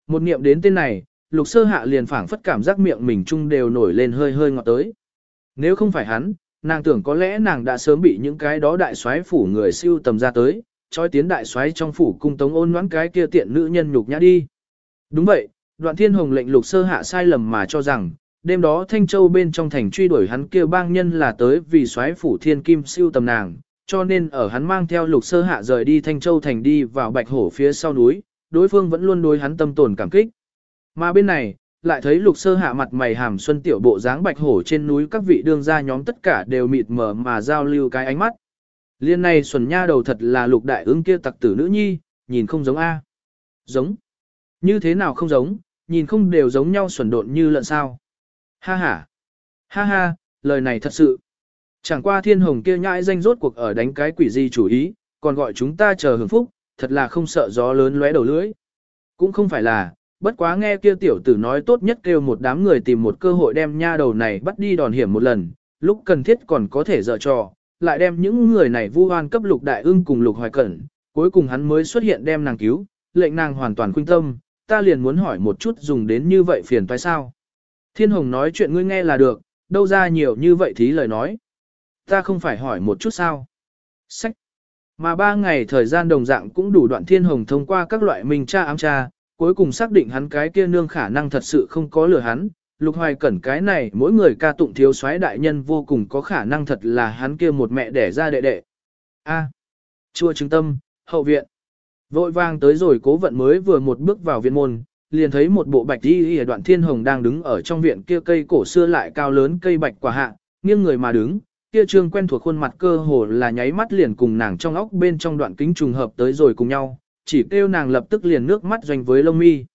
Một niệm đến tên này, Lục Sơ Hạ liền phảng phất cảm giác miệng mình chung đều nổi lên hơi hơi ngọt tới. Nếu không phải hắn, nàng tưởng có lẽ nàng đã sớm bị những cái đó đại soái phủ người siêu tầm ra tới, trói tiến đại soái trong phủ cung tống ôn noãn cái kia tiện nữ nhân nhục nhã đi. Đúng vậy, Đoạn Thiên Hồng lệnh Lục Sơ Hạ sai lầm mà cho rằng, đêm đó Thanh Châu bên trong thành truy đuổi hắn kia bang nhân là tới vì soái phủ Thiên Kim siêu tầm nàng, cho nên ở hắn mang theo Lục Sơ Hạ rời đi Thanh Châu thành đi vào Bạch Hổ phía sau núi, đối phương vẫn luôn đối hắn tâm tồn cảm kích. Mà bên này, lại thấy Lục Sơ Hạ mặt mày hàm xuân tiểu bộ dáng Bạch Hổ trên núi các vị đương gia nhóm tất cả đều mịt mờ mà giao lưu cái ánh mắt. Liên này xuẩn nha đầu thật là Lục đại ương kia tặc tử nữ nhi, nhìn không giống A. Giống. Như thế nào không giống, nhìn không đều giống nhau xuẩn độn như lợn sao. Ha ha. Ha ha, lời này thật sự. Chẳng qua Thiên Hồng kia nhãi danh rốt cuộc ở đánh cái quỷ gì chủ ý, còn gọi chúng ta chờ hưởng phúc, thật là không sợ gió lớn lóe đầu lưỡi. Cũng không phải là, bất quá nghe kia tiểu tử nói tốt nhất kêu một đám người tìm một cơ hội đem nha đầu này bắt đi đòn hiểm một lần, lúc cần thiết còn có thể dở trò, lại đem những người này vu oan cấp Lục Đại Ưng cùng Lục Hoài Cẩn, cuối cùng hắn mới xuất hiện đem nàng cứu, lệnh nàng hoàn toàn khuynh tâm, ta liền muốn hỏi một chút dùng đến như vậy phiền toái sao. Thiên Hồng nói chuyện ngươi nghe là được, đâu ra nhiều như vậy thí lời nói. Ta không phải hỏi một chút sao. Sách. Mà 3 ngày thời gian đồng dạng cũng đủ Đoạn Thiên Hồng thông qua các loại minh tra ám tra, cuối cùng xác định hắn cái kia nương khả năng thật sự không có lừa hắn. Lục Hoài Cẩn cái này mỗi người ca tụng thiếu soái đại nhân vô cùng có khả năng thật là hắn kia một mẹ đẻ ra đệ đệ. A. Chua Trứng Tâm, hậu viện. Vội vàng tới rồi Cố Vận mới vừa một bước vào viện môn, liền thấy một bộ bạch y Đoạn Thiên Hồng đang đứng ở trong viện kia cây cổ xưa lại cao lớn cây bạch quả hạ, nghiêng người mà đứng, kia trương quen thuộc khuôn mặt cơ hồ là nháy mắt liền cùng nàng trong óc bên trong đoạn kính trùng hợp tới rồi cùng nhau, chỉ kêu nàng lập tức liền nước mắt doanh với lông mi.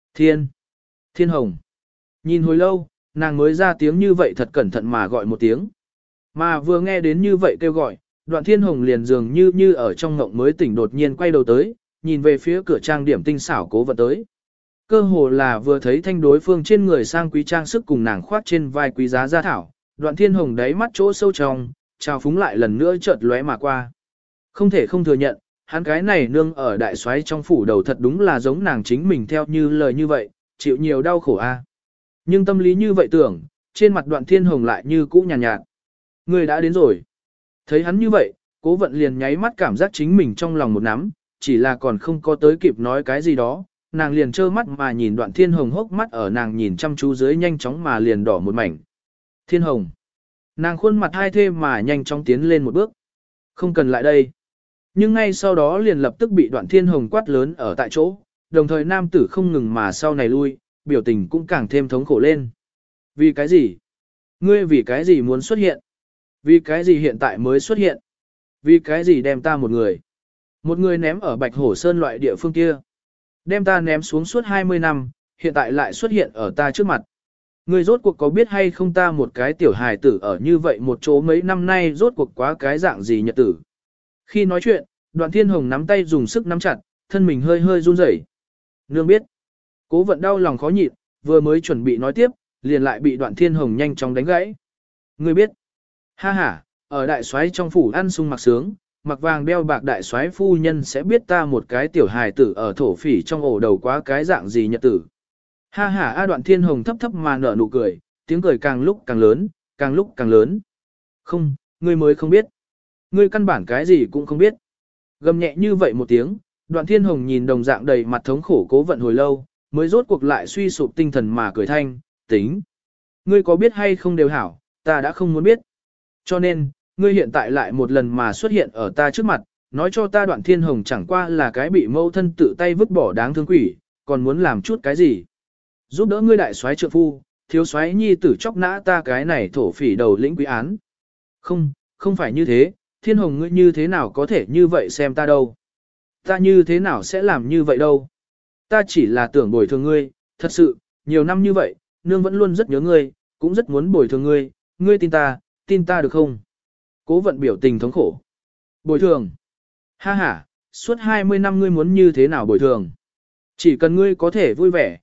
Thiên Hồng. Nhìn hồi lâu, nàng mới ra tiếng như vậy thật cẩn thận mà gọi một tiếng. Mà vừa nghe đến như vậy kêu gọi, Đoạn Thiên Hồng liền dường như ở trong ngộng mới tỉnh đột nhiên quay đầu tới, nhìn về phía cửa trang điểm tinh xảo Cố Vận tới. Cơ hồ là vừa thấy thanh đối phương trên người sang quý trang sức cùng nàng khoát trên vai quý giá gia thảo, Đoạn Thiên Hồng đáy mắt chỗ sâu trong, trào phúng lại lần nữa chợt lóe mà qua. Không thể không thừa nhận, hắn cái này nương ở đại soái trong phủ đầu thật đúng là giống nàng chính mình theo như lời như vậy, chịu nhiều đau khổ a. Nhưng tâm lý như vậy tưởng, trên mặt Đoạn Thiên Hồng lại như cũ nhàn nhạt. Người đã đến rồi. Thấy hắn như vậy, Cố Vận liền nháy mắt cảm giác chính mình trong lòng một nắm, chỉ là còn không có tới kịp nói cái gì đó, nàng liền trơ mắt mà nhìn Đoạn Thiên Hồng hốc mắt ở nàng nhìn chăm chú dưới nhanh chóng mà liền đỏ một mảnh. Thiên Hồng. Nàng khuôn mặt hai thê mà nhanh chóng tiến lên một bước. Không cần lại đây. Nhưng ngay sau đó liền lập tức bị Đoạn Thiên Hồng quát lớn ở tại chỗ, đồng thời nam tử không ngừng mà sau này lui, biểu tình cũng càng thêm thống khổ lên. Vì cái gì? Ngươi vì cái gì muốn xuất hiện? Vì cái gì hiện tại mới xuất hiện? Vì cái gì đem ta một người? Một người ném ở Bạch Hổ Sơn loại địa phương kia. Đem ta ném xuống suốt 20 năm, hiện tại lại xuất hiện ở ta trước mặt. Ngươi rốt cuộc có biết hay không ta một cái tiểu hài tử ở như vậy một chỗ mấy năm nay rốt cuộc quá cái dạng gì nhật tử. Khi nói chuyện, Đoạn Thiên Hồng nắm tay dùng sức nắm chặt, thân mình hơi hơi run rẩy. Nương biết. Cố Vận đau lòng khó nhịn, vừa mới chuẩn bị nói tiếp, liền lại bị Đoạn Thiên Hồng nhanh chóng đánh gãy. Ngươi biết. Ha ha, ở đại soái trong phủ ăn sung mặc sướng, mặc vàng đeo bạc đại soái phu nhân sẽ biết ta một cái tiểu hài tử ở thổ phỉ trong ổ đầu quá cái dạng gì nhật tử. Ha ha a Đoạn Thiên Hồng thấp thấp mà nở nụ cười, tiếng cười càng lúc càng lớn, càng lúc càng lớn. Không, ngươi mới không biết. Ngươi căn bản cái gì cũng không biết. Gầm nhẹ như vậy một tiếng, Đoạn Thiên Hồng nhìn đồng dạng đầy mặt thống khổ Cố Vận hồi lâu, mới rốt cuộc lại suy sụp tinh thần mà cười thanh, tính. Ngươi có biết hay không đều hảo, ta đã không muốn biết. Cho nên, ngươi hiện tại lại một lần mà xuất hiện ở ta trước mặt, nói cho ta Đoạn Thiên Hồng chẳng qua là cái bị mâu thân tự tay vứt bỏ đáng thương quỷ, còn muốn làm chút cái gì. Giúp đỡ ngươi đại soái trượng phu, thiếu soái nhi tử chóc nã ta cái này thổ phỉ đầu lĩnh quý án. Không, không phải như thế, Thiên Hồng ngươi như thế nào có thể như vậy xem ta đâu. Ta như thế nào sẽ làm như vậy đâu. Ta chỉ là tưởng bồi thường ngươi, thật sự, nhiều năm như vậy, nương vẫn luôn rất nhớ ngươi, cũng rất muốn bồi thường ngươi, ngươi tin ta được không? Cố Vận biểu tình thống khổ. Bồi thường. Ha ha, suốt 20 năm ngươi muốn như thế nào bồi thường? Chỉ cần ngươi có thể vui vẻ,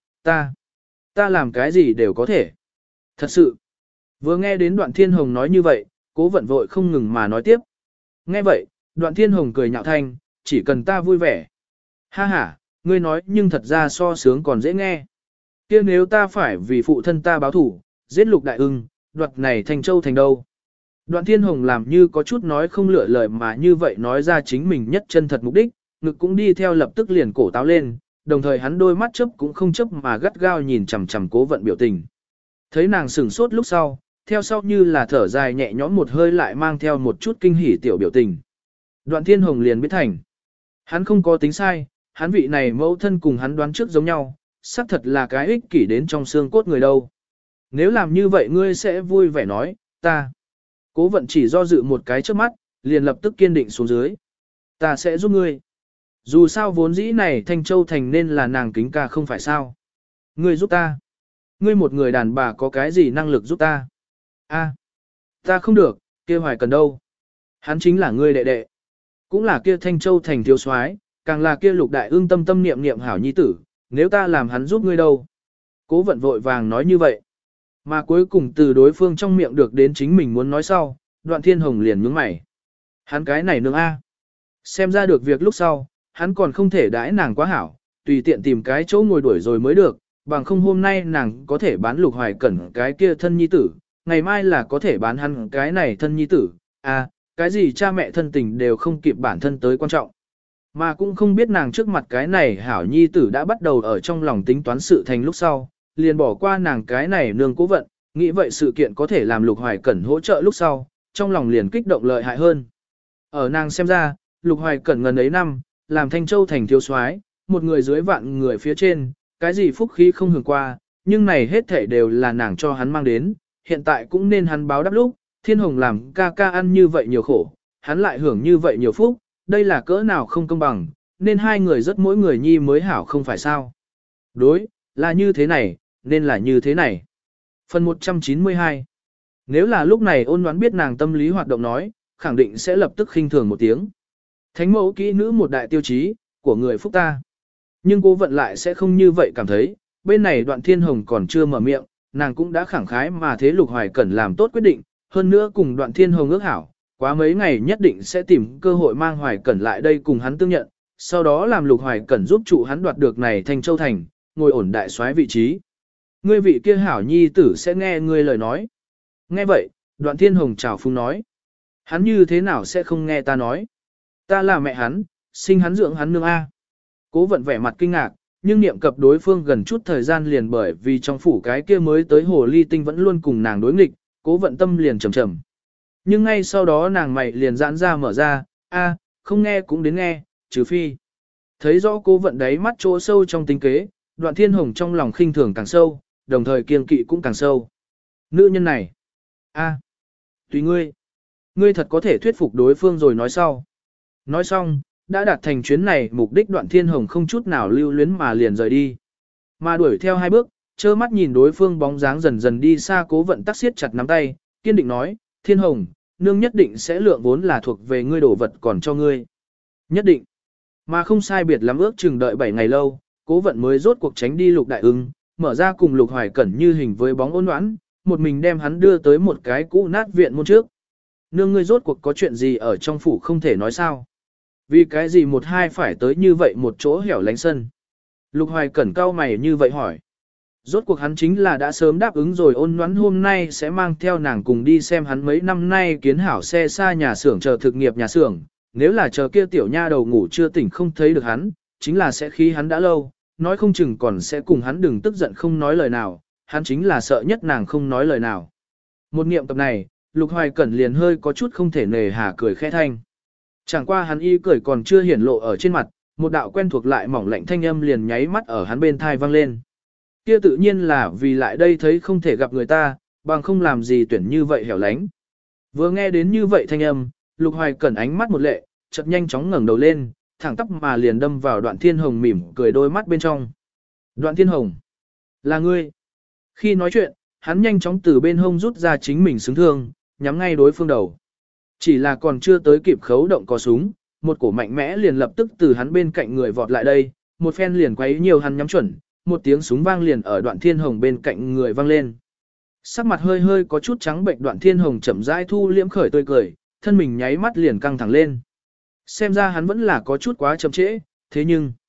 ta làm cái gì đều có thể. Thật sự. Vừa nghe đến Đoạn Thiên Hồng nói như vậy, Cố Vận vội không ngừng mà nói tiếp. Nghe vậy, Đoạn Thiên Hồng cười nhạo thanh, chỉ cần ta vui vẻ. Ha ha, Ngươi nói nhưng thật ra so sướng còn dễ nghe. Kia nếu ta phải vì phụ thân ta báo thủ, giết Lục Đại Ưng, đoạt này Thanh Châu thành đâu. Đoạn Thiên Hồng làm như có chút nói không lựa lời mà như vậy nói ra chính mình nhất chân thật mục đích, ngực cũng đi theo lập tức liền cổ táo lên, đồng thời hắn đôi mắt chớp cũng không chớp mà gắt gao nhìn chằm chằm Cố Vận biểu tình. Thấy nàng sửng sốt lúc sau, theo sau như là thở dài nhẹ nhõm một hơi lại mang theo một chút kinh hỉ tiểu biểu tình. Đoạn Thiên Hồng liền biết thành. Hắn không có tính sai, hắn vị này mẫu thân cùng hắn đoán trước giống nhau, xác thật là cái ích kỷ đến trong xương cốt người đâu. Nếu làm như vậy ngươi sẽ vui vẻ nói, ta. Cố Vận chỉ do dự một cái trước mắt, liền lập tức kiên định xuống dưới. Ta sẽ giúp ngươi. Dù sao vốn dĩ này Thanh Châu thành nên là nàng kính ca không phải sao. Ngươi giúp ta. Ngươi một người đàn bà có cái gì năng lực giúp ta? A, ta không được, kia Hoài Cần đâu? Hắn chính là ngươi đệ đệ. Cũng là kia Thanh Châu thành thiếu soái, càng là kia Lục Đại Ưng tâm tâm niệm niệm hảo nhi tử, nếu ta làm hắn giúp ngươi đâu? Cố Vận vội vàng nói như vậy. Mà cuối cùng từ đối phương trong miệng được đến chính mình muốn nói sau, Đoạn Thiên Hồng liền nhướng mày. Hắn cái này nương A. Xem ra được việc lúc sau, hắn còn không thể đãi nàng quá hảo, tùy tiện tìm cái chỗ ngồi đuổi rồi mới được, bằng không hôm nay nàng có thể bán Lục Hoài Cẩn cái kia thân nhi tử, ngày mai là có thể bán hắn cái này thân nhi tử, cái gì cha mẹ thân tình đều không kịp bản thân tới quan trọng. Mà cũng không biết nàng trước mặt cái này hảo nhi tử đã bắt đầu ở trong lòng tính toán sự thành lúc sau, liền bỏ qua nàng cái này nương Cố Vận, nghĩ vậy sự kiện có thể làm Lục Hoài Cẩn hỗ trợ lúc sau, trong lòng liền kích động lợi hại hơn. Ở nàng xem ra, Lục Hoài Cẩn ngần ấy năm, làm Thanh Châu thành thiếu soái, một người dưới vạn người phía trên, cái gì phúc khí không hưởng qua, nhưng này hết thảy đều là nàng cho hắn mang đến, hiện tại cũng nên hắn báo đáp lúc, Thiên Hồng làm ca ca ăn như vậy nhiều khổ, hắn lại hưởng như vậy nhiều phúc, đây là cỡ nào không công bằng, nên hai người rất mỗi người nhi mới hảo không phải sao. Đối, là như thế này, nên là như thế này. Phần 192. Nếu là lúc này Ôn Đoán biết nàng tâm lý hoạt động nói, khẳng định sẽ lập tức khinh thường một tiếng. Thánh mẫu kỹ nữ một đại tiêu chí, của người phúc ta. Nhưng Cố Vận lại sẽ không như vậy cảm thấy, bên này Đoạn Thiên Hồng còn chưa mở miệng, nàng cũng đã khẳng khái mà thế Lục Hoài Cẩn làm tốt quyết định, hơn nữa cùng Đoạn Thiên Hồng ước hảo, quá mấy ngày nhất định sẽ tìm cơ hội mang Hoài Cẩn lại đây cùng hắn tương nhận, sau đó làm Lục Hoài Cẩn giúp trụ hắn đoạt được này Thanh Châu thành, ngồi ổn đại soái vị trí. Ngươi vị kia hảo nhi tử sẽ nghe ngươi lời nói. Nghe vậy, Đoạn Thiên Hồng chào phúng nói. Hắn như thế nào sẽ không nghe ta nói? Ta là mẹ hắn, sinh hắn dưỡng hắn nương A. Cố Vận vẻ mặt kinh ngạc, nhưng niệm cập đối phương gần chút thời gian liền bởi vì trong phủ cái kia mới tới hồ ly tinh vẫn luôn cùng nàng đối nghịch, Cố Vận tâm liền trầm trầm. Nhưng ngay sau đó nàng mày liền giãn ra mở ra, không nghe cũng đến nghe, trừ phi. Thấy rõ Cố Vận đáy mắt chỗ sâu trong tính kế, Đoạn Thiên Hồng trong lòng khinh thường càng sâu, đồng thời kiêng kỵ cũng càng sâu. Nữ nhân này, tùy ngươi. Ngươi thật có thể thuyết phục đối phương rồi nói sau. Nói xong, đã đạt thành chuyến này mục đích Đoạn Thiên Hồng không chút nào lưu luyến mà liền rời đi. Mà đuổi theo hai bước, trơ mắt nhìn đối phương bóng dáng dần dần đi xa. Cố Vận tắc siết chặt nắm tay, kiên định nói, Thiên Hồng, nương nhất định sẽ lượng vốn là thuộc về ngươi đổ vật còn cho ngươi. Nhất định. Mà không sai biệt lắm ước chừng đợi 7 ngày lâu, Cố Vận mới rốt cuộc tránh đi Lục Đại Ưng, mở ra cùng Lục Hoài Cẩn như hình với bóng Ôn Đoán, một mình đem hắn đưa tới một cái cũ nát viện môn trước. Nương ngươi rốt cuộc có chuyện gì ở trong phủ không thể nói sao? Vì cái gì một hai phải tới như vậy một chỗ hẻo lánh sân? Lục Hoài Cẩn cau mày như vậy hỏi. Rốt cuộc hắn chính là đã sớm đáp ứng rồi Ôn Đoán hôm nay sẽ mang theo nàng cùng đi xem hắn mấy năm nay kiến hảo xe xa nhà xưởng chờ thực nghiệp nhà xưởng. Nếu là chờ kia tiểu nha đầu ngủ chưa tỉnh không thấy được hắn, chính là sẽ khi hắn đã lâu, nói không chừng còn sẽ cùng hắn đừng tức giận không nói lời nào, hắn chính là sợ nhất nàng không nói lời nào. Một niệm tập này, Lục Hoài Cẩn liền hơi có chút không thể nề hà cười khẽ thanh. Chẳng qua hắn y cười còn chưa hiển lộ ở trên mặt, một đạo quen thuộc lại mỏng lạnh thanh âm liền nháy mắt ở hắn bên thai vang lên. Kia tự nhiên là vì lại đây thấy không thể gặp người ta, bằng không làm gì tuyển như vậy hẻo lánh. Vừa nghe đến như vậy thanh âm, Lục Hoài Cẩn ánh mắt một lệ, chợt nhanh chóng ngẩng đầu lên, thẳng tắp mà liền đâm vào Đoạn Thiên Hồng mỉm cười đôi mắt bên trong. Đoạn Thiên Hồng, là ngươi. Khi nói chuyện, hắn nhanh chóng từ bên hông rút ra chính mình xứng thương, nhắm ngay đối phương đầu. Chỉ là còn chưa tới kịp khấu động có súng, một cổ mạnh mẽ liền lập tức từ hắn bên cạnh người vọt lại đây, một phen liền quấy nhiều hắn nhắm chuẩn, một tiếng súng vang liền ở Đoạn Thiên Hồng bên cạnh người vang lên. Sắc mặt hơi hơi có chút trắng bệnh Đoạn Thiên Hồng chậm rãi thu liễm khởi tươi cười, thân mình nháy mắt liền căng thẳng lên. Xem ra hắn vẫn là có chút quá chậm trễ, thế nhưng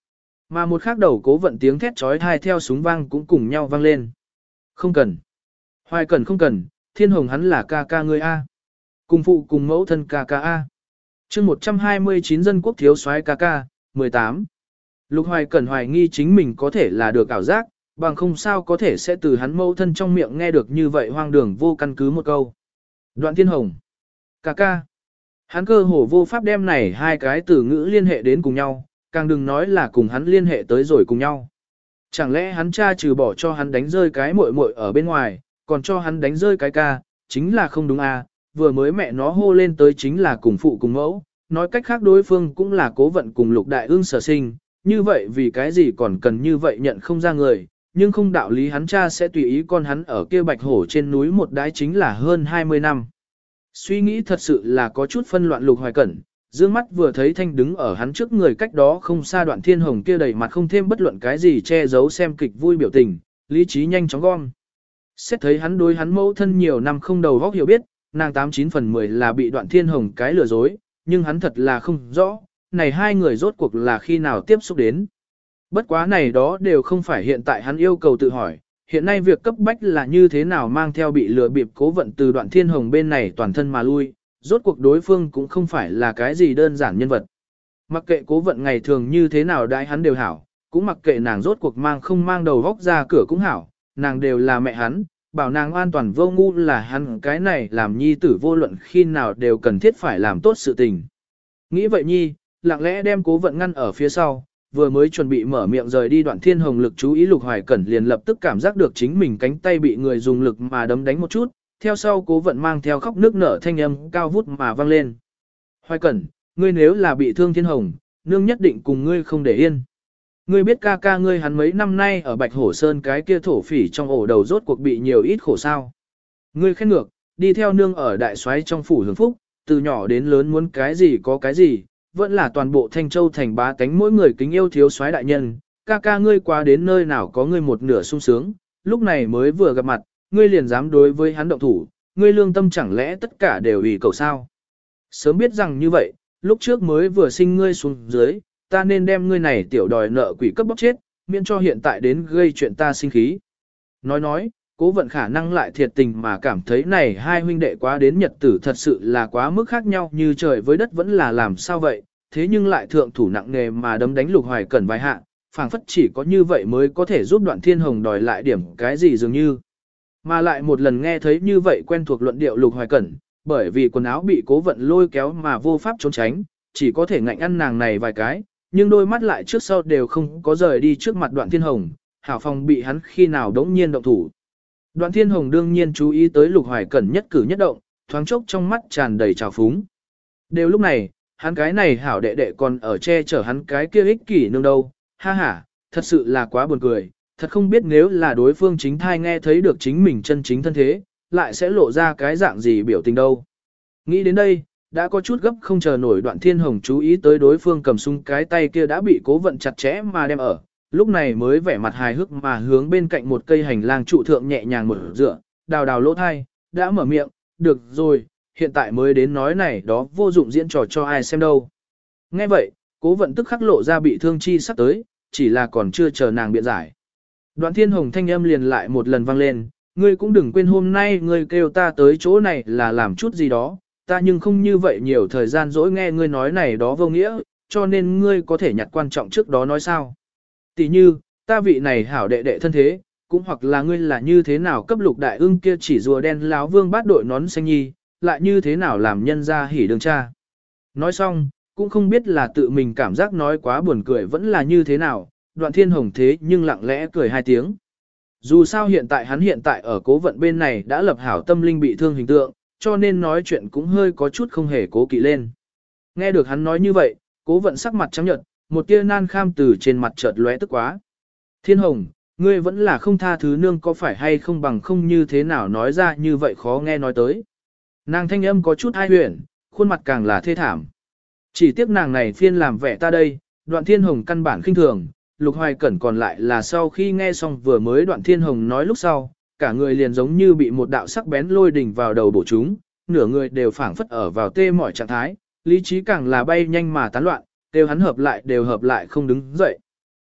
Mà một khác đầu cố vận tiếng thét trói thai theo súng vang cũng cùng nhau vang lên. Không cần. Hoài Cẩn không cần, Thiên Hồng hắn là ca ca ngươi A. Cùng phụ cùng mẫu thân ca ca A. chương 129 dân quốc thiếu soái ca ca, 18. Lục Hoài Cẩn hoài nghi chính mình có thể là được ảo giác, bằng không sao có thể sẽ từ hắn mẫu thân trong miệng nghe được như vậy hoang đường vô căn cứ một câu. Đoạn Thiên Hồng. Ca ca. Hắn cơ hồ vô pháp đem này hai cái từ ngữ liên hệ đến cùng nhau, càng đừng nói là cùng hắn liên hệ tới rồi cùng nhau. Chẳng lẽ hắn cha trừ bỏ cho hắn đánh rơi cái muội muội ở bên ngoài, còn cho hắn đánh rơi cái ca, chính là không đúng à, vừa mới mẹ nó hô lên tới chính là cùng phụ cùng mẫu, nói cách khác đối phương cũng là cố vận cùng Lục Đại Ương sở sinh, như vậy vì cái gì còn cần như vậy nhận không ra người, nhưng không đạo lý hắn cha sẽ tùy ý con hắn ở kia Bạch Hổ trên núi một đái chính là hơn 20 năm. Suy nghĩ thật sự là có chút phân loạn. Lục Hoài Cẩn, dương mắt vừa thấy Thanh đứng ở hắn trước người cách đó không xa Đoạn Thiên Hồng kia đầy mặt không thêm bất luận cái gì che giấu xem kịch vui biểu tình, lý trí nhanh chóng gom. Xét thấy hắn đối hắn mẫu thân nhiều năm không đầu góc hiểu biết, nàng 89 phần 10 là bị Đoạn Thiên Hồng cái lừa dối, nhưng hắn thật là không rõ, này hai người rốt cuộc là khi nào tiếp xúc đến. Bất quá này đó đều không phải hiện tại hắn yêu cầu tự hỏi, hiện nay việc cấp bách là như thế nào mang theo bị lừa bịp cố vận từ Đoạn Thiên Hồng bên này toàn thân mà lui, rốt cuộc đối phương cũng không phải là cái gì đơn giản nhân vật. Mặc kệ cố vận ngày thường như thế nào đãi hắn đều hảo, cũng mặc kệ nàng rốt cuộc mang không mang đầu vóc ra cửa cũng hảo, nàng đều là mẹ hắn, bảo nàng an toàn vô ngu là hắn cái này làm nhi tử vô luận khi nào đều cần thiết phải làm tốt sự tình. Nghĩ vậy nhi, lặng lẽ đem cố vận ngăn ở phía sau, vừa mới chuẩn bị mở miệng rời đi Đoạn Thiên Hồng lực chú ý Lục Hoài Cẩn liền lập tức cảm giác được chính mình cánh tay bị người dùng lực mà đấm đánh một chút, theo sau cố vận mang theo khóc nước nở thanh âm cao vút mà vang lên. Hoài Cẩn, ngươi nếu là bị thương Thiên Hồng, nương nhất định cùng ngươi không để yên. Ngươi biết ca ca ngươi hắn mấy năm nay ở Bạch Hổ Sơn cái kia thổ phỉ trong ổ đầu rốt cuộc bị nhiều ít khổ sao. Ngươi khen ngược, đi theo nương ở đại soái trong phủ hưởng phúc, từ nhỏ đến lớn muốn cái gì có cái gì, vẫn là toàn bộ Thanh Châu thành bá tánh mỗi người kính yêu thiếu soái đại nhân, ca ca ngươi qua đến nơi nào có ngươi một nửa sung sướng, lúc này mới vừa gặp mặt, ngươi liền dám đối với hắn động thủ, ngươi lương tâm chẳng lẽ tất cả đều ủy cầu sao. Sớm biết rằng như vậy, lúc trước mới vừa sinh ngươi xuống dưới, ta nên đem ngươi này tiểu đòi nợ quỷ cấp bóc chết, miễn cho hiện tại đến gây chuyện ta sinh khí. Nói, cố vận khả năng lại thiệt tình mà cảm thấy này hai huynh đệ quá đến nhật tử thật sự là quá mức khác nhau như trời với đất vẫn là làm sao vậy, thế nhưng lại thượng thủ nặng nề mà đấm đánh Lục Hoài Cẩn vài hạ, phảng phất chỉ có như vậy mới có thể giúp Đoạn Thiên Hồng đòi lại điểm cái gì dường như. Mà lại một lần nghe thấy như vậy quen thuộc luận điệu Lục Hoài Cẩn, bởi vì quần áo bị cố vận lôi kéo mà vô pháp trốn tránh, chỉ có thể ngạnh ăn nàng này vài cái, nhưng đôi mắt lại trước sau đều không có rời đi trước mặt Đoạn Thiên Hồng, hảo phòng bị hắn khi nào đống nhiên động thủ. Đoạn Thiên Hồng đương nhiên chú ý tới Lục Hoài Cẩn nhất cử nhất động, thoáng chốc trong mắt tràn đầy trào phúng. Đều lúc này, hắn cái này hảo đệ đệ còn ở che chở hắn cái kia ích kỷ nương đâu, ha ha, thật sự là quá buồn cười, thật không biết nếu là đối phương chính thai nghe thấy được chính mình chân chính thân thế, lại sẽ lộ ra cái dạng gì biểu tình đâu. Nghĩ đến đây, đã có chút gấp không chờ nổi Đoạn Thiên Hồng chú ý tới đối phương cầm súng cái tay kia đã bị cố vận chặt chẽ mà đem ở, lúc này mới vẻ mặt hài hước mà hướng bên cạnh một cây hành lang trụ thượng nhẹ nhàng một dựa, đào đào lỗ thai, đã mở miệng, được rồi, hiện tại mới đến nói này đó vô dụng diễn trò cho ai xem đâu. Nghe vậy, cố vận tức khắc lộ ra bị thương chi sắp tới, chỉ là còn chưa chờ nàng biện giải. Đoạn Thiên Hồng thanh âm liền lại một lần vang lên, ngươi cũng đừng quên hôm nay ngươi kêu ta tới chỗ này là làm chút gì đó, ta nhưng không như vậy nhiều thời gian dỗi nghe ngươi nói này đó vô nghĩa, cho nên ngươi có thể nhặt quan trọng trước đó nói sao. Tỷ như, ta vị này hảo đệ đệ thân thế, cũng hoặc là ngươi là như thế nào cấp Lục Đại Ưng kia chỉ rùa đen láo vương bát đội nón xanh nhi, lại như thế nào làm nhân ra hỉ đường cha. Nói xong, cũng không biết là tự mình cảm giác nói quá buồn cười vẫn là như thế nào, Đoạn Thiên Hồng thế nhưng lặng lẽ cười hai tiếng. Dù sao hiện tại hắn hiện tại ở cố vận bên này đã lập hảo tâm linh bị thương hình tượng, cho nên nói chuyện cũng hơi có chút không hề cố kỵ lên. Nghe được hắn nói như vậy, cố vận sắc mặt trắng nhợt, một tia nan kham từ trên mặt chợt lóe tức quá. Thiên Hồng, ngươi vẫn là không tha thứ nương có phải hay không bằng không như thế nào nói ra như vậy khó nghe nói tới. Nàng thanh âm có chút ai huyền, khuôn mặt càng là thê thảm. Chỉ tiếc nàng này phiên làm vẻ ta đây, Đoạn Thiên Hồng căn bản khinh thường, Lục Hoài Cẩn còn lại là sau khi nghe xong vừa mới Đoạn Thiên Hồng nói lúc sau, cả người liền giống như bị một đạo sắc bén lôi đỉnh vào đầu bổ chúng, nửa người đều phảng phất ở vào tê mỏi trạng thái, lý trí càng là bay nhanh mà tán loạn, đều hắn hợp lại đều hợp lại không đứng dậy.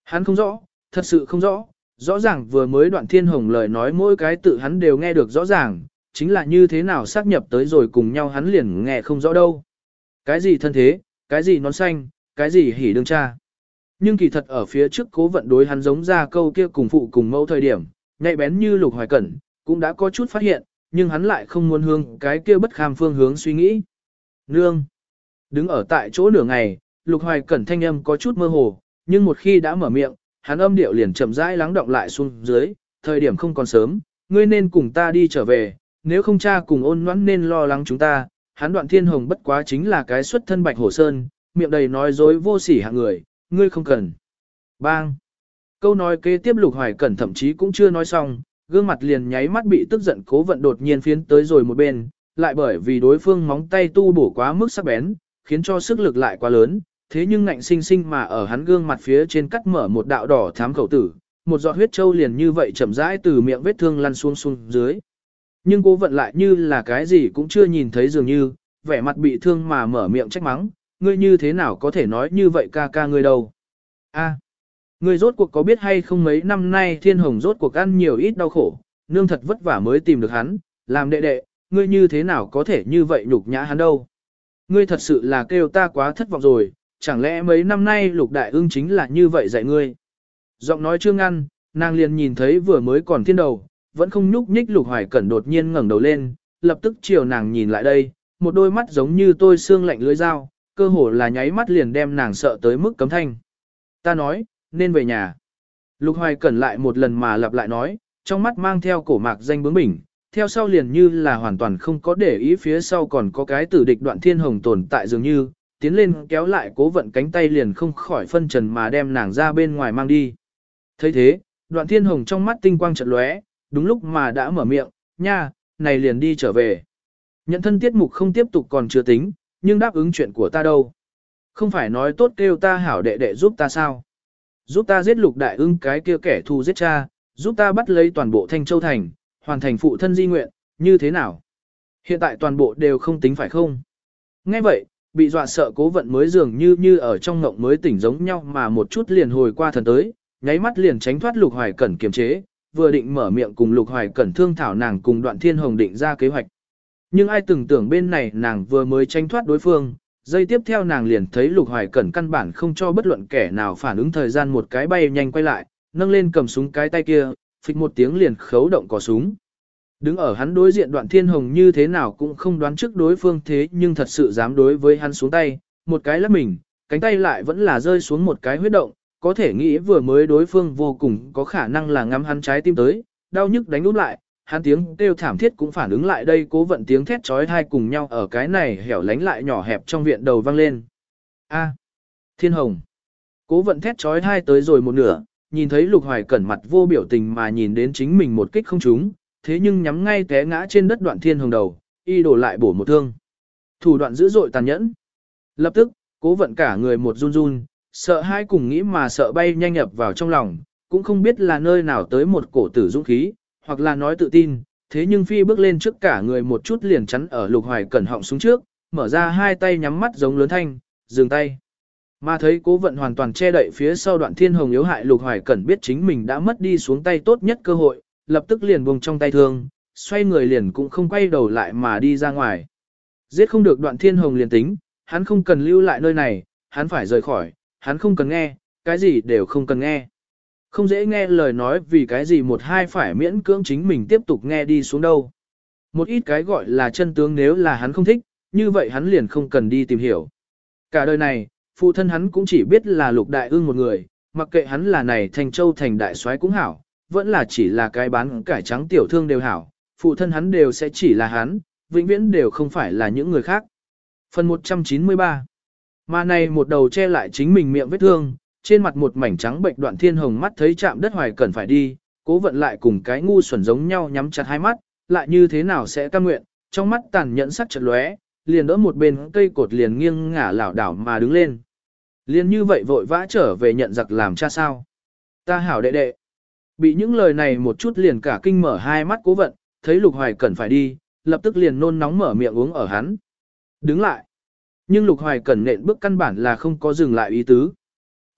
Hắn không rõ, thật sự không rõ, rõ ràng vừa mới Đoạn Thiên Hồng lời nói mỗi cái tự hắn đều nghe được rõ ràng, chính là như thế nào xác nhập tới rồi cùng nhau hắn liền nghe không rõ đâu. Cái gì thân thế, cái gì nón xanh, cái gì hỉ đương cha. Nhưng kỳ thật ở phía trước Cố Vận đối hắn giống ra câu kia cùng phụ cùng mẫu thời điểm, nhạy bén như Lục Hoài Cẩn, cũng đã có chút phát hiện, nhưng hắn lại không muốn hướng cái kia bất kham phương hướng suy nghĩ. Nương! Đứng ở tại chỗ nửa ngày, Lục Hoài Cẩn thanh âm có chút mơ hồ, nhưng một khi đã mở miệng, hắn âm điệu liền chậm rãi lắng động lại xuống dưới, thời điểm không còn sớm, ngươi nên cùng ta đi trở về, nếu không cha cùng Ôn Noãn nên lo lắng chúng ta, hắn Đoạn Thiên Hồng bất quá chính là cái xuất thân Bạch Hổ Sơn, miệng đầy nói dối vô sỉ hạng người, ngươi không cần. Bang! Câu nói kế tiếp Lục Hoài Cẩn thậm chí cũng chưa nói xong, gương mặt liền nháy mắt bị tức giận Cố Vận đột nhiên phiến tới rồi một bên, lại bởi vì đối phương móng tay tu bổ quá mức sắc bén, khiến cho sức lực lại quá lớn, thế nhưng ngạnh sinh sinh mà ở hắn gương mặt phía trên cắt mở một đạo đỏ thám khẩu tử, một giọt huyết châu liền như vậy chậm rãi từ miệng vết thương lăn xuống dưới. Nhưng Cố Vận lại như là cái gì cũng chưa nhìn thấy dường như, vẻ mặt bị thương mà mở miệng trách mắng, ngươi như thế nào có thể nói như vậy ca ca ngươi đâu. A, ngươi rốt cuộc có biết hay không mấy năm nay Thiên Hồng rốt cuộc ăn nhiều ít đau khổ, nương thật vất vả mới tìm được hắn, làm đệ đệ, ngươi như thế nào có thể như vậy nhục nhã hắn đâu. Ngươi thật sự là kêu ta quá thất vọng rồi, chẳng lẽ mấy năm nay Lục Đại Ưng chính là như vậy dạy ngươi. Giọng nói chưa ngăn, nàng liền nhìn thấy vừa mới còn thiên đầu, vẫn không nhúc nhích Lục Hoài Cẩn đột nhiên ngẩng đầu lên, lập tức chiều nàng nhìn lại đây, một đôi mắt giống như tôi xương lạnh lưỡi dao, cơ hồ là nháy mắt liền đem nàng sợ tới mức cấm thanh. Ta nói, nên về nhà. Lục Hoài Cẩn lại một lần mà lặp lại nói, trong mắt mang theo cổ mạc danh bướng bỉnh, theo sau liền như là hoàn toàn không có để ý phía sau còn có cái tử địch Đoạn Thiên Hồng tồn tại dường như, tiến lên kéo lại Cố Vận cánh tay liền không khỏi phân trần mà đem nàng ra bên ngoài mang đi. Thấy thế, Đoạn Thiên Hồng trong mắt tinh quang chợt lóe, đúng lúc mà đã mở miệng, nha, này liền đi trở về. Nhận thân tiết mục không tiếp tục còn chưa tính, nhưng đáp ứng chuyện của ta đâu. Không phải nói tốt kêu ta hảo đệ đệ giúp ta sao? Giúp ta giết Lục Đại Ưng cái kia kẻ thù giết cha, giúp ta bắt lấy toàn bộ Thanh Châu Thành, hoàn thành phụ thân di nguyện, như thế nào? Hiện tại toàn bộ đều không tính phải không? Nghe vậy, bị dọa sợ Cố Vận mới dường như ở trong ngộng mới tỉnh giống nhau mà một chút liền hồi qua thần tới, nháy mắt liền tránh thoát Lục Hoài Cẩn kiềm chế, vừa định mở miệng cùng Lục Hoài Cẩn thương thảo nàng cùng Đoạn Thiên Hồng định ra kế hoạch. Nhưng ai từng tưởng bên này nàng vừa mới tránh thoát đối phương, giây tiếp theo nàng liền thấy Lục Hoài Cẩn căn bản không cho bất luận kẻ nào phản ứng thời gian một cái bay nhanh quay lại, nâng lên cầm súng cái tay kia, phịch một tiếng liền khấu động cò súng. Đứng ở hắn đối diện Đoạn Thiên Hồng như thế nào cũng không đoán trước đối phương thế nhưng thật sự dám đối với hắn xuống tay, một cái lắc mình, cánh tay lại vẫn là rơi xuống một cái huyết động, có thể nghĩ vừa mới đối phương vô cùng có khả năng là ngắm hắn trái tim tới, đau nhức đánh úp lại, hắn tiếng kêu thảm thiết cũng phản ứng lại đây Cố Vận tiếng thét chói tai cùng nhau ở cái này hẻo lánh lại nhỏ hẹp trong viện đầu vang lên. A, Thiên Hồng. Cố Vận thét chói tai tới rồi một nửa, nhìn thấy Lục Hoài Cẩn mặt vô biểu tình mà nhìn đến chính mình một kích không trúng, thế nhưng nhắm ngay té ngã trên đất Đoạn Thiên Hồng đầu, y đổ lại bổ một thương. Thủ đoạn dữ dội tàn nhẫn. Lập tức, Cố Vận cả người một run run, sợ hãi cùng nghĩ mà sợ bay nhanh nhập vào trong lòng, cũng không biết là nơi nào tới một cổ tử dũng khí, hoặc là nói tự tin, thế nhưng phi bước lên trước cả người một chút liền chắn ở Lục Hoài Cẩn họng xuống trước, mở ra hai tay nhắm mắt giống lớn thanh, dừng tay. Mà thấy Cố Vận hoàn toàn che đậy phía sau Đoạn Thiên Hồng yếu hại Lục Hoài Cẩn biết chính mình đã mất đi xuống tay tốt nhất cơ hội, lập tức liền buông trong tay thương, xoay người liền cũng không quay đầu lại mà đi ra ngoài. Giết không được Đoạn Thiên Hồng liền tính, hắn không cần lưu lại nơi này, hắn phải rời khỏi, hắn không cần nghe, cái gì đều không cần nghe. Không dễ nghe lời nói vì cái gì một hai phải miễn cưỡng chính mình tiếp tục nghe đi xuống đâu. Một ít cái gọi là chân tướng nếu là hắn không thích, như vậy hắn liền không cần đi tìm hiểu. Cả đời này, phụ thân hắn cũng chỉ biết là Lục Đại Ưng một người, mặc kệ hắn là này Thanh Châu thành đại soái cũng hảo, vẫn là chỉ là cái bán cải trắng tiểu thương đều hảo, phụ thân hắn đều sẽ chỉ là hắn, vĩnh viễn đều không phải là những người khác. Phần 193. Mà này một đầu che lại chính mình miệng vết thương, trên mặt một mảnh trắng bệnh Đoạn Thiên Hồng mắt thấy chạm đất Hoài Cẩn phải đi, Cố Vận lại cùng cái ngu xuẩn giống nhau nhắm chặt hai mắt, lại như thế nào sẽ cam nguyện, trong mắt tàn nhẫn sắc chợt lóe, liền đỡ một bên cây cột liền nghiêng ngả lảo đảo mà đứng lên. Liền như vậy vội vã trở về nhận giặc làm cha sao? Ta hảo đệ đệ. Bị những lời này một chút liền cả kinh mở hai mắt Cố Vận, thấy Lục Hoài Cẩn phải đi, lập tức liền nôn nóng mở miệng uống ở hắn. Đứng lại. Nhưng Lục Hoài Cẩn nện bước căn bản là không có dừng lại ý tứ.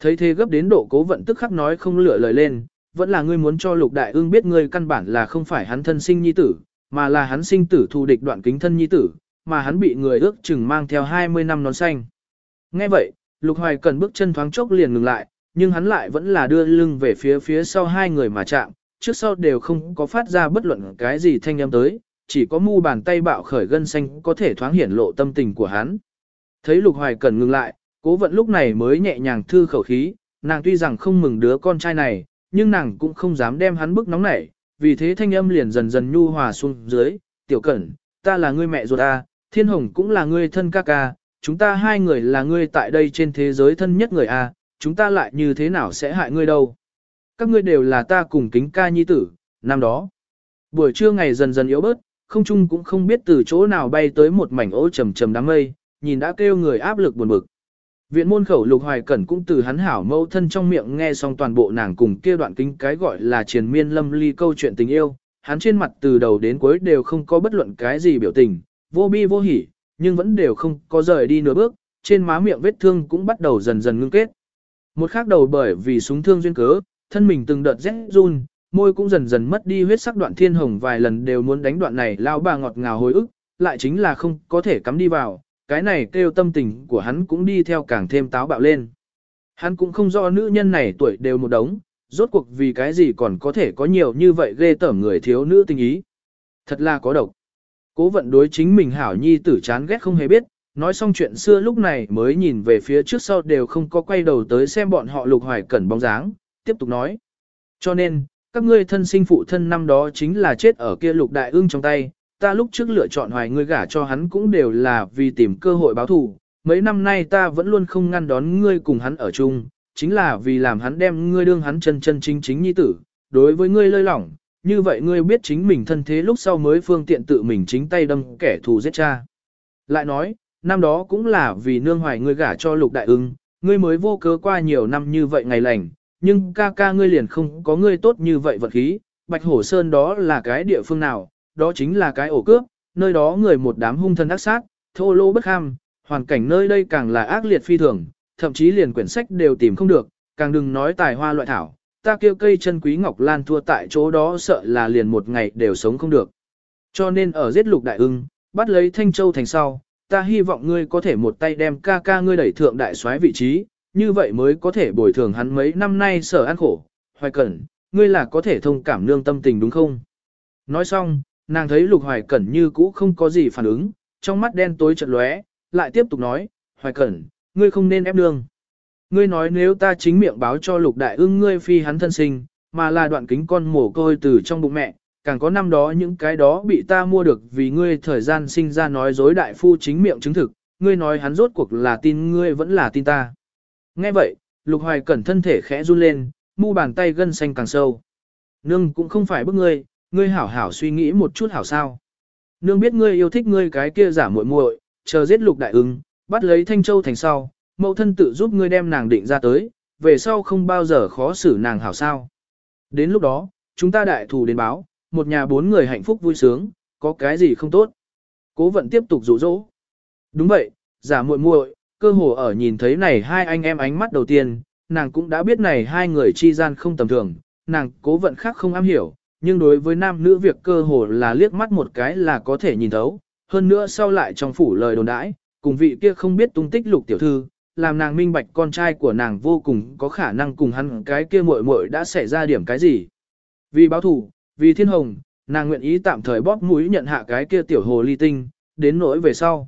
Thấy thế gấp đến độ Cố Vận tức khắc nói không lựa lời lên, vẫn là ngươi muốn cho Lục Đại Ương biết ngươi căn bản là không phải hắn thân sinh nhi tử, mà là hắn sinh tử thù địch Đoạn Kính thân nhi tử, mà hắn bị người ước chừng mang theo 20 năm nón xanh. Nghe vậy, Lục Hoài Cần bước chân thoáng chốc liền ngừng lại, nhưng hắn lại vẫn là đưa lưng về phía sau hai người mà chạm, trước sau đều không có phát ra bất luận cái gì thanh âm tới, chỉ có mu bàn tay bạo khởi gân xanh có thể thoáng hiển lộ tâm tình của hắn. Thấy Lục Hoài Cần ngừng lại, Cố Vận lúc này mới nhẹ nhàng thư khẩu khí, nàng tuy rằng không mừng đứa con trai này, nhưng nàng cũng không dám đem hắn bức nóng nảy, vì thế thanh âm liền dần dần nhu hòa xuống dưới, "Tiểu Cẩn, ta là ngươi mẹ ruột a, Thiên Hồng cũng là ngươi thân ca ca, chúng ta hai người là ngươi tại đây trên thế giới thân nhất người a, chúng ta lại như thế nào sẽ hại ngươi đâu? Các ngươi đều là ta cùng Kính ca nhi tử, năm đó." Buổi trưa ngày dần dần yếu bớt, không trung cũng không biết từ chỗ nào bay tới một mảnh ô trầm trầm đám mây, nhìn đã kêu người áp lực buồn bực. Viện môn khẩu Lục Hoài Cẩn cũng từ hắn hảo mẫu thân trong miệng nghe xong toàn bộ nàng cùng kia đoạn Kính cái gọi là triền miên lâm ly câu chuyện tình yêu, hắn trên mặt từ đầu đến cuối đều không có bất luận cái gì biểu tình, vô bi vô hỉ, nhưng vẫn đều không có rời đi nửa bước, trên má miệng vết thương cũng bắt đầu dần dần ngưng kết. Một khác đầu bởi vì súng thương duyên cớ, thân mình từng đợt rét run, môi cũng dần dần mất đi huyết sắc. Đoạn Thiên Hồng vài lần đều muốn đánh đoạn này lao bà ngọt ngào hồi ức, lại chính là không có thể cắm đi vào, cái này kêu tâm tình của hắn cũng đi theo càng thêm táo bạo lên. Hắn cũng không rõ nữ nhân này tuổi đều một đống, rốt cuộc vì cái gì còn có thể có nhiều như vậy ghê tởm người thiếu nữ tình ý. Thật là có độc. Cố Vận đối chính mình hảo nhi tử chán ghét không hề biết, nói xong chuyện xưa lúc này mới nhìn về phía trước sau đều không có quay đầu tới xem bọn họ Lục Hoài Cẩn bóng dáng, tiếp tục nói. Cho nên, các ngươi thân sinh phụ thân năm đó chính là chết ở kia Lục Đại Ương trong tay, ta lúc trước lựa chọn Hoài ngươi gả cho hắn cũng đều là vì tìm cơ hội báo thù, mấy năm nay ta vẫn luôn không ngăn đón ngươi cùng hắn ở chung, chính là vì làm hắn đem ngươi đương hắn chân chân chính chính nhi tử, đối với ngươi lơi lỏng, như vậy ngươi biết chính mình thân thế lúc sau mới phương tiện tự mình chính tay đâm kẻ thù giết cha. Lại nói, năm đó cũng là vì nương Hoài ngươi gả cho Lục Đại Ưng, ngươi mới vô cớ qua nhiều năm như vậy ngày lành, nhưng ca ca ngươi liền không có ngươi tốt như vậy vật khí, Bạch Hổ Sơn đó là cái địa phương nào, đó chính là cái ổ cướp, nơi đó người một đám hung thần ác sát, thô lỗ bất ham, hoàn cảnh nơi đây càng là ác liệt phi thường, thậm chí liền quyển sách đều tìm không được, càng đừng nói tài hoa loại thảo, ta kêu cây chân quý ngọc lan thua tại chỗ đó sợ là liền một ngày đều sống không được. Cho nên ở giết Lục Đại Ưng, bắt lấy Thanh Châu thành sau, ta hy vọng ngươi có thể một tay đem ca ca ngươi đẩy thượng đại soái vị trí, như vậy mới có thể bồi thường hắn mấy năm nay sở ăn khổ. Hoài Cẩn, ngươi là có thể thông cảm nương tâm tình đúng không? Nói xong, nàng thấy Lục Hoài Cẩn như cũ không có gì phản ứng, trong mắt đen tối chợt lóe, lại tiếp tục nói, Hoài Cẩn, ngươi không nên ép nương. Ngươi nói nếu ta chính miệng báo cho Lục Đại Ưng ngươi phi hắn thân sinh, mà là Đoạn Kính con mồ côi từ trong bụng mẹ, càng có năm đó những cái đó bị ta mua được vì ngươi thời gian sinh ra nói dối đại phu chính miệng chứng thực, ngươi nói hắn rốt cuộc là tin ngươi vẫn là tin ta. Nghe vậy, Lục Hoài Cẩn thân thể khẽ run lên, mu bàn tay gân xanh càng sâu. Nương cũng không phải bức ngươi, ngươi hảo hảo suy nghĩ một chút hảo sao. Nương biết ngươi yêu thích ngươi cái kia giả muội muội, chờ giết Lục Đại Ưng, bắt lấy Thanh Châu thành sau, mẫu thân tự giúp ngươi đem nàng định ra tới, về sau không bao giờ khó xử nàng hảo sao. Đến lúc đó, chúng ta đại thù đến báo, một nhà bốn người hạnh phúc vui sướng, có cái gì không tốt. Cố Vận tiếp tục dụ dỗ. Đúng vậy, giả muội muội, cơ hồ ở nhìn thấy này hai anh em ánh mắt đầu tiên, nàng cũng đã biết này hai người chi gian không tầm thường, nàng Cố Vận khác không am hiểu, nhưng đối với nam nữ việc cơ hồ là liếc mắt một cái là có thể nhìn thấu, hơn nữa sau lại trong phủ lời đồn đãi, cùng vị kia không biết tung tích Lục tiểu thư, làm nàng minh bạch con trai của nàng vô cùng có khả năng cùng hắn cái kia muội muội đã xảy ra điểm cái gì. Vì báo thù, vì Thiên Hồng, nàng nguyện ý tạm thời bóp mũi nhận hạ cái kia tiểu hồ ly tinh, đến nỗi về sau,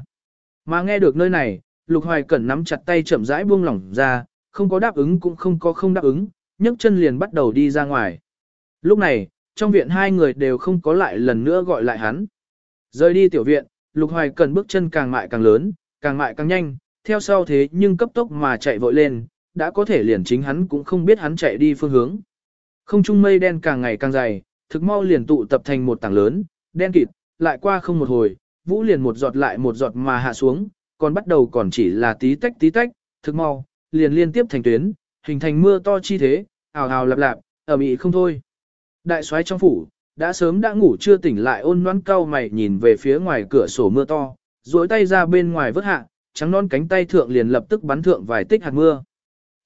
Mà nghe được nơi này, Lục Hoài Cẩn nắm chặt tay chậm rãi buông lỏng ra, không có đáp ứng cũng không có không đáp ứng, nhấc chân liền bắt đầu đi ra ngoài. Lúc này, trong viện hai người đều không có lại lần nữa gọi lại hắn. Rời đi tiểu viện, Lục Hoài Cẩn bước chân càng mại càng lớn, càng mại càng nhanh, theo sau thế nhưng cấp tốc mà chạy vội lên, đã có thể liền chính hắn cũng không biết hắn chạy đi phương hướng. Không trung mây đen càng ngày càng dày, thực mau liền tụ tập thành một tảng lớn, đen kịt, lại qua không một hồi, vũ liền một giọt lại một giọt mà hạ xuống, còn bắt đầu còn chỉ là tí tách, thực mau, liền liên tiếp thành tuyến, hình thành mưa to chi thế, ào ào lạp lạp, ầm ĩ không thôi. Đại soái trong phủ, đã sớm đã ngủ chưa tỉnh lại ôn nhoãn cau mày nhìn về phía ngoài cửa sổ mưa to, duỗi tay ra bên ngoài vớt hạ, trắng non cánh tay thượng liền lập tức bắn thượng vài tích hạt mưa.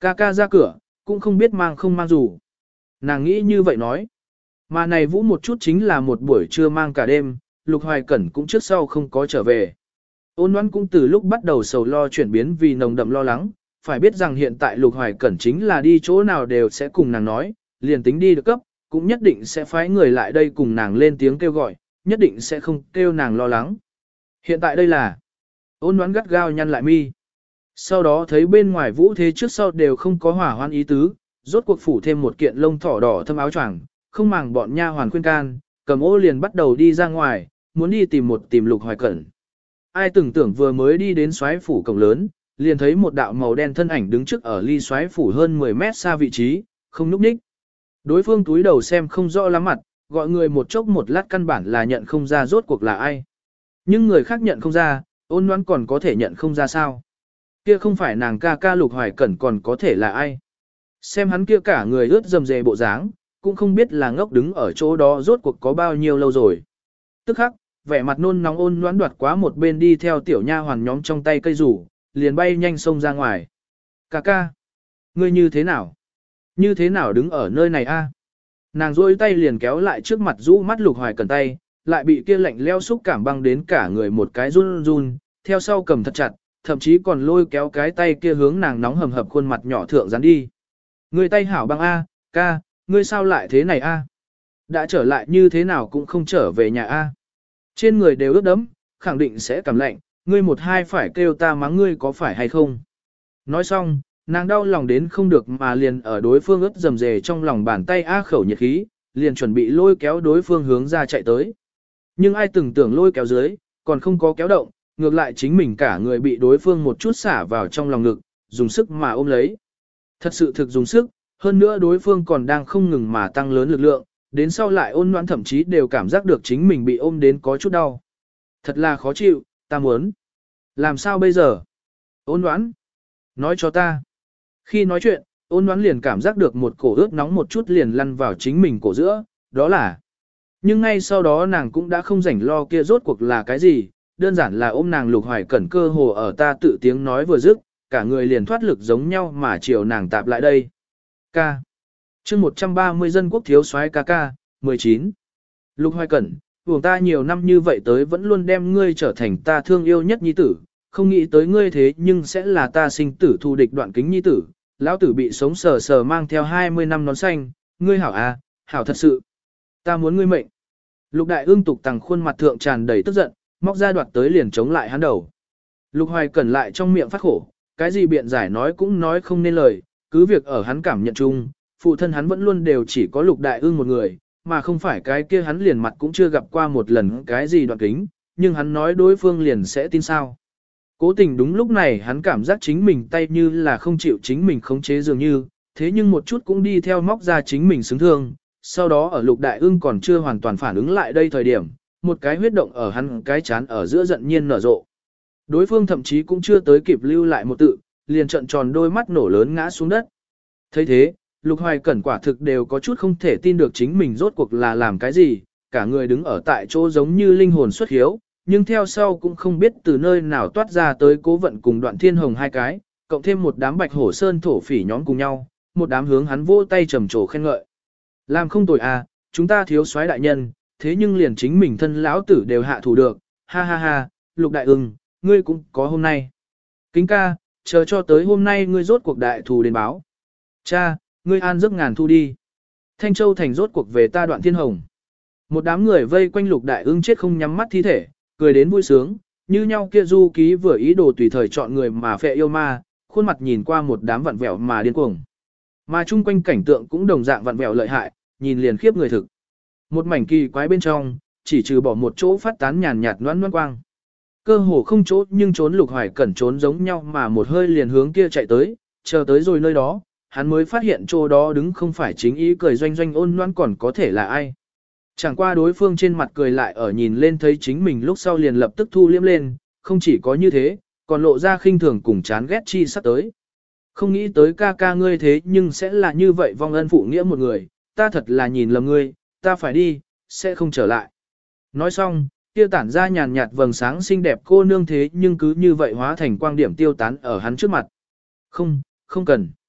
Ca ca ra cửa, cũng không biết mang không mang dù. Nàng nghĩ như vậy nói. Mà này vũ một chút chính là một buổi trưa mang cả đêm, Lục Hoài Cẩn cũng trước sau không có trở về. Ôn Ngoãn cũng từ lúc bắt đầu sầu lo chuyển biến vì nồng đậm lo lắng, phải biết rằng hiện tại Lục Hoài Cẩn chính là đi chỗ nào đều sẽ cùng nàng nói, liền tính đi được cấp, cũng nhất định sẽ phái người lại đây cùng nàng lên tiếng kêu gọi, nhất định sẽ không kêu nàng lo lắng. Hiện tại đây là Ôn Ngoãn gắt gao nhăn lại mi. Sau đó thấy bên ngoài vũ thế trước sau đều không có hỏa hoan ý tứ, rốt cuộc phủ thêm một kiện lông thỏ đỏ thâm áo choàng, không màng bọn nha hoàn khuyên can, cầm ô liền bắt đầu đi ra ngoài, muốn đi tìm Lục Hoài Cẩn. Ai từng tưởng vừa mới đi đến soái phủ cổng lớn, liền thấy một đạo màu đen thân ảnh đứng trước ở ly soái phủ hơn 10 mét xa vị trí, không núp ních. Đối phương túi đầu xem không rõ lắm mặt, gọi người một chốc một lát căn bản là nhận không ra rốt cuộc là ai. Nhưng người khác nhận không ra, Ôn Ngoãn còn có thể nhận không ra sao. Kia không phải nàng ca ca Lục Hoài Cẩn còn có thể là ai. Xem hắn kia cả người ướt dầm dề bộ dáng, cũng không biết là ngốc đứng ở chỗ đó rốt cuộc có bao nhiêu lâu rồi. Tức khắc, vẻ mặt nôn nóng Ôn Ngoãn đoạt quá một bên đi theo tiểu nha hoàn nhóm trong tay cây rủ, liền bay nhanh xông ra ngoài. Ca ca, ngươi như thế nào? Như thế nào đứng ở nơi này a? Nàng rôi tay liền kéo lại trước mặt rũ mắt Lục Hoài Cẩn tay, lại bị kia lạnh leo xúc cảm băng đến cả người một cái run run, theo sau cầm thật chặt, thậm chí còn lôi kéo cái tay kia hướng nàng nóng hầm hập khuôn mặt nhỏ thượng dán đi. Ngươi tay hảo băng a, ca, ngươi sao lại thế này a? Đã trở lại như thế nào cũng không trở về nhà a. Trên người đều ướt đẫm, khẳng định sẽ cảm lạnh, ngươi một hai phải kêu ta mắng ngươi có phải hay không? Nói xong, nàng đau lòng đến không được mà liền ở đối phương ướt dầm dề trong lòng bàn tay a khẩu nhiệt khí, liền chuẩn bị lôi kéo đối phương hướng ra chạy tới. Nhưng ai từng tưởng lôi kéo dưới, còn không có kéo động, ngược lại chính mình cả người bị đối phương một chút xả vào trong lòng ngực, dùng sức mà ôm lấy. Thật sự thực dùng sức, hơn nữa đối phương còn đang không ngừng mà tăng lớn lực lượng, đến sau lại Ôn Ngoãn thậm chí đều cảm giác được chính mình bị ôm đến có chút đau. Thật là khó chịu, ta muốn. Làm sao bây giờ? Ôn Ngoãn, nói cho ta. Khi nói chuyện, Ôn Ngoãn liền cảm giác được một cổ ướt nóng một chút liền lăn vào chính mình cổ giữa, đó là. Nhưng ngay sau đó nàng cũng đã không rảnh lo kia rốt cuộc là cái gì, đơn giản là ôm nàng Lục Hoài Cẩn cơ hồ ở ta tự tiếng nói vừa dứt, cả người liền thoát lực giống nhau mà chiều nàng tạp lại đây. Ca. Chương 130 dân quốc thiếu soái ca ca, 19. Lục Hoài Cẩn, vùng ta nhiều năm như vậy tới vẫn luôn đem ngươi trở thành ta thương yêu nhất nhi tử, không nghĩ tới ngươi thế nhưng sẽ là ta sinh tử thù địch đoạn kính nhi tử, lão tử bị sống sờ sờ mang theo 20 năm nón xanh, ngươi hảo à, hảo thật sự. Ta muốn ngươi mệnh. Lục Đại Ương tục tằng khuôn mặt thượng tràn đầy tức giận, móc ra đoạt tới liền chống lại hắn đầu. Lục Hoài Cẩn lại trong miệng phát khổ, cái gì biện giải nói cũng nói không nên lời, cứ việc ở hắn cảm nhận chung, phụ thân hắn vẫn luôn đều chỉ có Lục Đại Ương một người, mà không phải cái kia hắn liền mặt cũng chưa gặp qua một lần cái gì đoạn kính, nhưng hắn nói đối phương liền sẽ tin sao. Cố tình đúng lúc này hắn cảm giác chính mình tay như là không chịu chính mình khống chế dường như, thế nhưng một chút cũng đi theo móc ra chính mình xứng thương. Sau đó ở Lục Đại Ương còn chưa hoàn toàn phản ứng lại đây thời điểm, một cái huyết động ở hắn cái chán ở giữa giận nhiên nở rộ. Đối phương thậm chí cũng chưa tới kịp lưu lại một tự, liền trợn tròn đôi mắt nổ lớn ngã xuống đất. Thấy thế, Lục Hoài Cẩn quả thực đều có chút không thể tin được chính mình rốt cuộc là làm cái gì, cả người đứng ở tại chỗ giống như linh hồn xuất hiếu, nhưng theo sau cũng không biết từ nơi nào toát ra tới Cố Vận cùng Đoạn Thiên Hồng hai cái, cộng thêm một đám Bạch Hổ Sơn thổ phỉ nhóm cùng nhau, một đám hướng hắn vỗ tay trầm trồ khen ngợi. Làm không tồi à, chúng ta thiếu soái đại nhân, thế nhưng liền chính mình thân lão tử đều hạ thủ được, ha ha ha, Lục Đại Ưng, ngươi cũng có hôm nay. Kính ca, chờ cho tới hôm nay ngươi rốt cuộc đại thù đến báo. Cha, ngươi an giấc ngàn thu đi. Thanh Châu thành rốt cuộc về ta Đoạn Thiên Hồng. Một đám người vây quanh Lục Đại Ưng chết không nhắm mắt thi thể, cười đến vui sướng, như nhau kia du ký vừa ý đồ tùy thời chọn người mà phệ yêu ma, khuôn mặt nhìn qua một đám vặn vẹo mà điên cuồng. Mà chung quanh cảnh tượng cũng đồng dạng vặn vẹo lợi hại, nhìn liền khiếp người thực. Một mảnh kỳ quái bên trong, chỉ trừ bỏ một chỗ phát tán nhàn nhạt loãng loãng quang. Cơ hồ không chỗ nhưng trốn Lục Hoài Cẩn trốn giống nhau mà một hơi liền hướng kia chạy tới, chờ tới rồi nơi đó, hắn mới phát hiện chỗ đó đứng không phải chính ý cười doanh doanh ôn loãng còn có thể là ai. Chẳng qua đối phương trên mặt cười lại ở nhìn lên thấy chính mình lúc sau liền lập tức thu liếm lên, không chỉ có như thế, còn lộ ra khinh thường cùng chán ghét chi sắp tới. Không nghĩ tới ca ca ngươi thế nhưng sẽ là như vậy vong ân phụ nghĩa một người, ta thật là nhìn lầm ngươi, ta phải đi, sẽ không trở lại. Nói xong, tiêu tản ra nhàn nhạt vầng sáng xinh đẹp cô nương thế nhưng cứ như vậy hóa thành quang điểm tiêu tán ở hắn trước mặt. Không, không cần.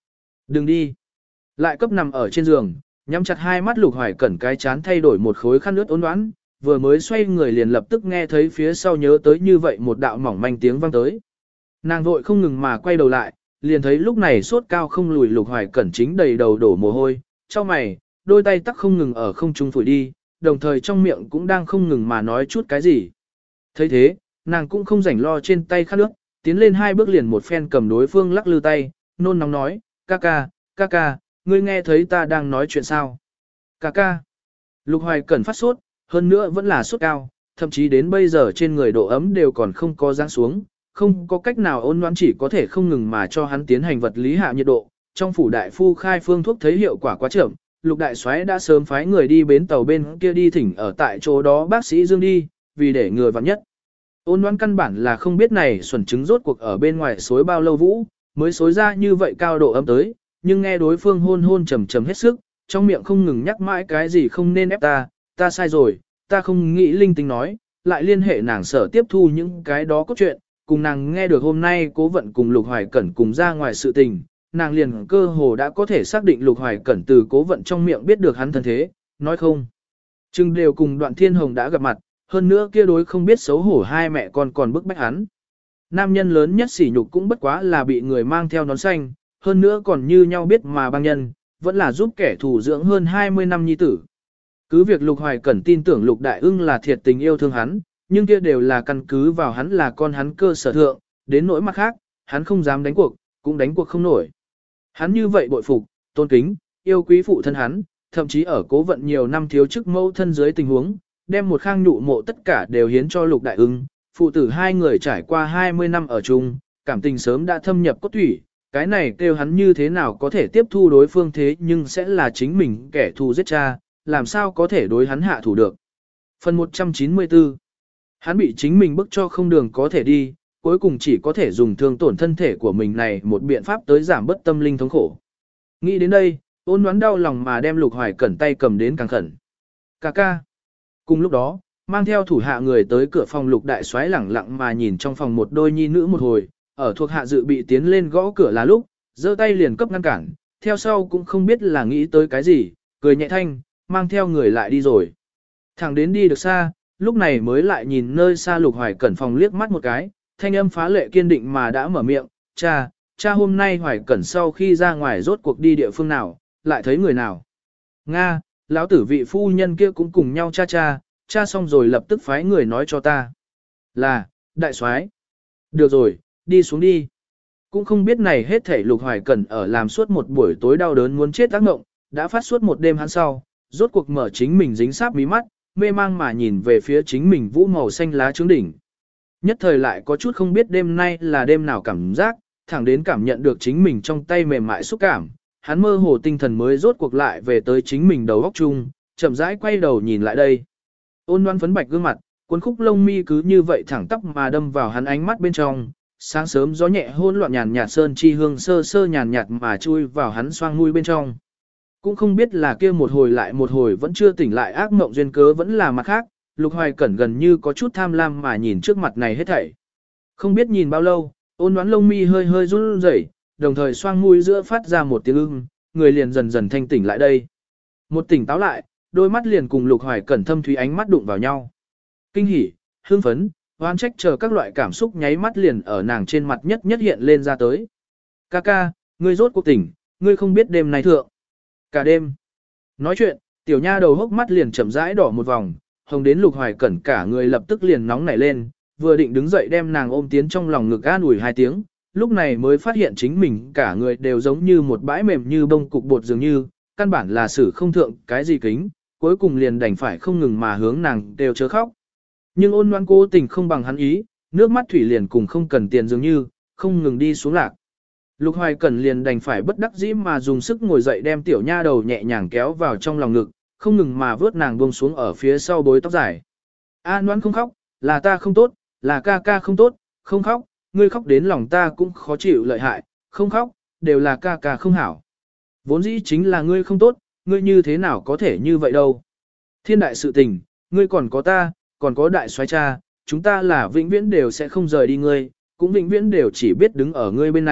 Đừng đi. Lại cấp nằm ở trên giường, nhắm chặt hai mắt Lục Hoài Cẩn cái chán thay đổi một khối khăn nước ốn đoán, vừa mới xoay người liền lập tức nghe thấy phía sau nhớ tới như vậy một đạo mỏng manh tiếng vang tới. Nàng vội không ngừng mà quay đầu lại, liền thấy lúc này sốt cao không lùi Lục Hoài Cẩn chính đầy đầu đổ mồ hôi, trong mày, đôi tay tắc không ngừng ở không trung phủi đi, đồng thời trong miệng cũng đang không ngừng mà nói chút cái gì. Thấy thế, nàng cũng không rảnh lo trên tay khăn nước, tiến lên hai bước liền một phen cầm đối phương lắc lư tay, nôn nóng nói, ca ca, ngươi nghe thấy ta đang nói chuyện sao? Ca ca. Lục Hoài Cẩn phát sốt, hơn nữa vẫn là sốt cao, thậm chí đến bây giờ trên người độ ấm đều còn không có giáng xuống, không có cách nào ôn noãn chỉ có thể không ngừng mà cho hắn tiến hành vật lý hạ nhiệt độ. Trong phủ đại phu khai phương thuốc thấy hiệu quả quá chậm, Lục đại soái đã sớm phái người đi bến tàu bên kia đi thỉnh ở tại chỗ đó bác sĩ Dương đi, vì để ngừa vạn nhất. Ôn noãn căn bản là không biết này xuẩn trứng rốt cuộc ở bên ngoài xối bao lâu vũ, mới xối ra như vậy cao độ ấm tới, nhưng nghe đối phương hôn hôn trầm trầm hết sức, trong miệng không ngừng nhắc mãi cái gì không nên ép ta sai rồi, ta không nghĩ linh tinh nói, lại liên hệ nàng sở tiếp thu những cái đó cốt truyện, cùng nàng nghe được hôm nay Cố Vận cùng Lục Hoài Cẩn cùng ra ngoài sự tình, nàng liền cơ hồ đã có thể xác định Lục Hoài Cẩn từ Cố Vận trong miệng biết được hắn thân thế, nói không. Chừng đều cùng Đoạn Thiên Hồng đã gặp mặt, hơn nữa kia đối không biết xấu hổ hai mẹ con còn bức bách hắn. Nam nhân lớn nhất sỉ nhục cũng bất quá là bị người mang theo nón xanh, hơn nữa còn như nhau biết mà băng nhân, vẫn là giúp kẻ thù dưỡng hơn 20 năm nhi tử. Cứ việc Lục Hoài Cẩn tin tưởng Lục Đại Ưng là thiệt tình yêu thương hắn, nhưng kia đều là căn cứ vào hắn là con hắn cơ sở thượng, đến nỗi mặt khác, hắn không dám đánh cuộc, cũng đánh cuộc không nổi. Hắn như vậy bội phục, tôn kính, yêu quý phụ thân hắn, thậm chí ở Cố Vận nhiều năm thiếu chức mẫu thân dưới tình huống, đem một khang nhụ mộ tất cả đều hiến cho Lục Đại Ưng, phụ tử hai người trải qua 20 năm ở chung, cảm tình sớm đã thâm nhập cốt thủy, cái này kêu hắn như thế nào có thể tiếp thu đối phương thế nhưng sẽ là chính mình kẻ thù giết cha, làm sao có thể đối hắn hạ thủ được. Phần 194 Hắn bị chính mình bức cho không đường có thể đi, cuối cùng chỉ có thể dùng thương tổn thân thể của mình này một biện pháp tới giảm bất tâm linh thống khổ. Nghĩ đến đây, ôn đoán đau lòng mà đem Lục Hoài Cẩn tay cầm đến càng khẩn. Ca. Cùng lúc đó, mang theo thủ hạ người tới cửa phòng Lục đại soái lẳng lặng mà nhìn trong phòng một đôi nhi nữ một hồi, ở thuộc hạ dự bị tiến lên gõ cửa là lúc, giơ tay liền cấp ngăn cản, theo sau cũng không biết là nghĩ tới cái gì, cười nhẹ thanh, mang theo người lại đi rồi. Thẳng đến đi được xa, lúc này mới lại nhìn nơi xa Lục Hoài Cẩn phòng liếc mắt một cái, thanh âm phá lệ kiên định mà đã mở miệng, cha hôm nay Hoài Cẩn sau khi ra ngoài rốt cuộc đi địa phương nào, lại thấy người nào. Nga, lão tử vị phu nhân kia cũng cùng nhau cha xong rồi lập tức phái người nói cho ta. Là, đại soái. Được rồi, đi xuống đi. Cũng không biết này hết thảy Lục Hoài Cẩn ở làm suốt một buổi tối đau đớn muốn chết ác mộng, đã phát suốt một đêm hắn sau, rốt cuộc mở chính mình dính sáp mí mắt, mê mang mà nhìn về phía chính mình vũ màu xanh lá trướng đỉnh. Nhất thời lại có chút không biết đêm nay là đêm nào cảm giác, thẳng đến cảm nhận được chính mình trong tay mềm mại xúc cảm, hắn mơ hồ tinh thần mới rốt cuộc lại về tới chính mình đầu óc chung, chậm rãi quay đầu nhìn lại đây. Ôn Loan phấn bạch gương mặt, cuốn khúc lông mi cứ như vậy thẳng tắp mà đâm vào hắn ánh mắt bên trong. Sáng sớm gió nhẹ hôn loạn nhàn nhạt sơn chi hương sơ sơ nhàn nhạt mà chui vào hắn xoang mũi bên trong. Cũng không biết là kia một hồi lại một hồi vẫn chưa tỉnh lại ác mộng duyên cớ vẫn là mặt khác, Lục Hoài Cẩn gần như có chút tham lam mà nhìn trước mặt này hết thảy. Không biết nhìn bao lâu, Ôn Loan lông mi hơi hơi run rẩy, đồng thời xoang mũi giữa phát ra một tiếng ưng, người liền dần dần thanh tỉnh lại đây. Một tỉnh táo lại, đôi mắt liền cùng Lục Hoài Cẩn thâm thúy ánh mắt đụng vào nhau. Kinh hỉ, hưng phấn, oan trách chờ các loại cảm xúc nháy mắt liền ở nàng trên mặt nhất hiện lên ra tới. Ca, ngươi rốt cuộc tỉnh, ngươi không biết đêm nay thượng. Cả đêm. Nói chuyện, tiểu nha đầu hốc mắt liền chậm rãi đỏ một vòng, hồng đến Lục Hoài Cẩn cả người lập tức liền nóng nảy lên, vừa định đứng dậy đem nàng ôm tiến trong lòng ngực an ủi 2 tiếng, lúc này mới phát hiện chính mình cả người đều giống như một bãi mềm như bông cục bột dường như, căn bản là xử không thượng cái gì kính, cuối cùng liền đành phải không ngừng mà hướng nàng đều chớ khóc. Nhưng Ôn Loan cố tình không bằng hắn ý, nước mắt thủy liền cùng không cần tiền dường như, không ngừng đi xuống lạc. Lục Hoài Cẩn liền đành phải bất đắc dĩ mà dùng sức ngồi dậy đem tiểu nha đầu nhẹ nhàng kéo vào trong lòng ngực, không ngừng mà vớt nàng buông xuống ở phía sau bối tóc dài. Loan không khóc, là ta không tốt, là ca không tốt, không khóc, ngươi khóc đến lòng ta cũng khó chịu lợi hại, không khóc, đều là ca không hảo. Vốn dĩ chính là ngươi không tốt, ngươi như thế nào có thể như vậy đâu. Thiên đại sự tình, ngươi còn có ta, còn có đại soái cha, chúng ta là vĩnh viễn đều sẽ không rời đi ngươi, cũng vĩnh viễn đều chỉ biết đứng ở ngươi bên này,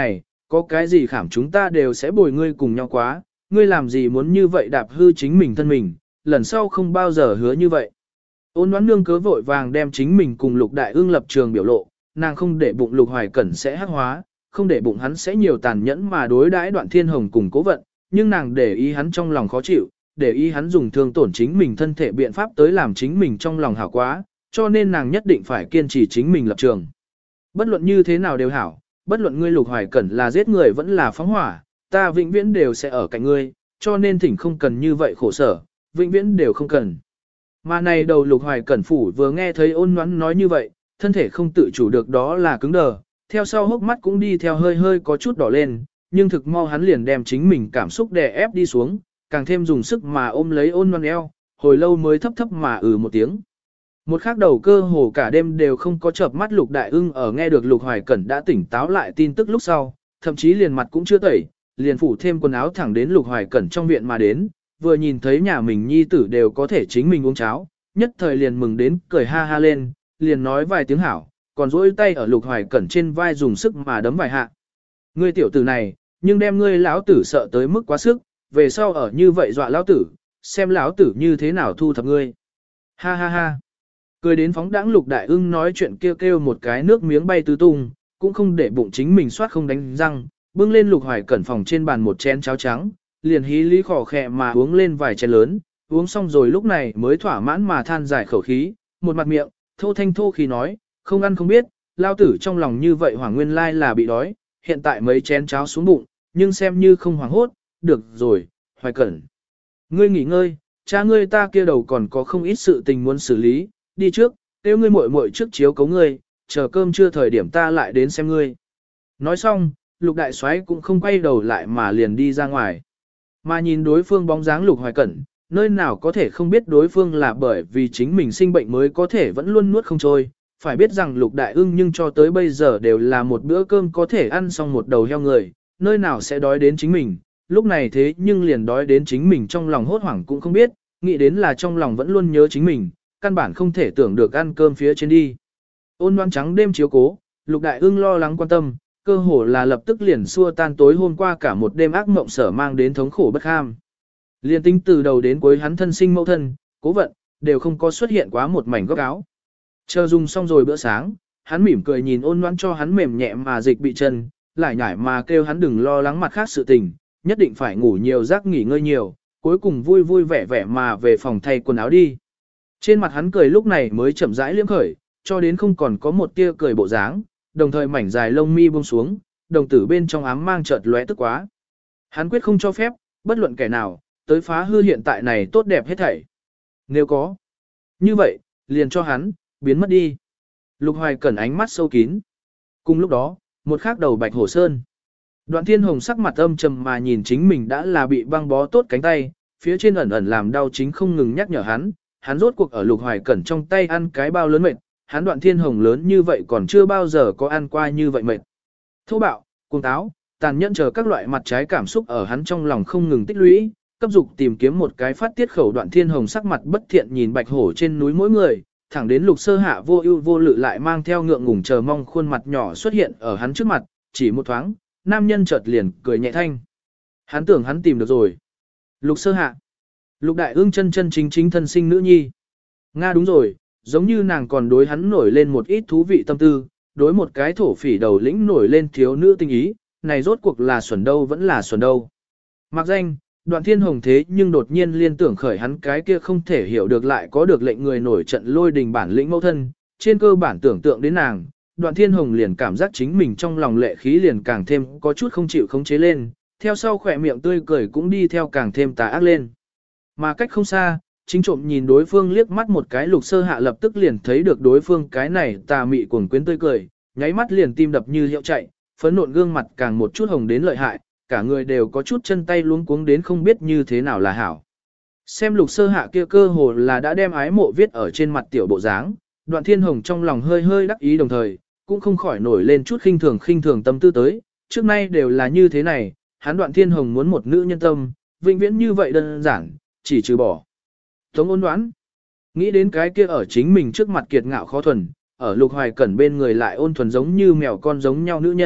Có cái gì khảm chúng ta đều sẽ bồi ngươi cùng nhau quá, ngươi làm gì muốn như vậy đạp hư chính mình thân mình, lần sau không bao giờ hứa như vậy. Ôn Đoán Nương cớ vội vàng đem chính mình cùng Lục Đại Ưng lập trường biểu lộ, nàng không để bụng Lục Hoài Cẩn sẽ hắc hóa, không để bụng hắn sẽ nhiều tàn nhẫn mà đối đãi Đoạn Thiên Hồng cùng Cố Vận, nhưng nàng để ý hắn trong lòng khó chịu, để ý hắn dùng thương tổn chính mình thân thể biện pháp tới làm chính mình trong lòng hảo quá, cho nên nàng nhất định phải kiên trì chính mình lập trường. Bất luận như thế nào đều hảo, bất luận ngươi Lục Hoài Cẩn là giết người vẫn là phóng hỏa, ta vĩnh viễn đều sẽ ở cạnh ngươi, cho nên thỉnh không cần như vậy khổ sở, vĩnh viễn đều không cần. Mà này đầu Lục Hoài Cẩn phủ vừa nghe thấy Ôn Ngoãn nói như vậy, thân thể không tự chủ được đó là cứng đờ, theo sau hốc mắt cũng đi theo hơi hơi có chút đỏ lên, nhưng thực mau hắn liền đem chính mình cảm xúc đè ép đi xuống, càng thêm dùng sức mà ôm lấy Ôn Ngoãn eo, hồi lâu mới thấp thấp mà một tiếng. Một khắc đầu cơ hồ cả đêm đều không có chợp mắt Lục Đại Ưng ở nghe được Lục Hoài Cẩn đã tỉnh táo lại tin tức lúc sau, thậm chí liền mặt cũng chưa tẩy, liền phủ thêm quần áo thẳng đến Lục Hoài Cẩn trong viện mà đến, vừa nhìn thấy nhà mình nhi tử đều có thể chính mình uống cháo, nhất thời liền mừng đến cười ha ha lên, liền nói vài tiếng hảo, còn duỗi tay ở Lục Hoài Cẩn trên vai dùng sức mà đấm vài hạ. Ngươi tiểu tử này, nhưng đem ngươi lão tử sợ tới mức quá sức, về sau ở như vậy dọa lão tử, xem lão tử như thế nào thu thập ngươi. Ha ha ha. Cười đến phóng đãng Lục Đại Ưng nói chuyện kêu kêu một cái nước miếng bay tứ tung, cũng không để bụng chính mình soát không đánh răng, bưng lên Lục Hoài Cẩn phòng trên bàn một chén cháo trắng, liền hí lý khỏ khẹ mà uống lên vài chén lớn, uống xong rồi lúc này mới thỏa mãn mà than dài khẩu khí, một mặt miệng, thô thanh thô khí nói, không ăn không biết, lao tử trong lòng như vậy Hoàng Nguyên Lai là bị đói, hiện tại mấy chén cháo xuống bụng, nhưng xem như không hoảng hốt, được rồi, Hoài Cẩn. Ngươi nghỉ ngơi, cha ngươi ta kia đầu còn có không ít sự tình muốn xử lý, đi trước, kêu ngươi muội muội trước chiếu cấu ngươi, chờ cơm trưa thời điểm ta lại đến xem ngươi. Nói xong, Lục Đại Soái cũng không quay đầu lại mà liền đi ra ngoài. Mà nhìn đối phương bóng dáng Lục Hoài Cẩn, nơi nào có thể không biết đối phương là bởi vì chính mình sinh bệnh mới có thể vẫn luôn nuốt không trôi. Phải biết rằng Lục Đại Ưng nhưng cho tới bây giờ đều là một bữa cơm có thể ăn xong một đầu heo người, nơi nào sẽ đói đến chính mình, lúc này thế nhưng liền đói đến chính mình trong lòng hốt hoảng cũng không biết, nghĩ đến là trong lòng vẫn luôn nhớ chính mình, căn bản không thể tưởng được ăn cơm phía trên đi. Ôn Đoan trắng đêm chiếu cố, Lục Đại Ưng lo lắng quan tâm, cơ hồ là lập tức liền xua tan tối hôm qua cả một đêm ác mộng sở mang đến thống khổ bất kham. Liên tính từ đầu đến cuối hắn thân sinh mẫu thân, Cố Vận, đều không có xuất hiện quá một mảnh góc áo. Chờ dùng xong rồi bữa sáng, hắn mỉm cười nhìn Ôn Ngoãn cho hắn mềm nhẹ mà dịch bị chân, lại nhải mà kêu hắn đừng lo lắng mặt khác sự tình, nhất định phải ngủ nhiều giấc nghỉ ngơi nhiều, cuối cùng vui vui vẻ vẻ mà về phòng thay quần áo đi. Trên mặt hắn cười lúc này mới chậm rãi liếm khởi, cho đến không còn có một tia cười bộ dáng, đồng thời mảnh dài lông mi buông xuống, đồng tử bên trong ám mang chợt lóe tức quá. Hắn quyết không cho phép, bất luận kẻ nào, tới phá hư hiện tại này tốt đẹp hết thảy. Nếu có, như vậy, liền cho hắn, biến mất đi. Lục Hoài Cẩn ánh mắt sâu kín. Cùng lúc đó, một khắc đầu Bạch Hổ Sơn. Đoạn Thiên Hồng sắc mặt âm trầm mà nhìn chính mình đã là bị băng bó tốt cánh tay, phía trên ẩn ẩn làm đau chính không ngừng nhắc nhở hắn rốt cuộc ở Lục Hoài Cẩn trong tay ăn cái bao lớn mệt, hắn Đoạn Thiên Hồng lớn như vậy còn chưa bao giờ có ăn qua như vậy mệt. Thô bạo, cuồng táo, tàn nhẫn chờ các loại mặt trái cảm xúc ở hắn trong lòng không ngừng tích lũy, cấp dục tìm kiếm một cái phát tiết khẩu. Đoạn Thiên Hồng sắc mặt bất thiện nhìn Bạch Hổ trên núi mỗi người, thẳng đến Lục Sơ Hạ vô ưu vô lự lại mang theo ngượng ngùng chờ mong khuôn mặt nhỏ xuất hiện ở hắn trước mặt, chỉ một thoáng, nam nhân chợt liền cười nhẹ thanh. Hắn tưởng hắn tìm được rồi. Lục Sơ Hạ. Lục Đại Ưng chân chân chính chính thân sinh nữ nhi. Nga đúng rồi, giống như nàng còn đối hắn nổi lên một ít thú vị tâm tư, đối một cái thổ phỉ đầu lĩnh nổi lên thiếu nữ tình ý, này rốt cuộc là xuẩn đâu vẫn là xuẩn đâu. Mặc danh, Đoạn Thiên Hồng thế nhưng đột nhiên liên tưởng khởi hắn cái kia không thể hiểu được lại có được lệnh người nổi trận lôi đình bản lĩnh mẫu thân, trên cơ bản tưởng tượng đến nàng, Đoạn Thiên Hồng liền cảm giác chính mình trong lòng lệ khí liền càng thêm có chút không chịu khống chế lên, theo sau khỏe miệng tươi cười cũng đi theo càng thêm tà ác lên. Mà cách không xa, chính trộm nhìn đối phương liếc mắt một cái Lục Sơ Hạ lập tức liền thấy được đối phương cái này tà mị cuồng quyến tươi cười, nháy mắt liền tim đập như hiệu chạy, phấn nộn gương mặt càng một chút hồng đến lợi hại, cả người đều có chút chân tay luống cuống đến không biết như thế nào là hảo. Xem Lục Sơ Hạ kia cơ hồ là đã đem ái mộ viết ở trên mặt tiểu bộ dáng, Đoạn Thiên Hồng trong lòng hơi hơi đắc ý đồng thời, cũng không khỏi nổi lên chút khinh thường tâm tư tới, trước nay đều là như thế này, hắn Đoạn Thiên Hồng muốn một nữ nhân tâm, vĩnh viễn như vậy đơn giản, chỉ trừ bỏ. Tống Ôn Đoán, nghĩ đến cái kia ở chính mình trước mặt kiệt ngạo khó thuần, ở Lục Hoài Cẩn bên người lại ôn thuần giống như mèo con giống nhau nữ nhân,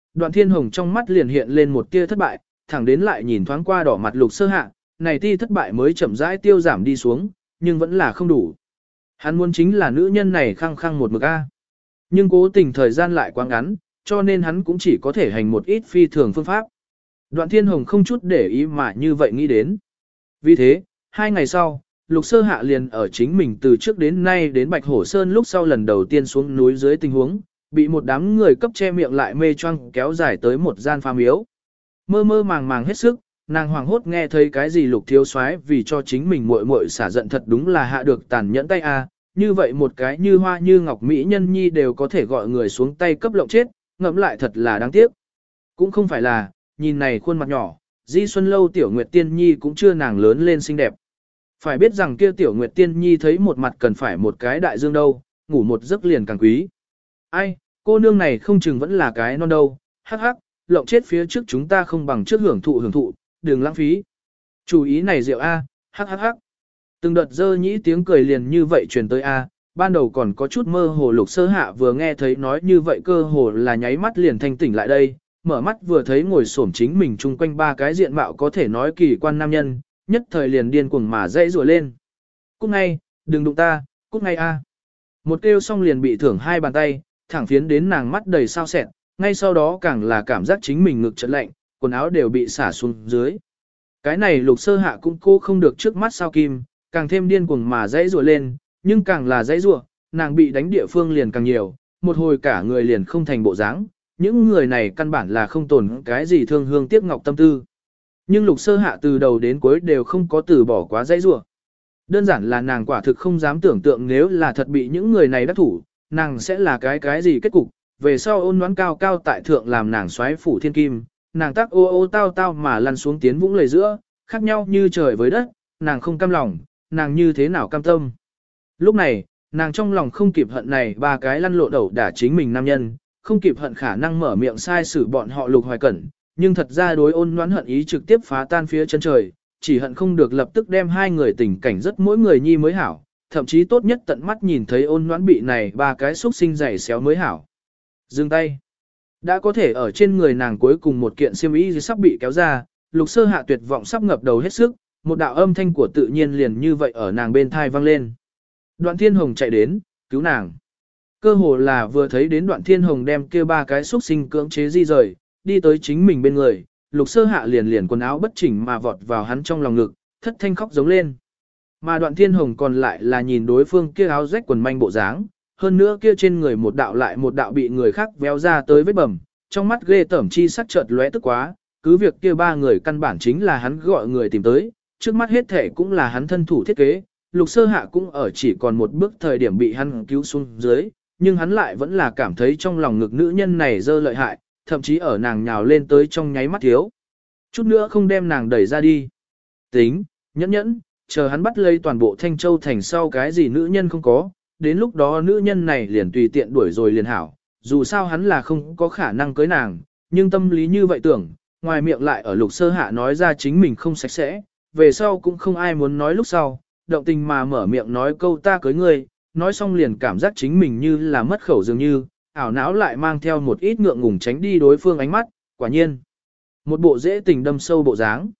Đoạn Thiên Hồng trong mắt liền hiện lên một tia thất bại, thẳng đến lại nhìn thoáng qua đỏ mặt Lục Sơ Hạ, này ti thất bại mới chậm rãi tiêu giảm đi xuống, nhưng vẫn là không đủ. Hắn muốn chính là nữ nhân này khăng khăng một mực A. Nhưng cố tình thời gian lại quá ngắn, cho nên hắn cũng chỉ có thể hành một ít phi thường phương pháp. Đoạn Thiên Hồng không chút để ý mà như vậy nghĩ đến. Vì thế, 2 ngày sau, Lục Sơ Hạ liền ở chính mình từ trước đến nay đến Bạch Hổ Sơn lúc sau lần đầu tiên xuống núi dưới tình huống, bị một đám người cấp che miệng lại mê choang kéo dài tới một gian phá miếu. Mơ mơ màng màng hết sức, nàng hoàng hốt nghe thấy cái gì Lục thiếu soái vì cho chính mình muội muội xả giận thật đúng là hạ được tàn nhẫn tay a, như vậy một cái như hoa như ngọc mỹ nhân nhi đều có thể gọi người xuống tay cấp lộng chết, ngẫm lại thật là đáng tiếc. Cũng không phải là, nhìn này khuôn mặt nhỏ, Di Xuân Lâu tiểu Nguyệt Tiên Nhi cũng chưa nàng lớn lên xinh đẹp. Phải biết rằng kia tiểu Nguyệt Tiên Nhi thấy một mặt cần phải một cái đại dương đâu, ngủ một giấc liền càng quý. Ai, cô nương này không chừng vẫn là cái non đâu, hắc hắc, lộng chết phía trước chúng ta không bằng trước hưởng thụ, đừng lãng phí. Chủ ý này rượu A, hắc hắc hắc. Từng đợt dơ nhĩ tiếng cười liền như vậy truyền tới A, ban đầu còn có chút mơ hồ Lục Sơ Hạ vừa nghe thấy nói như vậy cơ hồ là nháy mắt liền thanh tỉnh lại đây, mở mắt vừa thấy ngồi xổm chính mình chung quanh 3 cái diện mạo có thể nói kỳ quan nam nhân, nhất thời liền điên cuồng mà dãy rủa lên. Cút ngay, đừng đụng ta, cút ngay A. Một kêu xong liền bị thưởng 2 bàn tay, thẳng phiến đến nàng mắt đầy sao sẹn, ngay sau đó càng là cảm giác chính mình ngực chợt lạnh, quần áo đều bị xả xuống dưới. Cái này Lục Sơ Hạ cũng cô không được trước mắt sao kim, càng thêm điên cuồng mà dãy rủa lên, nhưng càng là dãy rủa, nàng bị đánh địa phương liền càng nhiều, một hồi cả người liền không thành bộ dáng. Những người này căn bản là không tồn cái gì thương hương tiếc ngọc tâm tư. Nhưng Lục Sơ Hạ từ đầu đến cuối đều không có từ bỏ quá dãy rủa. Đơn giản là nàng quả thực không dám tưởng tượng nếu là thật bị những người này đắc thủ, nàng sẽ là cái gì kết cục. Về sau ôn đoán cao cao tại thượng làm nàng xoáy phủ thiên kim, nàng tác ô ô tao tao mà lăn xuống tiến vũng lầy giữa, khác nhau như trời với đất, nàng không cam lòng, nàng như thế nào cam tâm. Lúc này, nàng trong lòng không kịp hận này 3 cái lăn lộn đầu đả chính mình nam nhân, không kịp hận khả năng mở miệng sai xử bọn họ Lục Hoài Cẩn, nhưng thật ra đối ôn đoán hận ý trực tiếp phá tan phía chân trời, chỉ hận không được lập tức đem 2 người tình cảnh rất mỗi người nhi mới hảo, thậm chí tốt nhất tận mắt nhìn thấy ôn đoán bị này 3 cái xúc sinh giày xéo mới hảo. Dừng tay. Đã có thể ở trên người nàng cuối cùng một kiện xiêm y sắp bị kéo ra, Lục Sơ Hạ tuyệt vọng sắp ngập đầu hết sức, một đạo âm thanh của tự nhiên liền như vậy ở nàng bên thai vang lên. Đoạn Thiên Hồng chạy đến, cứu nàng. Cơ hồ là vừa thấy đến Đoạn Thiên Hồng đem kia 3 cái xúc sinh cưỡng chế di rời, đi tới chính mình bên người, Lục Sơ Hạ liền quần áo bất chỉnh mà vọt vào hắn trong lòng ngực, thất thanh khóc giống lên. Mà Đoạn Thiên Hồng còn lại là nhìn đối phương kia áo rách quần manh bộ dáng, hơn nữa kia trên người một đạo lại một đạo bị người khác véo ra tới vết bầm, trong mắt ghê tởm chi sắc chợt lóe tức quá, cứ việc kia 3 người căn bản chính là hắn gọi người tìm tới, trước mắt hết thể cũng là hắn thân thủ thiết kế, Lục Sơ Hạ cũng ở chỉ còn một bước thời điểm bị hắn cứu xuống dưới, nhưng hắn lại vẫn là cảm thấy trong lòng ngực nữ nhân này dơ lợi hại, thậm chí ở nàng nhào lên tới trong nháy mắt thiếu. Chút nữa không đem nàng đẩy ra đi. Tính, nhẫn nhẫn, chờ hắn bắt lấy toàn bộ Thanh Châu thành sau cái gì nữ nhân không có, đến lúc đó nữ nhân này liền tùy tiện đuổi rồi liền hảo, dù sao hắn là không có khả năng cưới nàng, nhưng tâm lý như vậy tưởng, ngoài miệng lại ở Lục Sơ Hạ nói ra chính mình không sạch sẽ, về sau cũng không ai muốn nói lúc sau, động tình mà mở miệng nói câu ta cưới ngươi, nói xong liền cảm giác chính mình như là mất khẩu dường như, ảo não lại mang theo một ít ngượng ngùng tránh đi đối phương ánh mắt, quả nhiên. Một bộ dễ tình đâm sâu bộ dáng.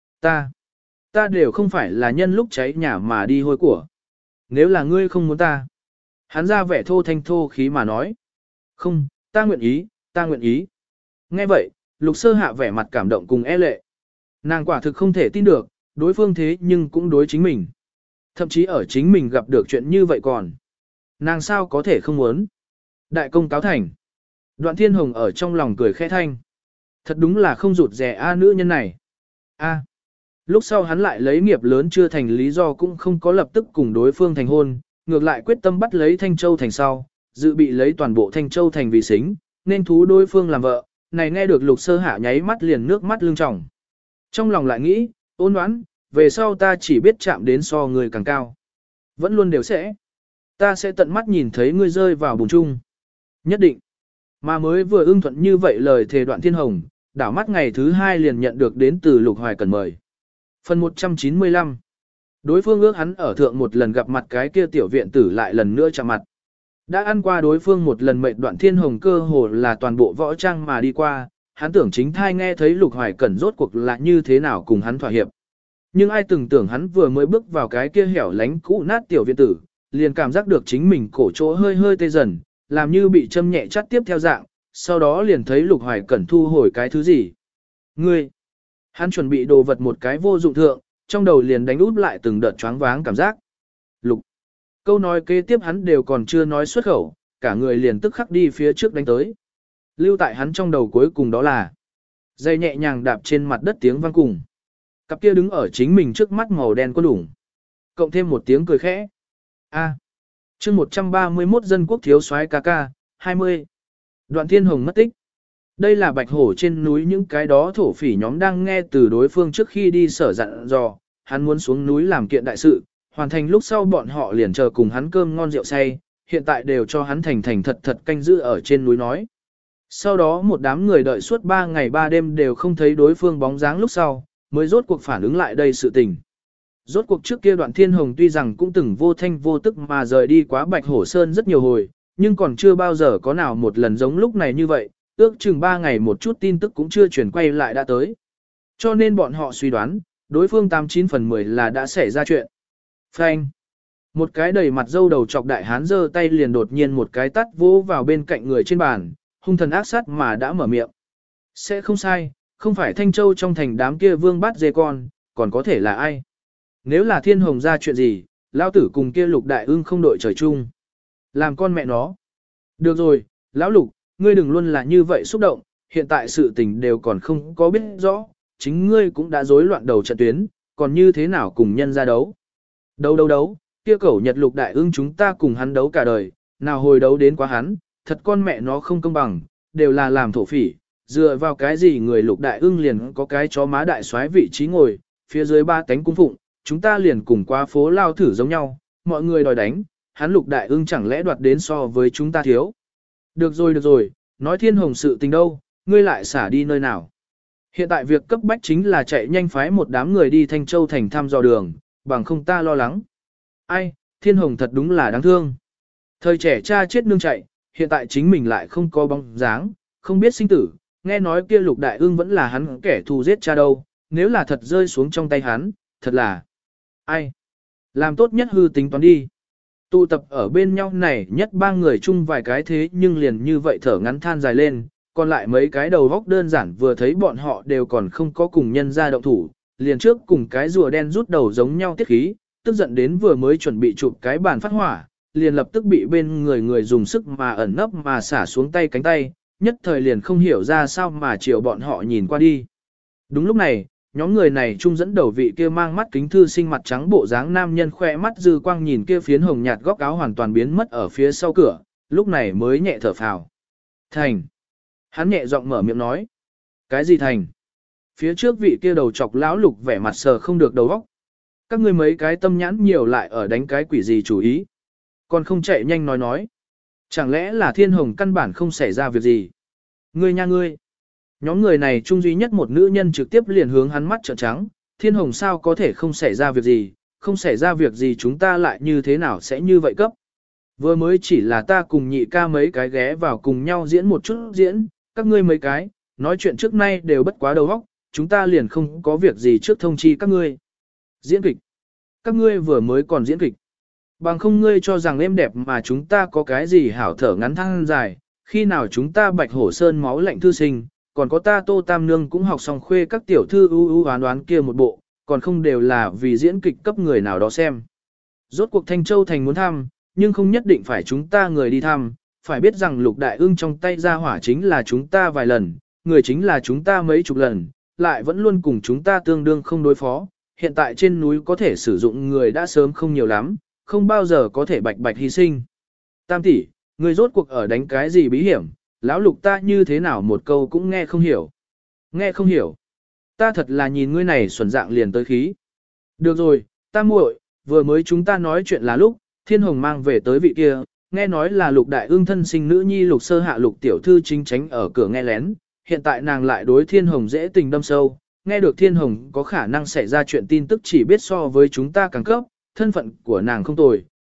Ta đều không phải là nhân lúc cháy nhà mà đi hôi của. Nếu là ngươi không muốn ta. Hắn ra vẻ thô thanh thô khí mà nói. Không, ta nguyện ý, ta nguyện ý. Nghe vậy, Lục Sơ Hạ vẻ mặt cảm động cùng e lệ. Nàng quả thực không thể tin được, đối phương thế nhưng cũng đối chính mình. Thậm chí ở chính mình gặp được chuyện như vậy còn. Nàng sao có thể không muốn. Đại công cáo thành. Đoạn Thiên Hồng ở trong lòng cười khẽ thanh. Thật đúng là không rụt rè nữ nhân này. Lúc sau hắn lại lấy nghiệp lớn chưa thành lý do cũng không có lập tức cùng đối phương thành hôn, ngược lại quyết tâm bắt lấy Thanh Châu thành sau, dự bị lấy toàn bộ Thanh Châu thành vì xính, nên thú đối phương làm vợ, này nghe được Lục Sơ Hạ nháy mắt liền nước mắt lưng tròng. Trong lòng lại nghĩ, ôn đoán, về sau ta chỉ biết chạm đến so người càng cao. Vẫn luôn đều sẽ. Ta sẽ tận mắt nhìn thấy ngươi rơi vào bùn chung. Nhất định. Mà mới vừa ưng thuận như vậy lời thề Đoạn Thiên Hồng, đảo mắt ngày thứ 2 liền nhận được đến từ Lục Hoài Cẩn mời. Phần 195. Đối phương ước hắn ở thượng một lần gặp mặt cái kia tiểu viện tử lại lần nữa chạm mặt. Đã ăn qua đối phương một lần mệnh Đoạn Thiên Hồng cơ hồ là toàn bộ võ trang mà đi qua, hắn tưởng chính thai nghe thấy Lục Hoài Cẩn rốt cuộc là như thế nào cùng hắn thỏa hiệp. Nhưng ai từng tưởng hắn vừa mới bước vào cái kia hẻo lánh cũ nát tiểu viện tử, liền cảm giác được chính mình cổ chỗ hơi hơi tê dần, làm như bị châm nhẹ chắt tiếp theo dạng, sau đó liền thấy Lục Hoài Cẩn thu hồi cái thứ gì. Ngươi! Hắn chuẩn bị đồ vật một cái vô dụng thượng, trong đầu liền đánh út lại từng đợt choáng váng cảm giác. Lục! Câu nói kế tiếp hắn đều còn chưa nói xuất khẩu, cả người liền tức khắc đi phía trước đánh tới. Lưu tại hắn trong đầu cuối cùng đó là dây nhẹ nhàng đạp trên mặt đất tiếng vang cùng. Cặp kia đứng ở chính mình trước mắt màu đen có đủng. Cộng thêm một tiếng cười khẽ. A. Chương 131 dân quốc thiếu soái ca ca, 20. Đoạn Thiên Hồng mất tích. Đây là Bạch Hổ trên núi những cái đó thổ phỉ nhóm đang nghe từ đối phương trước khi đi sở dặn dò, hắn muốn xuống núi làm kiện đại sự, hoàn thành lúc sau bọn họ liền chờ cùng hắn cơm ngon rượu say, hiện tại đều cho hắn thành thành thật thật canh giữ ở trên núi nói. Sau đó một đám người đợi suốt 3 ngày 3 đêm đều không thấy đối phương bóng dáng lúc sau, mới rốt cuộc phản ứng lại đây sự tình. Rốt cuộc trước kia Đoạn Thiên Hồng tuy rằng cũng từng vô thanh vô tức mà rời đi quá Bạch Hổ Sơn rất nhiều hồi, nhưng còn chưa bao giờ có nào một lần giống lúc này như vậy, ước chừng 3 ngày một chút tin tức cũng chưa chuyển quay lại đã tới. Cho nên bọn họ suy đoán, đối phương 89 phần 10 là đã xảy ra chuyện. Phanh. Một cái đầy mặt dâu đầu chọc đại hán giơ tay liền đột nhiên một cái tát vỗ vào bên cạnh người trên bàn, hung thần ác sát mà đã mở miệng. Sẽ không sai, không phải Thanh Châu trong thành đám kia vương bát dê con, còn có thể là ai? Nếu là Thiên Hồng ra chuyện gì, lão tử cùng kia Lục Đại Ưng không đội trời chung. Làm con mẹ nó. Được rồi, lão Lục, ngươi đừng luôn là như vậy xúc động, hiện tại sự tình đều còn không có biết rõ, chính ngươi cũng đã rối loạn đầu trận tuyến, còn như thế nào cùng nhân ra đấu. Đấu, kia cẩu Nhật Lục Đại Ưng chúng ta cùng hắn đấu cả đời, nào hồi đấu đến quá hắn, thật con mẹ nó không công bằng, đều là làm thổ phỉ, dựa vào cái gì người Lục Đại Ưng liền có cái chó má đại soái vị trí ngồi, phía dưới ba cánh cung phụng, chúng ta liền cùng qua phố lao thử giống nhau, mọi người đòi đánh, hắn Lục Đại Ưng chẳng lẽ đoạt đến so với chúng ta thiếu. Được rồi, nói Thiên Hồng sự tình đâu, ngươi lại xả đi nơi nào. Hiện tại việc cấp bách chính là chạy nhanh phái một đám người đi Thanh Châu thành thăm dò đường, bằng không ta lo lắng. Ai, Thiên Hồng thật đúng là đáng thương. Thời trẻ cha chết nương chạy, hiện tại chính mình lại không có bóng dáng, không biết sinh tử, nghe nói kia Lục Đại Ưng vẫn là hắn kẻ thù giết cha đâu, nếu là thật rơi xuống trong tay hắn, thật là... Ai? Làm tốt nhất hư tính toán đi. Tụ tập ở bên nhau này nhất ba người chung vài cái thế nhưng liền như vậy thở ngắn than dài lên, còn lại mấy cái đầu góc đơn giản vừa thấy bọn họ đều còn không có cùng nhân ra động thủ, liền trước cùng cái rùa đen rút đầu giống nhau tiết khí, tức giận đến vừa mới chuẩn bị chụp cái bàn phát hỏa, liền lập tức bị bên người dùng sức mà ẩn nấp mà xả xuống tay cánh tay, nhất thời liền không hiểu ra sao mà chiều bọn họ nhìn qua đi. Đúng lúc này, nhóm người này chung dẫn đầu vị kia mang mắt kính thư sinh mặt trắng bộ dáng nam nhân khoe mắt dư quang nhìn kia phiến hồng nhạt góc áo hoàn toàn biến mất ở phía sau cửa, lúc này mới nhẹ thở phào. Thành. Hắn nhẹ giọng mở miệng nói. Cái gì thành? Phía trước vị kia đầu chọc lão Lục vẻ mặt sờ không được đầu óc. Các ngươi mấy cái tâm nhãn nhiều lại ở đánh cái quỷ gì chủ ý. Còn không chạy nhanh nói. Chẳng lẽ là Thiên Hồng căn bản không xảy ra việc gì? Ngươi nha ngươi. Nhóm người này chung duy nhất một nữ nhân trực tiếp liền hướng hắn mắt trợn trắng, Thiên Hồng sao có thể không xảy ra việc gì, không xảy ra việc gì chúng ta lại như thế nào sẽ như vậy cấp. Vừa mới chỉ là ta cùng nhị ca mấy cái ghé vào cùng nhau diễn một chút diễn, các ngươi mấy cái, nói chuyện trước nay đều bất quá đầu óc, chúng ta liền không có việc gì trước thông chi các ngươi. Diễn kịch. Các ngươi vừa mới còn diễn kịch. Bằng không ngươi cho rằng êm đẹp mà chúng ta có cái gì hảo thở ngắn thăng dài, khi nào chúng ta Bạch Hổ Sơn máu lạnh thư sinh, còn có ta Tô Tam Nương cũng học xong khuê các tiểu thư đoán đoán kia một bộ, còn không đều là vì diễn kịch cấp người nào đó xem. Rốt cuộc Thanh Châu thành muốn thăm, nhưng không nhất định phải chúng ta người đi thăm, phải biết rằng Lục Đại Ưng trong tay ra hỏa chính là chúng ta vài lần, người chính là chúng ta mấy chục lần, lại vẫn luôn cùng chúng ta tương đương không đối phó, hiện tại trên núi có thể sử dụng người đã sớm không nhiều lắm, không bao giờ có thể bạch hy sinh. Tam tỷ, người rốt cuộc ở đánh cái gì bí hiểm, lão Lục ta như thế nào một câu cũng nghe không hiểu. Nghe không hiểu. Ta thật là nhìn ngươi này xuẩn dạng liền tới khí. Được rồi, ta muội, vừa mới chúng ta nói chuyện là lúc, Thiên Hồng mang về tới vị kia, nghe nói là Lục Đại Ưng thân sinh nữ nhi Lục Sơ Hạ Lục tiểu thư chính tránh ở cửa nghe lén, hiện tại nàng lại đối Thiên Hồng dễ tình đâm sâu, nghe được Thiên Hồng có khả năng xảy ra chuyện tin tức chỉ biết so với chúng ta càng cấp, thân phận của nàng không tồi,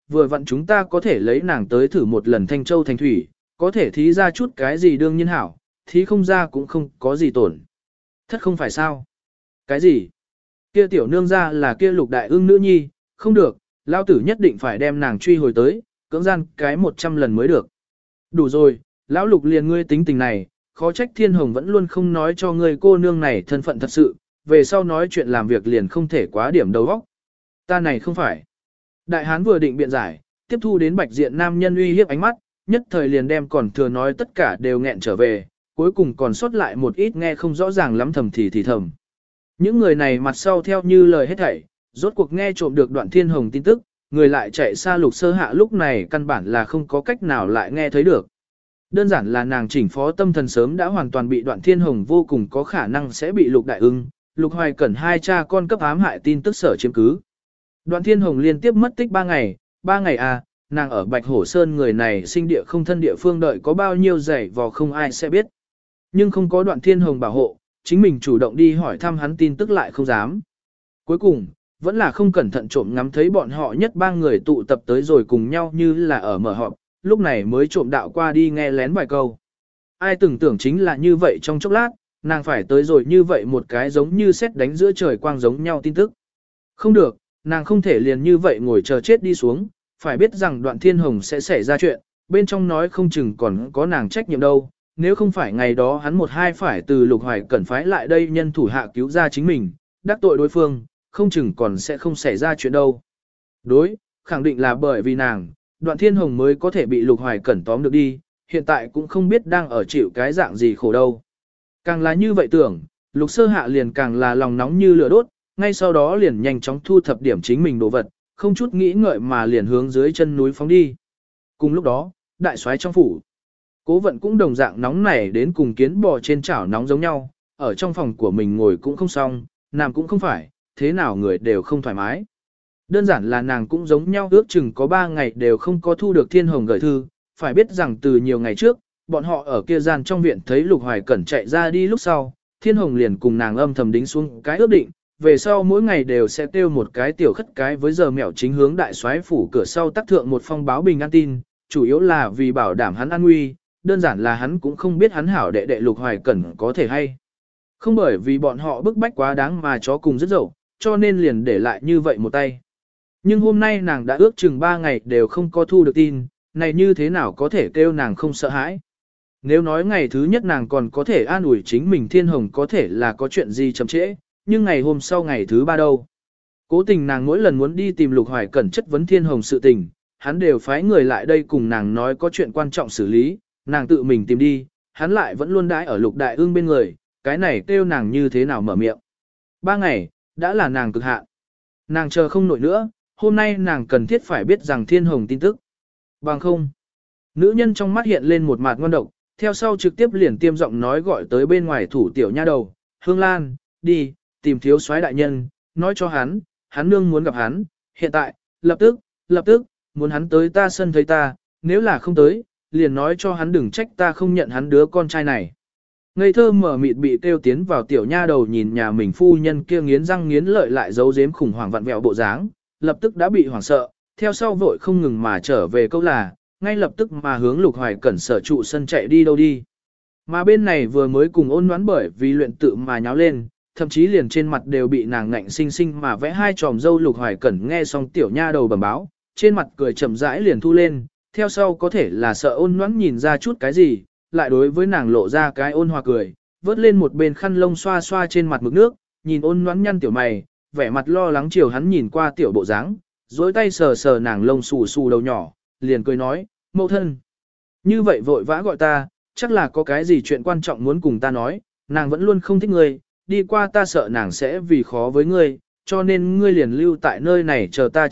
vừa vặn chúng ta có thể lấy nàng tới thử một lần Thanh Châu thành thủy, có thể thí ra chút cái gì đương nhiên hảo, thí không ra cũng không có gì tổn. Thất không phải sao? Cái gì? Kia tiểu nương ra là kia Lục đại ương nữ nhi, không được, lão tử nhất định phải đem nàng truy hồi tới, cưỡng gian cái 100 lần mới được. Đủ rồi, lão Lục liền ngươi tính tình này, khó trách Thiên Hồng vẫn luôn không nói cho ngươi cô nương này thân phận thật sự, về sau nói chuyện làm việc liền không thể quá điểm đầu óc. Ta này không phải. Đại hán vừa định biện giải, tiếp thu đến bạch diện nam nhân uy hiếp ánh mắt, nhất thời liền đem còn thừa nói tất cả đều nghẹn trở về, cuối cùng còn sót lại một ít nghe không rõ ràng lắm thầm thì thầm. Những người này mặt sau theo như lời hết thảy, rốt cuộc nghe trộm được Đoạn Thiên Hồng tin tức, người lại chạy xa Lục Sơ Hạ lúc này căn bản là không có cách nào lại nghe thấy được. Đơn giản là nàng chỉnh phó tâm thần sớm đã hoàn toàn bị Đoạn Thiên Hồng vô cùng có khả năng sẽ bị Lục Đại Ưng, Lục Hoài Cẩn hai cha con cấp ám hại tin tức sở chiếm cứ. Đoạn Thiên Hồng liên tiếp mất tích 3 ngày à, nàng ở Bạch Hổ Sơn người này sinh địa không thân địa phương đợi có bao nhiêu giày vò không ai sẽ biết. Nhưng không có Đoạn Thiên Hồng bảo hộ, chính mình chủ động đi hỏi thăm hắn tin tức lại không dám. Cuối cùng, vẫn là không cẩn thận trộm ngắm thấy bọn họ nhất 3 người tụ tập tới rồi cùng nhau như là ở mở họp, lúc này mới trộm đạo qua đi nghe lén vài câu. Ai từng tưởng chính là như vậy trong chốc lát, nàng phải tới rồi như vậy một cái giống như sét đánh giữa trời quang giống nhau tin tức. Không được, nàng không thể liền như vậy ngồi chờ chết đi xuống, phải biết rằng Đoạn Thiên Hồng sẽ xảy ra chuyện, bên trong nói không chừng còn có nàng trách nhiệm đâu, nếu không phải ngày đó hắn một hai phải từ Lục Hoài Cẩn phái lại đây nhân thủ hạ cứu ra chính mình, đắc tội đối phương, không chừng còn sẽ không xảy ra chuyện đâu. Đối, khẳng định là bởi vì nàng, Đoạn Thiên Hồng mới có thể bị Lục Hoài Cẩn tóm được đi, hiện tại cũng không biết đang ở chịu cái dạng gì khổ đâu. Càng là như vậy tưởng, Lục Sơ Hạ liền càng là lòng nóng như lửa đốt, ngay sau đó liền nhanh chóng thu thập điểm chính mình đồ vật, không chút nghĩ ngợi mà liền hướng dưới chân núi phóng đi. Cùng lúc đó, đại soái trong phủ, Cố Vận cũng đồng dạng nóng nảy đến cùng kiến bò trên chảo nóng giống nhau, ở trong phòng của mình ngồi cũng không xong, nằm cũng không phải, thế nào người đều không thoải mái. Đơn giản là nàng cũng giống nhau ước chừng có 3 ngày đều không có thu được Thiên Hồng gửi thư, phải biết rằng từ nhiều ngày trước, bọn họ ở kia gian trong viện thấy Lục Hoài Cẩn chạy ra đi lúc sau, Thiên Hồng liền cùng nàng âm thầm đính xuống cái ước định, về sau mỗi ngày đều sẽ tiêu một cái tiểu khất cái với giờ mẹo chính hướng đại soái phủ cửa sau tác thượng một phong báo bình an tin, chủ yếu là vì bảo đảm hắn an nguy, đơn giản là hắn cũng không biết hắn hảo đệ đệ Lục Hoài Cẩn có thể hay. Không bởi vì bọn họ bức bách quá đáng mà chó cùng rất dậu, cho nên liền để lại như vậy một tay. Nhưng hôm nay nàng đã ước chừng 3 ngày đều không có thu được tin, này như thế nào có thể kêu nàng không sợ hãi. Nếu nói ngày thứ nhất nàng còn có thể an ủi chính mình Thiên Hồng có thể là có chuyện gì chậm trễ, nhưng ngày hôm sau ngày thứ 3 đâu. Cố tình nàng mỗi lần muốn đi tìm Lục Hoài Cẩn chất vấn Thiên Hồng sự tình, hắn đều phái người lại đây cùng nàng nói có chuyện quan trọng xử lý, nàng tự mình tìm đi, hắn lại vẫn luôn đãi ở Lục Đại Ương bên người, cái này kêu nàng như thế nào mở miệng. 3 ngày, đã là nàng cực hạn. Nàng chờ không nổi nữa, hôm nay nàng cần thiết phải biết rằng Thiên Hồng tin tức. Bằng không, nữ nhân trong mắt hiện lên một mặt ngon độc, theo sau trực tiếp liền tiêm giọng nói gọi tới bên ngoài thủ tiểu nha đầu, Hương Lan, đi, tìm thiếu soái đại nhân, nói cho hắn nương muốn gặp hắn, hiện tại, lập tức, muốn hắn tới ta sân thấy ta, nếu là không tới, liền nói cho hắn đừng trách ta không nhận hắn đứa con trai này. Ngây thơ mở mịt bị kêu tiến vào tiểu nha đầu nhìn nhà mình phu nhân kia nghiến răng nghiến lợi lại giấu giếm khủng hoảng vặn vẹo bộ dáng, lập tức đã bị hoảng sợ, theo sau vội không ngừng mà trở về câu là, ngay lập tức mà hướng Lục Hoài Cẩn sở trụ sân chạy đi đâu đi. Mà bên này vừa mới cùng ôn đoán bởi vì luyện tự mà nháo lên, thậm chí liền trên mặt đều bị nàng ngạnh sinh sinh mà vẽ hai tròm dâu. Lục Hoài Cẩn nghe xong tiểu nha đầu bẩm báo, trên mặt cười chậm rãi liền thu lên, theo sau có thể là sợ ôn đoán nhìn ra chút cái gì, lại đối với nàng lộ ra cái ôn hòa cười, vớt lên một bên khăn lông xoa xoa trên mặt mực nước, nhìn ôn đoán nhăn tiểu mày, vẻ mặt lo lắng chiều hắn nhìn qua tiểu bộ dáng, dối tay sờ sờ nàng lông xù xù đầu nhỏ, liền cười nói, mẫu thân. Như vậy vội vã gọi ta, chắc là có cái gì chuyện quan trọng muốn cùng ta nói, nàng vẫn luôn không thích ngươi, đi qua ta sợ nàng sẽ vì khó với ngươi, cho nên ngươi liền lưu tại nơi này chờ ta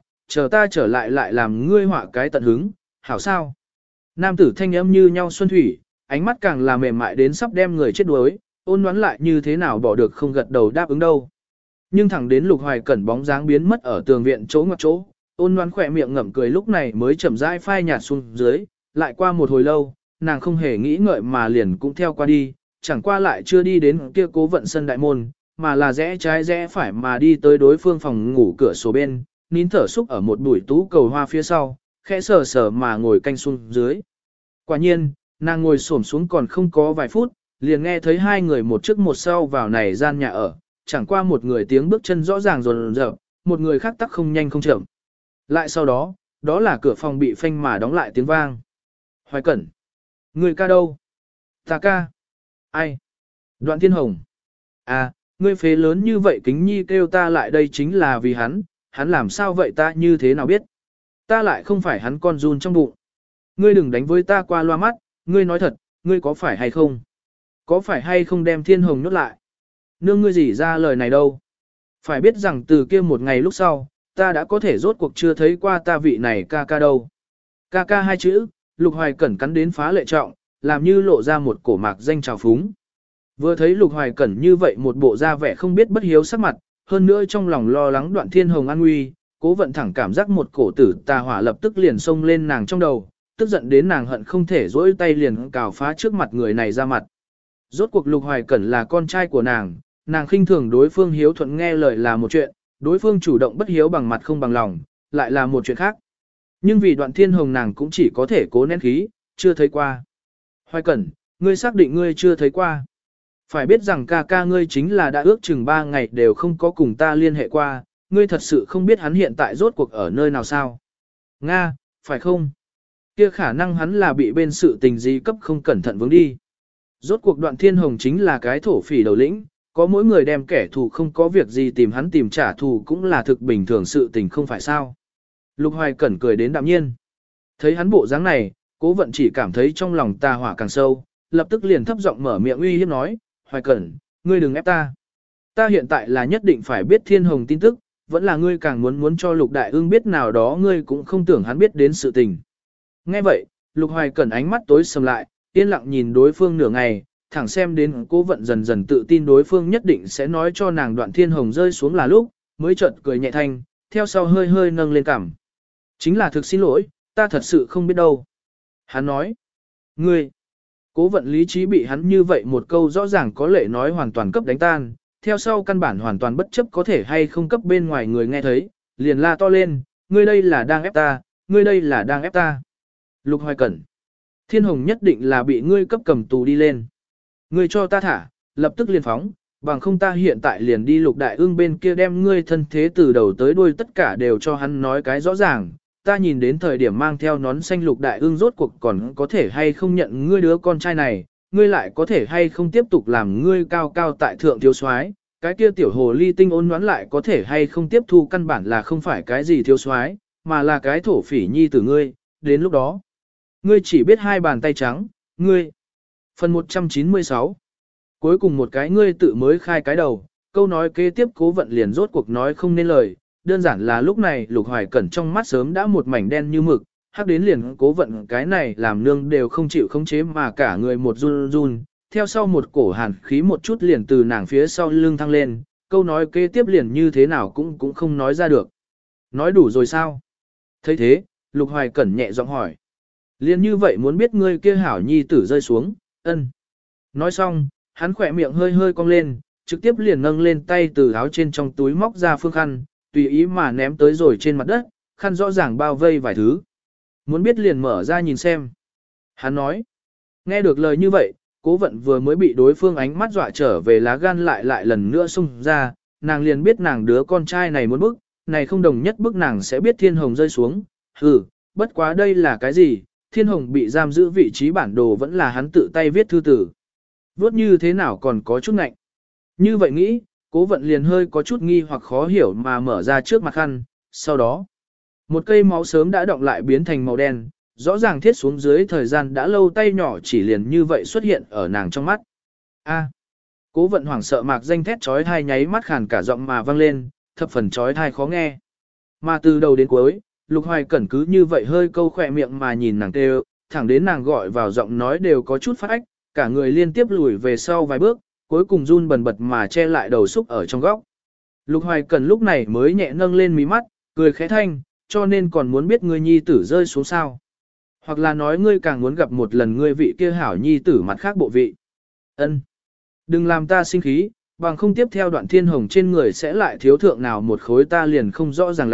trở lại lại làm ngươi họa cái tận hứng, hảo sao? Nam tử thanh âm như nhau xuân thủy, ánh mắt càng là mềm mại đến sắp đem người chết đuối, ôn đoán lại như thế nào bỏ được không gật đầu đáp ứng đâu. Nhưng thẳng đến Lục Hoài Cẩn bóng dáng biến mất ở tường viện chỗ ngoặc chỗ, ôn đoán khỏe miệng ngậm cười lúc này mới chậm rãi phai nhạt xuống dưới, lại qua một hồi lâu, nàng không hề nghĩ ngợi mà liền cũng theo qua đi, chẳng qua lại chưa đi đến kia Cố Vận sân đại môn, mà là rẽ trái rẽ phải mà đi tới đối phương phòng ngủ cửa sổ bên, nín thở xúc ở một bụi tú cầu hoa phía sau, khẽ sờ sờ mà ngồi canh xuống dưới. Quả nhiên, nàng ngồi xổm xuống còn không có vài phút, liền nghe thấy hai người một trước một sau vào này gian nhà ở, chẳng qua một người tiếng bước chân rõ ràng rồn rợp, một người khác tắc không nhanh không chậm. Lại sau đó, đó là cửa phòng bị phanh mà đóng lại tiếng vang. Hoài Cẩn. Người ca đâu? Ta ca. Ai? Đoạn Thiên Hồng. À, ngươi phế lớn như vậy kính nhi kêu ta lại đây chính là vì hắn làm sao vậy ta như thế nào biết? Ta lại không phải hắn con run trong bụng. Ngươi đừng đánh với ta qua loa mắt, ngươi nói thật, ngươi có phải hay không? Có phải hay không đem Thiên Hồng nhốt lại? Nương ngươi gì ra lời này đâu? Phải biết rằng từ kia một ngày lúc sau, ta đã có thể rốt cuộc chưa thấy qua ta vị này ca ca đâu. Ca ca hai chữ, Lục Hoài Cẩn cắn đến phá lệ trọng, làm như lộ ra một cổ mạc danh trào phúng. Vừa thấy Lục Hoài Cẩn như vậy một bộ da vẻ không biết bất hiếu sắc mặt, hơn nữa trong lòng lo lắng Đoạn Thiên Hồng an nguy, Cố Vận thẳng cảm giác một cổ tử tà hỏa lập tức liền xông lên nàng trong đầu, tức giận đến nàng hận không thể dỗi tay liền cào phá trước mặt người này ra mặt. Rốt cuộc Lục Hoài Cẩn là con trai của nàng khinh thường đối phương hiếu thuận nghe lời là một chuyện, đối phương chủ động bất hiếu bằng mặt không bằng lòng, lại là một chuyện khác. Nhưng vì Đoạn Thiên Hồng nàng cũng chỉ có thể cố nén khí, chưa thấy qua. Hoài Cẩn, ngươi xác định ngươi chưa thấy qua. Phải biết rằng ca ca ngươi chính là đã ước chừng 3 ngày đều không có cùng ta liên hệ qua, ngươi thật sự không biết hắn hiện tại rốt cuộc ở nơi nào sao. Nga, phải không? Kia khả năng hắn là bị bên sự tình gì cấp không cẩn thận vướng đi. Rốt cuộc Đoạn Thiên Hồng chính là cái thổ phỉ đầu lĩnh, có mỗi người đem kẻ thù không có việc gì tìm hắn tìm trả thù cũng là thực bình thường sự tình không phải sao. Lục Hoài Cẩn cười đến đạm nhiên. Thấy hắn bộ dáng này, Cố Vận chỉ cảm thấy trong lòng tà hỏa càng sâu, lập tức liền thấp giọng mở miệng uy hiếp nói, Hoài Cẩn, ngươi đừng ép ta. Ta hiện tại là nhất định phải biết Thiên Hồng tin tức, vẫn là ngươi càng muốn cho Lục Đại Ưng biết nào đó ngươi cũng không tưởng hắn biết đến sự tình. Nghe vậy, Lục Hoài Cẩn ánh mắt tối sầm lại, yên lặng nhìn đối phương nửa ngày, thẳng xem đến Cố Vận dần dần tự tin đối phương nhất định sẽ nói cho nàng Đoạn Thiên Hồng rơi xuống là lúc, mới chợt cười nhẹ thanh, theo sau hơi hơi nâng lên cằm. Chính là thực xin lỗi, ta thật sự không biết đâu. Hắn nói, ngươi, Cố Vận lý trí bị hắn như vậy một câu rõ ràng có lệ nói hoàn toàn cấp đánh tan, theo sau căn bản hoàn toàn bất chấp có thể hay không cấp bên ngoài người nghe thấy, liền la to lên, ngươi đây là đang ép ta, ngươi đây là đang ép ta. Lục Hoài Cẩn, Thiên Hồng nhất định là bị ngươi cấp cầm tù đi lên. Ngươi cho ta thả, lập tức liền phóng, bằng không ta hiện tại liền đi Lục Đại Ưng bên kia đem ngươi thân thế từ đầu tới đuôi tất cả đều cho hắn nói cái rõ ràng. Ta nhìn đến thời điểm mang theo nón xanh Lục Đại Ưng rốt cuộc còn có thể hay không nhận ngươi đứa con trai này, ngươi lại có thể hay không tiếp tục làm ngươi cao cao tại thượng thiếu soái, cái kia tiểu hồ ly tinh ôn đoán lại có thể hay không tiếp thu căn bản là không phải cái gì thiếu soái, mà là cái thổ phỉ nhi tử ngươi, đến lúc đó, ngươi chỉ biết hai bàn tay trắng, ngươi. Phần 196. Cuối cùng một cái ngươi tự mới khai cái đầu, câu nói kế tiếp Cố Vận liền rốt cuộc nói không nên lời, đơn giản là lúc này Lục Hoài Cẩn trong mắt sớm đã một mảnh đen như mực, hắc đến liền Cố Vận cái này làm nương đều không chịu khống chế mà cả người một run run, theo sau một cổ hàn khí một chút liền từ nàng phía sau lưng thăng lên, câu nói kế tiếp liền như thế nào cũng không nói ra được. Nói đủ rồi sao? Thấy thế, Lục Hoài Cẩn nhẹ giọng hỏi. Liền như vậy muốn biết ngươi kia hảo nhi tử rơi xuống, ân. Nói xong, hắn khỏe miệng hơi hơi cong lên, trực tiếp liền nâng lên tay từ áo trên trong túi móc ra phương khăn, tùy ý mà ném tới rồi trên mặt đất, khăn rõ ràng bao vây vài thứ. Muốn biết liền mở ra nhìn xem. Hắn nói, nghe được lời như vậy, Cố Vận vừa mới bị đối phương ánh mắt dọa trở về lá gan lại lần nữa xung ra, nàng liền biết nàng đứa con trai này muốn bức, này không đồng nhất bức nàng sẽ biết Thiên Hồng rơi xuống, bất quá đây là cái gì, Thiên Hồng bị giam giữ vị trí bản đồ vẫn là hắn tự tay viết thư tử. Vuốt như thế nào còn có chút ngạnh. Như vậy nghĩ, Cố Vận liền hơi có chút nghi hoặc khó hiểu mà mở ra trước mặt khăn, sau đó, một cây máu sớm đã động lại biến thành màu đen, rõ ràng thiết xuống dưới thời gian đã lâu tay nhỏ chỉ liền như vậy xuất hiện ở nàng trong mắt. A. Cố Vận hoảng sợ mạc danh thét chói tai nháy mắt khàn cả giọng mà vang lên, thập phần chói tai khó nghe. Mà từ đầu đến cuối, Lục Hoài Cẩn cứ như vậy hơi câu khỏe miệng mà nhìn nàng kêu, thẳng đến nàng gọi vào giọng nói đều có chút phát ách, cả người liên tiếp lùi về sau vài bước, cuối cùng run bần bật mà che lại đầu xúc ở trong góc. Lục Hoài Cẩn lúc này mới nhẹ nâng lên mí mắt, cười khẽ thanh, cho nên còn muốn biết ngươi nhi tử rơi xuống sao. Hoặc là nói ngươi càng muốn gặp một lần ngươi vị kia hảo nhi tử mặt khác bộ vị. Ân, đừng làm ta sinh khí, bằng không tiếp theo Đoạn Thiên Hồng trên người sẽ lại thiếu thượng nào một khối ta liền không rõ ràng lắm,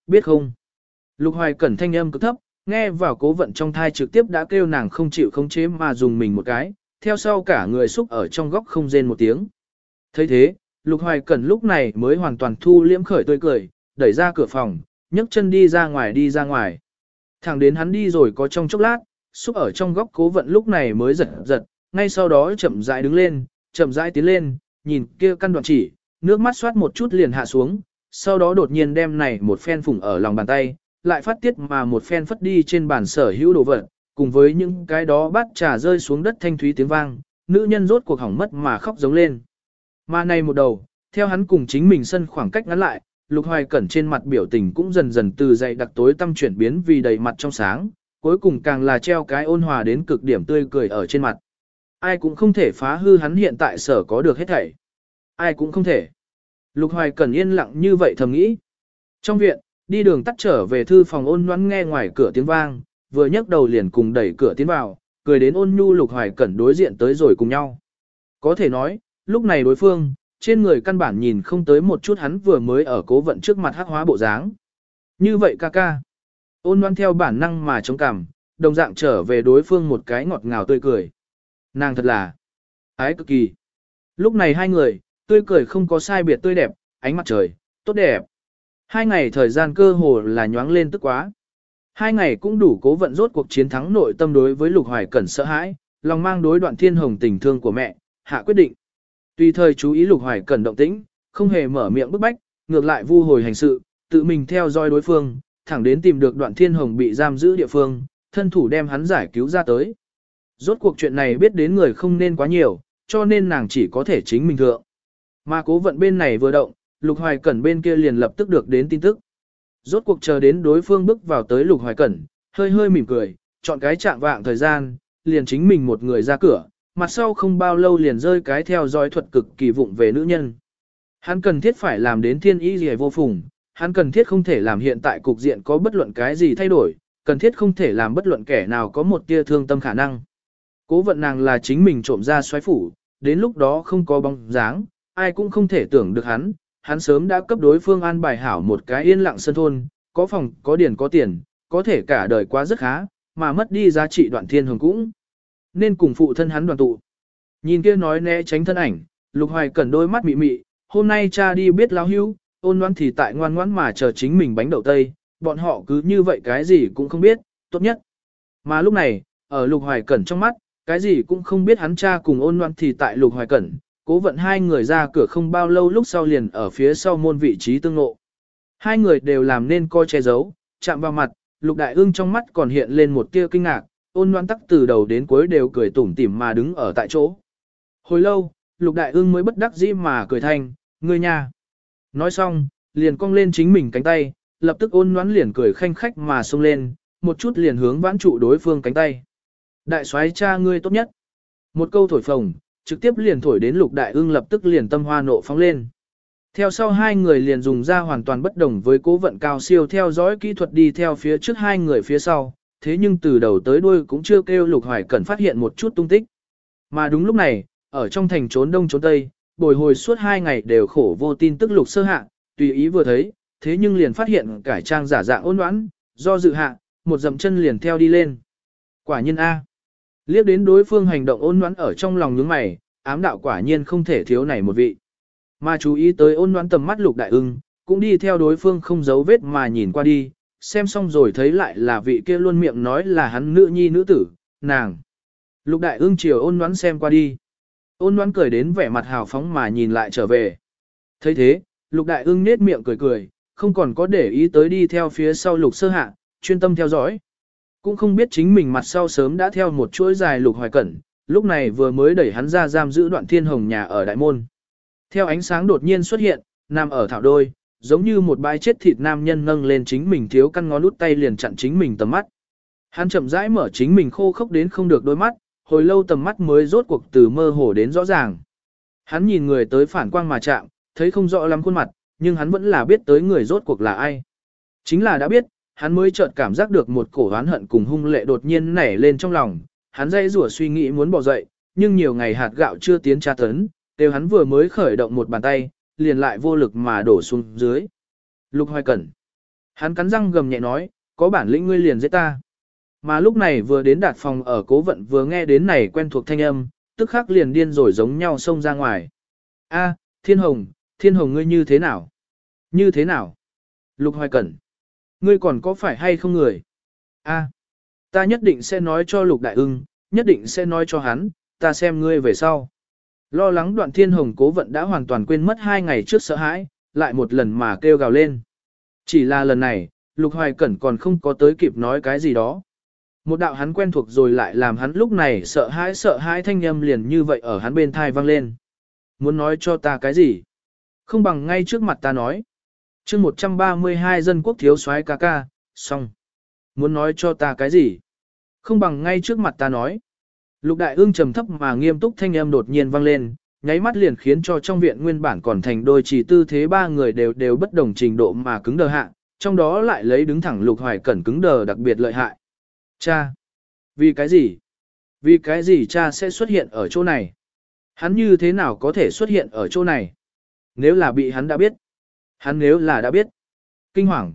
biết không? Lục Hoài Cẩn thanh âm cực thấp, nghe vào Cố Vận trong thai trực tiếp đã kêu nàng không chịu khống chế mà dùng mình một cái, theo sau cả người xúc ở trong góc không rên một tiếng. Thấy thế, Lục Hoài Cẩn lúc này mới hoàn toàn thu liễm khởi tươi cười, đẩy ra cửa phòng, nhấc chân đi ra ngoài. Thẳng đến hắn đi rồi có trong chốc lát, xúc ở trong góc Cố Vận lúc này mới giật giật, ngay sau đó chậm rãi đứng lên, chậm rãi tiến lên, nhìn kia căn đoạn chỉ, nước mắt xoát một chút liền hạ xuống, sau đó đột nhiên đem này một phen phủng ở lòng bàn tay, lại phát tiết mà một phen phất đi trên bàn sở hữu đồ vật, cùng với những cái đó bát trà rơi xuống đất thanh thúy tiếng vang, nữ nhân rốt cuộc hỏng mất mà khóc giống lên. Mà này một đầu, theo hắn cùng chính mình sân khoảng cách ngắn lại, Lục Hoài Cẩn trên mặt biểu tình cũng dần dần từ dày đặc tối tâm chuyển biến vì đầy mặt trong sáng, cuối cùng càng là treo cái ôn hòa đến cực điểm tươi cười ở trên mặt. Ai cũng không thể phá hư hắn hiện tại sở có được hết thảy. Ai cũng không thể. Lục Hoài Cẩn yên lặng như vậy thầm nghĩ. Trong viện, đi đường tắt trở về thư phòng Ôn Ngoãn nghe ngoài cửa tiếng vang, vừa nhấc đầu liền cùng đẩy cửa tiến vào, cười đến ôn nhu Lục Hoài Cẩn đối diện tới rồi cùng nhau. Có thể nói, lúc này đối phương, trên người căn bản nhìn không tới một chút hắn vừa mới ở Cố Vận trước mặt hắc hóa bộ dáng. Như vậy ca ca. Ôn Ngoãn theo bản năng mà chống cằm, đồng dạng trở về đối phương một cái ngọt ngào tươi cười. Nàng thật là ái cực kỳ. Lúc này hai người, tươi cười không có sai biệt tươi đẹp, ánh mặt trời, tốt đẹp. 2 ngày thời gian cơ hồ là nhoáng lên tức quá. 2 ngày cũng đủ Cố Vận rốt cuộc chiến thắng nội tâm đối với Lục Hoài Cẩn sợ hãi, lòng mang đối Đoạn Thiên Hồng tình thương của mẹ, hạ quyết định. Tùy thời chú ý Lục Hoài Cẩn động tĩnh, không hề mở miệng bức bách, ngược lại vu hồi hành sự, tự mình theo dõi đối phương, thẳng đến tìm được Đoạn Thiên Hồng bị giam giữ địa phương, thân thủ đem hắn giải cứu ra tới. Rốt cuộc chuyện này biết đến người không nên quá nhiều, cho nên nàng chỉ có thể chính mình thượng. Mà Cố Vận bên này vừa động, Lục Hoài Cẩn bên kia liền lập tức được đến tin tức. Rốt cuộc chờ đến đối phương bước vào tới Lục Hoài Cẩn, hơi hơi mỉm cười, chọn cái chạm vạng thời gian, liền chính mình một người ra cửa, mặt sau không bao lâu liền rơi cái theo dõi thuật cực kỳ vụng về nữ nhân. Hắn cần thiết phải làm đến thiên ý gì vô phùng, hắn cần thiết không thể làm hiện tại cục diện có bất luận cái gì thay đổi, cần thiết không thể làm bất luận kẻ nào có một tia thương tâm khả năng. Cố Vận nàng là chính mình trộm ra xoáy phủ, đến lúc đó không có bóng dáng, ai cũng không thể tưởng được hắn sớm đã cấp đối phương an bài hảo một cái yên lặng sân thôn, có phòng, có điền có tiền, có thể cả đời quá rất khá, mà mất đi giá trị Đoạn Thiên Hồng cũng nên cùng phụ thân hắn đoàn tụ. Nhìn kia nói né tránh thân ảnh, Lục Hoài Cẩn đôi mắt mị mị, hôm nay cha đi biết lão hữu, Ôn Ngoãn thì tại ngoan ngoãn mà chờ chính mình bánh đậu tây, bọn họ cứ như vậy cái gì cũng không biết, tốt nhất. Mà lúc này, ở Lục Hoài Cẩn trong mắt, cái gì cũng không biết hắn cha cùng Ôn Ngoãn thì tại Lục Hoài Cẩn, Cố Vận hai người ra cửa không bao lâu lúc sau liền ở phía sau môn vị trí tương ngộ. Hai người đều làm nên coi che giấu, chạm vào mặt, Lục Đại Ưng trong mắt còn hiện lên một tia kinh ngạc, Ôn Ngoãn tắc từ đầu đến cuối đều cười tủm tỉm mà đứng ở tại chỗ. Hồi lâu, Lục Đại Ưng mới bất đắc dĩ mà cười thanh, ngươi nha. Nói xong, liền cong lên chính mình cánh tay, lập tức Ôn Ngoãn liền cười khanh khách mà xông lên, một chút liền hướng vãn trụ đối phương cánh tay. Đại soái cha ngươi tốt nhất. Một câu thổi phồng, trực tiếp liền thổi đến Lục Đại Ưng lập tức liền tâm hoa nộ phóng lên. Theo sau hai người liền dùng ra hoàn toàn bất đồng với Cố Vận cao siêu theo dõi kỹ thuật đi theo phía trước hai người phía sau, thế nhưng từ đầu tới đuôi cũng chưa kêu Lục Hoài Cẩn phát hiện một chút tung tích. Mà đúng lúc này, ở trong thành trốn đông trốn tây, bồi hồi suốt 2 ngày đều khổ vô tin tức Lục Sơ Hạ, tùy ý vừa thấy, thế nhưng liền phát hiện cải trang giả dạng Ôn Ngoãn, do dự hạ, một dậm chân liền theo đi lên. Quả nhiên A. Liếc đến đối phương hành động Ôn Ngoãn ở trong lòng nhướng mày, ám đạo quả nhiên không thể thiếu này một vị. Mà chú ý tới Ôn Ngoãn tầm mắt Lục Đại Ưng, cũng đi theo đối phương không giấu vết mà nhìn qua đi, xem xong rồi thấy lại là vị kia luôn miệng nói là hắn nữ nhi nữ tử, nàng. Lục Đại Ưng chiều Ôn Ngoãn xem qua đi. Ôn Ngoãn cười đến vẻ mặt hào phóng mà nhìn lại trở về. Thấy thế, Lục Đại Ưng nết miệng cười cười, không còn có để ý tới đi theo phía sau Lục Sơ Hạ, chuyên tâm theo dõi. Cũng không biết chính mình mặt sau sớm đã theo một chuỗi dài Lục Hoài Cẩn, lúc này vừa mới đẩy hắn ra giam giữ Đoạn Thiên Hồng nhà ở đại môn. Theo ánh sáng đột nhiên xuất hiện, nằm ở thảo đôi, giống như một bãi chết thịt nam nhân nâng lên chính mình thiếu căn ngón út tay liền chặn chính mình tầm mắt. Hắn chậm rãi mở chính mình khô khốc đến không được đôi mắt, hồi lâu tầm mắt mới rốt cuộc từ mơ hồ đến rõ ràng. Hắn nhìn người tới phản quang mà chạm, thấy không rõ lắm khuôn mặt, nhưng hắn vẫn là biết tới người rốt cuộc là ai. Chính là đã biết, hắn mới chợt cảm giác được một cổ oán hận cùng hung lệ đột nhiên nảy lên trong lòng, hắn dây rủa suy nghĩ muốn bỏ dậy, nhưng nhiều ngày hạt gạo chưa tiến tra tấn, đều hắn vừa mới khởi động một bàn tay, liền lại vô lực mà đổ xuống dưới. Lục Hoài Cẩn. Hắn cắn răng gầm nhẹ nói, có bản lĩnh ngươi liền giết ta. Mà lúc này vừa đến Đạt phòng ở Cố Vận vừa nghe đến này quen thuộc thanh âm, tức khắc liền điên rồi giống nhau xông ra ngoài. A, Thiên Hồng ngươi như thế nào? Như thế nào? Lục Hoài Cẩn, ngươi còn có phải hay không người? A, ta nhất định sẽ nói cho Lục Đại Ưng, nhất định sẽ nói cho hắn, ta xem ngươi về sau. Lo lắng Đoạn Thiên Hồng Cố Vận đã hoàn toàn quên mất 2 ngày trước sợ hãi, lại một lần mà kêu gào lên. Chỉ là lần này, Lục Hoài Cẩn còn không có tới kịp nói cái gì đó. Một đạo hắn quen thuộc rồi lại làm hắn lúc này sợ hãi thanh âm liền như vậy ở hắn bên thai vang lên. Muốn nói cho ta cái gì? Không bằng ngay trước mặt ta nói. Chương 132 dân quốc thiếu soái ca ca, xong. Muốn nói cho ta cái gì? Không bằng ngay trước mặt ta nói. Lục Đại Ương trầm thấp mà nghiêm túc thanh âm đột nhiên vang lên, nháy mắt liền khiến cho trong viện nguyên bản còn thành đôi chỉ tư thế ba người đều bất đồng trình độ mà cứng đờ hạ, trong đó lại lấy đứng thẳng Lục Hoài Cẩn cứng đờ đặc biệt lợi hại. Cha! Vì cái gì? Vì cái gì cha sẽ xuất hiện ở chỗ này? Hắn như thế nào có thể xuất hiện ở chỗ này? Nếu là bị hắn đã biết. Hắn nếu là đã biết. Kinh hoàng,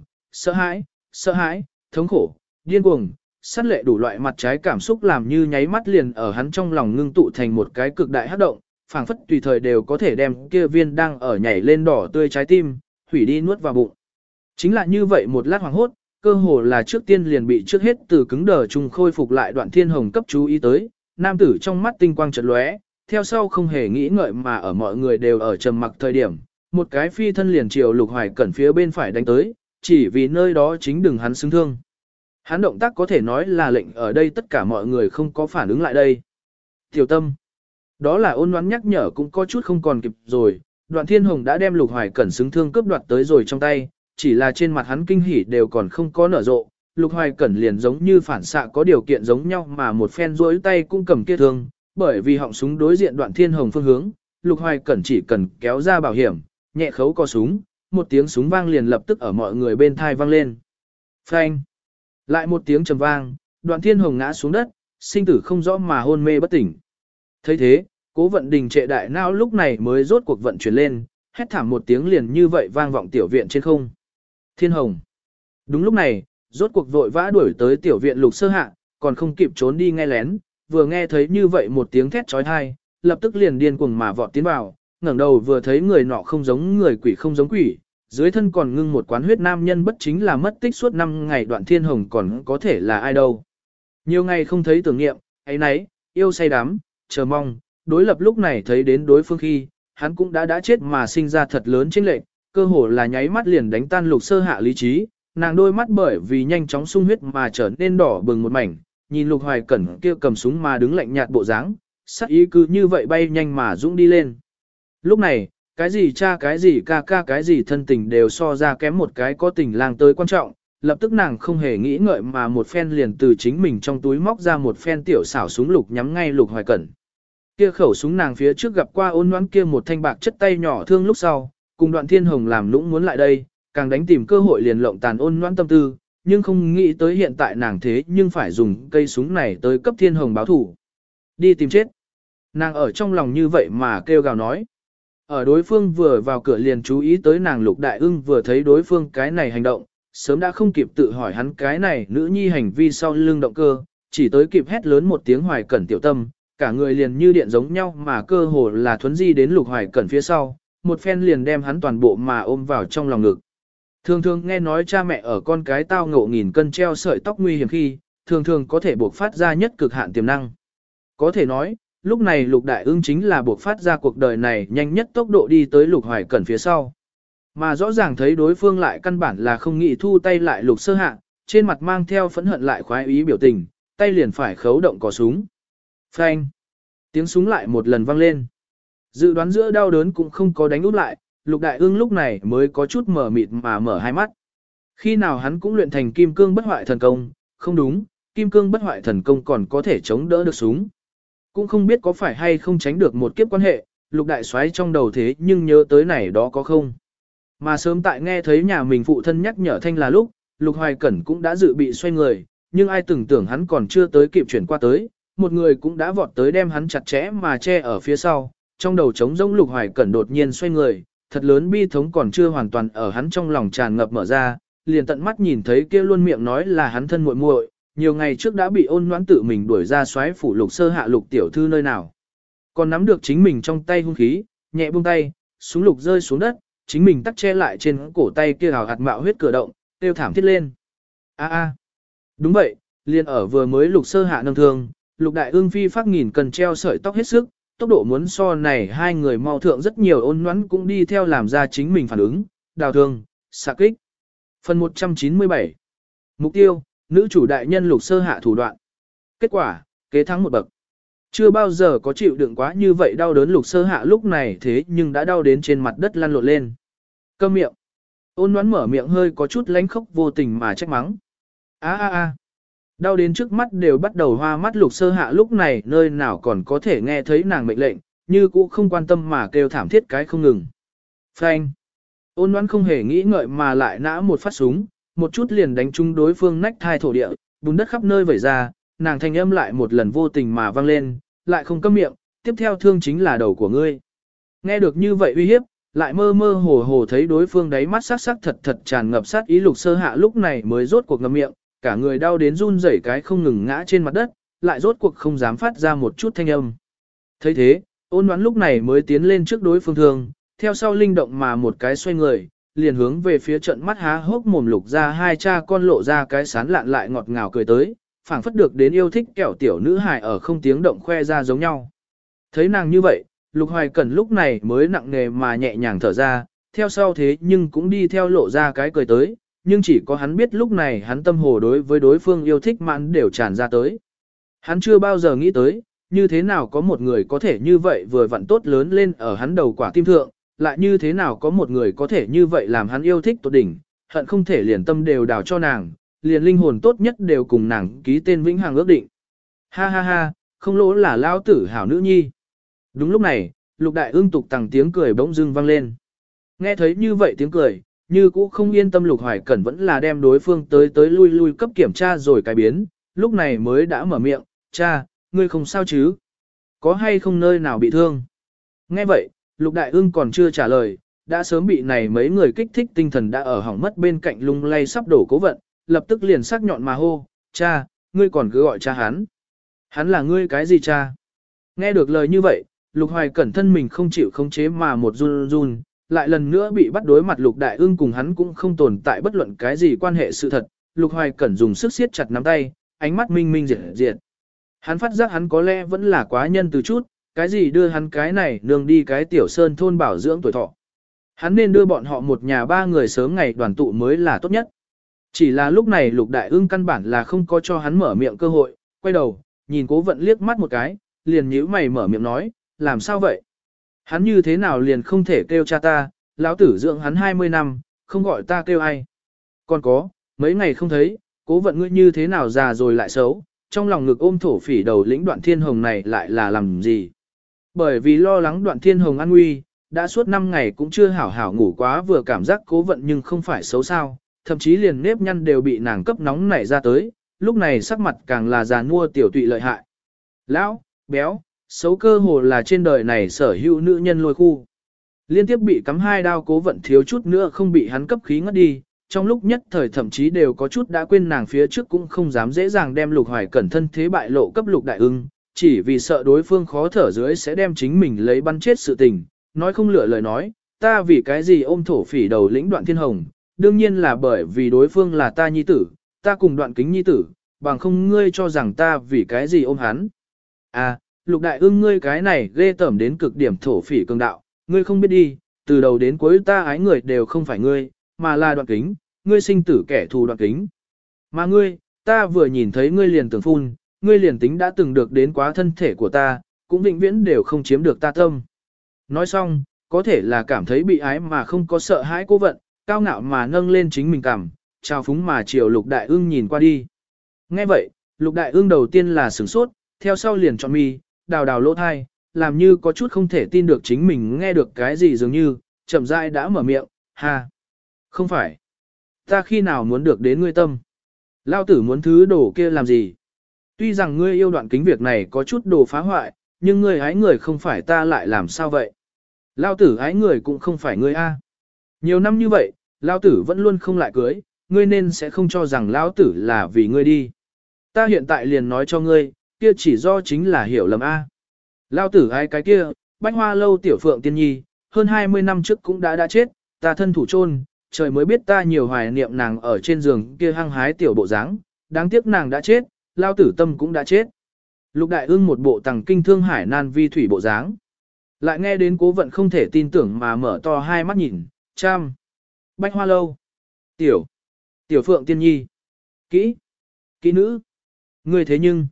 sợ hãi, thống khổ, điên cuồng, sát lệ đủ loại mặt trái cảm xúc làm như nháy mắt liền ở hắn trong lòng ngưng tụ thành một cái cực đại hấp động, phảng phất tùy thời đều có thể đem kia viên đang ở nhảy lên đỏ tươi trái tim, hủy đi nuốt vào bụng. Chính là như vậy một lát hoàng hốt, cơ hồ là trước tiên liền bị trước hết từ cứng đờ chung khôi phục lại Đoạn Thiên Hồng cấp chú ý tới, nam tử trong mắt tinh quang chợt lóe, theo sau không hề nghĩ ngợi mà ở mọi người đều ở trầm mặc thời điểm, một cái phi thân liền chiều Lục Hoài Cẩn phía bên phải đánh tới, chỉ vì nơi đó chính đừng hắn xứng thương. Hắn động tác có thể nói là lệnh ở đây tất cả mọi người không có phản ứng lại đây. Tiểu Tâm, đó là ôn đoán nhắc nhở cũng có chút không còn kịp rồi, Đoạn Thiên Hồng đã đem Lục Hoài Cẩn xứng thương cướp đoạt tới rồi trong tay, chỉ là trên mặt hắn kinh hỉ đều còn không có nở rộ, Lục Hoài Cẩn liền giống như phản xạ có điều kiện giống nhau mà một phen rỗi tay cũng cầm kia thương, bởi vì họng súng đối diện Đoạn Thiên Hồng phương hướng, Lục Hoài Cẩn chỉ cần kéo ra bảo hiểm, nhẹ khấu co súng, một tiếng súng vang liền lập tức ở mọi người bên thai vang lên. Phanh! Lại một tiếng trầm vang, Đoạn Thiên Hồng ngã xuống đất, sinh tử không rõ mà hôn mê bất tỉnh. Thấy thế, Cố Vận đình trệ đại não lúc này mới rốt cuộc vận chuyển lên, hét thảm một tiếng liền như vậy vang vọng tiểu viện trên không. Thiên Hồng! Đúng lúc này, rốt cuộc vội vã đuổi tới tiểu viện Lục Sơ Hạ, còn không kịp trốn đi nghe lén, vừa nghe thấy như vậy một tiếng thét trói thai, lập tức liền điên cuồng mà vọt tiến vào, ngẩng đầu vừa thấy người nọ không giống người quỷ không giống quỷ, dưới thân còn ngưng một quán huyết nam nhân bất chính là mất tích suốt 5 ngày Đoạn Thiên Hồng còn có thể là ai đâu. Nhiều ngày không thấy tưởng niệm, ấy nấy, yêu say đắm, chờ mong, đối lập lúc này thấy đến đối phương khi, hắn cũng đã chết mà sinh ra thật lớn chênh lệch, cơ hồ là nháy mắt liền đánh tan Lục Sơ Hạ lý trí, nàng đôi mắt bởi vì nhanh chóng sung huyết mà trở nên đỏ bừng một mảnh, nhìn Lục Hoài Cẩn kia cầm súng mà đứng lạnh nhạt bộ dáng, sắc ý cứ như vậy bay nhanh mà dũng đi lên. Lúc này, cái gì cha cái gì ca ca cái gì thân tình đều so ra kém một cái có tình lang tới quan trọng, lập tức nàng không hề nghĩ ngợi mà một phen liền từ chính mình trong túi móc ra một phen tiểu xảo súng lục nhắm ngay Lục Hoài Cẩn. Kia khẩu súng nàng phía trước gặp qua ôn nhoãn kia một thanh bạc chất tay nhỏ thương lúc sau, cùng Đoạn Thiên Hồng làm nũng muốn lại đây, càng đánh tìm cơ hội liền lộng tàn ôn nhoãn tâm tư, nhưng không nghĩ tới hiện tại nàng thế nhưng phải dùng cây súng này tới cấp Thiên Hồng báo thủ. Đi tìm chết. Nàng ở trong lòng như vậy mà kêu gào nói. Ở đối phương vừa vào cửa liền chú ý tới nàng Lục Đại Ưng vừa thấy đối phương cái này hành động, sớm đã không kịp tự hỏi hắn cái này nữ nhi hành vi sau lưng động cơ, chỉ tới kịp hét lớn một tiếng Hoài Cẩn tiểu tâm, cả người liền như điện giống nhau mà cơ hồ là thuấn di đến Lục Hoài Cẩn phía sau, một phen liền đem hắn toàn bộ mà ôm vào trong lòng ngực. Thường thường nghe nói cha mẹ ở con cái tao ngộ nghìn cân treo sợi tóc nguy hiểm khi, thường thường có thể buộc phát ra nhất cực hạn tiềm năng. Có thể nói, lúc này Lục Đại Ưng chính là buộc phát ra cuộc đời này nhanh nhất tốc độ đi tới Lục Hoài Cẩn phía sau. Mà rõ ràng thấy đối phương lại căn bản là không nghĩ thu tay lại Lục Sơ Hạ, trên mặt mang theo phẫn hận lại khoái ý biểu tình, tay liền phải khấu động cò súng. Phanh! Tiếng súng lại một lần vang lên. Dự đoán giữa đau đớn cũng không có đánh út lại, Lục Đại Ưng lúc này mới có chút mở mịt mà mở hai mắt. Khi nào hắn cũng luyện thành kim cương bất hoại thần công, không đúng, kim cương bất hoại thần công còn có thể chống đỡ được súng. Cũng không biết có phải hay không tránh được một kiếp quan hệ, Lục Đại Soái trong đầu thế nhưng nhớ tới này đó có không. Mà sớm tại nghe thấy nhà mình phụ thân nhắc nhở thanh là lúc, Lục Hoài Cẩn cũng đã dự bị xoay người, nhưng ai từng tưởng hắn còn chưa tới kịp chuyển qua tới, một người cũng đã vọt tới đem hắn chặt chẽ mà che ở phía sau, trong đầu trống rỗng Lục Hoài Cẩn đột nhiên xoay người, thật lớn bi thống còn chưa hoàn toàn ở hắn trong lòng tràn ngập mở ra, liền tận mắt nhìn thấy kia luôn miệng nói là hắn thân muội muội, nhiều ngày trước đã bị Ôn Noãn tự mình đuổi ra soái phủ Lục Sơ Hạ Lục tiểu thư nơi nào. Còn nắm được chính mình trong tay hung khí, nhẹ buông tay, súng lục rơi xuống đất, chính mình tắc che lại trên cổ tay kia hào hạt mạo huyết cửa động, tiêu thảm thiết lên. A a. Đúng vậy, liền ở vừa mới Lục Sơ Hạ nâng thương, Lục Đại Ương phi phát nghìn cần treo sợi tóc hết sức, tốc độ muốn so này hai người mau thượng rất nhiều. Ôn Noãn cũng đi theo làm ra chính mình phản ứng, đào thương, xạ kích. Phần 197. Mục tiêu, nữ chủ đại nhân Lục Sơ Hạ thủ đoạn. Kết quả, kế thắng một bậc. Chưa bao giờ có chịu đựng quá như vậy đau đớn Lục Sơ Hạ lúc này thế nhưng đã đau đến trên mặt đất lăn lộn lên. Câm miệng. Ôn Noãn mở miệng hơi có chút lánh khóc vô tình mà trách mắng. A a a. Đau đến trước mắt đều bắt đầu hoa mắt Lục Sơ Hạ lúc này nơi nào còn có thể nghe thấy nàng mệnh lệnh, như cũ không quan tâm mà kêu thảm thiết cái không ngừng. Phanh. Ôn Noãn không hề nghĩ ngợi mà lại nã một phát súng, một chút liền đánh trúng đối phương nách thai thổ địa, bùn đất khắp nơi vẩy ra, nàng thanh âm lại một lần vô tình mà vang lên, lại không câm miệng, tiếp theo thương chính là đầu của ngươi. Nghe được như vậy uy hiếp, lại mơ mơ hồ hồ thấy đối phương đáy mắt sắc sắc thật thật tràn ngập sát ý. Lục Sơ Hạ lúc này mới rốt cuộc ngậm miệng, cả người đau đến run rẩy cái không ngừng ngã trên mặt đất, lại rốt cuộc không dám phát ra một chút thanh âm. Thấy thế, Ôn Noãn lúc này mới tiến lên trước đối phương thương, theo sau linh động mà một cái xoay người, liền hướng về phía trận mắt há hốc mồm Lục ra hai cha con lộ ra cái sán lạn lại ngọt ngào cười tới, phảng phất được đến yêu thích kẹo tiểu nữ hài ở không tiếng động khoe ra giống nhau. Thấy nàng như vậy, Lục Hoài Cẩn lúc này mới nặng nề mà nhẹ nhàng thở ra, theo sau thế nhưng cũng đi theo lộ ra cái cười tới, nhưng chỉ có hắn biết lúc này hắn tâm hồ đối với đối phương yêu thích mãn đều tràn ra tới. Hắn chưa bao giờ nghĩ tới, như thế nào có một người có thể như vậy vừa vặn tốt lớn lên ở hắn đầu quả tim thượng, lại như thế nào có một người có thể như vậy làm hắn yêu thích tột đỉnh, hận không thể liền tâm đều đào cho nàng, liền linh hồn tốt nhất đều cùng nàng ký tên vĩnh hằng ước định. Ha ha ha, không lỗ là lao tử hảo nữ nhi. Đúng lúc này, Lục Đại Ương tục tằng tiếng cười bỗng dưng vang lên. Nghe thấy như vậy tiếng cười, như cũ không yên tâm Lục Hoài Cẩn vẫn là đem đối phương tới lui lui cấp kiểm tra rồi cái biến, lúc này mới đã mở miệng, cha, ngươi không sao chứ? Có hay không nơi nào bị thương? Nghe vậy, Lục Đại Ương còn chưa trả lời, đã sớm bị này mấy người kích thích tinh thần đã ở hỏng mất bên cạnh lung lay sắp đổ Cố Vận, lập tức liền sắc nhọn mà hô, cha, ngươi còn cứ gọi cha hắn. Hắn là ngươi cái gì cha? Nghe được lời như vậy, Lục Hoài Cẩn thân mình không chịu khống chế mà một run run, lại lần nữa bị bắt đối mặt Lục Đại Ương cùng hắn cũng không tồn tại bất luận cái gì quan hệ sự thật. Lục Hoài Cẩn dùng sức siết chặt nắm tay, ánh mắt minh minh diệt diệt. Hắn phát giác hắn có lẽ vẫn là quá nhân từ chút, cái gì đưa hắn cái này nương đi cái tiểu sơn thôn bảo dưỡng tuổi thọ. Hắn nên đưa bọn họ một nhà ba người sớm ngày đoàn tụ mới là tốt nhất. Chỉ là lúc này Lục Đại Ương căn bản là không có cho hắn mở miệng cơ hội, quay đầu, nhìn Cố Vận liếc mắt một cái, liền nhíu mày mở miệng nói, làm sao vậy? Hắn như thế nào liền không thể kêu cha ta, lão tử dưỡng hắn 20 năm, không gọi ta kêu ai. Còn có, mấy ngày không thấy, Cố Vận ngươi như thế nào già rồi lại xấu, trong lòng ngực ôm thổ phỉ đầu lĩnh Đoạn Thiên Hồng này lại là làm gì? Bởi vì lo lắng Đoạn Thiên Hồng an nguy, đã suốt 5 ngày cũng chưa hảo hảo ngủ quá, vừa cảm giác Cố Vận nhưng không phải xấu sao, thậm chí liền nếp nhăn đều bị nàng cấp nóng nảy ra tới, lúc này sắc mặt càng là già nua tiểu tụy lợi hại. Lão, béo, xấu cơ hồ là trên đời này sở hữu nữ nhân lôi khu. Liên tiếp bị cắm 2 đao Cố Vận thiếu chút nữa không bị hắn cấp khí ngất đi, trong lúc nhất thời thậm chí đều có chút đã quên nàng phía trước cũng không dám dễ dàng đem Lục Hoài Cẩn thân thế bại lộ cấp Lục Đại Ưng, chỉ vì sợ đối phương khó thở dưới sẽ đem chính mình lấy bắn chết sự tình, nói không lựa lời nói, ta vì cái gì ôm thổ phỉ đầu lĩnh Đoạn Thiên Hồng, đương nhiên là bởi vì đối phương là ta nhi tử, ta cùng Đoạn Kính nhi tử, bằng không ngươi cho rằng ta vì cái gì ôm hắn. À, Lục Đại Ưng ngươi cái này ghê tởm đến cực điểm thổ phỉ cường đạo, ngươi không biết đi, từ đầu đến cuối ta ái người đều không phải ngươi, mà là Đoạn Kính, ngươi sinh tử kẻ thù Đoạn Kính. Mà ngươi, ta vừa nhìn thấy ngươi liền tưởng phun, ngươi liền tính đã từng được đến quá thân thể của ta, cũng vĩnh viễn đều không chiếm được ta tâm. Nói xong, có thể là cảm thấy bị ái mà không có sợ hãi Cố Vận, cao ngạo mà nâng lên chính mình cảm, trao phúng mà chiều Lục Đại Ưng nhìn qua đi. Nghe vậy, Lục Đại Ưng đầu tiên là sửng sốt, theo sau liền chọn mi, đào đào lỗ thai, làm như có chút không thể tin được chính mình nghe được cái gì dường như, chậm rãi đã mở miệng, ha. Không phải. Ta khi nào muốn được đến ngươi tâm? Lao tử muốn thứ đồ kia làm gì? Tuy rằng ngươi yêu Đoạn Kính việc này có chút đồ phá hoại, nhưng ngươi ái người không phải ta lại làm sao vậy? Lao tử ái người cũng không phải ngươi a. Nhiều năm như vậy, Lao tử vẫn luôn không lại cưới, ngươi nên sẽ không cho rằng lão tử là vì ngươi đi. Ta hiện tại liền nói cho ngươi, kia chỉ do chính là hiểu lầm A. Lão tử ai cái kia, Bách Hoa lâu tiểu phượng tiên nhi, hơn 20 năm trước cũng đã chết, ta thân thủ chôn, trời mới biết ta nhiều hoài niệm nàng ở trên giường kia hăng hái tiểu bộ dáng, đáng tiếc nàng đã chết, lão tử tâm cũng đã chết. Lục Đại Ưng một bộ tàng kinh thương hải nan vi thủy bộ dáng. Lại nghe đến Cố Vận không thể tin tưởng mà mở to hai mắt nhìn, Trăm. Bách Hoa lâu. Tiểu Phượng tiên nhi. Kỹ nữ. Ngươi thế nhưng.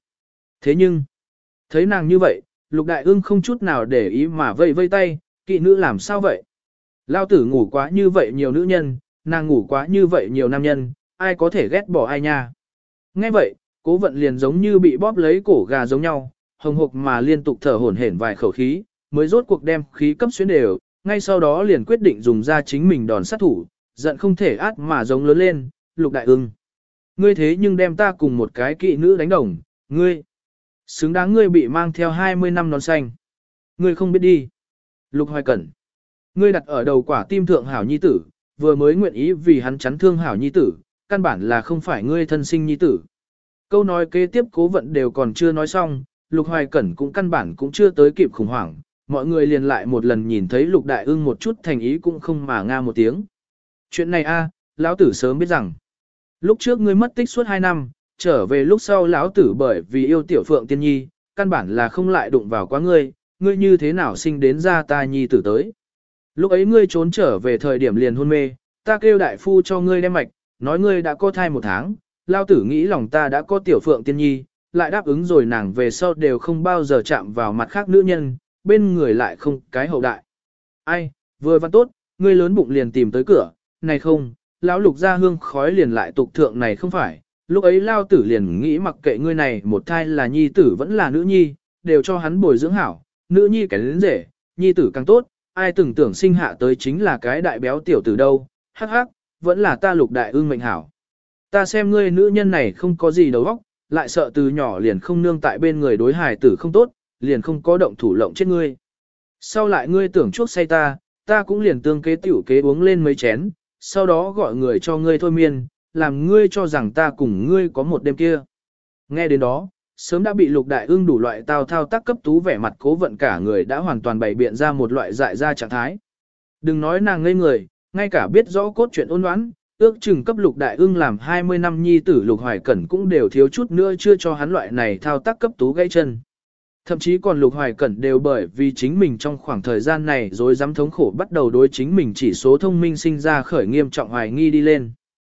Thấy nàng như vậy, Lục Đại Ưng không chút nào để ý mà vây vây tay, kỹ nữ làm sao vậy? Lao tử ngủ quá như vậy nhiều nữ nhân, nàng ngủ quá như vậy nhiều nam nhân, ai có thể ghét bỏ ai nha? Nghe vậy, Cố Vận liền giống như bị bóp lấy cổ gà giống nhau, hồng hộc mà liên tục thở hổn hển vài khẩu khí, mới rốt cuộc đem khí cấp xuyến đều, ngay sau đó liền quyết định dùng ra chính mình đòn sát thủ, giận không thể át mà giống lớn lên, Lục Đại Ưng. Ngươi thế nhưng đem ta cùng một cái kỵ nữ đánh đồng, ngươi. Xứng đáng ngươi bị mang theo 20 năm nón xanh. Ngươi không biết đi. Lục Hoài Cẩn. Ngươi đặt ở đầu quả tim thượng hảo nhi tử, vừa mới nguyện ý vì hắn chắn thương hảo nhi tử, căn bản là không phải ngươi thân sinh nhi tử. Câu nói kế tiếp Cố Vận đều còn chưa nói xong, Lục Hoài Cẩn cũng căn bản cũng chưa tới kịp khủng hoảng, mọi người liền lại một lần nhìn thấy Lục Đại Ưng một chút thành ý cũng không mà nga một tiếng. Chuyện này a, lão tử sớm biết rằng, lúc trước ngươi mất tích suốt 2 năm, trở về lúc sau lão tử bởi vì yêu tiểu Phượng tiên nhi, căn bản là không lại đụng vào quá ngươi, ngươi như thế nào sinh đến ra ta nhi tử tới. Lúc ấy ngươi trốn trở về thời điểm liền hôn mê, ta kêu đại phu cho ngươi đem mạch, nói ngươi đã có thai 1 tháng, lao tử nghĩ lòng ta đã có tiểu Phượng tiên nhi, lại đáp ứng rồi nàng về sau đều không bao giờ chạm vào mặt khác nữ nhân, bên người lại không cái hậu đại. Ai, vừa văn tốt, ngươi lớn bụng liền tìm tới cửa, này không, lão Lục ra hương khói liền lại tục thượng này không phải, lúc ấy lao tử liền nghĩ mặc kệ ngươi này một thai là nhi tử vẫn là nữ nhi, đều cho hắn bồi dưỡng hảo, nữ nhi cái đến rể, nhi tử càng tốt, ai từng tưởng sinh hạ tới chính là cái đại béo tiểu tử đâu, hắc hắc, vẫn là ta Lục Đại Ưng mệnh hảo. Ta xem ngươi nữ nhân này không có gì đầu óc, lại sợ từ nhỏ liền không nương tại bên người đối hài tử không tốt, liền không có động thủ lộng chết ngươi. Sau lại ngươi tưởng chuốc say ta cũng liền tương kế tiểu kế uống lên mấy chén, sau đó gọi người cho ngươi thôi miên, làm ngươi cho rằng ta cùng ngươi có một đêm kia. Nghe đến đó, sớm đã bị Lục Đại Ưng đủ loại thao tác cấp tú vẻ mặt Cố Vận cả người đã hoàn toàn bày biện ra một loại dại ra trạng thái. Đừng nói nàng ngây người, ngay cả biết rõ cốt truyện ôn oán, ước chừng cấp Lục Đại Ưng làm 20 năm nhi tử Lục Hoài Cẩn cũng đều thiếu chút nữa chưa cho hắn loại này thao tác cấp tú gãy chân. Thậm chí còn Lục Hoài Cẩn đều bởi vì chính mình trong khoảng thời gian này rồi dám thống khổ bắt đầu đối chính mình chỉ số thông minh sinh ra khởi nghiêm trọng hoài nghi đi lên.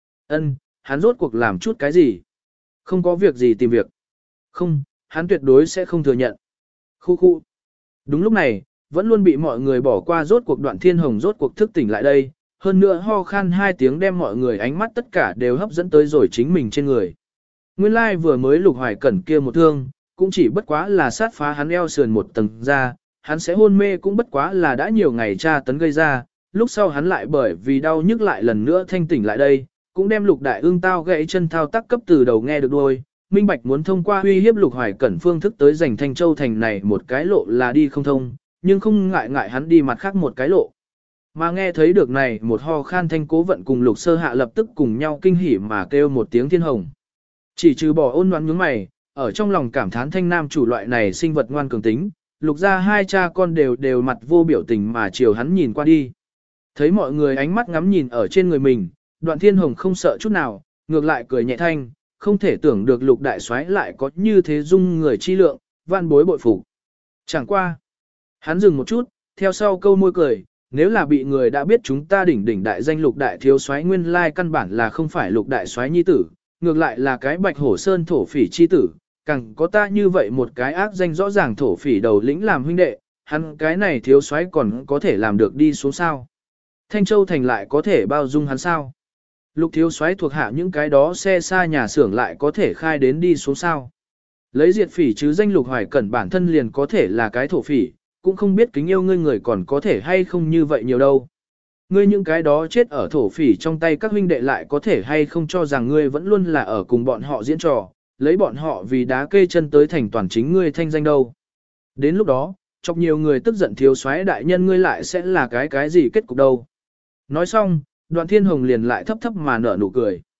Hắn rốt cuộc làm chút cái gì? Không có việc gì tìm việc. Không, hắn tuyệt đối sẽ không thừa nhận. Khu. Đúng lúc này, vẫn luôn bị mọi người bỏ qua rốt cuộc Đoạn Thiên Hồng rốt cuộc thức tỉnh lại đây, hơn nữa ho khan 2 tiếng đem mọi người ánh mắt tất cả đều hấp dẫn tới rồi chính mình trên người. Nguyên lai like vừa mới Lục Hoài Cẩn kia một thương, cũng chỉ bất quá là sát phá hắn eo sườn một tầng ra, hắn sẽ hôn mê cũng bất quá là đã nhiều ngày tra tấn gây ra, lúc sau hắn lại bởi vì đau nhức lại lần nữa thanh tỉnh lại đây, cũng đem Lục Đại Ưng tao gãy chân thao tác cấp từ đầu nghe được đuôi, minh bạch muốn thông qua uy hiếp Lục Hoài Cẩn phương thức tới giành Thanh Châu thành này một cái lộ là đi không thông, nhưng không ngại hắn đi mặt khác một cái lộ. Mà nghe thấy được này, một ho khan thanh Cố Vận cùng Lục Sơ Hạ lập tức cùng nhau kinh hỉ mà kêu một tiếng thiên hồng. Chỉ trừ bỏ ôn đoán nhướng mày, ở trong lòng cảm thán thanh nam chủ loại này sinh vật ngoan cường tính, Lục gia 2 cha con đều mặt vô biểu tình mà chiều hắn nhìn qua đi. Thấy mọi người ánh mắt ngắm nhìn ở trên người mình, Đoạn Thiên Hồng không sợ chút nào, ngược lại cười nhẹ thanh, không thể tưởng được Lục đại soái lại có như thế dung người chi lượng, van bối bội phục. Chẳng qua, hắn dừng một chút, theo sau câu môi cười, nếu là bị người đã biết chúng ta đỉnh đại danh Lục đại thiếu soái nguyên lai căn bản là không phải Lục đại soái nhi tử, ngược lại là cái Bạch Hổ Sơn thổ phỉ chi tử, càng có ta như vậy một cái ác danh rõ ràng thổ phỉ đầu lĩnh làm huynh đệ, hắn cái này thiếu soái còn có thể làm được đi xuống sao? Thanh Châu thành lại có thể bao dung hắn sao? Lục thiếu soái thuộc hạ những cái đó xe xa nhà xưởng lại có thể khai đến đi xuống sao? Lấy diệt phỉ chứ danh Lục Hoài Cẩn bản thân liền có thể là cái thổ phỉ, cũng không biết kính yêu ngươi người còn có thể hay không như vậy nhiều đâu. Ngươi những cái đó chết ở thổ phỉ trong tay các huynh đệ lại có thể hay không cho rằng ngươi vẫn luôn là ở cùng bọn họ diễn trò, lấy bọn họ vì đá kê chân tới thành toàn chính ngươi thanh danh đâu. Đến lúc đó, chọc nhiều người tức giận thiếu soái đại nhân ngươi lại sẽ là cái gì kết cục đâu. Nói xong, Đoạn Thiên Hồng liền lại thấp thấp mà nở nụ cười.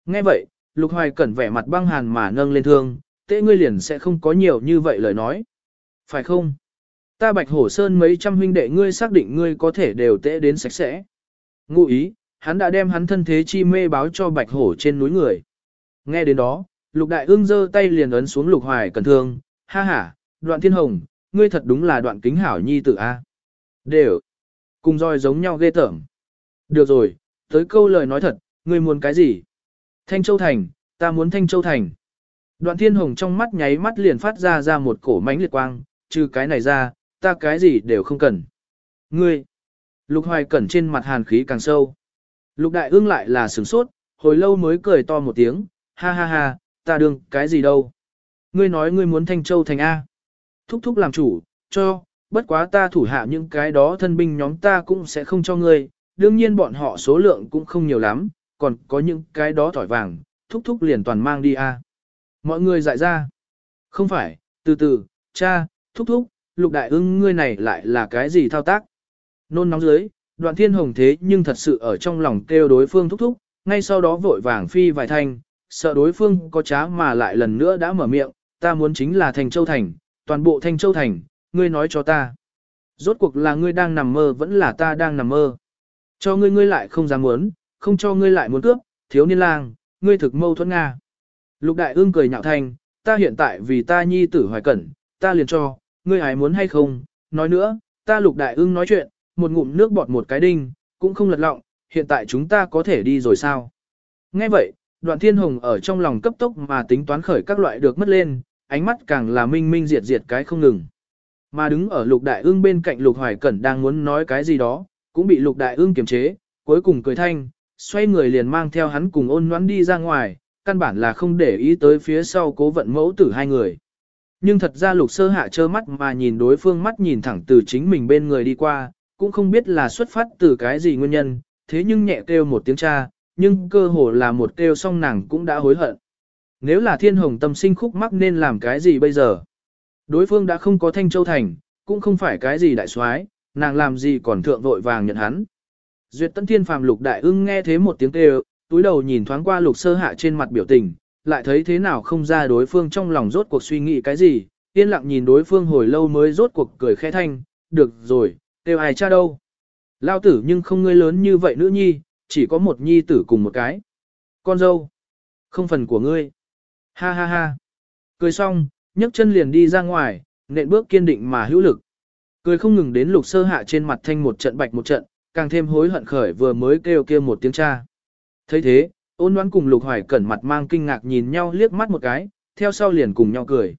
Nghe vậy, Lục Hoài Cẩn vẻ mặt băng hàn mà nâng lên thương, tệ ngươi liền sẽ không có nhiều như vậy lời nói. Phải không? Ta Bạch Hổ Sơn mấy trăm huynh đệ ngươi xác định ngươi có thể đều tệ đến sạch sẽ. Ngụ ý, hắn đã đem hắn thân thế chi mê báo cho Bạch Hổ trên núi người. Nghe đến đó, Lục Đại Ưng giơ tay liền ấn xuống Lục Hoài Cẩn thương, ha ha, Đoạn Thiên Hồng, ngươi thật đúng là Đoạn Kính Hảo nhi tử a. Đều, cùng roi giống nhau ghê tởm. Được rồi, tới câu lời nói thật, ngươi muốn cái gì? Thanh Châu Thành, ta muốn Thanh Châu Thành. Đoạn Thiên Hồng trong mắt nháy mắt liền phát ra một cổ mánh liệt quang, trừ cái này ra, ta cái gì đều không cần. Ngươi, Lục Hoài Cẩn trên mặt hàn khí càng sâu. Lục Đại Ưng lại là sửng sốt, hồi lâu mới cười to một tiếng, ha ha ha, ta đương cái gì đâu. Ngươi nói ngươi muốn Thanh Châu Thành A. Thúc thúc làm chủ, cho, bất quá ta thủ hạ những cái đó thân binh nhóm ta cũng sẽ không cho ngươi, đương nhiên bọn họ số lượng cũng không nhiều lắm, còn có những cái đó thỏi vàng, thúc thúc liền toàn mang đi A. Mọi người dại ra. Không phải, từ từ, cha, thúc thúc, Lục Đại Ưng ngươi này lại là cái gì thao tác. Nôn nóng dưới, Đoạn Thiên Hồng thế nhưng thật sự ở trong lòng kêu đối phương thúc thúc, ngay sau đó vội vàng phi vài thanh, sợ đối phương có trá mà lại lần nữa đã mở miệng, ta muốn chính là Thành Châu Thành, toàn bộ Thanh Châu Thành, ngươi nói cho ta. Rốt cuộc là ngươi đang nằm mơ vẫn là ta đang nằm mơ. Cho ngươi ngươi lại không dám muốn, không cho ngươi lại muốn cướp, thiếu niên lang, ngươi thực mâu thuẫn Nga. Lục Đại Ưng cười nhạo thanh, ta hiện tại vì ta nhi tử Hoài Cẩn, ta liền cho, ngươi hãy muốn hay không, nói nữa, ta Lục Đại Ưng nói chuyện, một ngụm nước bọt một cái đinh, cũng không lật lọng, hiện tại chúng ta có thể đi rồi sao? Nghe vậy, Đoạn Thiên Hồng ở trong lòng cấp tốc mà tính toán khởi các loại được mất lên, ánh mắt càng là minh minh diệt diệt cái không ngừng. Mà đứng ở Lục Đại Ưng bên cạnh Lục Hoài Cẩn đang muốn nói cái gì đó, cũng bị Lục Đại Ưng kiềm chế, cuối cùng cười thanh, xoay người liền mang theo hắn cùng Ôn Noãn đi ra ngoài, căn bản là không để ý tới phía sau Cố Vận mẫu tử hai người. Nhưng thật ra Lục Sơ Hạ trơ mắt mà nhìn đối phương mắt nhìn thẳng từ chính mình bên người đi qua, cũng không biết là xuất phát từ cái gì nguyên nhân, thế nhưng nhẹ kêu một tiếng cha, nhưng cơ hồ là một kêu xong nàng cũng đã hối hận. Nếu là Thiên Hồng tâm sinh khúc mắc nên làm cái gì bây giờ? Đối phương đã không có Thanh Châu Thành, cũng không phải cái gì đại soái, nàng làm gì còn thượng vội vàng nhận hắn. Duyệt Tấn Thiên phàm Lục Đại Ưng nghe thế một tiếng kêu, túi đầu nhìn thoáng qua Lục Sơ Hạ trên mặt biểu tình, lại thấy thế nào không ra đối phương trong lòng rốt cuộc suy nghĩ cái gì, yên lặng nhìn đối phương hồi lâu mới rốt cuộc cười khẽ thanh, được rồi, kêu ai cha đâu. Lao tử nhưng không ngươi lớn như vậy nữ nhi, chỉ có một nhi tử cùng một cái. Con dâu, không phần của ngươi. Ha ha ha. Cười xong, nhấc chân liền đi ra ngoài, nện bước kiên định mà hữu lực. Cười không ngừng đến Lục Sơ Hạ trên mặt thanh một trận bạch một trận, càng thêm hối hận khởi vừa mới kêu kia một tiếng cha. Thấy thế, Ôn Noãn cùng Lục Hoài Cẩn mặt mang kinh ngạc nhìn nhau liếc mắt một cái, theo sau liền cùng nhau cười.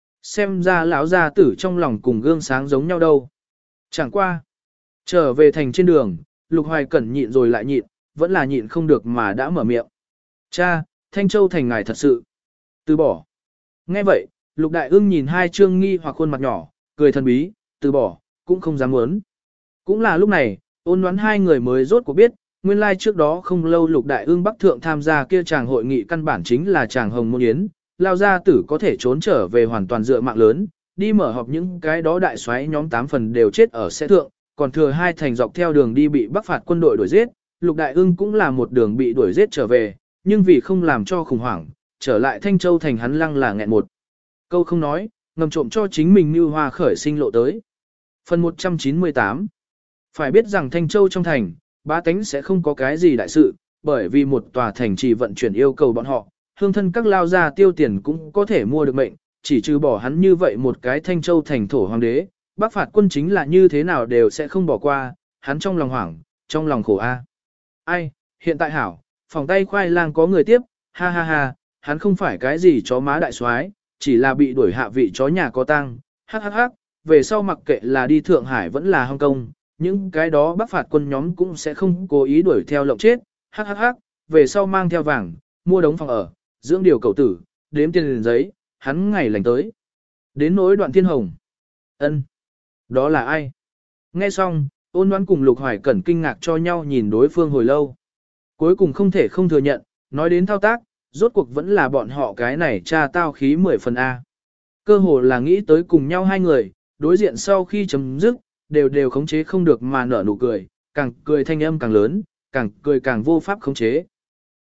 Xem ra lão gia tử trong lòng cùng gương sáng giống nhau đâu. Chẳng qua. Trở về thành trên đường, Lục Hoài Cẩn nhịn rồi lại nhịn, vẫn là nhịn không được mà đã mở miệng. Cha, Thanh Châu Thành ngài thật sự. Từ bỏ. Nghe vậy, Lục Đại Ưng nhìn hai trương nghi hoặc khuôn mặt nhỏ, cười thần bí, từ bỏ, cũng không dám muốn. Cũng là lúc này, Ôn Noãn hai người mới rốt cuộc biết, nguyên lai trước đó không lâu Lục Đại Ưng Bắc Thượng tham gia kia chàng hội nghị căn bản chính là chàng hồng môn yến, lao gia tử có thể trốn trở về hoàn toàn dựa mạng lớn, đi mở họp những cái đó đại soái nhóm 8 phần đều chết ở xe thượng, còn thừa hai thành dọc theo đường đi bị Bắc phạt quân đội đuổi giết, Lục Đại Ưng cũng là một đường bị đuổi giết trở về, nhưng vì không làm cho khủng hoảng, trở lại Thanh Châu thành hắn lăng là nghẹn một câu không nói, ngầm trộm cho chính mình như hoa khởi sinh lộ tới. Phần 198. Phải biết rằng Thanh Châu trong thành, bá tánh sẽ không có cái gì đại sự, bởi vì một tòa thành trì vận chuyển yêu cầu bọn họ, hương thân các lao gia tiêu tiền cũng có thể mua được mệnh, chỉ trừ bỏ hắn như vậy một cái Thanh Châu thành thổ hoàng đế, Bắc phạt quân chính là như thế nào đều sẽ không bỏ qua, hắn trong lòng hoảng, trong lòng khổ a. Ai, hiện tại hảo, phòng tay khoai lang có người tiếp, ha ha ha, hắn không phải cái gì chó má đại soái, chỉ là bị đuổi hạ vị chó nhà có tăng, hắc hắc hắc, về sau mặc kệ là đi Thượng Hải vẫn là Hong Kong, những cái đó Bắc phạt quân nhóm cũng sẽ không cố ý đuổi theo lộng chết, hắc hắc hắc, về sau mang theo vàng, mua đống phòng ở, dưỡng điều cầu tử, đếm tiền liền giấy, hắn ngày lành tới. Đến nỗi Đoạn Thiên Hồng. Ân, đó là ai? Nghe xong, Ôn Noãn cùng Lục Hoài Cẩn kinh ngạc cho nhau nhìn đối phương hồi lâu. Cuối cùng không thể không thừa nhận, nói đến thao tác, rốt cuộc vẫn là bọn họ cái này cha tao khí 10 phần A. Cơ hồ là nghĩ tới cùng nhau hai người, đối diện sau khi chấm dứt, đều khống chế không được mà nở nụ cười, càng cười thanh âm càng lớn, càng cười càng vô pháp khống chế.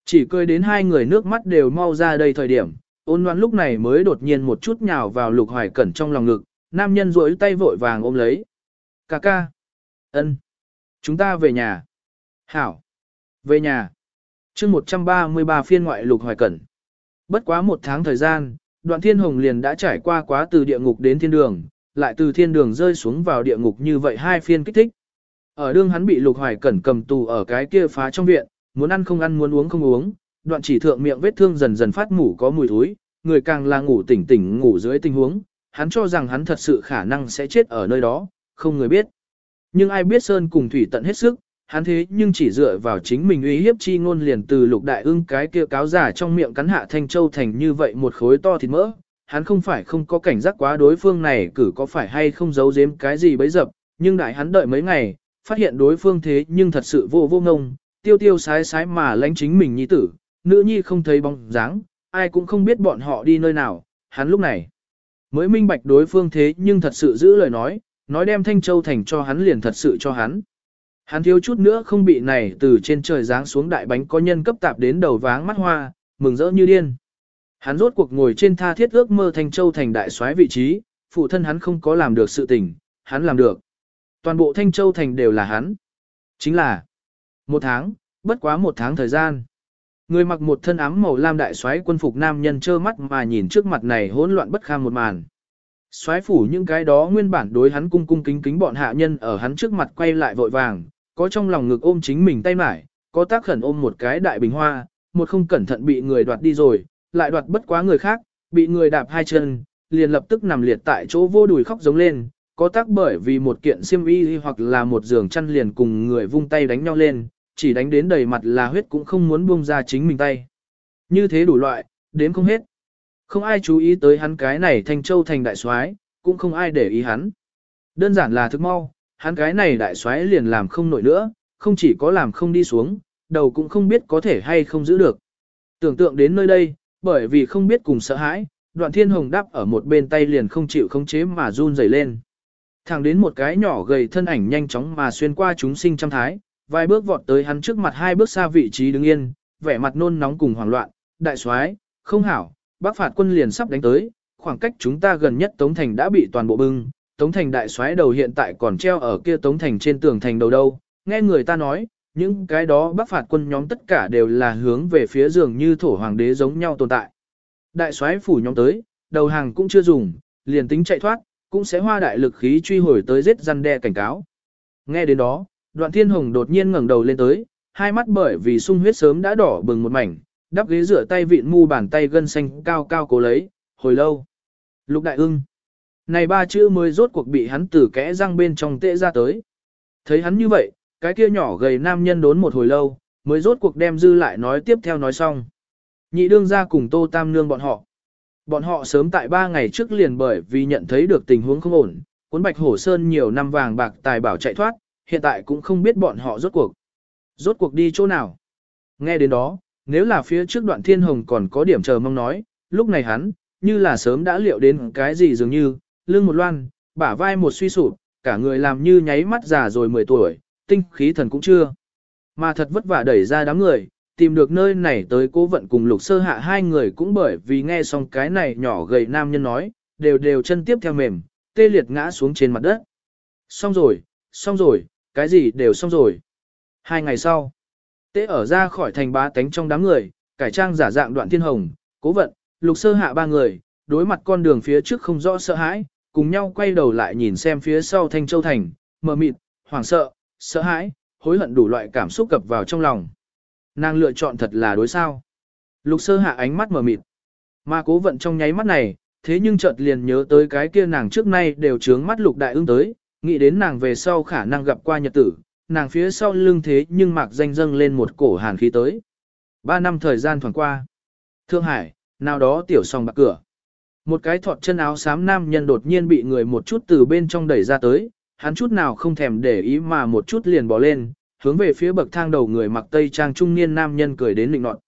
Chỉ cười đến hai người nước mắt đều mau ra đây thời điểm, Ôn Loan lúc này mới đột nhiên một chút nhào vào Lục Hoài Cẩn trong lòng ngực, nam nhân duỗi tay vội vàng ôm lấy. Ca ca. Ân. Chúng ta về nhà. Hảo. Về nhà. chương 133 phiên ngoại Lục Hoài Cẩn. Bất quá một tháng thời gian, Đoạn Thiên Hồng liền đã trải qua quá từ địa ngục đến thiên đường, lại từ thiên đường rơi xuống vào địa ngục như vậy hai phiên kích thích. Ở đương hắn bị Lục Hoài Cẩn cầm tù ở cái kia phá trong viện, muốn ăn không ăn muốn uống không uống, Đoạn chỉ thượng miệng vết thương dần dần phát mủ có mùi thối, người càng là ngủ tỉnh tỉnh ngủ dưới tình huống, hắn cho rằng hắn thật sự khả năng sẽ chết ở nơi đó, không người biết. Nhưng ai biết Sơn cùng Thủy tận hết sức, hắn thế nhưng chỉ dựa vào chính mình uy hiếp chi ngôn liền từ Lục Đại Ưng cái kia cáo giả trong miệng cắn hạ Thanh Châu thành như vậy một khối to thịt mỡ. Hắn không phải không có cảnh giác quá đối phương này cử có phải hay không giấu giếm cái gì bấy dập, nhưng đại hắn đợi mấy ngày, phát hiện đối phương thế nhưng thật sự vô vô ngông, tiêu tiêu sái sái mà lánh chính mình nhi tử, nữ nhi không thấy bóng dáng, ai cũng không biết bọn họ đi nơi nào, hắn lúc này mới minh bạch đối phương thế nhưng thật sự giữ lời nói đem Thanh Châu thành cho hắn liền thật sự cho hắn. Hắn thiếu chút nữa không bị này từ trên trời giáng xuống đại bánh có nhân cấp tạp đến đầu váng mắt hoa, mừng rỡ như điên. Hắn rốt cuộc ngồi trên tha thiết ước mơ Thanh Châu thành đại soái vị trí, phụ thân hắn không có làm được sự tình, hắn làm được. Toàn bộ Thanh Châu thành đều là hắn. Chính là một tháng, bất quá một tháng thời gian. Người mặc một thân áo màu lam đại soái quân phục nam nhân trơ mắt mà nhìn trước mặt này hỗn loạn bất kham một màn. Soái phủ những cái đó nguyên bản đối hắn cung cung kính kính bọn hạ nhân ở hắn trước mặt quay lại vội vàng, có trong lòng ngực ôm chính mình tay mải, có tác khẩn ôm một cái đại bình hoa, một không cẩn thận bị người đoạt đi rồi, lại đoạt bất quá người khác, bị người đạp hai chân, liền lập tức nằm liệt tại chỗ vô đùi khóc giống lên, có tác bởi vì một kiện xiêm y hoặc là một giường chăn liền cùng người vung tay đánh nhau lên, chỉ đánh đến đầy mặt là huyết cũng không muốn buông ra chính mình tay. Như thế đủ loại, đến không hết. Không ai chú ý tới hắn cái này Thanh Châu thành đại soái, cũng không ai để ý hắn. Đơn giản là thức mau, hắn cái này đại soái liền làm không nổi nữa, không chỉ có làm không đi xuống, đầu cũng không biết có thể hay không giữ được. Tưởng tượng đến nơi đây, bởi vì không biết cùng sợ hãi, Đoạn Thiên Hồng đáp ở một bên tay liền không chịu khống chế mà run rẩy lên. Thẳng đến một cái nhỏ gầy thân ảnh nhanh chóng mà xuyên qua chúng sinh trăm thái, vài bước vọt tới hắn trước mặt hai bước xa vị trí đứng yên, vẻ mặt nôn nóng cùng hoảng loạn, đại soái, không hảo, Bắc phạt quân liền sắp đánh tới, khoảng cách chúng ta gần nhất Tống Thành đã bị toàn bộ bưng, Tống Thành đại soái đầu hiện tại còn treo ở kia Tống Thành trên tường thành đầu đâu, nghe người ta nói, những cái đó Bắc phạt quân nhóm tất cả đều là hướng về phía dường như thổ hoàng đế giống nhau tồn tại. Đại soái phủ nhóm tới, đầu hàng cũng chưa dùng, liền tính chạy thoát, cũng sẽ hoa đại lực khí truy hồi tới giết răn đe cảnh cáo. Nghe đến đó, Đoạn Thiên Hồng đột nhiên ngẩng đầu lên tới, hai mắt bởi vì sung huyết sớm đã đỏ bừng một mảnh, đắp ghế rửa tay vịn mu bàn tay gân xanh cao cao cố lấy, hồi lâu. Lục Đại Ưng. Này ba chữ mới rốt cuộc bị hắn từ kẽ răng bên trong tệ ra tới. Thấy hắn như vậy, cái kia nhỏ gầy nam nhân đốn một hồi lâu, mới rốt cuộc đem dư lại nói tiếp theo nói xong. Nhị đương ra cùng Tô Tam Nương bọn họ. Bọn họ sớm tại 3 ngày trước liền bởi vì nhận thấy được tình huống không ổn, cuốn Bạch Hổ Sơn nhiều năm vàng bạc tài bảo chạy thoát, hiện tại cũng không biết bọn họ rốt cuộc. Rốt cuộc đi chỗ nào. Nghe đến đó, nếu là phía trước Đoạn Thiên Hồng còn có điểm chờ mong nói, lúc này hắn, như là sớm đã liệu đến cái gì dường như, lưng một loan, bả vai một suy sụp, cả người làm như nháy mắt già rồi 10 tuổi, tinh khí thần cũng chưa. Mà thật vất vả đẩy ra đám người, tìm được nơi này tới Cố Vận cùng Lục Sơ Hạ hai người cũng bởi vì nghe xong cái này nhỏ gầy nam nhân nói, đều chân tiếp theo mềm, tê liệt ngã xuống trên mặt đất. Xong rồi, cái gì đều xong rồi. 2 ngày sau, tế ở ra khỏi thành bá tánh trong đám người, cải trang giả dạng Đoạn Thiên Hồng, Cố Vận, Lục Sơ Hạ ba người, đối mặt con đường phía trước không rõ sợ hãi, cùng nhau quay đầu lại nhìn xem phía sau Thanh Châu Thành, mờ mịt, hoảng sợ, sợ hãi, hối hận đủ loại cảm xúc cập vào trong lòng. Nàng lựa chọn thật là đối sao. Lục Sơ Hạ ánh mắt mờ mịt. Mà Cố Vận trong nháy mắt này, thế nhưng chợt liền nhớ tới cái kia nàng trước nay đều trướng mắt Lục Đại Ưng tới, nghĩ đến nàng về sau khả năng gặp qua nhật tử, nàng phía sau lưng thế nhưng mạc danh dâng lên một cổ hàn khí tới. 3 năm thời gian thoảng qua. Thượng Hải, nào đó tiểu sòng bạc cửa. Một cái thọt chân áo xám nam nhân đột nhiên bị người một chút từ bên trong đẩy ra tới, hắn chút nào không thèm để ý mà một chút liền bỏ lên, hướng về phía bậc thang đầu người mặc tây trang trung niên nam nhân cười đến lịnh nọt.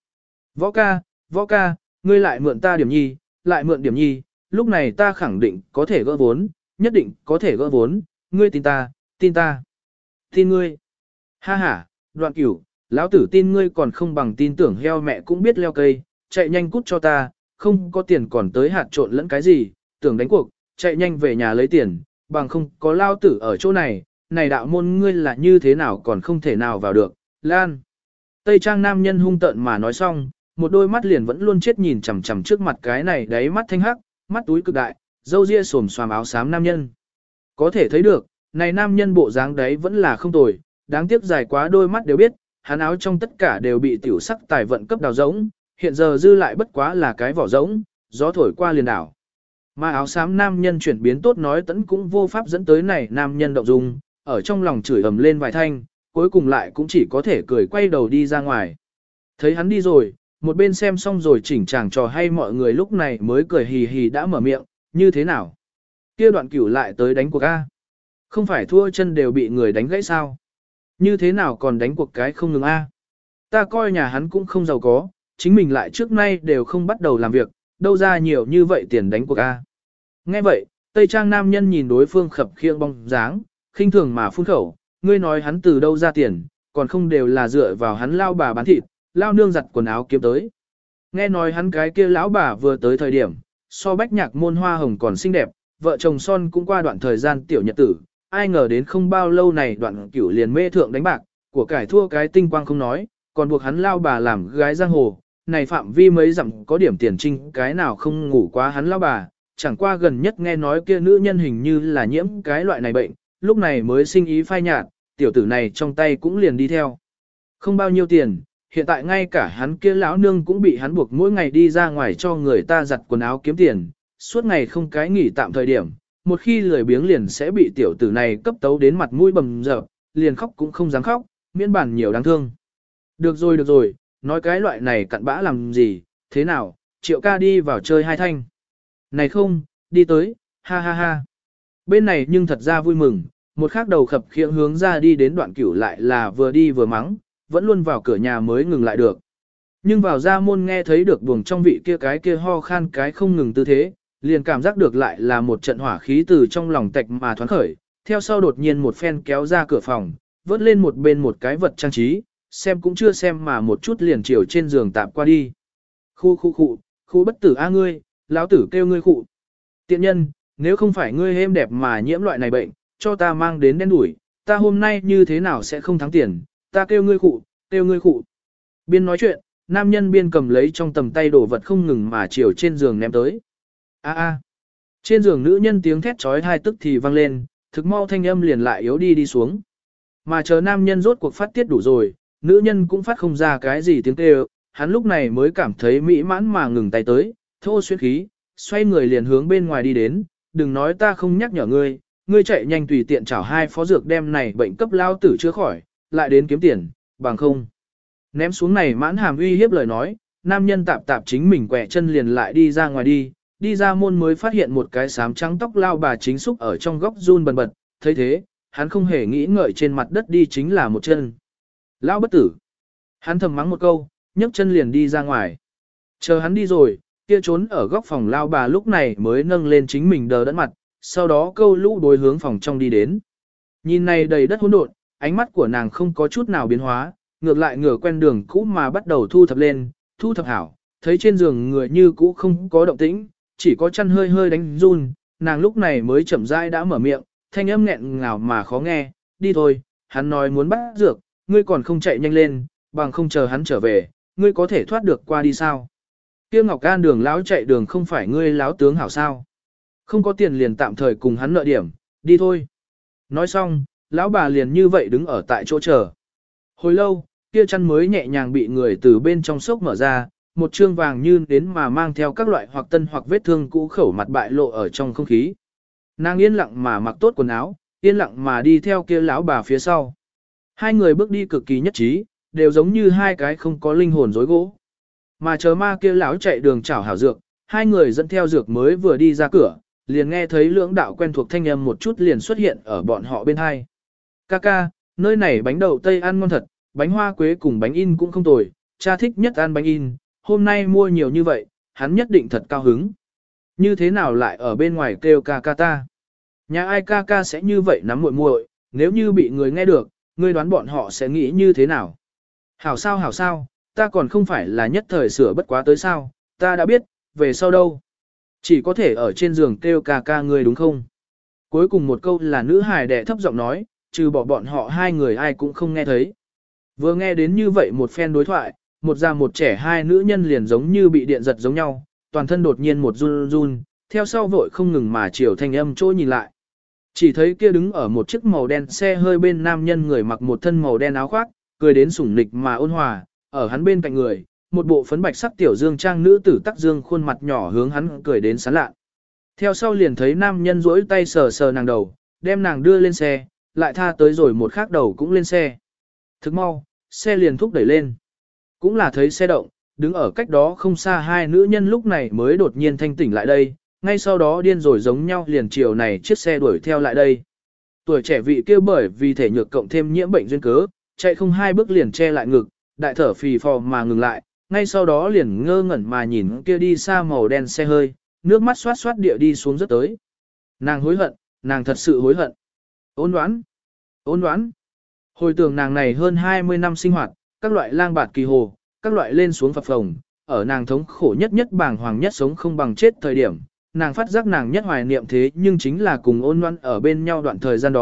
Võ ca, ngươi lại mượn ta điểm nhi, lại mượn điểm nhi, lúc này ta khẳng định có thể gỡ vốn, nhất định có thể gỡ vốn, ngươi tin ta. Tin ngươi. Ha ha, Đoạn Cửu, lão tử tin ngươi còn không bằng tin tưởng heo mẹ cũng biết leo cây, chạy nhanh cút cho ta, không có tiền còn tới hạt trộn lẫn cái gì, tưởng đánh cuộc, chạy nhanh về nhà lấy tiền, bằng không có lao tử ở chỗ này, này đạo môn ngươi là như thế nào còn không thể nào vào được, Lan. Tây trang nam nhân hung tợn mà nói xong, một đôi mắt liền vẫn luôn chết nhìn chằm chằm trước mặt cái này đáy mắt thanh hắc, mắt túi cực đại, râu ria xồm xoàm áo xám nam nhân. Có thể thấy được, này nam nhân bộ dáng đấy vẫn là không tồi, đáng tiếc dài quá đôi mắt đều biết, hắn áo trong tất cả đều bị tiểu sắc tài vận cấp đào rỗng, hiện giờ dư lại bất quá là cái vỏ rỗng, gió thổi qua liền đảo. Mà áo xám nam nhân chuyển biến tốt nói tẫn cũng vô pháp dẫn tới này nam nhân động dung, ở trong lòng chửi ầm lên vài thanh, cuối cùng lại cũng chỉ có thể cười quay đầu đi ra ngoài. Thấy hắn đi rồi, một bên xem xong rồi chỉnh chàng trò hay mọi người lúc này mới cười hì hì đã mở miệng, như thế nào? Kia đoạn cửu lại tới đánh cuộc A. Không phải thua chân đều bị người đánh gãy sao? Như thế nào còn đánh cuộc cái không ngừng A? Ta coi nhà hắn cũng không giàu có, chính mình lại trước nay đều không bắt đầu làm việc, đâu ra nhiều như vậy tiền đánh cuộc A. Nghe vậy, Tây Trang nam nhân nhìn đối phương khập khiễng bóng dáng, khinh thường mà phun khẩu, ngươi nói hắn từ đâu ra tiền, còn không đều là dựa vào hắn lao bà bán thịt, lao nương giặt quần áo kiếm tới. Nghe nói hắn cái kia lão bà vừa tới thời điểm, so bách nhạc môn hoa hồng còn xinh đẹp, vợ chồng son cũng qua đoạn thời gian tiểu nhật tử, ai ngờ đến không bao lâu này đoạn cửu liền mê thượng đánh bạc, của cải thua cái tinh quang không nói, còn buộc hắn lao bà làm gái giang hồ, này phạm vi mấy dặm có điểm tiền trinh cái nào không ngủ quá hắn lao bà, chẳng qua gần nhất nghe nói kia nữ nhân hình như là nhiễm cái loại này bệnh, lúc này mới sinh ý phai nhạt, tiểu tử này trong tay cũng liền đi theo. Không bao nhiêu tiền, hiện tại ngay cả hắn kia lão nương cũng bị hắn buộc mỗi ngày đi ra ngoài cho người ta giặt quần áo kiếm tiền, suốt ngày không cái nghỉ tạm thời điểm, một khi lười biếng liền sẽ bị tiểu tử này cấp tấu đến mặt mũi bầm dập, liền khóc cũng không dám khóc, miễn bản nhiều đáng thương. Được rồi, nói cái loại này cặn bã làm gì, thế nào, Triệu ca đi vào chơi hai thanh. Này không, đi tới, ha ha ha. Bên này nhưng thật ra vui mừng, một khác đầu khập khiễng hướng ra đi đến đoạn cửu lại là vừa đi vừa mắng, vẫn luôn vào cửa nhà mới ngừng lại được. Nhưng vào ra môn nghe thấy được buồng trong vị kia ho khan cái không ngừng tư thế, liền cảm giác được lại là một trận hỏa khí từ trong lòng tạch mà thoáng khởi, theo sau đột nhiên một phen kéo ra cửa phòng, vớt lên một bên một cái vật trang trí, xem cũng chưa xem mà một chút liền chiều trên giường tạm qua đi. Khu bất tử a ngươi, lão tử kêu ngươi khụ. Tiện nhân, nếu không phải ngươi êm đẹp mà nhiễm loại này bệnh, cho ta mang đến đen đuổi, ta hôm nay như thế nào sẽ không thắng tiền, ta kêu ngươi khụ. Biên nói chuyện, nam nhân biên cầm lấy trong tầm tay đồ vật không ngừng mà chiều trên giường ném tới. A. Trên giường nữ nhân tiếng thét trói hai tức thì vang lên, thực mau thanh âm liền lại yếu đi xuống. Mà chờ nam nhân rốt cuộc phát tiết đủ rồi, nữ nhân cũng phát không ra cái gì tiếng kêu, hắn lúc này mới cảm thấy mỹ mãn mà ngừng tay tới, thô xuyên khí, xoay người liền hướng bên ngoài đi đến, đừng nói ta không nhắc nhở ngươi, ngươi chạy nhanh tùy tiện chảo hai phó dược đem này bệnh cấp lao tử chữa khỏi, lại đến kiếm tiền, bằng không. Ném xuống này mãn hàm uy hiếp lời nói, nam nhân tạp chính mình quẹ chân liền lại đi ra ngoài đi ra môn mới phát hiện một cái xám trắng tóc lao bà chính xúc ở trong góc run bần bật, thấy thế, hắn không hề nghĩ ngợi trên mặt đất đi chính là một chân. Lão bất tử. Hắn thầm mắng một câu, nhấc chân liền đi ra ngoài. Chờ hắn đi rồi, kia trốn ở góc phòng lao bà lúc này mới nâng lên chính mình đờ đẫn mặt, sau đó câu lũ đối hướng phòng trong đi đến. Nhìn này đầy đất hỗn độn, ánh mắt của nàng không có chút nào biến hóa, ngược lại ngửa quen đường cũ mà bắt đầu thu thập lên, thu thập hảo, thấy trên giường người như cũ không có động tĩnh, chỉ có chân hơi hơi đánh run, nàng lúc này mới chậm rãi đã mở miệng, thanh âm nghẹn ngào mà khó nghe, đi thôi, hắn nói muốn bắt dược, ngươi còn không chạy nhanh lên, bằng không chờ hắn trở về, ngươi có thể thoát được qua đi sao? Kia Ngọc Can đường lão chạy đường không phải ngươi láo tướng hảo sao? Không có tiền liền tạm thời cùng hắn nợ điểm, đi thôi. Nói xong, lão bà liền như vậy đứng ở tại chỗ chờ. Hồi lâu, kia chăn mới nhẹ nhàng bị người từ bên trong sốc mở ra, một trương vàng như đến mà mang theo các loại hoặc tân hoặc vết thương cũ khẩu mặt bại lộ ở trong không khí. Nàng yên lặng mà mặc tốt quần áo, yên lặng mà đi theo kia lão bà phía sau. Hai người bước đi cực kỳ nhất trí, đều giống như hai cái không có linh hồn rối gỗ. Mà chờ ma kia lão chạy đường chảo hảo dược, hai người dẫn theo dược mới vừa đi ra cửa, liền nghe thấy lưỡng đạo quen thuộc thanh âm một chút liền xuất hiện ở bọn họ bên hai. Ca, nơi này bánh đậu tây ăn ngon thật, bánh hoa quế cùng bánh in cũng không tồi, cha thích nhất ăn bánh in, hôm nay mua nhiều như vậy, hắn nhất định thật cao hứng. Như thế nào lại ở bên ngoài kêu ca ta? Nhà ai ca sẽ như vậy nắm muội muội, nếu như bị người nghe được, ngươi đoán bọn họ sẽ nghĩ như thế nào? Hảo sao, ta còn không phải là nhất thời sửa bất quá tới sao, ta đã biết, về sau đâu. Chỉ có thể ở trên giường kêu ca ca ngươi đúng không? Cuối cùng một câu là nữ hài đệ thấp giọng nói, trừ bỏ bọn họ hai người ai cũng không nghe thấy. Vừa nghe đến như vậy một phen đối thoại, một già một trẻ hai nữ nhân liền giống như bị điện giật giống nhau, toàn thân đột nhiên một run run, theo sau vội không ngừng mà chiều thanh âm chỗ nhìn lại. Chỉ thấy kia đứng ở một chiếc màu đen xe hơi bên nam nhân người mặc một thân màu đen áo khoác, cười đến sủng nịch mà ôn hòa, ở hắn bên cạnh người, một bộ phấn bạch sắc tiểu dương trang nữ tử tắc dương khuôn mặt nhỏ hướng hắn cười đến sán lạ. Theo sau liền thấy nam nhân duỗi tay sờ sờ nàng đầu, đem nàng đưa lên xe, lại tha tới rồi một khác đầu cũng lên xe. Thức mau, xe liền thúc đẩy lên. Cũng là thấy xe động, đứng ở cách đó không xa hai nữ nhân lúc này mới đột nhiên thanh tỉnh lại đây, ngay sau đó điên rồi giống nhau liền chiều này chiếc xe đuổi theo lại đây. Tuổi trẻ vị kia bởi vì thể nhược cộng thêm nhiễm bệnh duyên cớ, chạy không hai bước liền che lại ngực, đại thở phì phò mà ngừng lại, ngay sau đó liền ngơ ngẩn mà nhìn kia đi xa màu đen xe hơi, nước mắt xoát xoát địa đi xuống rất tới. Nàng hối hận, nàng thật sự hối hận. Ôn đoán. Hồi tưởng nàng này hơn 20 năm sinh hoạt, các loại lang bạt kỳ hồ, các loại lên xuống phập phồng, ở nàng thống khổ nhất bàng hoàng nhất sống không bằng chết thời điểm, nàng phát giác nàng nhất hoài niệm thế nhưng chính là cùng ôn đoán ở bên nhau đoạn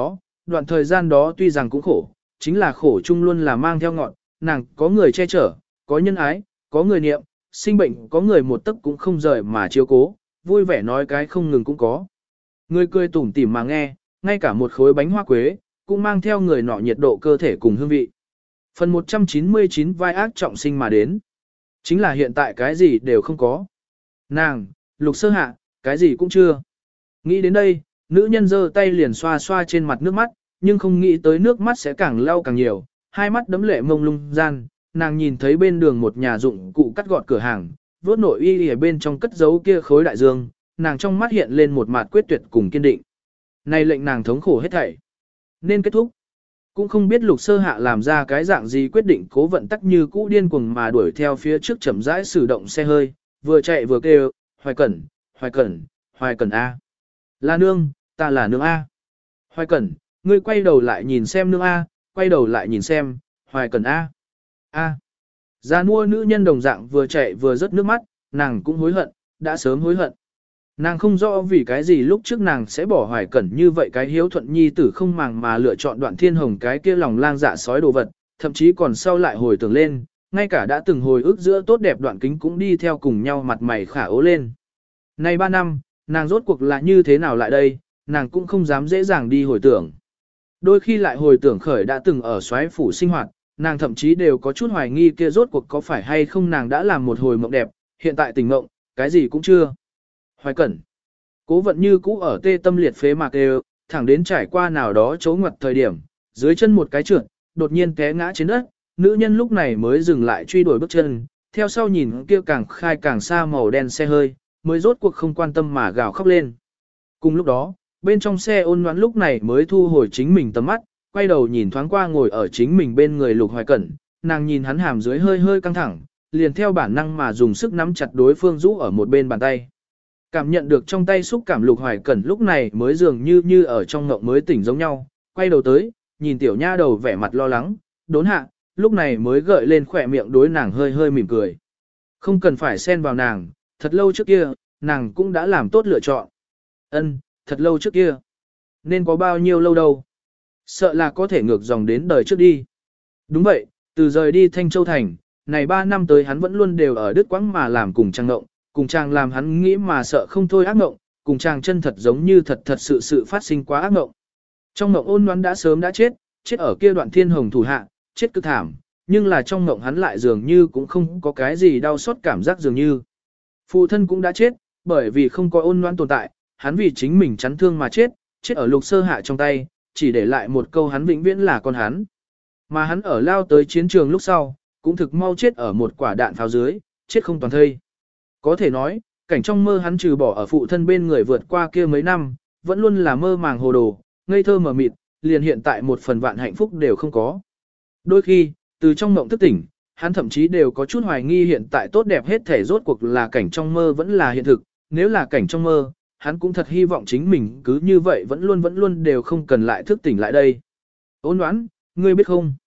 thời gian đó tuy rằng cũng khổ, chính là khổ chung luôn là mang theo ngọn, nàng có người che chở, có nhân ái, có người niệm, sinh bệnh có người một tấc cũng không rời mà chiếu cố, vui vẻ nói cái không ngừng cũng có. Người cười tủm tỉm mà nghe, ngay cả một khối bánh hoa quế, cũng mang theo người nọ nhiệt độ cơ thể cùng hương vị. Phần 199 vai ác trọng sinh mà đến. Chính là hiện tại cái gì đều không có. Nàng, Lục Sơ Hạ, cái gì cũng chưa. Nghĩ đến đây, nữ nhân giơ tay liền xoa xoa trên mặt nước mắt, nhưng không nghĩ tới nước mắt sẽ càng lau càng nhiều, hai mắt đấm lệ mông lung gian, nàng nhìn thấy bên đường một nhà dụng cụ cắt gọt cửa hàng, vốt nội y ở bên trong cất giấu kia khối đại dương, nàng trong mắt hiện lên một mặt quyết tuyệt cùng kiên định. Này lệnh nàng thống khổ hết thảy. Nên kết thúc. Cũng không biết Lục Sơ Hạ làm ra cái dạng gì quyết định cố vận tắc như cũ điên cuồng mà đuổi theo phía trước chậm rãi sử động xe hơi, vừa chạy vừa kêu, Hoài Cẩn, Hoài Cẩn, Hoài Cẩn A. Là nương, ta là nương A. Hoài Cẩn, ngươi quay đầu lại nhìn xem nương A, quay đầu lại nhìn xem, Hoài Cẩn A. A. Gia mua nữ nhân đồng dạng vừa chạy vừa rớt nước mắt, nàng cũng hối hận, đã sớm hối hận. Nàng không rõ vì cái gì lúc trước nàng sẽ bỏ Hoài Cẩn như vậy cái hiếu thuận nhi tử không màng mà lựa chọn Đoạn Thiên Hồng cái kia lòng lang dạ sói đồ vật, thậm chí còn sau lại hồi tưởng lên, ngay cả đã từng hồi ức giữa tốt đẹp Đoạn Kính cũng đi theo cùng nhau mặt mày khả ố lên. Nay 3 năm, nàng rốt cuộc là như thế nào lại đây, nàng cũng không dám dễ dàng đi hồi tưởng. Đôi khi lại hồi tưởng khởi đã từng ở soái phủ sinh hoạt, nàng thậm chí đều có chút hoài nghi kia rốt cuộc có phải hay không nàng đã làm một hồi mộng đẹp, hiện tại tỉnh mộng, cái gì cũng chưa. Hoài Cẩn. Cố vận như cũ ở tê tâm liệt phế mạc đều, thẳng đến trải qua nào đó chấu ngoặt thời điểm, dưới chân một cái trượt, đột nhiên té ngã trên đất, nữ nhân lúc này mới dừng lại truy đuổi bước chân, theo sau nhìn kia càng khai càng xa màu đen xe hơi, mới rốt cuộc không quan tâm mà gào khóc lên. Cùng lúc đó, bên trong xe Ôn Noãn lúc này mới thu hồi chính mình tầm mắt, quay đầu nhìn thoáng qua ngồi ở chính mình bên người Lục Hoài Cẩn, nàng nhìn hắn hàm dưới hơi hơi căng thẳng, liền theo bản năng mà dùng sức nắm chặt đối phương rũ ở một bên bàn tay. Cảm nhận được trong tay xúc cảm Lục Hoài Cẩn lúc này mới dường như ở trong ngộng mới tỉnh giống nhau, quay đầu tới, nhìn tiểu nha đầu vẻ mặt lo lắng, đốn hạ, lúc này mới gợi lên khỏe miệng đối nàng hơi hơi mỉm cười. Không cần phải xen vào nàng, thật lâu trước kia, nàng cũng đã làm tốt lựa chọn. Ân, thật lâu trước kia. Nên có bao nhiêu lâu đâu. Sợ là có thể ngược dòng đến đời trước đi. Đúng vậy, từ rời đi Thanh Châu Thành, này 3 năm tới hắn vẫn luôn đều ở Đức Quãng mà làm cùng Trang ngộng, cùng Trang làm hắn nghĩ mà sợ không thôi ác ngộng, cùng Trang chân thật giống như thật sự phát sinh quá ác ngộng. Trong ngộng Ôn Noãn đã sớm đã chết ở kia Đoạn Thiên Hồng thủ hạ, chết cực thảm, nhưng là trong ngộng hắn lại dường như cũng không có cái gì đau xót cảm giác dường như. Phụ thân cũng đã chết, bởi vì không có Ôn Noãn tồn tại, hắn vì chính mình chắn thương mà chết ở Lục Sơ Hạ trong tay, chỉ để lại một câu hắn vĩnh viễn là con hắn. Mà hắn ở lao tới chiến trường lúc sau, cũng thực mau chết ở một quả đạn pháo dưới, chết không toàn thây. Có thể nói, cảnh trong mơ hắn trừ bỏ ở phụ thân bên người vượt qua kia mấy năm, vẫn luôn là mơ màng hồ đồ, ngây thơ mờ mịt, liền hiện tại một phần vạn hạnh phúc đều không có. Đôi khi, từ trong mộng thức tỉnh, hắn thậm chí đều có chút hoài nghi hiện tại tốt đẹp hết thể rốt cuộc là cảnh trong mơ vẫn là hiện thực, nếu là cảnh trong mơ, hắn cũng thật hy vọng chính mình cứ như vậy vẫn luôn đều không cần lại thức tỉnh lại đây. Ôn Noãn, ngươi biết không?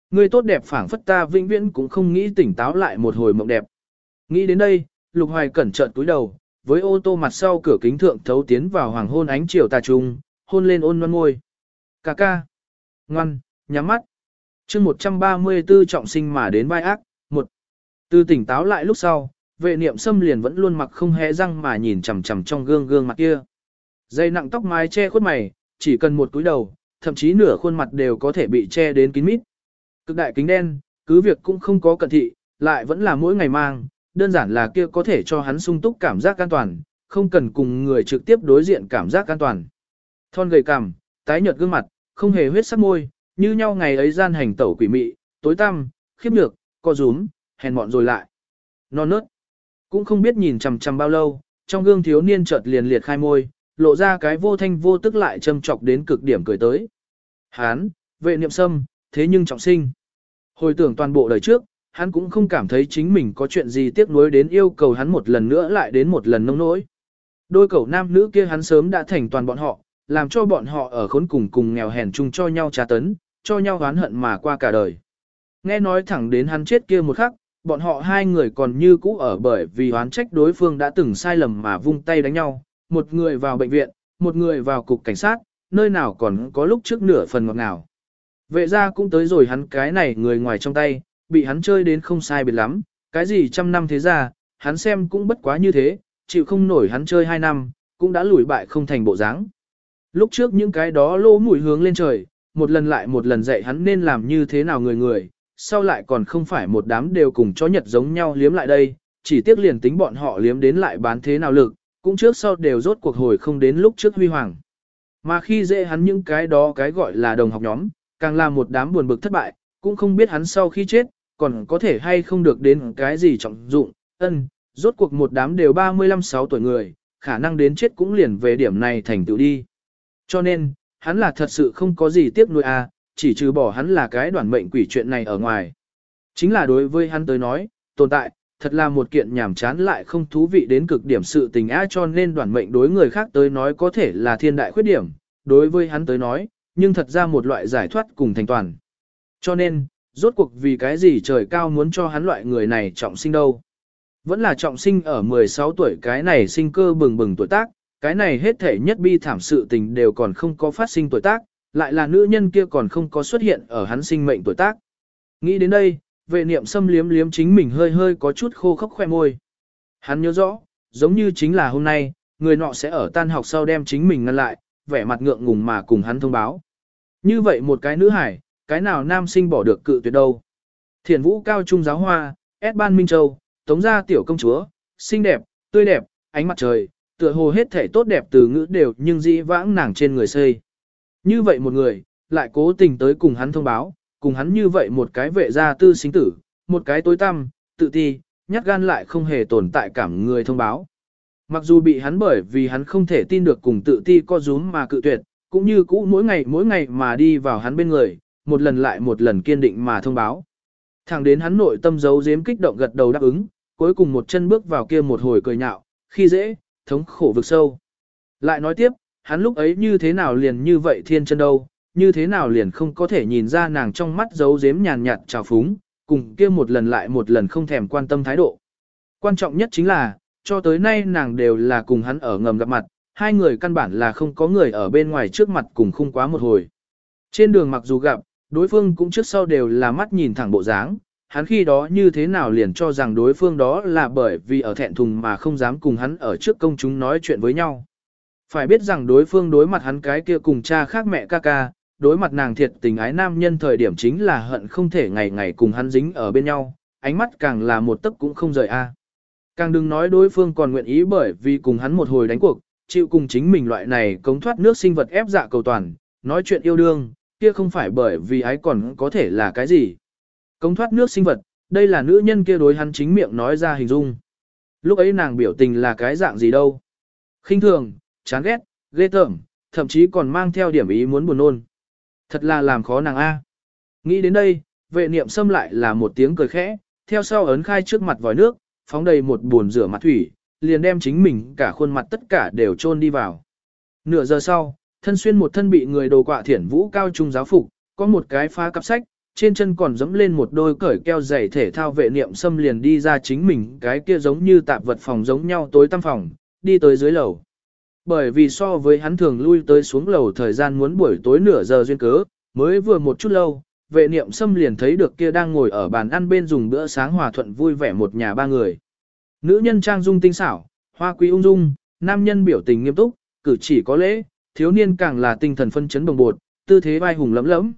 ngươi tốt đẹp phảng phất ta vĩnh viễn cũng không nghĩ tỉnh táo lại một hồi mộng đẹp. Nghĩ đến đây, Lục Hoài cẩn trợn túi đầu, với ô tô mặt sau cửa kính thượng thấu tiến vào hoàng hôn ánh chiều tà trung, hôn lên ôn loan môi. Ca ca. Ngoan, nhắm mắt. chương 134 trọng sinh mà đến vai ác. Từ tỉnh táo lại lúc sau, vệ niệm xâm liền vẫn luôn mặc không hé răng mà nhìn chằm chằm trong gương mặt kia. Dây nặng tóc mái che khuất mày, chỉ cần một cúi đầu, thậm chí nửa khuôn mặt đều có thể bị che đến kín mít. Cực đại kính đen, cứ việc cũng không có cận thị, lại vẫn là mỗi ngày mang, đơn giản là kia có thể cho hắn sung túc cảm giác an toàn, không cần cùng người trực tiếp đối diện cảm giác an toàn. Thon gầy cằm, tái nhợt gương mặt, không hề huyết sắc môi, như nhau ngày ấy gian hành tẩu quỷ mị, tối tăm, khiếp nhược, co rúm, hèn mọn rồi lại. Non nớt, cũng không biết nhìn chằm chằm bao lâu, trong gương thiếu niên chợt liền liệt khai môi, lộ ra cái vô thanh vô tức lại châm chọc đến cực điểm cười tới. Hán, vệ niệm sâm, thế nhưng trọng sinh. Hồi tưởng toàn bộ đời trước, hắn cũng không cảm thấy chính mình có chuyện gì tiếc nuối đến yêu cầu hắn một lần nữa lại đến một lần nông nỗi. Đôi cậu nam nữ kia hắn sớm đã thành toàn bọn họ, làm cho bọn họ ở khốn cùng nghèo hèn chung cho nhau tra tấn, cho nhau oán hận mà qua cả đời. Nghe nói thẳng đến hắn chết kia một khắc, bọn họ hai người còn như cũ ở bởi vì oán trách đối phương đã từng sai lầm mà vung tay đánh nhau, một người vào bệnh viện, một người vào cục cảnh sát, nơi nào còn có lúc trước nửa phần ngọt ngào. Vệ ra cũng tới rồi hắn cái này người ngoài trong tay, bị hắn chơi đến không sai biệt lắm, cái gì trăm năm thế ra, hắn xem cũng bất quá như thế, chịu không nổi hắn chơi 2 năm, cũng đã lùi bại không thành bộ dáng. Lúc trước những cái đó lỗ mũi hướng lên trời, một lần lại một lần dạy hắn nên làm như thế nào người, sau lại còn không phải một đám đều cùng chó nhật giống nhau liếm lại đây, chỉ tiếc liền tính bọn họ liếm đến lại bán thế nào lực, cũng trước sau đều rốt cuộc hồi không đến lúc trước huy hoàng. Mà khi dễ hắn những cái đó cái gọi là đồng học nhóm, càng là một đám buồn bực thất bại, cũng không biết hắn sau khi chết, còn có thể hay không được đến cái gì trọng dụng, rốt cuộc một đám đều 35-6 tuổi người, khả năng đến chết cũng liền về điểm này thành tựu đi. Cho nên, hắn là thật sự không có gì tiếc nuối chỉ trừ bỏ hắn là cái đoản mệnh quỷ chuyện này ở ngoài. Chính là đối với hắn tới nói, tồn tại, thật là một kiện nhảm chán lại không thú vị đến cực điểm sự tình cho nên đoản mệnh đối người khác tới nói có thể là thiên đại khuyết điểm, đối với hắn tới nói, nhưng thật ra một loại giải thoát cùng thành toàn. Cho nên, rốt cuộc vì cái gì trời cao muốn cho hắn loại người này trọng sinh đâu. Vẫn là trọng sinh ở 16 tuổi cái này sinh cơ bừng bừng tuổi tác, cái này hết thể nhất bi thảm sự tình đều còn không có phát sinh tuổi tác, lại là nữ nhân kia còn không có xuất hiện ở hắn sinh mệnh tuổi tác. Nghĩ đến đây, vệ niệm xâm liếm liếm chính mình hơi hơi có chút khô khốc khoe môi. Hắn nhớ rõ, giống như chính là hôm nay, người nọ sẽ ở tan học sau đem chính mình ngăn lại, vẻ mặt ngượng ngùng mà cùng hắn thông báo. Như vậy một cái nữ hải, cái nào nam sinh bỏ được cự tuyệt đâu. Thiền vũ cao trung giáo hoa, S ban Minh Châu, tống gia tiểu công chúa, xinh đẹp, tươi đẹp, ánh mặt trời, tựa hồ hết thể tốt đẹp từ ngữ đều nhưng dĩ vãng nàng trên người xây. Như vậy một người, lại cố tình tới cùng hắn thông báo, cùng hắn như vậy một cái vệ gia tư sinh tử, một cái tối tăm, tự ti, nhát gan lại không hề tồn tại cảm người thông báo. Mặc dù bị hắn bởi vì hắn không thể tin được cùng tự ti co rúm mà cự tuyệt, cũng như cũ mỗi ngày mà đi vào hắn bên người, một lần lại một lần kiên định mà thông báo. Thẳng đến hắn nội tâm giấu giếm kích động gật đầu đáp ứng, cuối cùng một chân bước vào kia một hồi cười nhạo, khi dễ, thống khổ vực sâu. Lại nói tiếp, hắn lúc ấy như thế nào liền như vậy thiên chân đâu, như thế nào liền không có thể nhìn ra nàng trong mắt giấu giếm nhàn nhạt trào phúng, cùng kia một lần lại một lần không thèm quan tâm thái độ. Quan trọng nhất chính là, cho tới nay nàng đều là cùng hắn ở ngầm gặp mặt, hai người căn bản là không có người ở bên ngoài trước mặt cùng khung quá một hồi. Trên đường mặc dù gặp, đối phương cũng trước sau đều là mắt nhìn thẳng bộ dáng, hắn khi đó như thế nào liền cho rằng đối phương đó là bởi vì ở thẹn thùng mà không dám cùng hắn ở trước công chúng nói chuyện với nhau. Phải biết rằng đối phương đối mặt hắn cái kia cùng cha khác mẹ ca ca, đối mặt nàng thiệt tình ái nam nhân thời điểm chính là hận không thể ngày ngày cùng hắn dính ở bên nhau, ánh mắt càng là một tấc cũng không rời Càng đừng nói đối phương còn nguyện ý bởi vì cùng hắn một hồi đánh cuộc, chịu cùng chính mình loại này cống thoát nước sinh vật ép dạ cầu toàn, nói chuyện yêu đương, kia không phải bởi vì ái còn có thể là cái gì. Cống thoát nước sinh vật, đây là nữ nhân kia đối hắn chính miệng nói ra hình dung. Lúc ấy nàng biểu tình là cái dạng gì đâu. Khinh thường, chán ghét, ghê tởm, thậm chí còn mang theo điểm ý muốn buồn nôn. Thật là làm khó nàng Nghĩ đến đây, vệ niệm xâm lại là một tiếng cười khẽ, theo sau ấn khai trước mặt vòi nước, phóng đầy một bồn rửa mặt thủy, liền đem chính mình cả khuôn mặt tất cả đều chôn đi vào. Nửa giờ sau, thân xuyên một thân bị người đồ quạ thiển vũ cao trung giáo phục, có một cái phá cặp sách, trên chân còn dẫm lên một đôi cởi keo giày thể thao. Vệ niệm xâm liền đi ra chính mình cái kia giống như tạp vật phòng giống nhau tối tăm phòng, đi tới dưới lầu. Bởi vì so với hắn thường lui tới xuống lầu thời gian muốn buổi tối nửa giờ duyên cớ, mới vừa một chút lâu, vệ niệm xâm liền thấy được kia đang ngồi ở bàn ăn bên dùng bữa sáng hòa thuận vui vẻ một nhà ba người. Nữ nhân trang dung tinh xảo, hoa quý ung dung, nam nhân biểu tình nghiêm túc, cử chỉ có lễ, thiếu niên càng là tinh thần phân chấn đồng bột, tư thế vai hùng lẫm lẫm.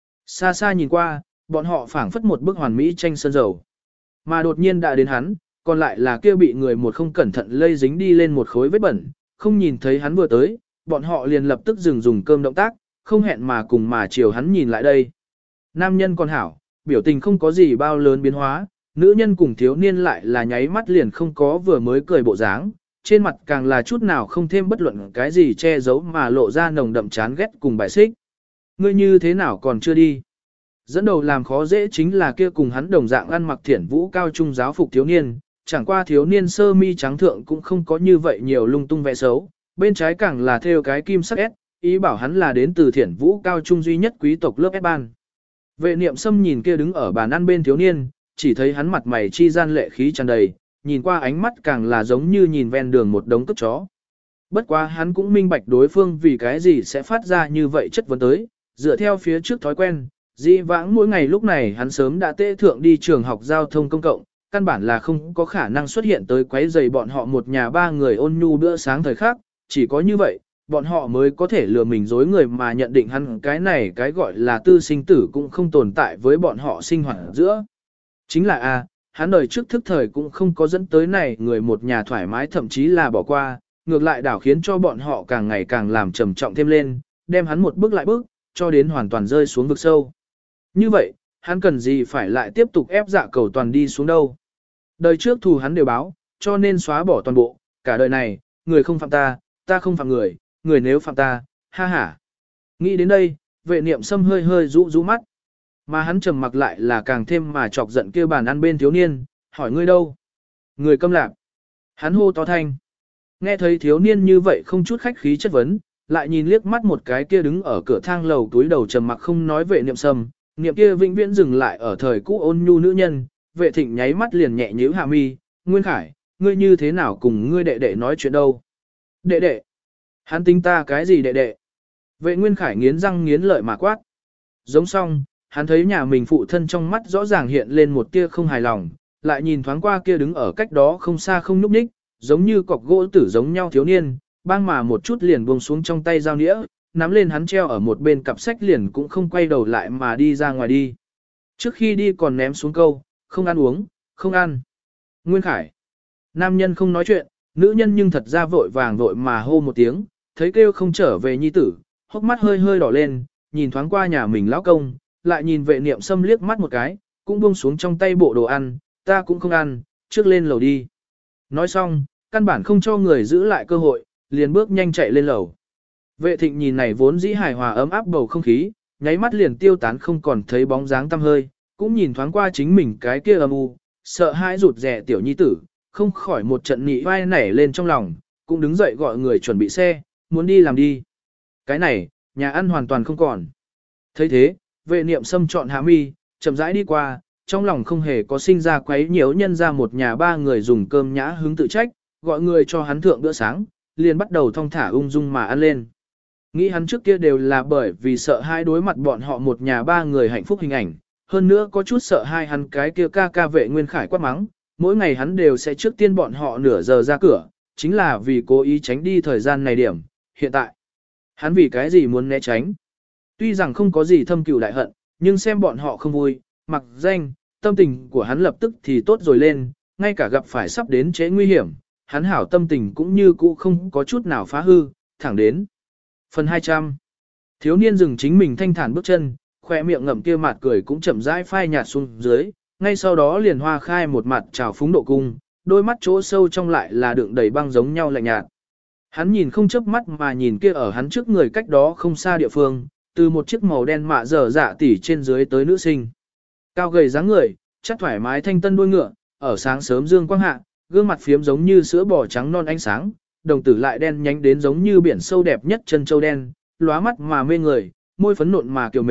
Xa xa nhìn qua, bọn họ phảng phất một bức hoàn mỹ tranh sơn dầu. Mà đột nhiên đã đến hắn, còn lại là kia bị người một không cẩn thận lây dính đi lên một khối vết bẩn, không nhìn thấy hắn vừa tới, bọn họ liền lập tức dừng dùng cơm động tác, không hẹn mà cùng mà chiều hắn nhìn lại đây. Nam nhân còn hảo, biểu tình không có gì bao lớn biến hóa, nữ nhân cùng thiếu niên lại là nháy mắt liền không có vừa mới cười bộ dáng, trên mặt càng là chút nào không thêm bất luận cái gì che giấu mà lộ ra nồng đậm chán ghét cùng bài xích. Ngươi như thế nào còn chưa đi? Dẫn đầu làm khó dễ chính là kia cùng hắn đồng dạng ăn mặc thiển vũ cao trung giáo phục thiếu niên, chẳng qua thiếu niên sơ mi trắng thượng cũng không có như vậy nhiều lung tung vẽ xấu, bên trái càng là theo cái kim sắc S, ý bảo hắn là đến từ thiển vũ cao trung duy nhất quý tộc lớp S ban. Vệ niệm xâm nhìn kia đứng ở bàn ăn bên thiếu niên, chỉ thấy hắn mặt mày chi gian lệ khí tràn đầy, nhìn qua ánh mắt càng là giống như nhìn ven đường một đống cướp chó. Bất quá hắn cũng minh bạch đối phương vì cái gì sẽ phát ra như vậy chất vấn tới, dựa theo phía trước thói quen, dĩ vãng mỗi ngày lúc này hắn sớm đã tễ thượng đi trường học giao thông công cộng, căn bản là không có khả năng xuất hiện tới quấy rầy bọn họ một nhà ba người ôn nhu bữa sáng thời khắc, chỉ có như vậy, bọn họ mới có thể lừa mình dối người mà nhận định hắn cái này cái gọi là tư sinh tử cũng không tồn tại với bọn họ sinh hoạt giữa. Chính là hắn đời trước thức thời cũng không có dẫn tới này người một nhà thoải mái thậm chí là bỏ qua, ngược lại đảo khiến cho bọn họ càng ngày càng làm trầm trọng thêm lên, đem hắn một bước lại bước, cho đến hoàn toàn rơi xuống vực sâu. Như vậy, hắn cần gì phải lại tiếp tục ép dạ cầu toàn đi xuống đâu. Đời trước thù hắn đều báo, cho nên xóa bỏ toàn bộ, cả đời này, người không phạm ta, ta không phạm người, người nếu phạm ta, ha ha. Nghĩ đến đây, vệ niệm xâm hơi hơi rũ rũ mắt. Mà hắn trầm mặc lại là càng thêm mà chọc giận kia bàn ăn bên thiếu niên, hỏi ngươi đâu? Người câm lạp. Hắn hô to thanh. Nghe thấy thiếu niên như vậy không chút khách khí chất vấn, lại nhìn liếc mắt một cái kia đứng ở cửa thang lầu túi đầu trầm mặc không nói vệ niệm sâm, niệm kia vĩnh viễn dừng lại ở thời cũ ôn nhu nữ nhân, vệ thịnh nháy mắt liền nhẹ nhíu hạ mi, Nguyên Khải, ngươi như thế nào cùng ngươi đệ đệ nói chuyện đâu? Đệ đệ? Hắn tính ta cái gì đệ đệ? Vệ Nguyên Khải nghiến răng nghiến lợi mà quát. Giống xong, hắn thấy nhà mình phụ thân trong mắt rõ ràng hiện lên một tia không hài lòng, lại nhìn thoáng qua kia đứng ở cách đó không xa không nhúc nhích, giống như cọc gỗ tử giống nhau thiếu niên, bang mà một chút liền buông xuống trong tay dao nĩa, nắm lên hắn treo ở một bên cặp sách liền cũng không quay đầu lại mà đi ra ngoài đi. Trước khi đi còn ném xuống câu, không ăn uống, không ăn. Nguyên Khải. Nam nhân không nói chuyện, nữ nhân nhưng thật ra vội vàng vội mà hô một tiếng, thấy kêu không trở về nhi tử, hốc mắt hơi hơi đỏ lên, nhìn thoáng qua nhà mình lão công, lại nhìn vệ niệm xâm liếc mắt một cái, cũng buông xuống trong tay bộ đồ ăn, ta cũng không ăn, trước lên lầu đi. Nói xong, căn bản không cho người giữ lại cơ hội, liền bước nhanh chạy lên lầu. Vệ thịnh nhìn này vốn dĩ hài hòa ấm áp bầu không khí, nháy mắt liền tiêu tán không còn thấy bóng dáng tăm hơi, cũng nhìn thoáng qua chính mình cái kia âm u, sợ hãi rụt rè tiểu nhi tử, không khỏi một trận nị vai nảy lên trong lòng, cũng đứng dậy gọi người chuẩn bị xe, muốn đi làm đi. Cái này, nhà ăn hoàn toàn không còn. Thấy thế, vệ niệm xâm chọn hạ mi, chậm rãi đi qua, trong lòng không hề có sinh ra quấy nhiễu nhân ra một nhà ba người dùng cơm nhã hứng tự trách, gọi người cho hắn thượng bữa sáng, liền bắt đầu thong thả ung dung mà ăn lên. Nghĩ hắn trước kia đều là bởi vì sợ hai đối mặt bọn họ một nhà ba người hạnh phúc hình ảnh, hơn nữa có chút sợ hai hắn cái kia ca vệ Nguyên Khải quát mắng, mỗi ngày hắn đều sẽ trước tiên bọn họ nửa giờ ra cửa, chính là vì cố ý tránh đi thời gian này điểm, hiện tại. Hắn vì cái gì muốn né tránh? Tuy rằng không có gì thâm cừu đại hận, nhưng xem bọn họ không vui, mặc danh, tâm tình của hắn lập tức thì tốt rồi lên, ngay cả gặp phải sắp đến chế nguy hiểm, hắn hảo tâm tình cũng như cũ không có chút nào phá hư, thẳng đến. Phần 200. Thiếu niên dừng chính mình thanh thản bước chân, khoe miệng ngậm kia mặt cười cũng chậm rãi phai nhạt xuống dưới, ngay sau đó liền hoa khai một mặt trào phúng độ cung, đôi mắt chỗ sâu trong lại là đựng đầy băng giống nhau lạnh nhạt. Hắn nhìn không chớp mắt mà nhìn kia ở hắn trước người cách đó không xa địa phương, từ một chiếc màu đen mạ dở dạ tỉ trên dưới tới nữ sinh. Cao gầy dáng người, chắc thoải mái thanh tân đuôi ngựa, ở sáng sớm dương quang hạ, gương mặt phiếm giống như sữa bò trắng non ánh sáng, đồng tử lại đen nhánh đến giống như biển sâu đẹp nhất chân châu đen, lóa mắt mà mê người, môi phấn nộn mà kiều mềm,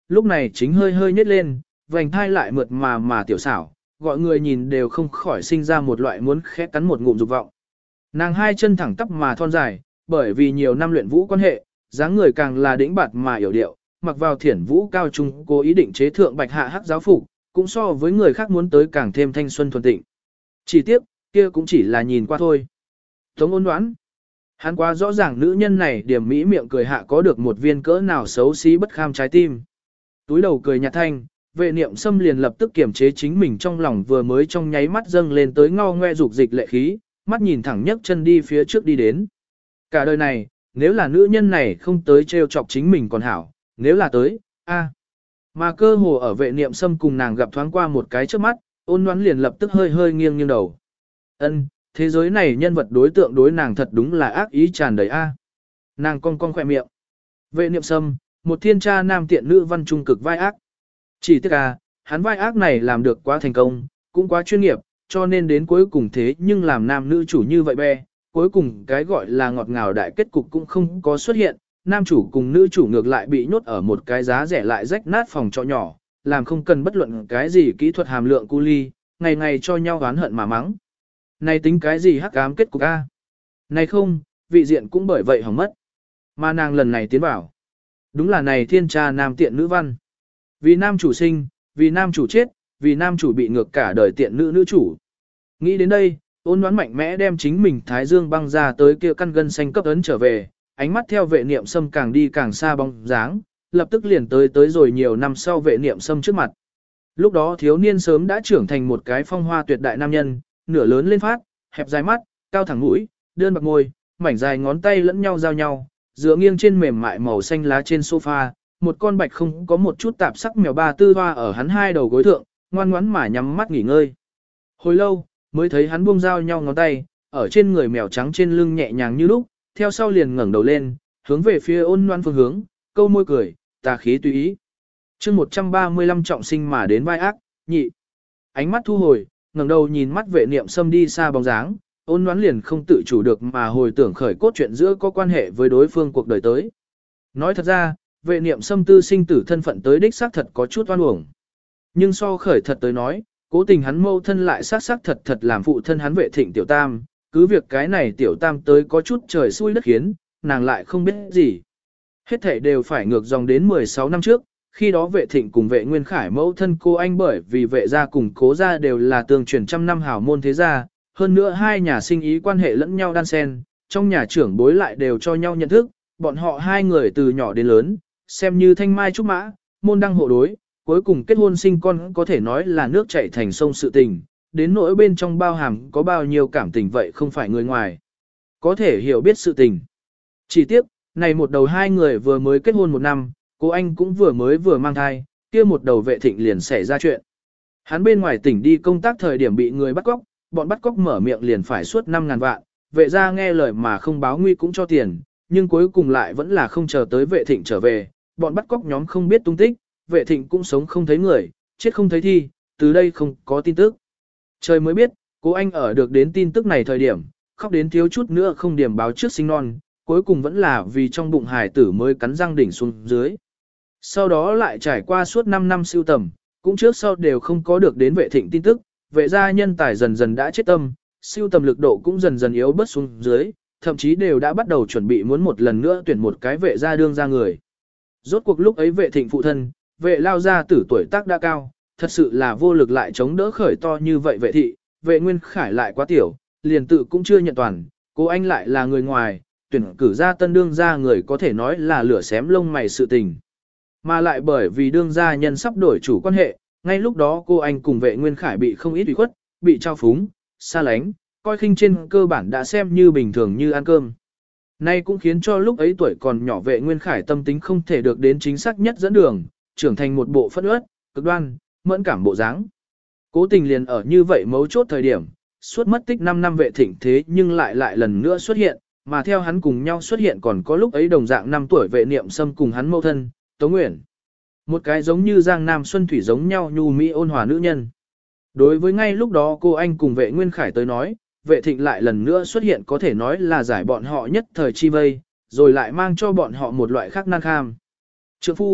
lúc này chính hơi hơi nhếch lên, vành thai lại mượt mà tiểu xảo, gọi người nhìn đều không khỏi sinh ra một loại muốn khẽ cắn một ngụm dục vọng. Nàng hai chân thẳng tắp mà thon dài, bởi vì nhiều năm luyện vũ quan hệ, dáng người càng là đĩnh bạt mà yểu điệu, mặc vào thiển vũ cao trung cố ý định chế thượng bạch hạ hắc giáo phục, cũng so với người khác muốn tới càng thêm thanh xuân thuần tịnh. Chỉ tiếc, kia cũng chỉ là nhìn qua thôi. Tống Ôn Ngoãn, hắn quá rõ ràng nữ nhân này điểm mỹ miệng cười hạ có được một viên cỡ nào xấu xí bất kham trái tim. Túi đầu cười nhạt thanh, Vệ Niệm Sâm liền lập tức kiềm chế chính mình trong lòng vừa mới trong nháy mắt dâng lên tới ngao ngoe dục dịch lệ khí, mắt nhìn thẳng nhấc chân đi phía trước đi đến. Cả đời này, nếu là nữ nhân này không tới trêu chọc chính mình còn hảo, nếu là tới, Mà cơ hồ ở Vệ Niệm Sâm cùng nàng gặp thoáng qua một cái trước mắt, Ôn Ngoãn liền lập tức hơi hơi nghiêng nghiêng đầu. Thế giới này nhân vật đối tượng đối nàng thật đúng là ác ý tràn đầy Nàng cong cong khỏe miệng. Vệ Niệm Sâm, một thiên tra nam tiện nữ văn trung cực vai ác. Chỉ tiếc hắn vai ác này làm được quá thành công, cũng quá chuyên nghiệp, cho nên đến cuối cùng thế nhưng làm nam nữ chủ như vậy be, cuối cùng cái gọi là ngọt ngào đại kết cục cũng không có xuất hiện, nam chủ cùng nữ chủ ngược lại bị nhốt ở một cái giá rẻ lại rách nát phòng trọ nhỏ, làm không cần bất luận cái gì kỹ thuật hàm lượng cu ly, ngày ngày cho nhau oán hận mà mắng. Này tính cái gì hắc ám kết cục Này không, vị diện cũng bởi vậy hỏng mất. Mà nàng lần này tiến vào. Đúng là này thiên tra nam tiện nữ văn. Vì nam chủ sinh, vì nam chủ chết, vì nam chủ bị ngược cả đời tiện nữ chủ. Nghĩ đến đây, Ôn Ngoãn mạnh mẽ đem chính mình thái dương băng ra tới kia căn gân xanh cấp ấn trở về, ánh mắt theo Vệ Niệm Sâm càng đi càng xa bóng dáng, lập tức liền tới rồi nhiều năm sau Vệ Niệm Sâm trước mặt. Lúc đó thiếu niên sớm đã trưởng thành một cái phong hoa tuyệt đại nam nhân, nửa lớn lên phát, hẹp dài mắt, cao thẳng mũi, đơn bạc môi, mảnh dài ngón tay lẫn nhau giao nhau, dựa nghiêng trên mềm mại màu xanh lá trên sofa, một con bạch không có một chút tạp sắc mèo ba tư hoa ở hắn hai đầu gối thượng, ngoan ngoãn mà nhắm mắt nghỉ ngơi. Hồi lâu, mới thấy hắn buông giao nhau ngón tay, ở trên người mèo trắng trên lưng nhẹ nhàng như lúc, theo sau liền ngẩng đầu lên, hướng về phía Ôn Ngoãn phương hướng, câu môi cười, tà khí tùy ý. Chương 135 trọng sinh mà đến vai ác, nhị. Ánh mắt thu hồi, ngẩng đầu nhìn mắt Vệ Niệm Sâm đi xa bóng dáng, Ôn Ngoãn liền không tự chủ được mà hồi tưởng khởi cốt truyện giữa có quan hệ với đối phương cuộc đời tới. Nói thật ra, Vệ Niệm Sâm tư sinh tử thân phận tới đích xác thật có chút oan uổng. Nhưng so khởi thật tới nói, cố tình hắn mâu thân lại xác thật làm phụ thân hắn Vệ Thịnh tiểu tam, cứ việc cái này tiểu tam tới có chút trời xui đất khiến, nàng lại không biết gì. Hết thảy đều phải ngược dòng đến 16 năm trước, khi đó Vệ Thịnh cùng Vệ Nguyên Khải mẫu thân cô anh bởi vì Vệ gia cùng Cố gia đều là tương truyền trăm năm hảo môn thế gia, hơn nữa hai nhà sinh ý quan hệ lẫn nhau đan xen, trong nhà trưởng bối lại đều cho nhau nhận thức, bọn họ hai người từ nhỏ đến lớn, xem như thanh mai trúc mã, môn đăng hộ đối, cuối cùng kết hôn sinh con có thể nói là nước chảy thành sông sự tình, đến nỗi bên trong bao hàm có bao nhiêu cảm tình vậy không phải người ngoài. Có thể hiểu biết sự tình. Chỉ tiếc, này một đầu hai người vừa mới kết hôn một năm, cô anh cũng vừa mang thai, kia một đầu Vệ Thịnh liền xảy ra chuyện. Hắn bên ngoài tỉnh đi công tác thời điểm bị người bắt cóc, bọn bắt cóc mở miệng liền phải suốt 5.000 vạn, Vệ gia nghe lời mà không báo nguy cũng cho tiền, nhưng cuối cùng lại vẫn là không chờ tới Vệ Thịnh trở về, bọn bắt cóc nhóm không biết tung tích, Vệ Thịnh cũng sống không thấy người, chết không thấy thi, từ đây không có tin tức. Trời mới biết, cô anh ở được đến tin tức này thời điểm, khóc đến thiếu chút nữa không điểm báo trước sinh non, cuối cùng vẫn là vì trong bụng hài tử mới cắn răng đỉnh xuống dưới. Sau đó lại trải qua suốt 5 năm sưu tầm, cũng trước sau đều không có được đến Vệ Thịnh tin tức, Vệ gia nhân tài dần dần đã chết tâm, sưu tầm lực độ cũng dần dần yếu bớt xuống dưới, thậm chí đều đã bắt đầu chuẩn bị muốn một lần nữa tuyển một cái Vệ gia đương ra người. Rốt cuộc lúc ấy Vệ Thịnh phụ thân, Vệ lao gia tử tuổi tác đã cao, thật sự là vô lực lại chống đỡ khởi to như vậy Vệ thị, Vệ Nguyên Khải lại quá tiểu, liền tự cũng chưa nhận toàn, cô anh lại là người ngoài, tuyển cử ra tân đương gia người có thể nói là lửa xém lông mày sự tình. Mà lại bởi vì đương gia nhân sắp đổi chủ quan hệ, ngay lúc đó cô anh cùng Vệ Nguyên Khải bị không ít ủy khuất, bị trao phúng, xa lánh, coi khinh trên cơ bản đã xem như bình thường như ăn cơm. Nay cũng khiến cho lúc ấy tuổi còn nhỏ Vệ Nguyên Khải tâm tính không thể được đến chính xác nhất dẫn đường, trưởng thành một bộ phẫn uất, cực đoan, mẫn cảm bộ dáng. Cố tình liền ở như vậy mấu chốt thời điểm, suốt mất tích 5 năm Vệ Thịnh thế nhưng lại lần nữa xuất hiện, mà theo hắn cùng nhau xuất hiện còn có lúc ấy đồng dạng 5 tuổi Vệ Niệm Sâm cùng hắn mẫu thân, Tống Nguyễn. Một cái giống như Giang Nam Xuân Thủy giống nhau nhu mỹ ôn hòa nữ nhân. Đối với ngay lúc đó cô anh cùng Vệ Nguyên Khải tới nói, Vệ Thịnh lại lần nữa xuất hiện có thể nói là giải bọn họ nhất thời chi vây, rồi lại mang cho bọn họ một loại khác nan kham. Trượng phu,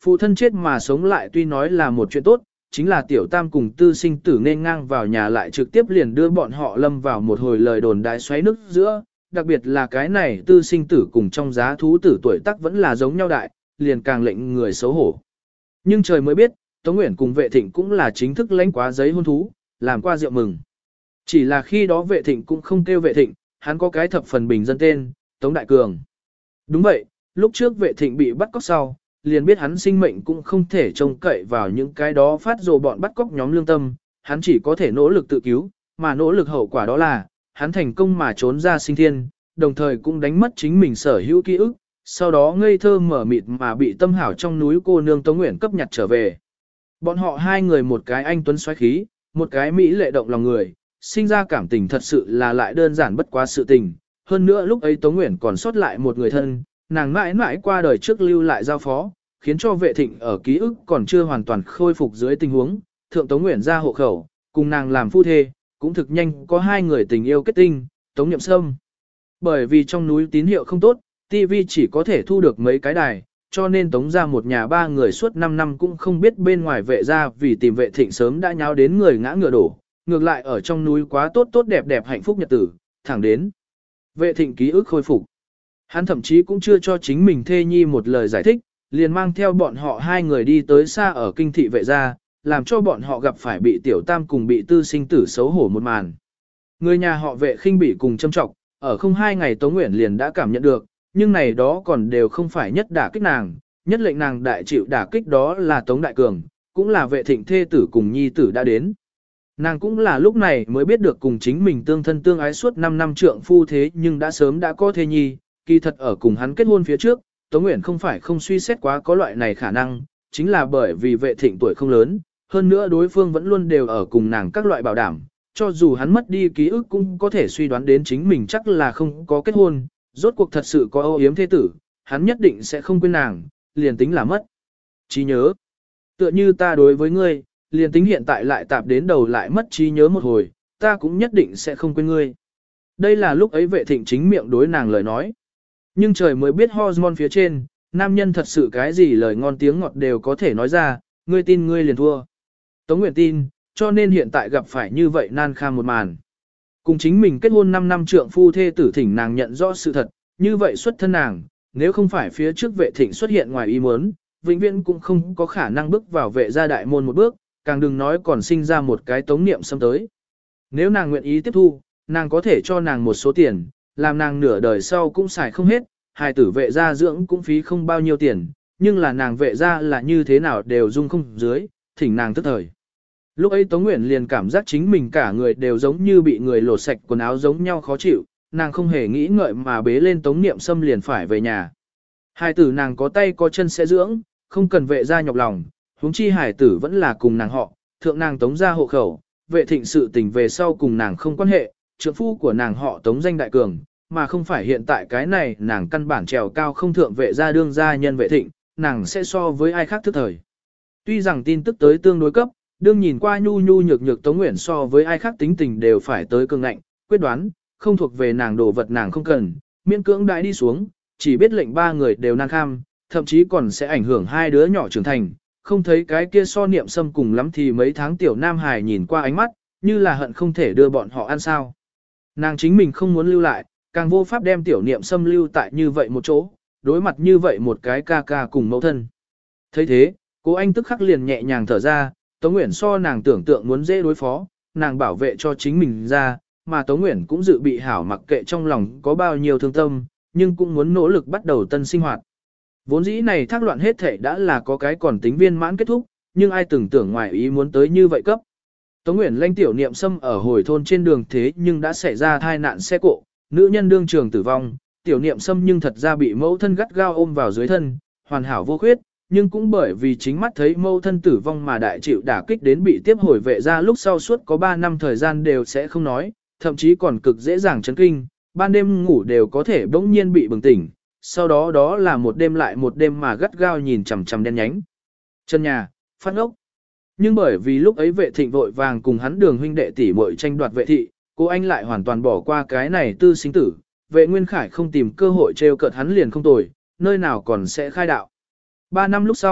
Phụ thân chết mà sống lại tuy nói là một chuyện tốt, chính là tiểu tam cùng tư sinh tử nên ngang vào nhà lại trực tiếp liền đưa bọn họ lâm vào một hồi lời đồn đại xoáy nước giữa, đặc biệt là cái này tư sinh tử cùng trong giá thú tử tuổi tác vẫn là giống nhau đại, liền càng lệnh người xấu hổ. Nhưng trời mới biết, Tống Uyển cùng Vệ Thịnh cũng là chính thức lãnh quá giấy hôn thú, làm qua rượu mừng. Chỉ là khi đó Vệ Thịnh cũng không kêu Vệ Thịnh, hắn có cái thập phần bình dân tên, Tống Đại Cường. Đúng vậy, lúc trước Vệ Thịnh bị bắt cóc sau, liền biết hắn sinh mệnh cũng không thể trông cậy vào những cái đó phát rồ bọn bắt cóc nhóm lương tâm, hắn chỉ có thể nỗ lực tự cứu, mà nỗ lực hậu quả đó là, hắn thành công mà trốn ra sinh thiên, đồng thời cũng đánh mất chính mình sở hữu ký ức, sau đó ngây thơ mở mịt mà bị tâm hảo trong núi cô nương Tống Uyển cấp nhặt trở về. Bọn họ hai người một cái anh tuấn xoáy khí, một cái mỹ lệ động lòng người, sinh ra cảm tình thật sự là lại đơn giản bất quá sự tình. Hơn nữa lúc ấy Tống Uyển còn sót lại một người thân, nàng mãi mãi qua đời trước lưu lại giao phó, khiến cho Vệ Thịnh ở ký ức còn chưa hoàn toàn khôi phục dưới tình huống, thượng Tống Uyển ra hộ khẩu, cùng nàng làm phu thê, cũng thực nhanh có hai người tình yêu kết tinh, Tống Niệm Sâm. Bởi vì trong núi tín hiệu không tốt, TV chỉ có thể thu được mấy cái đài, cho nên Tống ra một nhà ba người suốt 5 năm cũng không biết bên ngoài Vệ ra vì tìm Vệ Thịnh sớm đã nháo đến người ngã ngựa đổ, ngược lại ở trong núi quá tốt tốt đẹp đẹp hạnh phúc nhật tử, thẳng đến Vệ Thịnh ký ức khôi phục. Hắn thậm chí cũng chưa cho chính mình thê nhi một lời giải thích, liền mang theo bọn họ hai người đi tới xa ở kinh thị Vệ gia, làm cho bọn họ gặp phải bị tiểu tam cùng bị tư sinh tử xấu hổ một màn. Người nhà họ Vệ khinh bỉ cùng châm trọng, ở không 2 ngày Tống Uyển liền đã cảm nhận được, nhưng này đó còn đều không phải nhất đả kích nàng, nhất lệnh nàng đại chịu đả kích đó là Tống Đại Cường, cũng là Vệ Thịnh thê tử cùng nhi tử đã đến. Nàng cũng là lúc này mới biết được cùng chính mình tương thân tương ái suốt 5 năm trượng phu thế nhưng đã sớm đã có thê nhi, kỳ thật ở cùng hắn kết hôn phía trước, Tống Uyển không phải không suy xét quá có loại này khả năng, chính là bởi vì Vệ Thịnh tuổi không lớn, hơn nữa đối phương vẫn luôn đều ở cùng nàng các loại bảo đảm, cho dù hắn mất đi ký ức cũng có thể suy đoán đến chính mình chắc là không có kết hôn, rốt cuộc thật sự có âu yếm thế tử, hắn nhất định sẽ không quên nàng, liền tính là mất trí nhớ. Tựa như ta đối với ngươi, liền tính hiện tại lại tạp đến đầu lại mất trí nhớ một hồi, ta cũng nhất định sẽ không quên ngươi. Đây là lúc ấy Vệ Thịnh chính miệng đối nàng lời nói. Nhưng trời mới biết hormone phía trên, nam nhân thật sự cái gì lời ngon tiếng ngọt đều có thể nói ra, ngươi tin ngươi liền thua. Tống Uyển tin, cho nên hiện tại gặp phải như vậy nan kham một màn. Cùng chính mình kết hôn 5 năm trượng phu thê tử thỉnh nàng nhận rõ sự thật, như vậy xuất thân nàng, nếu không phải phía trước Vệ Thịnh xuất hiện ngoài ý muốn, vĩnh viễn cũng không có khả năng bước vào Vệ gia đại môn một bước, càng đừng nói còn sinh ra một cái Tống Niệm Sâm tới. Nếu nàng nguyện ý tiếp thu, nàng có thể cho nàng một số tiền, làm nàng nửa đời sau cũng xài không hết, hài tử Vệ gia dưỡng cũng phí không bao nhiêu tiền, nhưng là nàng Vệ gia là như thế nào đều dung không dưới, thỉnh nàng tức thời. Lúc ấy Tống Uyển liền cảm giác chính mình cả người đều giống như bị người lột sạch quần áo giống nhau khó chịu, nàng không hề nghĩ ngợi mà bế lên Tống Niệm Sâm liền phải về nhà. Hài tử nàng có tay có chân sẽ dưỡng, không cần Vệ gia nhọc lòng, huống chi hài tử vẫn là cùng nàng họ, thượng nàng Tống gia hộ khẩu, Vệ Thịnh sự tình về sau cùng nàng không quan hệ, trượng phu của nàng họ Tống danh Đại Cường, mà không phải hiện tại cái này nàng căn bản trèo cao không thượng Vệ gia đương gia nhân Vệ Thịnh, nàng sẽ so với ai khác thức thời. Tuy rằng tin tức tới tương đối cấp, đương nhìn qua nhu nhu nhược nhược Tống Uyển so với ai khác tính tình đều phải tới cường ngạnh, quyết đoán, không thuộc về nàng đồ vật nàng không cần, miễn cưỡng đại đi xuống, chỉ biết lệnh 3 người đều nan kham, thậm chí còn sẽ ảnh hưởng 2 đứa nhỏ trưởng thành, không thấy cái kia so Niệm Sâm cùng lắm thì mấy tháng tiểu nam hài nhìn qua ánh mắt, như là hận không thể đưa bọn họ ăn sao. Nàng chính mình không muốn lưu lại, càng vô pháp đem tiểu Niệm Sâm lưu tại như vậy một chỗ, đối mặt như vậy một cái ca ca cùng mẫu thân. Thấy thế, cô anh tức khắc liền nhẹ nhàng thở ra, Tống Uyển so nàng tưởng tượng muốn dễ đối phó, nàng bảo vệ cho chính mình ra, mà Tống Uyển cũng dự bị hảo mặc kệ trong lòng có bao nhiêu thương tâm, nhưng cũng muốn nỗ lực bắt đầu tân sinh hoạt. Vốn dĩ này thác loạn hết thể đã là có cái còn tính viên mãn kết thúc, nhưng ai tưởng tưởng ngoài ý muốn tới như vậy cấp. Tống Uyển lanh tiểu Niệm Sâm ở hồi thôn trên đường thế nhưng đã xảy ra tai nạn xe cộ, nữ nhân đương trường tử vong, tiểu Niệm Sâm nhưng thật ra bị mẫu thân gắt gao ôm vào dưới thân, hoàn hảo vô khuyết, nhưng cũng bởi vì chính mắt thấy mẫu thân tử vong mà đại chịu đả kích đến bị tiếp hồi Vệ gia lúc sau suốt có 3 năm thời gian đều sẽ không nói, thậm chí còn cực dễ dàng chấn kinh, ban đêm ngủ đều có thể bỗng nhiên bị bừng tỉnh, sau đó đó là một đêm lại một đêm mà gắt gao nhìn chằm chằm đen nhánh. Chân nhà, phát ốc. Nhưng bởi vì lúc ấy Vệ Thịnh vội vàng cùng hắn Đường huynh đệ tỷ muội tranh đoạt Vệ thị, cô anh lại hoàn toàn bỏ qua cái này tư sinh tử, Vệ Nguyên Khải không tìm cơ hội trêu cợt hắn liền không tồi, nơi nào còn sẽ khai đạo. 3 năm lúc sau,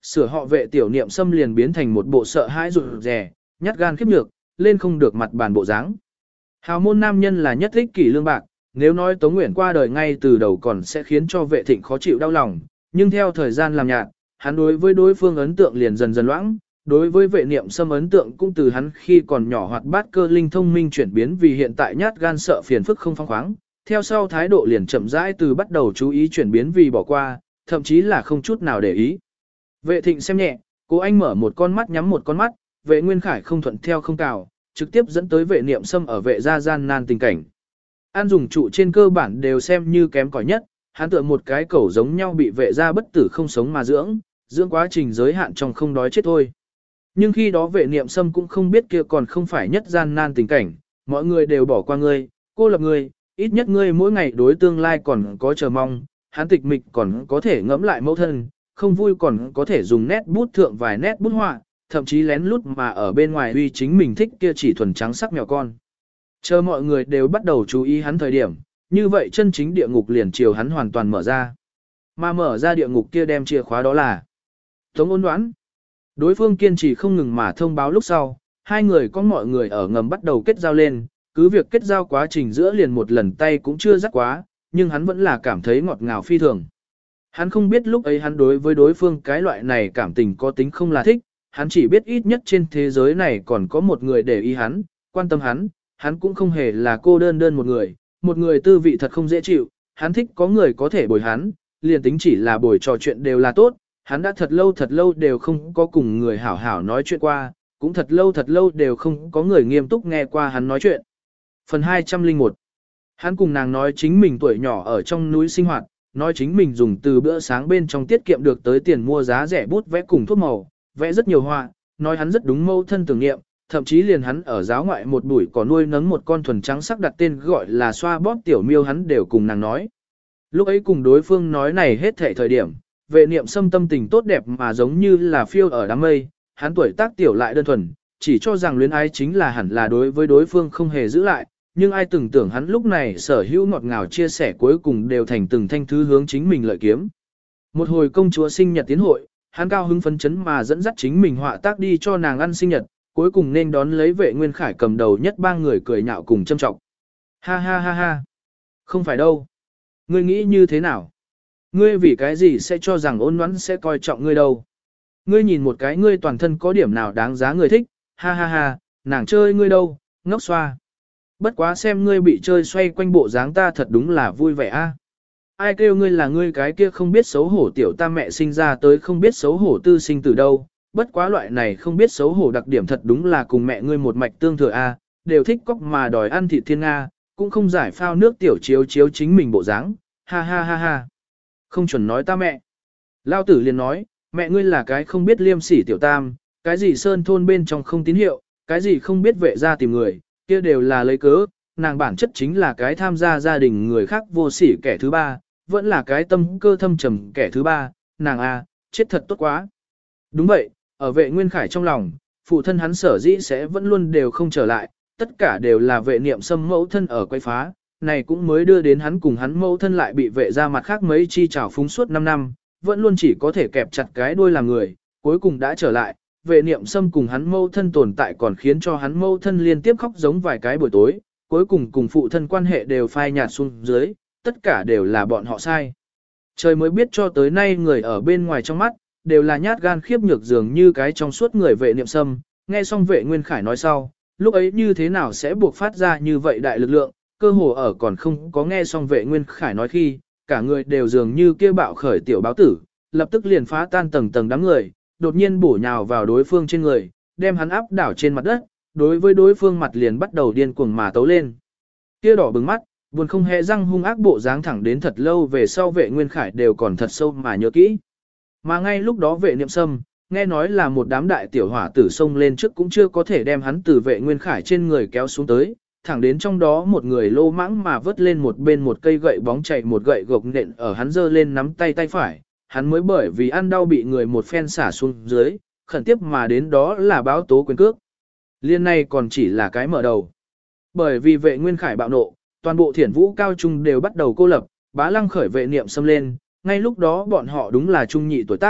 sửa họ vệ tiểu niệm xâm liền biến thành một bộ sợ hãi rụt rè, nhát gan khiếp nhược, lên không được mặt bàn bộ dáng. Hào môn nam nhân là nhất thích kỷ lương bạc, nếu nói Tống Nguyễn qua đời ngay từ đầu còn sẽ khiến cho vệ thịnh khó chịu đau lòng, nhưng theo thời gian làm nhạt, hắn đối với đối phương ấn tượng liền dần dần loãng, đối với vệ niệm xâm ấn tượng cũng từ hắn khi còn nhỏ hoạt bát cơ linh thông minh chuyển biến vì hiện tại nhát gan sợ phiền phức không phóng khoáng, theo sau thái độ liền chậm rãi từ bắt đầu chú ý chuyển biến vì bỏ qua, thậm chí là không chút nào để ý. Vệ thịnh xem nhẹ, cố anh mở một con mắt nhắm một con mắt, vệ nguyên khải không thuận theo không cào, trực tiếp dẫn tới vệ niệm xâm ở vệ gia gian nan tình cảnh. An dùng trụ trên cơ bản đều xem như kém cỏi nhất, hắn tựa một cái cẩu giống nhau bị vệ gia bất tử không sống mà dưỡng quá trình giới hạn trong không đói chết thôi. Nhưng khi đó vệ niệm xâm cũng không biết kia còn không phải nhất gian nan tình cảnh, mọi người đều bỏ qua ngươi, cô lập ngươi, ít nhất ngươi mỗi ngày đối tương lai còn có chờ mong, hắn tịch mịch còn có thể ngẫm lại mẫu thân, không vui còn có thể dùng nét bút thượng vài nét bút họa, thậm chí lén lút mà ở bên ngoài uy chính mình thích kia chỉ thuần trắng sắc mèo con. Chờ mọi người đều bắt đầu chú ý hắn thời điểm, như vậy chân chính địa ngục liền chiều hắn hoàn toàn mở ra. Mà mở ra địa ngục kia đem chìa khóa đó là Tống Ôn Đoán. Đối phương kiên trì không ngừng mà thông báo lúc sau, hai người có mọi người ở ngầm bắt đầu kết giao lên, cứ việc kết giao quá trình giữa liền một lần tay cũng chưa dắt quá, nhưng hắn vẫn là cảm thấy ngọt ngào phi thường. Hắn không biết lúc ấy hắn đối với đối phương cái loại này cảm tình có tính không là thích, hắn chỉ biết ít nhất trên thế giới này còn có một người để ý hắn, quan tâm hắn cũng không hề là cô đơn một người tư vị thật không dễ chịu, hắn thích có người có thể bồi hắn, liền tính chỉ là bồi trò chuyện đều là tốt, hắn đã thật lâu đều không có cùng người hảo hảo nói chuyện qua, cũng thật lâu đều không có người nghiêm túc nghe qua hắn nói chuyện. Phần 201. Hắn cùng nàng nói chính mình tuổi nhỏ ở trong núi sinh hoạt, nói chính mình dùng từ bữa sáng bên trong tiết kiệm được tới tiền mua giá rẻ bút vẽ cùng thuốc màu, vẽ rất nhiều họa, nói hắn rất đúng mâu thân tưởng niệm, thậm chí liền hắn ở giáo ngoại một buổi có nuôi nấng một con thuần trắng sắc đặt tên gọi là xoa bóp tiểu miêu hắn đều cùng nàng nói. Lúc ấy cùng đối phương nói này hết thảy thời điểm, vệ niệm xâm tâm tình tốt đẹp mà giống như là phiêu ở đám mây, hắn tuổi tác tiểu lại đơn thuần, chỉ cho rằng luyến ái chính là hẳn là đối với đối phương không hề giữ lại, nhưng ai từng tưởng hắn lúc này sở hữu ngọt ngào chia sẻ cuối cùng đều thành từng thanh thứ hướng chính mình lợi kiếm. Một hồi công chúa sinh nhật tiến hội, hắn cao hứng phấn chấn mà dẫn dắt chính mình họa tác đi cho nàng ăn sinh nhật, cuối cùng nên đón lấy vệ nguyên khải cầm đầu nhất ba người cười nhạo cùng châm trọng. Ha ha ha ha. Không phải đâu. Ngươi nghĩ như thế nào? Ngươi vì cái gì sẽ cho rằng Ôn Ngoãn sẽ coi trọng ngươi đâu? Ngươi nhìn một cái ngươi toàn thân có điểm nào đáng giá người thích, ha ha ha, nàng chơi ngươi đâu, ngốc xoa. Bất quá xem ngươi bị chơi xoay quanh bộ dáng ta thật đúng là vui vẻ a. Ai kêu ngươi là ngươi cái kia không biết xấu hổ tiểu ta mẹ sinh ra tới không biết xấu hổ tư sinh từ đâu, bất quá loại này không biết xấu hổ đặc điểm thật đúng là cùng mẹ ngươi một mạch tương thừa a, đều thích cóc mà đòi ăn thịt thiên nga, cũng không giải phao nước tiểu chiếu chiếu chính mình bộ dáng, ha ha ha ha. Không chuẩn nói ta mẹ. Lao tử liền nói, mẹ ngươi là cái không biết liêm sỉ tiểu tam, cái gì sơn thôn bên trong không tín hiệu, cái gì không biết vệ ra tìm người, kia đều là lấy cớ, nàng bản chất chính là cái tham gia gia đình người khác vô sỉ kẻ thứ ba, vẫn là cái tâm cơ thâm trầm kẻ thứ ba, nàng a, chết thật tốt quá. Đúng vậy, ở vệ nguyên khải trong lòng, phụ thân hắn sở dĩ sẽ vẫn luôn đều không trở lại, tất cả đều là vệ niệm xâm mẫu thân ở quay phá, này cũng mới đưa đến hắn cùng hắn mẫu thân lại bị vệ ra mặt khác mấy chi trào phúng suốt 5 năm, vẫn luôn chỉ có thể kẹp chặt cái đuôi làm người, cuối cùng đã trở lại, vệ niệm xâm cùng hắn mẫu thân tồn tại còn khiến cho hắn mẫu thân liên tiếp khóc giống vài cái buổi tối, cuối cùng cùng phụ thân quan hệ đều phai nhạt xuống dưới, tất cả đều là bọn họ sai. Trời mới biết cho tới nay người ở bên ngoài trong mắt, đều là nhát gan khiếp nhược dường như cái trong suốt người vệ niệm xâm, nghe xong vệ nguyên khải nói sau, lúc ấy như thế nào sẽ buộc phát ra như vậy đại lực lượng, cơ hồ ở còn không có nghe xong vệ nguyên khải nói khi, cả người đều dường như kia bạo khởi tiểu báo tử, lập tức liền phá tan tầng tầng đám người, đột nhiên bổ nhào vào đối phương trên người, đem hắn áp đảo trên mặt đất, đối với đối phương mặt liền bắt đầu điên cuồng mà tấu lên. Kia đỏ bừng mắt, buồn không hề răng hung ác bộ dáng thẳng đến thật lâu về sau vệ nguyên khải đều còn thật sâu mà nhớ kỹ. Mà ngay lúc đó vệ niệm sâm, nghe nói là một đám đại tiểu hỏa tử xông lên trước cũng chưa có thể đem hắn từ vệ nguyên khải trên người kéo xuống tới, thẳng đến trong đó một người lô mãng mà vớt lên một bên một cây gậy bóng chạy một gậy gộc nện ở hắn giơ lên nắm tay tay phải, hắn mới bởi vì ăn đau bị người một phen xả xuống dưới, khẩn tiếp mà đến đó là báo tố quyền cước. Liên này còn chỉ là cái mở đầu. Bởi vì vệ nguyên khải bạo nộ, toàn bộ thiển vũ cao trung đều bắt đầu cô lập, bá lăng khởi vệ niệm xâm lên, ngay lúc đó bọn họ đúng là trung nhị tuổi tác,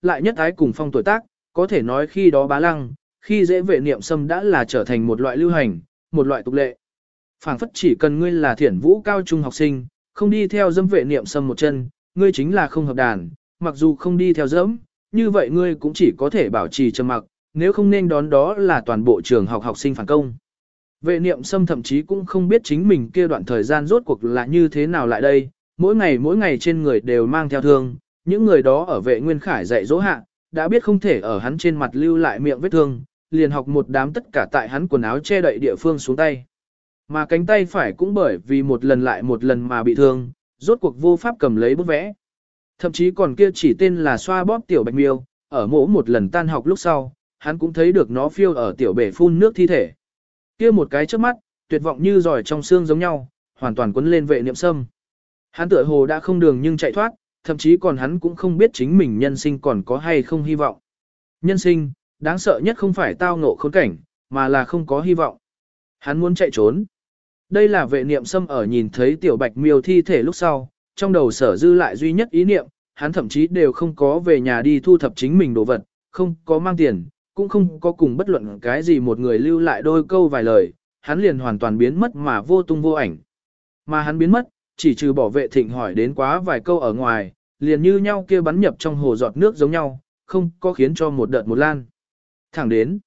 lại nhất ái cùng phong tuổi tác, có thể nói khi đó bá lăng, khi dễ vệ niệm sâm đã là trở thành một loại lưu hành, một loại tục lệ. Phảng phất chỉ cần ngươi là thiển vũ cao trung học sinh, không đi theo dâm vệ niệm sâm một chân, ngươi chính là không hợp đàn, mặc dù không đi theo dẫm, như vậy ngươi cũng chỉ có thể bảo trì trầm mặc, nếu không nên đón đó là toàn bộ trường học học sinh phản công. Vệ niệm sâm thậm chí cũng không biết chính mình kia đoạn thời gian rốt cuộc là như thế nào lại đây, mỗi ngày trên người đều mang theo thương, những người đó ở vệ nguyên khải dạy dỗ hạ, đã biết không thể ở hắn trên mặt lưu lại miệng vết thương, liền học một đám tất cả tại hắn quần áo che đậy địa phương xuống tay. Mà cánh tay phải cũng bởi vì một lần lại một lần mà bị thương, rốt cuộc vô pháp cầm lấy bút vẽ. Thậm chí còn kia chỉ tên là xoa bóp tiểu bạch miêu, ở mỗi một lần tan học lúc sau, hắn cũng thấy được nó phiêu ở tiểu bể phun nước thi thể. Kia một cái trước mắt, tuyệt vọng như giỏi trong xương giống nhau, hoàn toàn quấn lên vệ niệm sâm. Hắn tựa hồ đã không đường nhưng chạy thoát, thậm chí còn hắn cũng không biết chính mình nhân sinh còn có hay không hy vọng. Nhân sinh, đáng sợ nhất không phải tao ngộ khốn cảnh, mà là không có hy vọng. Hắn muốn chạy trốn. Đây là vệ niệm sâm ở nhìn thấy tiểu bạch miêu thi thể lúc sau, trong đầu sở dư lại duy nhất ý niệm, hắn thậm chí đều không có về nhà đi thu thập chính mình đồ vật, không có mang tiền, cũng không có cùng bất luận cái gì một người lưu lại đôi câu vài lời, hắn liền hoàn toàn biến mất mà vô tung vô ảnh. Mà hắn biến mất, chỉ trừ bỏ vệ thịnh hỏi đến quá vài câu ở ngoài, liền như nhau kia bắn nhập trong hồ giọt nước giống nhau, không có khiến cho một đợt một lan. Thẳng đến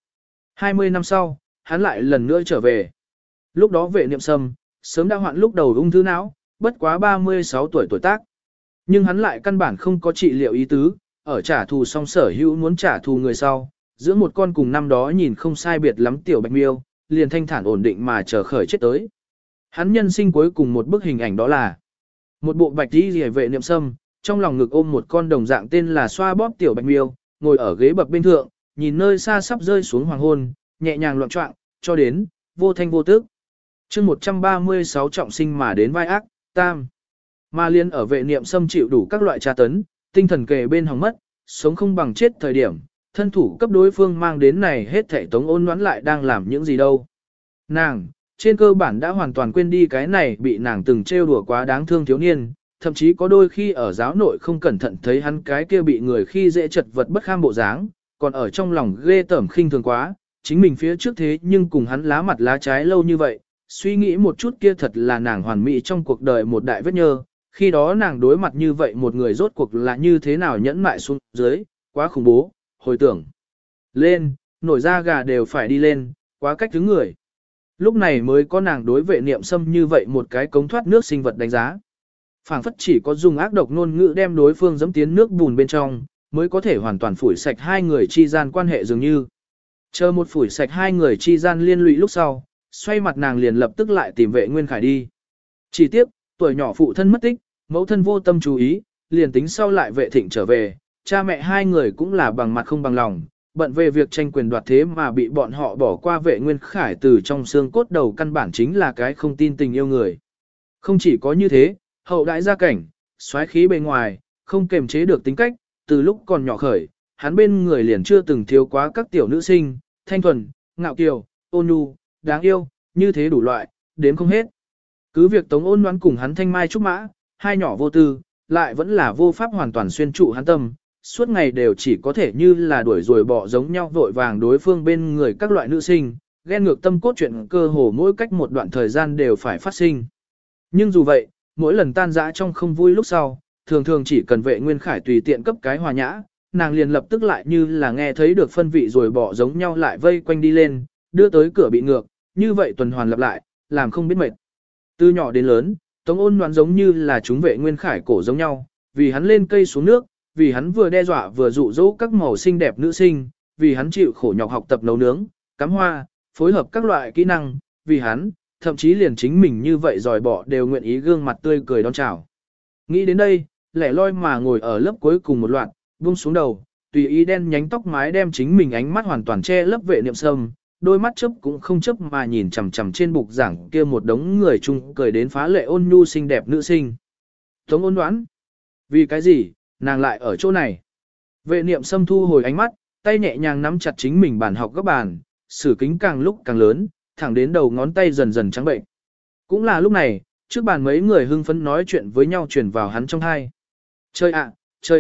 20 năm sau, hắn lại lần nữa trở về. Lúc đó vệ niệm sâm, sớm đã hoạn lúc đầu ung thư não, bất quá 36 tuổi tuổi tác. Nhưng hắn lại căn bản không có trị liệu ý tứ, ở trả thù song sở hữu muốn trả thù người sau, giữa một con cùng năm đó nhìn không sai biệt lắm tiểu bạch miêu, liền thanh thản ổn định mà chờ khởi chết tới. Hắn nhân sinh cuối cùng một bức hình ảnh đó là một bộ bạch y rìa vệ niệm sâm, trong lòng ngực ôm một con đồng dạng tên là xoa bóp tiểu bạch miêu, ngồi ở ghế bậc bên thượng, nhìn nơi xa sắp rơi xuống hoàng hôn, nhẹ nhàng loạn trọng, cho đến vô thanh vô tức. Chương 136 trọng sinh mà đến vai ác, tam. Mà liên ở vệ niệm sâm chịu đủ các loại tra tấn, tinh thần kề bên hỏng mất, sống không bằng chết thời điểm, thân thủ cấp đối phương mang đến này hết thảy Tống Ôn Ngoãn lại đang làm những gì đâu. Nàng, trên cơ bản đã hoàn toàn quên đi cái này bị nàng từng trêu đùa quá đáng thương thiếu niên, thậm chí có đôi khi ở giáo nội không cẩn thận thấy hắn cái kia bị người khi dễ chật vật bất kham bộ dáng, còn ở trong lòng ghê tởm khinh thường quá, chính mình phía trước thế nhưng cùng hắn lá mặt lá trái lâu như vậy, suy nghĩ một chút kia thật là nàng hoàn mỹ trong cuộc đời một đại vết nhơ, khi đó nàng đối mặt như vậy một người rốt cuộc là như thế nào nhẫn mại xuống dưới, quá khủng bố, hồi tưởng lên, nổi da gà đều phải đi lên, quá cách thứ người. Lúc này mới có nàng đối vệ niệm sâm như vậy một cái cống thoát nước sinh vật đánh giá. Phảng phất chỉ có dùng ác độc ngôn ngữ đem đối phương dẫm tiến nước bùn bên trong, mới có thể hoàn toàn phủi sạch hai người chi gian quan hệ dường như. Chờ một phủi sạch hai người chi gian liên lụy lúc sau, xoay mặt nàng liền lập tức lại tìm vệ Nguyên Khải đi. Chỉ tiếc, tuổi nhỏ phụ thân mất tích, mẫu thân vô tâm chú ý, liền tính sau lại vệ thịnh trở về, cha mẹ hai người cũng là bằng mặt không bằng lòng, bận về việc tranh quyền đoạt thế mà bị bọn họ bỏ qua vệ Nguyên Khải từ trong xương cốt đầu căn bản chính là cái không tin tình yêu người. Không chỉ có như thế, hậu đại gia cảnh, xoáy khí bề ngoài, không kềm chế được tính cách, từ lúc còn nhỏ khởi, hắn bên người liền chưa từng thiếu quá các tiểu nữ sinh, thanh thuần, ngạo kiều, ôn nhu, đáng yêu, như thế đủ loại, đếm không hết. Cứ việc Tống Ôn Ngoãn cùng hắn thanh mai trúc mã, hai nhỏ vô tư, lại vẫn là vô pháp hoàn toàn xuyên trụ hắn tâm, suốt ngày đều chỉ có thể như là đuổi ruồi bỏ giống nhau vội vàng đối phương bên người các loại nữ sinh, ghen ngược tâm cốt chuyện cơ hồ mỗi cách một đoạn thời gian đều phải phát sinh. Nhưng dù vậy, mỗi lần tan rã trong không vui lúc sau, thường thường chỉ cần vệ Nguyên Khải tùy tiện cấp cái hòa nhã, nàng liền lập tức lại như là nghe thấy được phân vị rồi bỏ giống nhau lại vây quanh đi lên, đưa tới cửa bị ngược, như vậy tuần hoàn lặp lại, làm không biết mệt. Từ nhỏ đến lớn, Tống Ôn Ngoãn giống như là chúng vệ Nguyên Khải cổ giống nhau, vì hắn lên cây xuống nước, vì hắn vừa đe dọa vừa dụ dỗ các màu xinh đẹp nữ sinh, vì hắn chịu khổ nhọc học tập nấu nướng, cắm hoa, phối hợp các loại kỹ năng, vì hắn, thậm chí liền chính mình như vậy dòi bỏ đều nguyện ý gương mặt tươi cười đón chào. Nghĩ đến đây, lẻ loi mà ngồi ở lớp cuối cùng một loạt, buông xuống đầu, tùy ý đen nhánh tóc mái đem chính mình ánh mắt hoàn toàn che lấp vệ niệm sâm, đôi mắt chớp cũng không chớp mà nhìn chằm chằm trên bục giảng kia một đống người chung cười đến phá lệ ôn nhu xinh đẹp nữ sinh. Tống Ôn Ngoãn, vì cái gì, nàng lại ở chỗ này? Vệ niệm sâm thu hồi ánh mắt, tay nhẹ nhàng nắm chặt chính mình bàn học góc bàn, sử kính càng lúc càng lớn, thẳng đến đầu ngón tay dần dần trắng bệnh. Cũng là lúc này, trước bàn mấy người hưng phấn nói chuyện với nhau truyền vào hắn trong tai. Chơi ạ,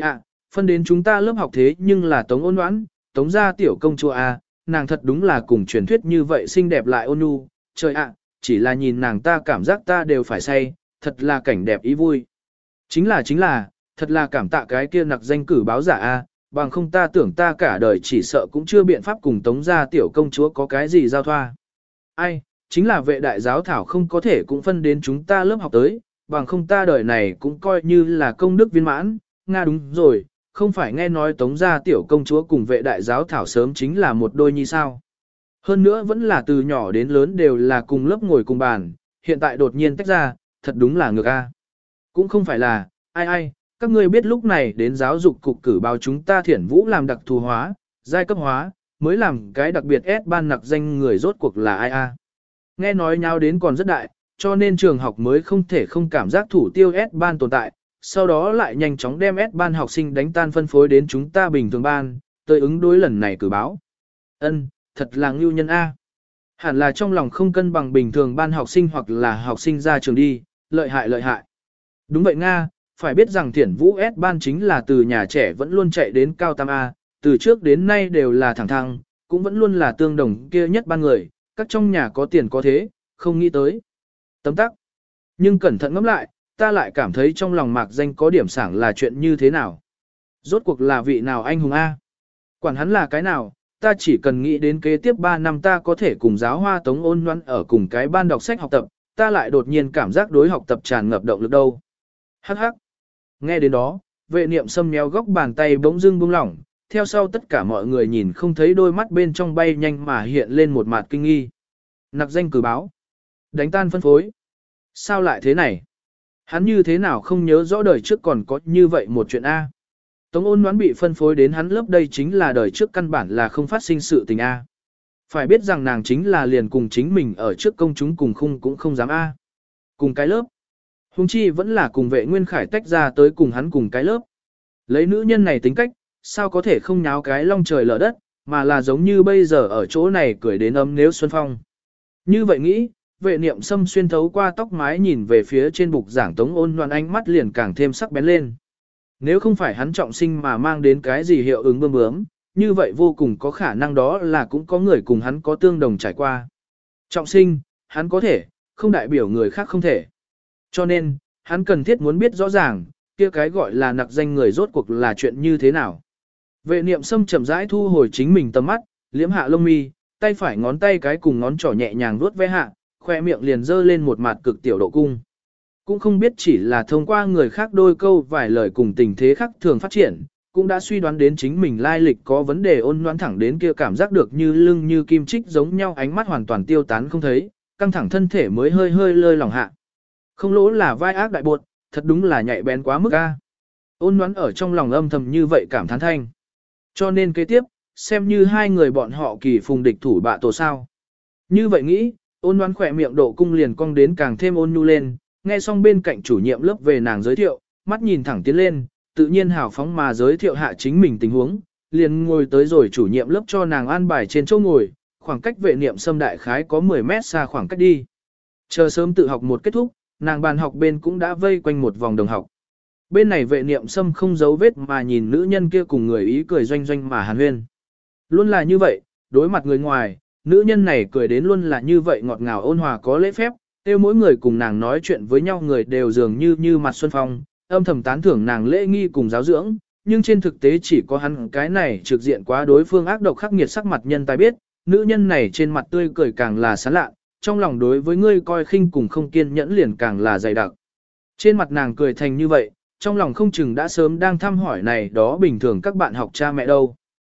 Phân đến chúng ta lớp học thế nhưng là Tống Ôn Ngoãn, Tống gia tiểu công chúa a, nàng thật đúng là cùng truyền thuyết như vậy xinh đẹp lại ôn nhu, trời ạ, chỉ là nhìn nàng ta cảm giác ta đều phải say, thật là cảnh đẹp ý vui. Chính là, thật là cảm tạ cái kia nặc danh cử báo giả a, bằng không ta tưởng ta cả đời chỉ sợ cũng chưa biện pháp cùng Tống gia tiểu công chúa có cái gì giao thoa. Ai, chính là vệ đại giáo thảo không có thể cũng phân đến chúng ta lớp học tới, bằng không ta đời này cũng coi như là công đức viên mãn, Nga đúng rồi, không phải nghe nói Tống gia tiểu công chúa cùng vệ đại giáo thảo sớm chính là một đôi như sao. Hơn nữa vẫn là từ nhỏ đến lớn đều là cùng lớp ngồi cùng bàn, hiện tại đột nhiên tách ra, thật đúng là ngược a. Cũng không phải là, ai, các ngươi biết lúc này đến giáo dục cục cử báo chúng ta Thiển Vũ làm đặc thù hóa, giai cấp hóa, mới làm cái đặc biệt S ban nặc danh người rốt cuộc là ai a. Nghe nói nhau đến còn rất đại, cho nên trường học mới không thể không cảm giác thủ tiêu S ban tồn tại, sau đó lại nhanh chóng đem S ban học sinh đánh tan phân phối đến chúng ta bình thường ban, tới ứng đối lần này cử báo. Ân, thật là ngưu nhân A. Hẳn là trong lòng không cân bằng bình thường ban học sinh hoặc là học sinh ra trường đi, lợi hại. Đúng vậy Nga, phải biết rằng Thiển Vũ S ban chính là từ nhà trẻ vẫn luôn chạy đến cao tam A, từ trước đến nay đều là thẳng thăng, cũng vẫn luôn là tương đồng kia nhất ban người, các trong nhà có tiền có thế, không nghĩ tới. Tấm tắc. Nhưng cẩn thận ngẫm lại, ta lại cảm thấy trong lòng mạc danh có điểm sảng là chuyện như thế nào. Rốt cuộc là vị nào anh hùng A? Quản hắn là cái nào, ta chỉ cần nghĩ đến kế tiếp 3 năm ta có thể cùng giáo hoa Tống Ôn Ngoãn ở cùng cái ban đọc sách học tập, ta lại đột nhiên cảm giác đối học tập tràn ngập động lực đâu. Hắc hắc. Nghe đến đó, vệ niệm xâm méo góc bàn tay bỗng dưng buông lỏng, theo sau tất cả mọi người nhìn không thấy đôi mắt bên trong bay nhanh mà hiện lên một mặt kinh nghi. Nặc danh cử báo. Đánh tan phân phối. Sao lại thế này? Hắn như thế nào không nhớ rõ đời trước còn có như vậy một chuyện A. Tống Ôn Ngoãn bị phân phối đến hắn lớp đây chính là đời trước căn bản là không phát sinh sự tình A. Phải biết rằng nàng chính là liền cùng chính mình ở trước công chúng cùng khung cũng không dám A. Cùng cái lớp. Hùng chi vẫn là cùng vệ Nguyên Khải tách ra tới cùng hắn cùng cái lớp. Lấy nữ nhân này tính cách, sao có thể không nháo cái long trời lở đất, mà là giống như bây giờ ở chỗ này cười đến ấm nếu xuân phong. Như vậy nghĩ, vệ niệm xâm xuyên thấu qua tóc mái nhìn về phía trên bục giảng Tống Ôn Ngoãn ánh mắt liền càng thêm sắc bén lên. Nếu không phải hắn trọng sinh mà mang đến cái gì hiệu ứng bơm bướm, như vậy vô cùng có khả năng đó là cũng có người cùng hắn có tương đồng trải qua. Trọng sinh, hắn có thể, không đại biểu người khác không thể. Cho nên, hắn cần thiết muốn biết rõ ràng, kia cái gọi là nặc danh người rốt cuộc là chuyện như thế nào. Vệ niệm xâm chậm rãi thu hồi chính mình tầm mắt, liễm hạ lông mi, tay phải ngón tay cái cùng ngón trỏ nhẹ nhàng vuốt ve hạ, khoe miệng liền dơ lên một mặt cực tiểu độ cung. Cũng không biết chỉ là thông qua người khác đôi câu vài lời cùng tình thế khác thường phát triển, cũng đã suy đoán đến chính mình lai lịch có vấn đề Ôn Ngoãn thẳng đến kia cảm giác được như lưng như kim chích giống nhau ánh mắt hoàn toàn tiêu tán không thấy, căng thẳng thân thể mới hơi hơi lơi lỏng hạ. Không lỗ là vai ác đại bột, thật đúng là nhạy bén quá mức a. Ôn Ngoãn ở trong lòng âm thầm như vậy cảm thán thanh. Cho nên kế tiếp, xem như hai người bọn họ kỳ phùng địch thủ bạ tổ sao. Như vậy nghĩ, Ôn Ngoãn khỏe miệng độ cung liền cong đến càng thêm ôn nhu lên, nghe xong bên cạnh chủ nhiệm lớp về nàng giới thiệu, mắt nhìn thẳng tiến lên, tự nhiên hào phóng mà giới thiệu hạ chính mình tình huống, liền ngồi tới rồi chủ nhiệm lớp cho nàng an bài trên chỗ ngồi, khoảng cách vệ niệm xâm đại khái có 10 mét xa khoảng cách đi. Chờ sớm tự học một kết thúc, nàng bàn học bên cũng đã vây quanh một vòng đồng học. Bên này vệ niệm xâm không giấu vết mà nhìn nữ nhân kia cùng người ý cười doanh doanh mà hàn huyên. Luôn là như vậy, đối mặt người ngoài, nữ nhân này cười đến luôn là như vậy ngọt ngào ôn hòa có lễ phép, tiêu mỗi người cùng nàng nói chuyện với nhau người đều dường như mặt xuân phong, âm thầm tán thưởng nàng lễ nghi cùng giáo dưỡng, nhưng trên thực tế chỉ có hắn cái này trực diện quá đối phương ác độc khắc nghiệt sắc mặt nhân tài biết, nữ nhân này trên mặt tươi cười càng là sán lạ, trong lòng đối với ngươi coi khinh cùng không kiên nhẫn liền càng là dày đặc. Trên mặt nàng cười thành như vậy, trong lòng không chừng đã sớm đang thăm hỏi này đó bình thường các bạn học cha mẹ đâu.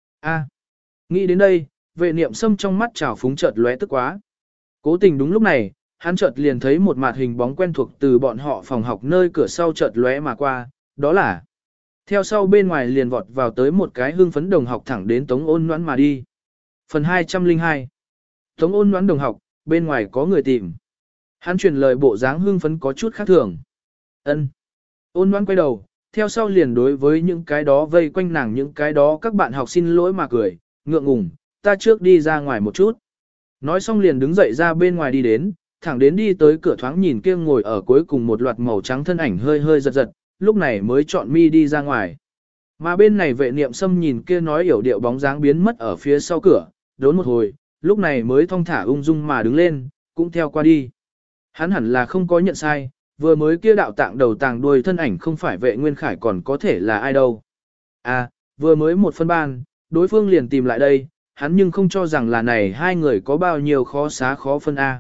Nghĩ đến đây, vệ niệm xâm trong mắt trào phúng chợt lóe tức quá. Cố tình đúng lúc này, hắn chợt liền thấy một mặt hình bóng quen thuộc từ bọn họ phòng học nơi cửa sau chợt lóe mà qua, đó là theo sau bên ngoài liền vọt vào tới một cái hưng phấn đồng học thẳng đến Tống Ôn Ngoãn mà đi. Phần 202 Tống Ôn Ngoãn đồng học, bên ngoài có người tìm. Hắn truyền lời bộ dáng hưng phấn có chút khác thường. Ân. Ôn Ngoãn quay đầu, theo sau liền đối với những cái đó vây quanh nàng những cái đó các bạn học xin lỗi mà cười, ngượng ngùng, ta trước đi ra ngoài một chút. Nói xong liền đứng dậy ra bên ngoài đi đến, thẳng đến đi tới cửa thoáng nhìn kia ngồi ở cuối cùng một loạt màu trắng thân ảnh hơi hơi giật giật, lúc này mới chọn mi đi ra ngoài. Mà bên này vệ niệm sâm nhìn kia nói yểu điệu bóng dáng biến mất ở phía sau cửa, đốn một hồi, lúc này mới thong thả ung dung mà đứng lên, cũng theo qua đi. Hắn hẳn là không có nhận sai, vừa mới kia đạo tạng đầu tàng đuôi thân ảnh không phải vệ nguyên khải còn có thể là ai đâu. À, vừa mới một phân ban, đối phương liền tìm lại đây, hắn nhưng không cho rằng là này hai người có bao nhiêu khó xá khó phân A.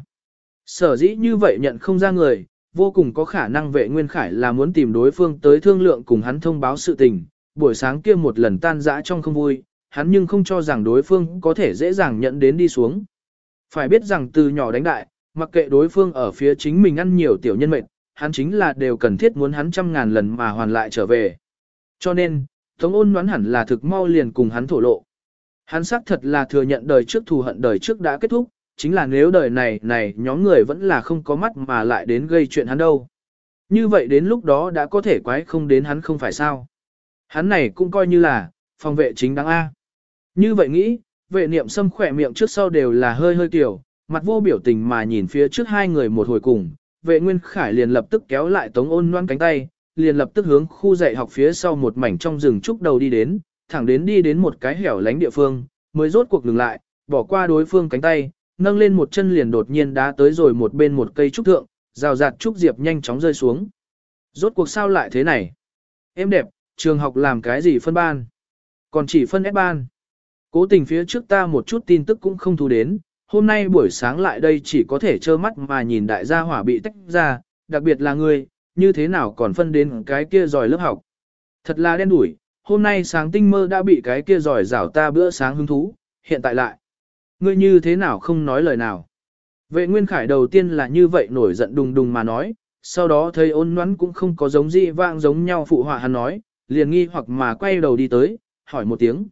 Sở dĩ như vậy nhận không ra người, vô cùng có khả năng vệ nguyên khải là muốn tìm đối phương tới thương lượng cùng hắn thông báo sự tình, buổi sáng kia một lần tan dã trong không vui, hắn nhưng không cho rằng đối phương có thể dễ dàng nhận đến đi xuống. Phải biết rằng từ nhỏ đánh đại, mặc kệ đối phương ở phía chính mình ăn nhiều tiểu nhân mệnh, hắn chính là đều cần thiết muốn hắn 100.000 lần mà hoàn lại trở về. Cho nên, Tống Ôn đoán hẳn là thực mau liền cùng hắn thổ lộ. Hắn xác thật là thừa nhận đời trước thù hận đời trước đã kết thúc, chính là nếu đời này nhóm người vẫn là không có mắt mà lại đến gây chuyện hắn đâu. Như vậy đến lúc đó đã có thể quái không đến hắn không phải sao. Hắn này cũng coi như là, phòng vệ chính đáng A. Như vậy nghĩ, vệ niệm sâm khỏe miệng trước sau đều là hơi hơi tiểu, mặt vô biểu tình mà nhìn phía trước hai người một hồi cùng, vệ nguyên khải liền lập tức kéo lại Tống Ôn Loan cánh tay, liền lập tức hướng khu dạy học phía sau một mảnh trong rừng trúc đầu đi đến, thẳng đến đi đến một cái hẻo lánh địa phương, mới rốt cuộc dừng lại, bỏ qua đối phương cánh tay, nâng lên một chân liền đột nhiên đá tới rồi một bên một cây trúc thượng, rào rạt trúc diệp nhanh chóng rơi xuống. Rốt cuộc sao lại thế này? Em đẹp, trường học làm cái gì phân ban? Còn chỉ phân S ban. Cố tình phía trước ta một chút tin tức cũng không thu đến, hôm nay buổi sáng lại đây chỉ có thể trơ mắt mà nhìn đại gia hỏa bị tách ra, đặc biệt là ngươi, như thế nào còn phân đến cái kia giỏi lớp học. Thật là đen đủi, hôm nay sáng tinh mơ đã bị cái kia giỏi rảo ta bữa sáng hứng thú, hiện tại lại. Ngươi như thế nào không nói lời nào. Vệ Nguyên Khải đầu tiên là như vậy nổi giận đùng đùng mà nói, sau đó thấy Ôn Ngoãn cũng không có giống dị vãng giống nhau phụ họa hắn nói, liền nghi hoặc mà quay đầu đi tới, hỏi một tiếng.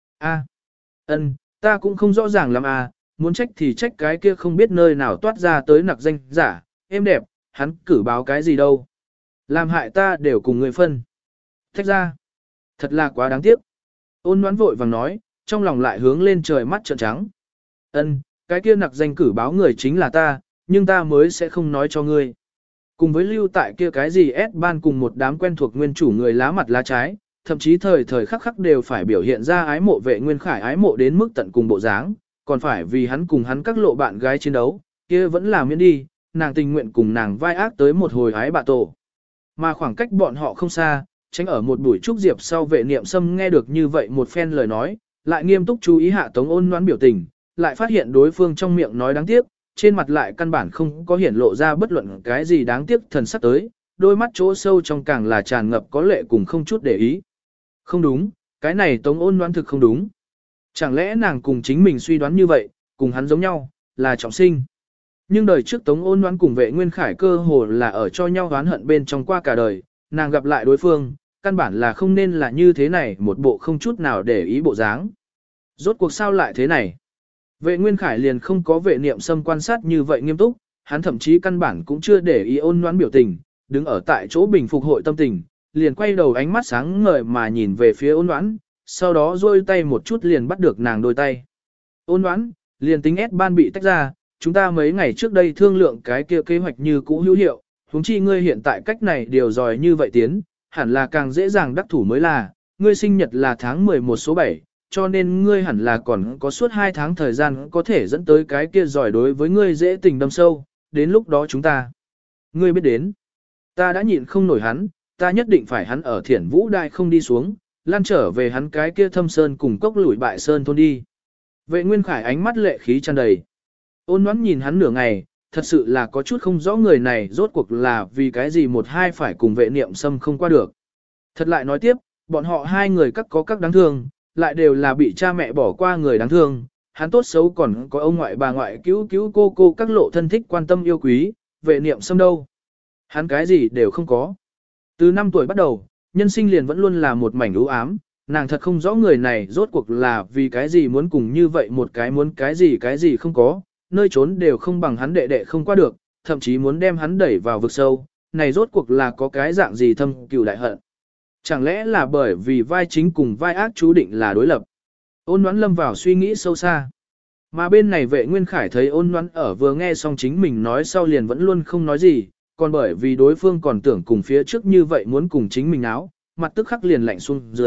Ân, ta cũng không rõ ràng lắm muốn trách thì trách cái kia không biết nơi nào toát ra tới nặc danh giả, em đẹp, hắn cử báo cái gì đâu. Làm hại ta đều cùng người phân. Thách ra, thật là quá đáng tiếc. Ôn Ngoãn vội vàng nói, trong lòng lại hướng lên trời mắt trợn trắng. Ân, cái kia nặc danh cử báo người chính là ta, nhưng ta mới sẽ không nói cho ngươi. Cùng với lưu tại kia cái gì S ban cùng một đám quen thuộc nguyên chủ người lá mặt lá trái, thậm chí thời thời khắc khắc đều phải biểu hiện ra ái mộ vệ Nguyên Khải ái mộ đến mức tận cùng bộ dáng, còn phải vì hắn cùng hắn các lộ bạn gái chiến đấu, kia vẫn là miễn đi, nàng tình nguyện cùng nàng vai ác tới một hồi ái bạ tổ. Mà khoảng cách bọn họ không xa, tránh ở một buổi trúc diệp sau vệ niệm sâm nghe được như vậy một phen lời nói, lại nghiêm túc chú ý hạ Tống Ôn Ngoãn biểu tình, lại phát hiện đối phương trong miệng nói đáng tiếc, trên mặt lại căn bản không có hiển lộ ra bất luận cái gì đáng tiếc thần sắc tới, đôi mắt chỗ sâu trong càng là tràn ngập có lệ cùng không chút để ý. Không đúng, cái này Tống Ôn Ngoãn thực không đúng. Chẳng lẽ nàng cùng chính mình suy đoán như vậy, cùng hắn giống nhau, là trọng sinh. Nhưng đời trước Tống Ôn Ngoãn cùng vệ Nguyên Khải cơ hồ là ở cho nhau oán hận bên trong qua cả đời, nàng gặp lại đối phương, căn bản là không nên là như thế này một bộ không chút nào để ý bộ dáng. Rốt cuộc sao lại thế này? Vệ Nguyên Khải liền không có vệ niệm sâm quan sát như vậy nghiêm túc, hắn thậm chí căn bản cũng chưa để ý Ôn Ngoãn biểu tình, đứng ở tại chỗ bình phục hội tâm tình, liền quay đầu ánh mắt sáng ngời mà nhìn về phía Ôn Ngoãn, sau đó duỗi tay một chút liền bắt được nàng đôi tay. Ôn Ngoãn, liền tính S ban bị tách ra, chúng ta mấy ngày trước đây thương lượng cái kia kế hoạch như cũ hữu hiệu, huống chi ngươi hiện tại cách này điều dòi như vậy tiến, hẳn là càng dễ dàng đắc thủ mới là, ngươi sinh nhật là tháng 11 số 7, cho nên ngươi hẳn là còn có suốt 2 tháng thời gian có thể dẫn tới cái kia giỏi đối với ngươi dễ tình đâm sâu, đến lúc đó chúng ta. Ngươi biết đến, ta đã nhịn không nổi hắn, ta nhất định phải hắn ở Thiển Vũ Đại không đi xuống, lan trở về hắn cái kia thâm sơn cùng cốc lủi bại sơn thôn đi. Vệ Nguyên Khải ánh mắt lệ khí tràn đầy. Ôn Ngoãn nhìn hắn nửa ngày, thật sự là có chút không rõ người này rốt cuộc là vì cái gì một hai phải cùng vệ niệm sâm không qua được. Thật lại nói tiếp, bọn họ hai người các có các đáng thương, lại đều là bị cha mẹ bỏ qua người đáng thương, hắn tốt xấu còn có ông ngoại bà ngoại cứu cứu cô các lộ thân thích quan tâm yêu quý, vệ niệm sâm đâu. Hắn cái gì đều không có. Từ 5 tuổi bắt đầu, nhân sinh liền vẫn luôn là một mảnh u ám, nàng thật không rõ người này rốt cuộc là vì cái gì muốn cùng như vậy một cái muốn cái gì không có, nơi trốn đều không bằng hắn đệ đệ không qua được, thậm chí muốn đem hắn đẩy vào vực sâu, này rốt cuộc là có cái dạng gì thâm cừu đại hận. Chẳng lẽ là bởi vì vai chính cùng vai ác chú định là đối lập. Ôn Ngoãn lâm vào suy nghĩ sâu xa. Mà bên này vệ Nguyên Khải thấy Ôn Ngoãn ở vừa nghe xong chính mình nói sau liền vẫn luôn không nói gì, còn bởi vì đối phương còn tưởng cùng phía trước như vậy muốn cùng chính mình áo, mặt tức khắc liền lạnh xuống dưới,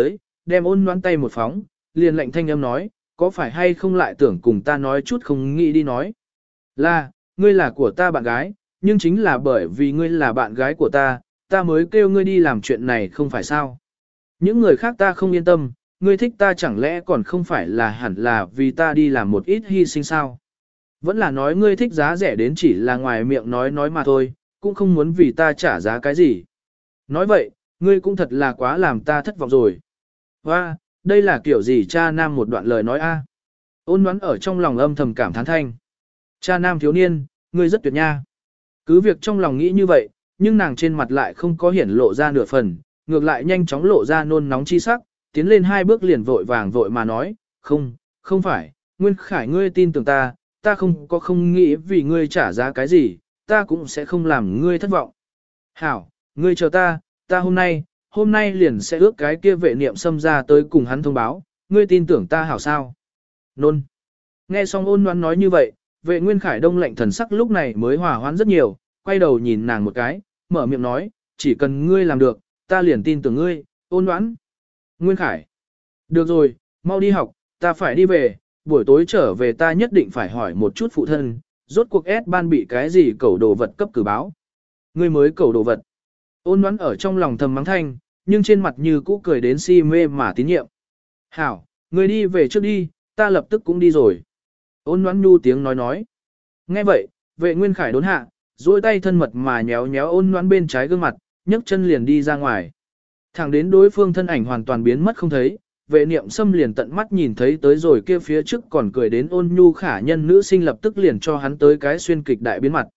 đem ôn noãn tay một phóng, liền lạnh thanh âm nói, có phải hay không lại tưởng cùng ta nói chút không nghĩ đi nói. Là, ngươi là của ta bạn gái, nhưng chính là bởi vì ngươi là bạn gái của ta mới kêu ngươi đi làm chuyện này không phải sao. Những người khác ta không yên tâm, ngươi thích ta chẳng lẽ còn không phải là hẳn là vì ta đi làm một ít hy sinh sao. Vẫn là nói ngươi thích giá rẻ đến chỉ là ngoài miệng nói mà thôi, cũng không muốn vì ta trả giá cái gì. Nói vậy, ngươi cũng thật là quá làm ta thất vọng rồi. Và, đây là kiểu gì cha nam một đoạn lời nói a? Ôn đoán ở trong lòng âm thầm cảm thán thanh. Cha nam thiếu niên, ngươi rất tuyệt nha. Cứ việc trong lòng nghĩ như vậy, nhưng nàng trên mặt lại không có hiển lộ ra nửa phần, ngược lại nhanh chóng lộ ra nôn nóng chi sắc, tiến lên 2 bước liền vội mà nói, không phải, Nguyên Khải ngươi tin tưởng ta không nghĩ vì ngươi trả giá cái gì, ta cũng sẽ không làm ngươi thất vọng. Hảo, ngươi chờ ta hôm nay liền sẽ ước cái kia vệ niệm xâm ra tới cùng hắn thông báo, ngươi tin tưởng ta hảo sao? Nôn. Nghe xong ôn noan nói như vậy, vệ Nguyên Khải đông lạnh thần sắc lúc này mới hòa hoãn rất nhiều, quay đầu nhìn nàng một cái, mở miệng nói, chỉ cần ngươi làm được, ta liền tin tưởng ngươi, ôn noãn. Nguyên Khải. Được rồi, mau đi học, ta phải đi về, buổi tối trở về ta nhất định phải hỏi một chút phụ thân, rốt cuộc S ban bị cái gì cẩu đồ vật cấp cử báo. Ngươi mới cẩu đồ vật. Ôn noãn ở trong lòng thầm mắng thanh, nhưng trên mặt như cũ cười đến si mê mà tín nhiệm. Hảo, ngươi đi về trước đi, ta lập tức cũng đi rồi. Ôn noãn nhu tiếng nói. Nghe vậy, vệ Nguyên Khải đốn hạ, duỗi tay thân mật mà nhéo nhéo ôn noãn bên trái gương mặt, nhấc chân liền đi ra ngoài. Thẳng đến đối phương thân ảnh hoàn toàn biến mất không thấy, vệ niệm xâm liền tận mắt nhìn thấy tới rồi kia phía trước còn cười đến ôn nhu khả nhân nữ sinh lập tức liền cho hắn tới cái xuyên kịch đại biến mặt.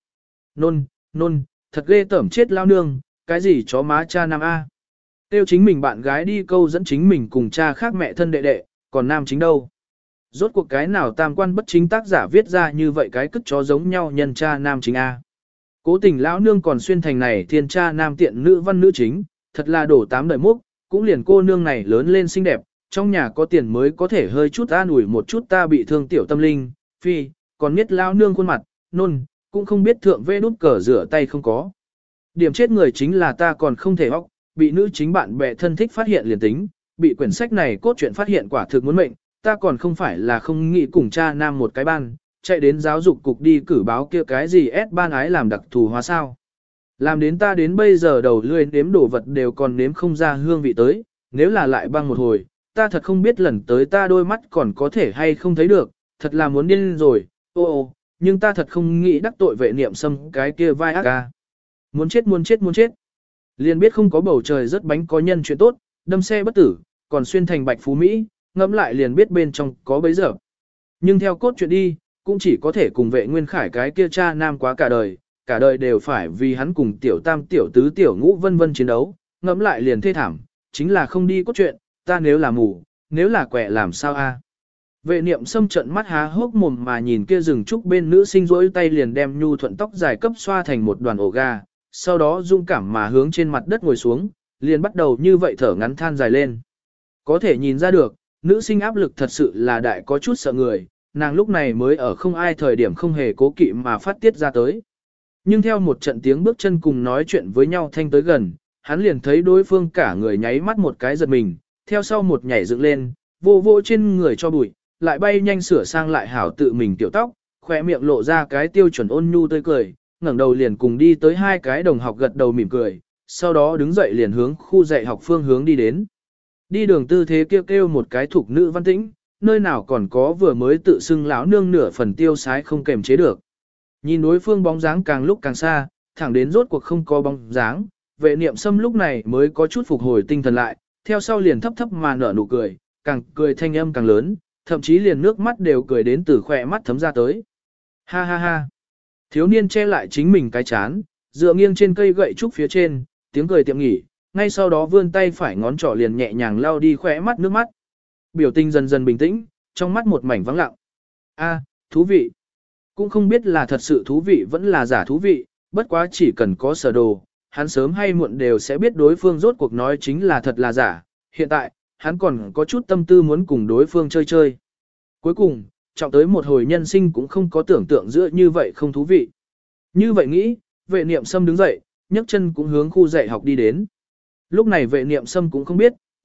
Nôn, thật ghê tởm chết lao nương, cái gì chó má cha nam A. Tiêu chính mình bạn gái đi câu dẫn chính mình cùng cha khác mẹ thân đệ, còn nam chính đâu. Rốt cuộc cái nào tam quan bất chính tác giả viết ra như vậy cái cất chó giống nhau nhân cha nam chính A. Cố tình lão nương còn xuyên thành này thiên cha nam tiện nữ văn nữ chính, thật là đổ 8 đời múc, cũng liền cô nương này lớn lên xinh đẹp, trong nhà có tiền mới có thể hơi chút an ủi một chút ta bị thương tiểu tâm linh, phi, còn biết lão nương khuôn mặt, nôn, cũng không biết thượng vê đút cờ rửa tay không có. Điểm chết người chính là ta còn không thể hóc, bị nữ chính bạn bè thân thích phát hiện liền tính, bị quyển sách này cốt truyện phát hiện quả thực muốn mệnh, ta còn không phải là không nghĩ cùng cha nam một cái ban, chạy đến giáo dục cục đi cử báo kia cái gì ép ban ái làm đặc thù hóa sao. Làm đến ta đến bây giờ đầu lươi nếm đồ vật đều còn nếm không ra hương vị tới, nếu là lại băng một hồi, ta thật không biết lần tới ta đôi mắt còn có thể hay không thấy được, thật là muốn điên rồi, nhưng ta thật không nghĩ đắc tội vệ niệm xâm cái kia vai ác ca. Muốn chết. Liền biết không có bầu trời rất bánh có nhân chuyện tốt, đâm xe bất tử, còn xuyên thành bạch phú Mỹ, ngẫm lại liền biết bên trong có bấy giờ. Nhưng theo cốt chuyện đi, cũng chỉ có thể cùng vệ Nguyên Khải cái kia cha nam quá cả đời đều phải vì hắn cùng tiểu tam tiểu tứ tiểu ngũ vân vân chiến đấu, ngẫm lại liền thê thảm, chính là không đi cốt chuyện, ta nếu là mù, nếu là quẻ làm sao a? Vệ niệm xâm trận mắt há hốc mồm mà nhìn kia rừng trúc bên nữ sinh rỗi tay liền đem nhu thuận tóc dài cấp xoa thành một đoàn ổ gà, sau đó dung cảm mà hướng trên mặt đất ngồi xuống, liền bắt đầu như vậy thở ngắn than dài lên. Có thể nhìn ra được, nữ sinh áp lực thật sự là đại có chút sợ người, nàng lúc này mới ở không ai thời điểm không hề cố kỵ mà phát tiết ra tới. Nhưng theo một trận tiếng bước chân cùng nói chuyện với nhau thanh tới gần, hắn liền thấy đối phương cả người nháy mắt một cái giật mình, theo sau một nhảy dựng lên, vô vô trên người cho bụi, lại bay nhanh sửa sang lại hảo tự mình tiểu tóc, khỏe miệng lộ ra cái tiêu chuẩn ôn nhu tươi cười, ngẩng đầu liền cùng đi tới 2 cái đồng học gật đầu mỉm cười, sau đó đứng dậy liền hướng khu dạy học phương hướng đi đến. Đi đường tư thế kêu một cái thuộc nữ văn tĩnh, nơi nào còn có vừa mới tự xưng lão nương nửa phần tiêu sái không kềm chế được. Nhìn đối phương bóng dáng càng lúc càng xa, thẳng đến rốt cuộc không có bóng dáng, vệ niệm xâm lúc này mới có chút phục hồi tinh thần lại, theo sau liền thấp thấp mà nở nụ cười, càng cười thanh âm càng lớn, thậm chí liền nước mắt đều cười đến từ khỏe mắt thấm ra tới. Ha ha ha. Thiếu niên che lại chính mình cái chán, dựa nghiêng trên cây gậy trúc phía trên, tiếng cười tiệm nghỉ, ngay sau đó vươn tay phải ngón trỏ liền nhẹ nhàng lau đi khỏe mắt nước mắt. Biểu tình dần dần bình tĩnh, trong mắt một mảnh vắng lặng. A, thú vị. Cũng không biết là thật sự thú vị vẫn là giả thú vị, bất quá chỉ cần có sở đồ, hắn sớm hay muộn đều sẽ biết đối phương rốt cuộc nói chính là thật là giả. Hiện tại, hắn còn có chút tâm tư muốn cùng đối phương chơi chơi. Cuối cùng, trọng tới một hồi nhân sinh cũng không có tưởng tượng giữa như vậy không thú vị. Như vậy nghĩ, vệ niệm sâm đứng dậy, nhấc chân cũng hướng khu dạy học đi đến. Lúc này vệ niệm sâm cũng không biết,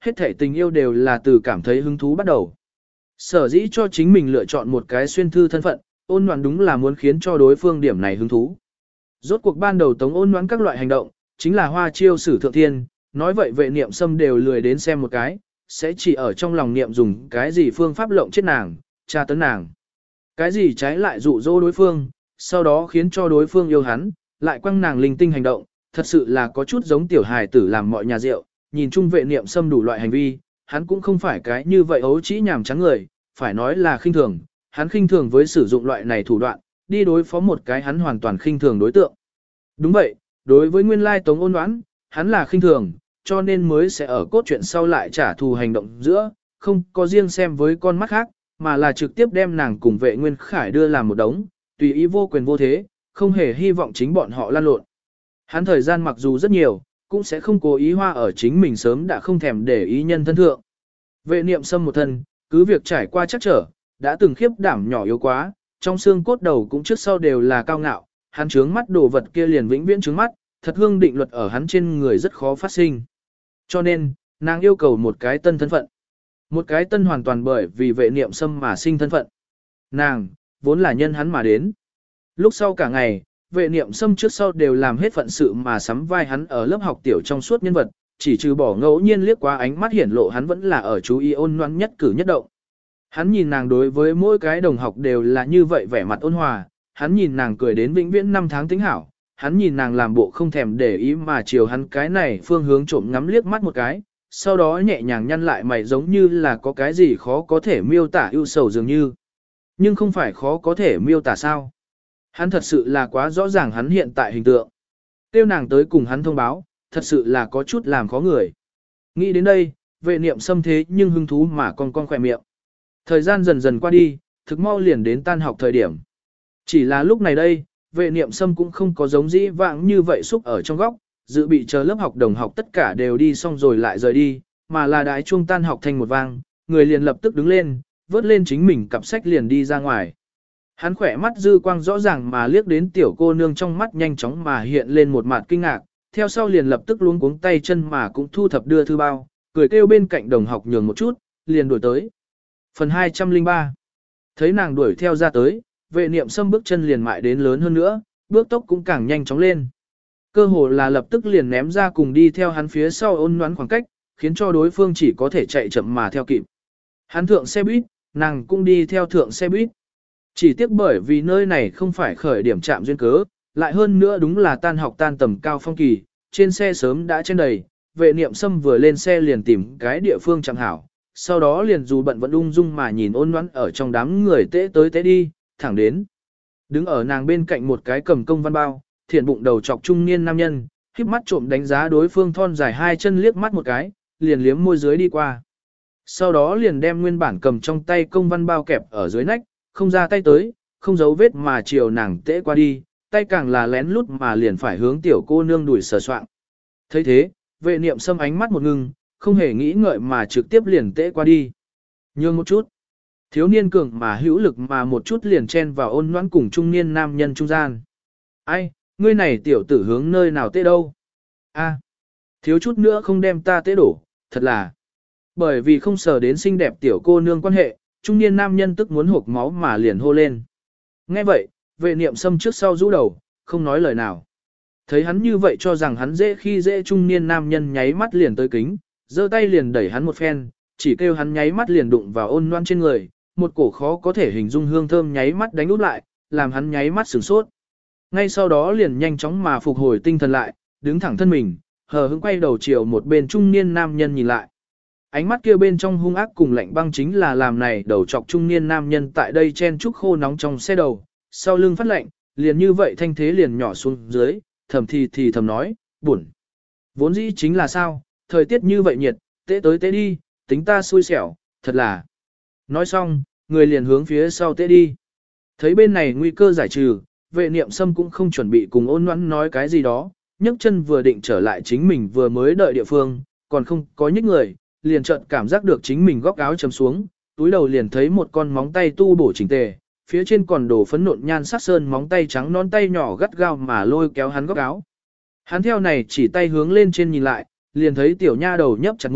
hết thể tình yêu đều là từ cảm thấy hứng thú bắt đầu. Sở dĩ cho chính mình lựa chọn một cái xuyên thư thân phận, Ôn Noãn đúng là muốn khiến cho đối phương điểm này hứng thú. Rốt cuộc ban đầu Tống Ôn Noãn các loại hành động, chính là hoa chiêu sử thượng thiên, nói vậy Vệ Niệm Sâm đều lười đến xem một cái, sẽ chỉ ở trong lòng niệm dùng cái gì phương pháp lộng chết nàng, tra tấn nàng. Cái gì trái lại dụ dỗ đối phương, sau đó khiến cho đối phương yêu hắn, lại quăng nàng linh tinh hành động, thật sự là có chút giống tiểu hài tử làm mọi nhà rượu, nhìn chung Vệ Niệm Sâm đủ loại hành vi, hắn cũng không phải cái như vậy ấu trĩ nhàm chán người, phải nói là khinh thường, hắn khinh thường với sử dụng loại này thủ đoạn, đi đối phó một cái hắn hoàn toàn khinh thường đối tượng. Đúng vậy, đối với nguyên lai Tống Ôn Noãn, hắn là khinh thường, cho nên mới sẽ ở cốt truyện sau lại trả thù hành động giữa, không có riêng xem với con mắt khác, mà là trực tiếp đem nàng cùng Vệ Nguyên Khải đưa làm một đống, tùy ý vô quyền vô thế, không hề hy vọng chính bọn họ lan lộn. Hắn thời gian mặc dù rất nhiều, cũng sẽ không cố ý hoa ở chính mình sớm đã không thèm để ý nhân thân thượng. Vệ Niệm Sâm một thân, cứ việc trải qua chắc trở, đã từng khiếp đảm nhỏ yếu quá, trong xương cốt đầu cũng trước sau đều là cao ngạo, hắn trướng mắt đồ vật kia liền vĩnh viễn trướng mắt, thật hương định luật ở hắn trên người rất khó phát sinh. Cho nên, nàng yêu cầu một cái tân thân phận. Một cái tân hoàn toàn bởi vì Vệ Niệm Sâm mà sinh thân phận. Nàng, vốn là nhân hắn mà đến. Lúc sau cả ngày, Vệ Niệm Sâm trước sau đều làm hết phận sự mà sắm vai hắn ở lớp học tiểu trong suốt nhân vật, chỉ trừ bỏ ngẫu nhiên liếc qua ánh mắt hiển lộ hắn vẫn là ở chú ý Ôn Noãn nhất cử nhất động. Hắn nhìn nàng đối với mỗi cái đồng học đều là như vậy vẻ mặt ôn hòa, hắn nhìn nàng cười đến vĩnh viễn năm tháng tính hảo, hắn nhìn nàng làm bộ không thèm để ý mà chiều hắn cái này phương hướng trộm ngắm liếc mắt một cái, sau đó nhẹ nhàng nhăn lại mày giống như là có cái gì khó có thể miêu tả ưu sầu dường như. Nhưng không phải khó có thể miêu tả sao. Hắn thật sự là quá rõ ràng hắn hiện tại hình tượng. Tiêu nàng tới cùng hắn thông báo, thật sự là có chút làm khó người. Nghĩ đến đây, Vệ Niệm Sâm thế nhưng hứng thú mà con khỏe miệng. Thời gian dần dần qua đi, thực mau liền đến tan học thời điểm. Chỉ là lúc này đây, Vệ Niệm Sâm cũng không có giống dĩ vãng như vậy xúc ở trong góc, dự bị chờ lớp học đồng học tất cả đều đi xong rồi lại rời đi, mà là đái chuông tan học thành một vang, người liền lập tức đứng lên, vớt lên chính mình cặp sách liền đi ra ngoài. Hắn khỏe mắt dư quang rõ ràng mà liếc đến tiểu cô nương trong mắt nhanh chóng mà hiện lên một mặt kinh ngạc, theo sau liền lập tức luống cuống tay chân mà cũng thu thập đưa thư bao, cười kêu bên cạnh đồng học nhường một chút, liền đuổi tới. Phần 203. Thấy nàng đuổi theo ra tới, Vệ Niệm Sâm bước chân liền mại đến lớn hơn nữa, bước tốc cũng càng nhanh chóng lên. Cơ hồ là lập tức liền ném ra cùng đi theo hắn phía sau Ôn Noãn khoảng cách, khiến cho đối phương chỉ có thể chạy chậm mà theo kịp. Hắn thượng xe buýt, nàng cũng đi theo thượng xe buýt. Chỉ tiếc bởi vì nơi này không phải khởi điểm trạm duyên cớ, lại hơn nữa đúng là tan học tan tầm cao phong kỳ, trên xe sớm đã chen đầy, Vệ Niệm Sâm vừa lên xe liền tìm cái địa phương chẳng hảo, sau đó liền dù bận vẫn ung dung mà nhìn Ôn Noãn ở trong đám người tễ tới tễ đi, thẳng đến. Đứng ở nàng bên cạnh một cái cầm công văn bao, thiện bụng đầu chọc trung niên nam nhân, híp mắt trộm đánh giá đối phương thon dài hai chân liếc mắt một cái, liền liếm môi dưới đi qua. Sau đó liền đem nguyên bản cầm trong tay công văn bao kẹp ở dưới nách, không ra tay tới, không giấu vết mà chiều nàng tễ qua đi, tay càng là lén lút mà liền phải hướng tiểu cô nương đuổi sờ soạng. Thấy thế, Vệ Niệm Sâm ánh mắt một ngưng, không hề nghĩ ngợi mà trực tiếp liền tễ qua đi. Nhường một chút. Thiếu niên cường mà hữu lực mà một chút liền chen vào Ôn Noãn cùng trung niên nam nhân trung gian. Ai, ngươi này tiểu tử hướng nơi nào tễ đâu? A, thiếu chút nữa không đem ta tễ đổ, thật là. Bởi vì không sờ đến xinh đẹp tiểu cô nương quan hệ, trung niên nam nhân tức muốn hộc máu mà liền hô lên. Nghe vậy, Vệ Niệm Sâm trước sau rũ đầu, không nói lời nào. Thấy hắn như vậy cho rằng hắn dễ khi dễ trung niên nam nhân nháy mắt liền tới kính, giơ tay liền đẩy hắn một phen, chỉ kêu hắn nháy mắt liền đụng vào Ôn Noãn trên người, một cổ khó có thể hình dung hương thơm nháy mắt đánh út lại, làm hắn nháy mắt sửng sốt. Ngay sau đó liền nhanh chóng mà phục hồi tinh thần lại, đứng thẳng thân mình, hờ hững quay đầu chiều một bên trung niên nam nhân nhìn lại. Ánh mắt kia bên trong hung ác cùng lạnh băng chính là làm này đầu chọc trung niên nam nhân tại đây chen chúc khô nóng trong xe đầu, sau lưng phát lạnh, liền như vậy thanh thế liền nhỏ xuống dưới, thầm thì thầm nói, buồn. Vốn dĩ chính là sao, thời tiết như vậy nhiệt, tễ tới tễ đi, tính ta xui xẻo, thật là. Nói xong, người liền hướng phía sau tễ đi. Thấy bên này nguy cơ giải trừ, Vệ Niệm Sâm cũng không chuẩn bị cùng Ôn Noãn nói cái gì đó, nhấc chân vừa định trở lại chính mình vừa mới đợi địa phương, còn không có nhích người, liền chợt cảm giác được chính mình góc áo chầm xuống, túi đầu liền thấy một con móng tay tu bổ chỉnh tề, phía trên còn đổ phấn nộn nhan sắc sơn móng tay trắng non tay nhỏ gắt gao mà lôi kéo hắn góc áo. Hắn theo này chỉ tay hướng lên trên nhìn lại, liền thấy tiểu nha đầu nhấp chặt môi,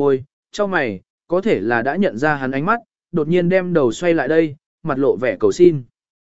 cho mày, có thể là đã nhận ra hắn ánh mắt, đột nhiên đem đầu xoay lại đây, mặt lộ vẻ cầu xin.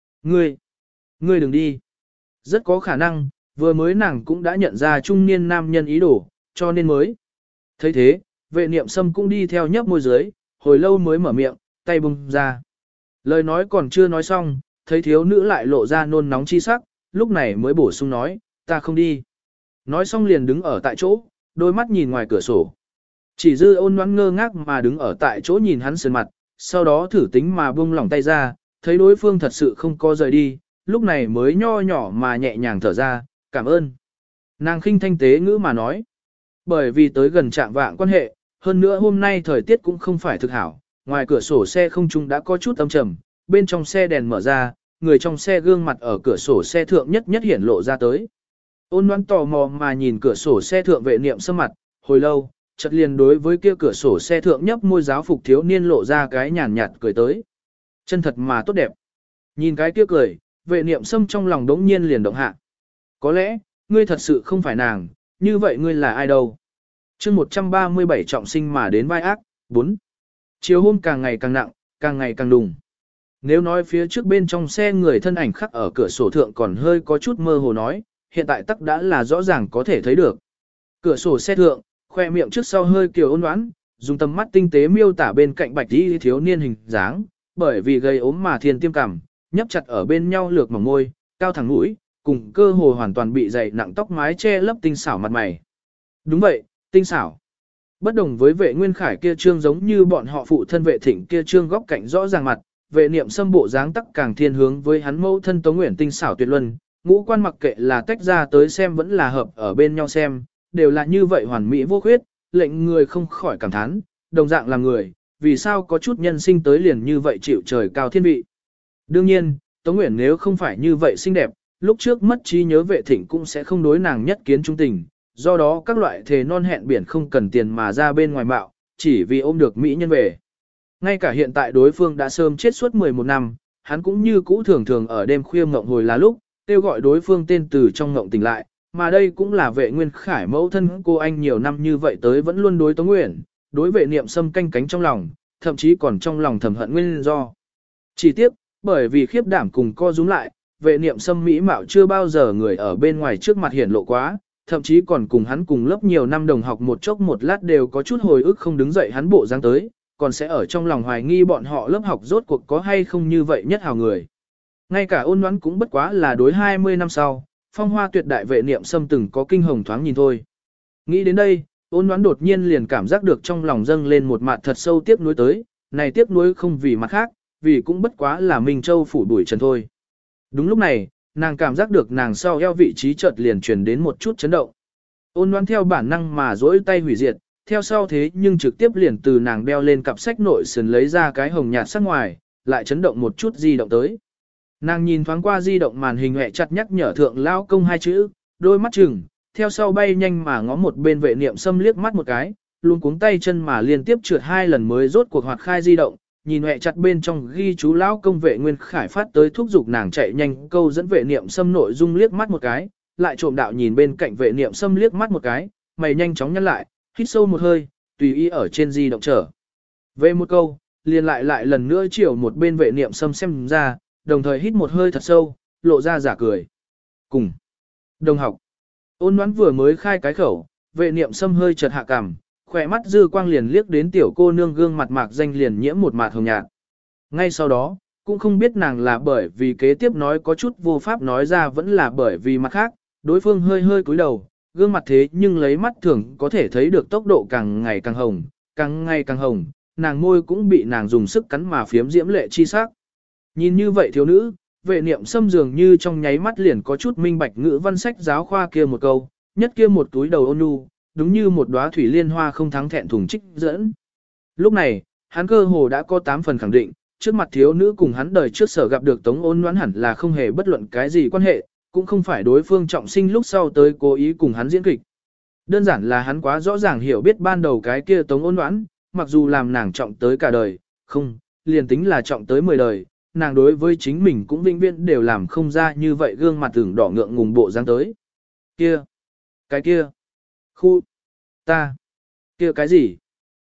Ngươi đừng đi. Rất có khả năng, vừa mới nàng cũng đã nhận ra trung niên nam nhân ý đồ, cho nên mới. thấy thế, vệ niệm sâm cũng đi theo nhấp môi dưới, hồi lâu mới mở miệng, tay bung ra. Lời nói còn chưa nói xong, thấy thiếu nữ lại lộ ra nôn nóng chi sắc, lúc này mới bổ sung nói, ta không đi. Nói xong liền đứng ở tại chỗ, đôi mắt nhìn ngoài cửa sổ. Chỉ dư ôn ngoãn ngơ ngác mà đứng ở tại chỗ nhìn hắn sườn mặt, sau đó thử tính mà buông lỏng tay ra, thấy đối phương thật sự không có rời đi, lúc này mới nho nhỏ mà nhẹ nhàng thở ra, cảm ơn. Nàng khinh thanh tế ngữ mà nói, bởi vì tới gần trạng vạng quan hệ, hơn nữa hôm nay thời tiết cũng không phải thực hảo, ngoài cửa sổ xe không trung đã có chút âm trầm, bên trong xe đèn mở ra, người trong xe gương mặt ở cửa sổ xe thượng nhất hiển lộ ra tới. Ôn Loan tò mò mà nhìn cửa sổ xe thượng vệ niệm sâm mặt, hồi lâu, chợt liền đối với kia cửa sổ xe thượng nhấp môi giáo phục thiếu niên lộ ra cái nhàn nhạt cười tới. Chân thật mà tốt đẹp. Nhìn cái kia cười, vệ niệm sâm trong lòng đống nhiên liền động hạ. Có lẽ, ngươi thật sự không phải nàng, như vậy ngươi là ai đâu? chương 137 trọng sinh mà đến vai ác, 4. Chiều hôm càng ngày càng nặng, càng ngày càng đùng. Nếu nói phía trước bên trong xe người thân ảnh khắc ở cửa sổ thượng còn hơi có chút mơ hồ nói, hiện tại tắc đã là rõ ràng có thể thấy được. Cửa sổ xe thượng, khoe miệng trước sau hơi kiều ôn đoán, dùng tầm mắt tinh tế miêu tả bên cạnh bạch y thiếu niên hình dáng, bởi vì gây ốm mà thiên tiêm cảm, nhấp chặt ở bên nhau lược mỏng môi, cao thẳng mũi, cùng cơ hồ hoàn toàn bị dày nặng tóc mái che lấp tinh xảo mặt mày. Đúng vậy, tinh xảo. Bất đồng với vệ nguyên khải kia trương giống như bọn họ phụ thân vệ thịnh kia trương góc cạnh rõ ràng mặt, vệ niệm xâm bộ dáng tắc càng thiên hướng với hắn mẫu thân Tống Nguyễn tinh xảo tuyệt luân, ngũ quan mặc kệ là tách ra tới xem vẫn là hợp ở bên nhau xem, đều là như vậy hoàn mỹ vô khuyết, lệnh người không khỏi cảm thán, đồng dạng là người, vì sao có chút nhân sinh tới liền như vậy chịu trời cao thiên vị. Đương nhiên, Tống Nguyễn nếu không phải như vậy xinh đẹp, lúc trước mất trí nhớ vệ thịnh cũng sẽ không đối nàng nhất kiến trung tình, do đó các loại thề non hẹn biển không cần tiền mà ra bên ngoài bạo, chỉ vì ôm được mỹ nhân về. Ngay cả hiện tại đối phương đã sớm chết suốt 11 năm, hắn cũng như cũ thường thường ở đêm khuya ngộng hồi là lúc, kêu gọi đối phương tên từ trong ngộng tỉnh lại, mà đây cũng là vệ nguyên khải mẫu thân cô anh nhiều năm như vậy tới vẫn luôn đối Tống Nguyễn, đối vệ niệm xâm canh cánh trong lòng, thậm chí còn trong lòng thầm hận nguyên do. Chỉ tiếp, bởi vì khiếp đảm cùng co rúm lại, vệ niệm xâm mỹ mạo chưa bao giờ người ở bên ngoài trước mặt hiển lộ quá, thậm chí còn cùng hắn cùng lớp nhiều năm đồng học một chốc một lát đều có chút hồi ức không đứng dậy hắn bộ dáng tới, còn sẽ ở trong lòng hoài nghi bọn họ lớp học rốt cuộc có hay không như vậy nhất hào người. Ngay cả ôn đoán cũng bất quá là đối 20 năm sau, phong hoa tuyệt đại vệ niệm xâm từng có kinh hồng thoáng nhìn thôi. Nghĩ đến đây, ôn đoán đột nhiên liền cảm giác được trong lòng dâng lên một mặt thật sâu tiếc nuối tới, này tiếc nuối không vì mặt khác, vì cũng bất quá là Minh Châu phủ đuổi trần thôi. Đúng lúc này, nàng cảm giác được nàng sau eo vị trí chợt liền truyền đến một chút chấn động. Ôn đoán theo bản năng mà dỗi tay hủy diệt, theo sau thế nhưng trực tiếp liền từ nàng đeo lên cặp sách nội sườn lấy ra cái hồng nhạt sắc ngoài, lại chấn động một chút di động tới. Nàng nhìn thoáng qua di động màn hình hẹ chặt nhắc nhở thượng lao công hai chữ, đôi mắt chừng, theo sau bay nhanh mà ngó một bên vệ niệm xâm liếc mắt một cái, luôn cuống tay chân mà liên tiếp trượt hai lần mới rốt cuộc hoạt khai di động, nhìn hẹ chặt bên trong ghi chú lão công vệ nguyên khải phát tới thúc giục nàng chạy nhanh câu dẫn vệ niệm xâm nội dung liếc mắt một cái, lại trộm đạo nhìn bên cạnh vệ niệm xâm liếc mắt một cái, mày nhanh chóng nhăn lại, hít sâu một hơi, tùy ý ở trên di động trở. Về một câu, liền lại lần nữa chiều một bên vệ niệm xâm xem ra, đồng thời hít một hơi thật sâu, lộ ra giả cười. Cùng. Đồng học. Ôn đoán vừa mới khai cái khẩu, vệ niệm xâm hơi chợt hạ cằm, khỏe mắt dư quang liền liếc đến tiểu cô nương gương mặt mạc danh liền nhiễm một mạt hồng nhạt. Ngay sau đó, cũng không biết nàng là bởi vì kế tiếp nói có chút vô pháp nói ra vẫn là bởi vì mặt khác, đối phương hơi cúi đầu, gương mặt thế nhưng lấy mắt thường có thể thấy được tốc độ càng ngày càng hồng, càng ngày càng hồng, nàng môi cũng bị nàng dùng sức cắn mà phiếm diễm lệ chi sắc. Nhìn như vậy thiếu nữ, vệ niệm xâm dường như trong nháy mắt liền có chút minh bạch ngữ văn sách giáo khoa kia một câu, nhất kia một túi đầu ôn nhu, đúng như một đóa thủy liên hoa không thắng thẹn thùng trích dẫn. Lúc này, hắn cơ hồ đã có 8 phần khẳng định, trước mặt thiếu nữ cùng hắn đời trước sở gặp được Tống Ôn Ngoãn hẳn là không hề bất luận cái gì quan hệ, cũng không phải đối phương trọng sinh lúc sau tới cố ý cùng hắn diễn kịch. Đơn giản là hắn quá rõ ràng hiểu biết ban đầu cái kia Tống Ôn Ngoãn, mặc dù làm nàng trọng tới cả đời, không, liền tính là trọng tới 10 đời, nàng đối với chính mình cũng vĩnh viễn đều làm không ra như vậy gương mặt tưởng đỏ ngượng ngùng bộ dáng tới. Kia, cái kia, khu, ta, kia cái gì?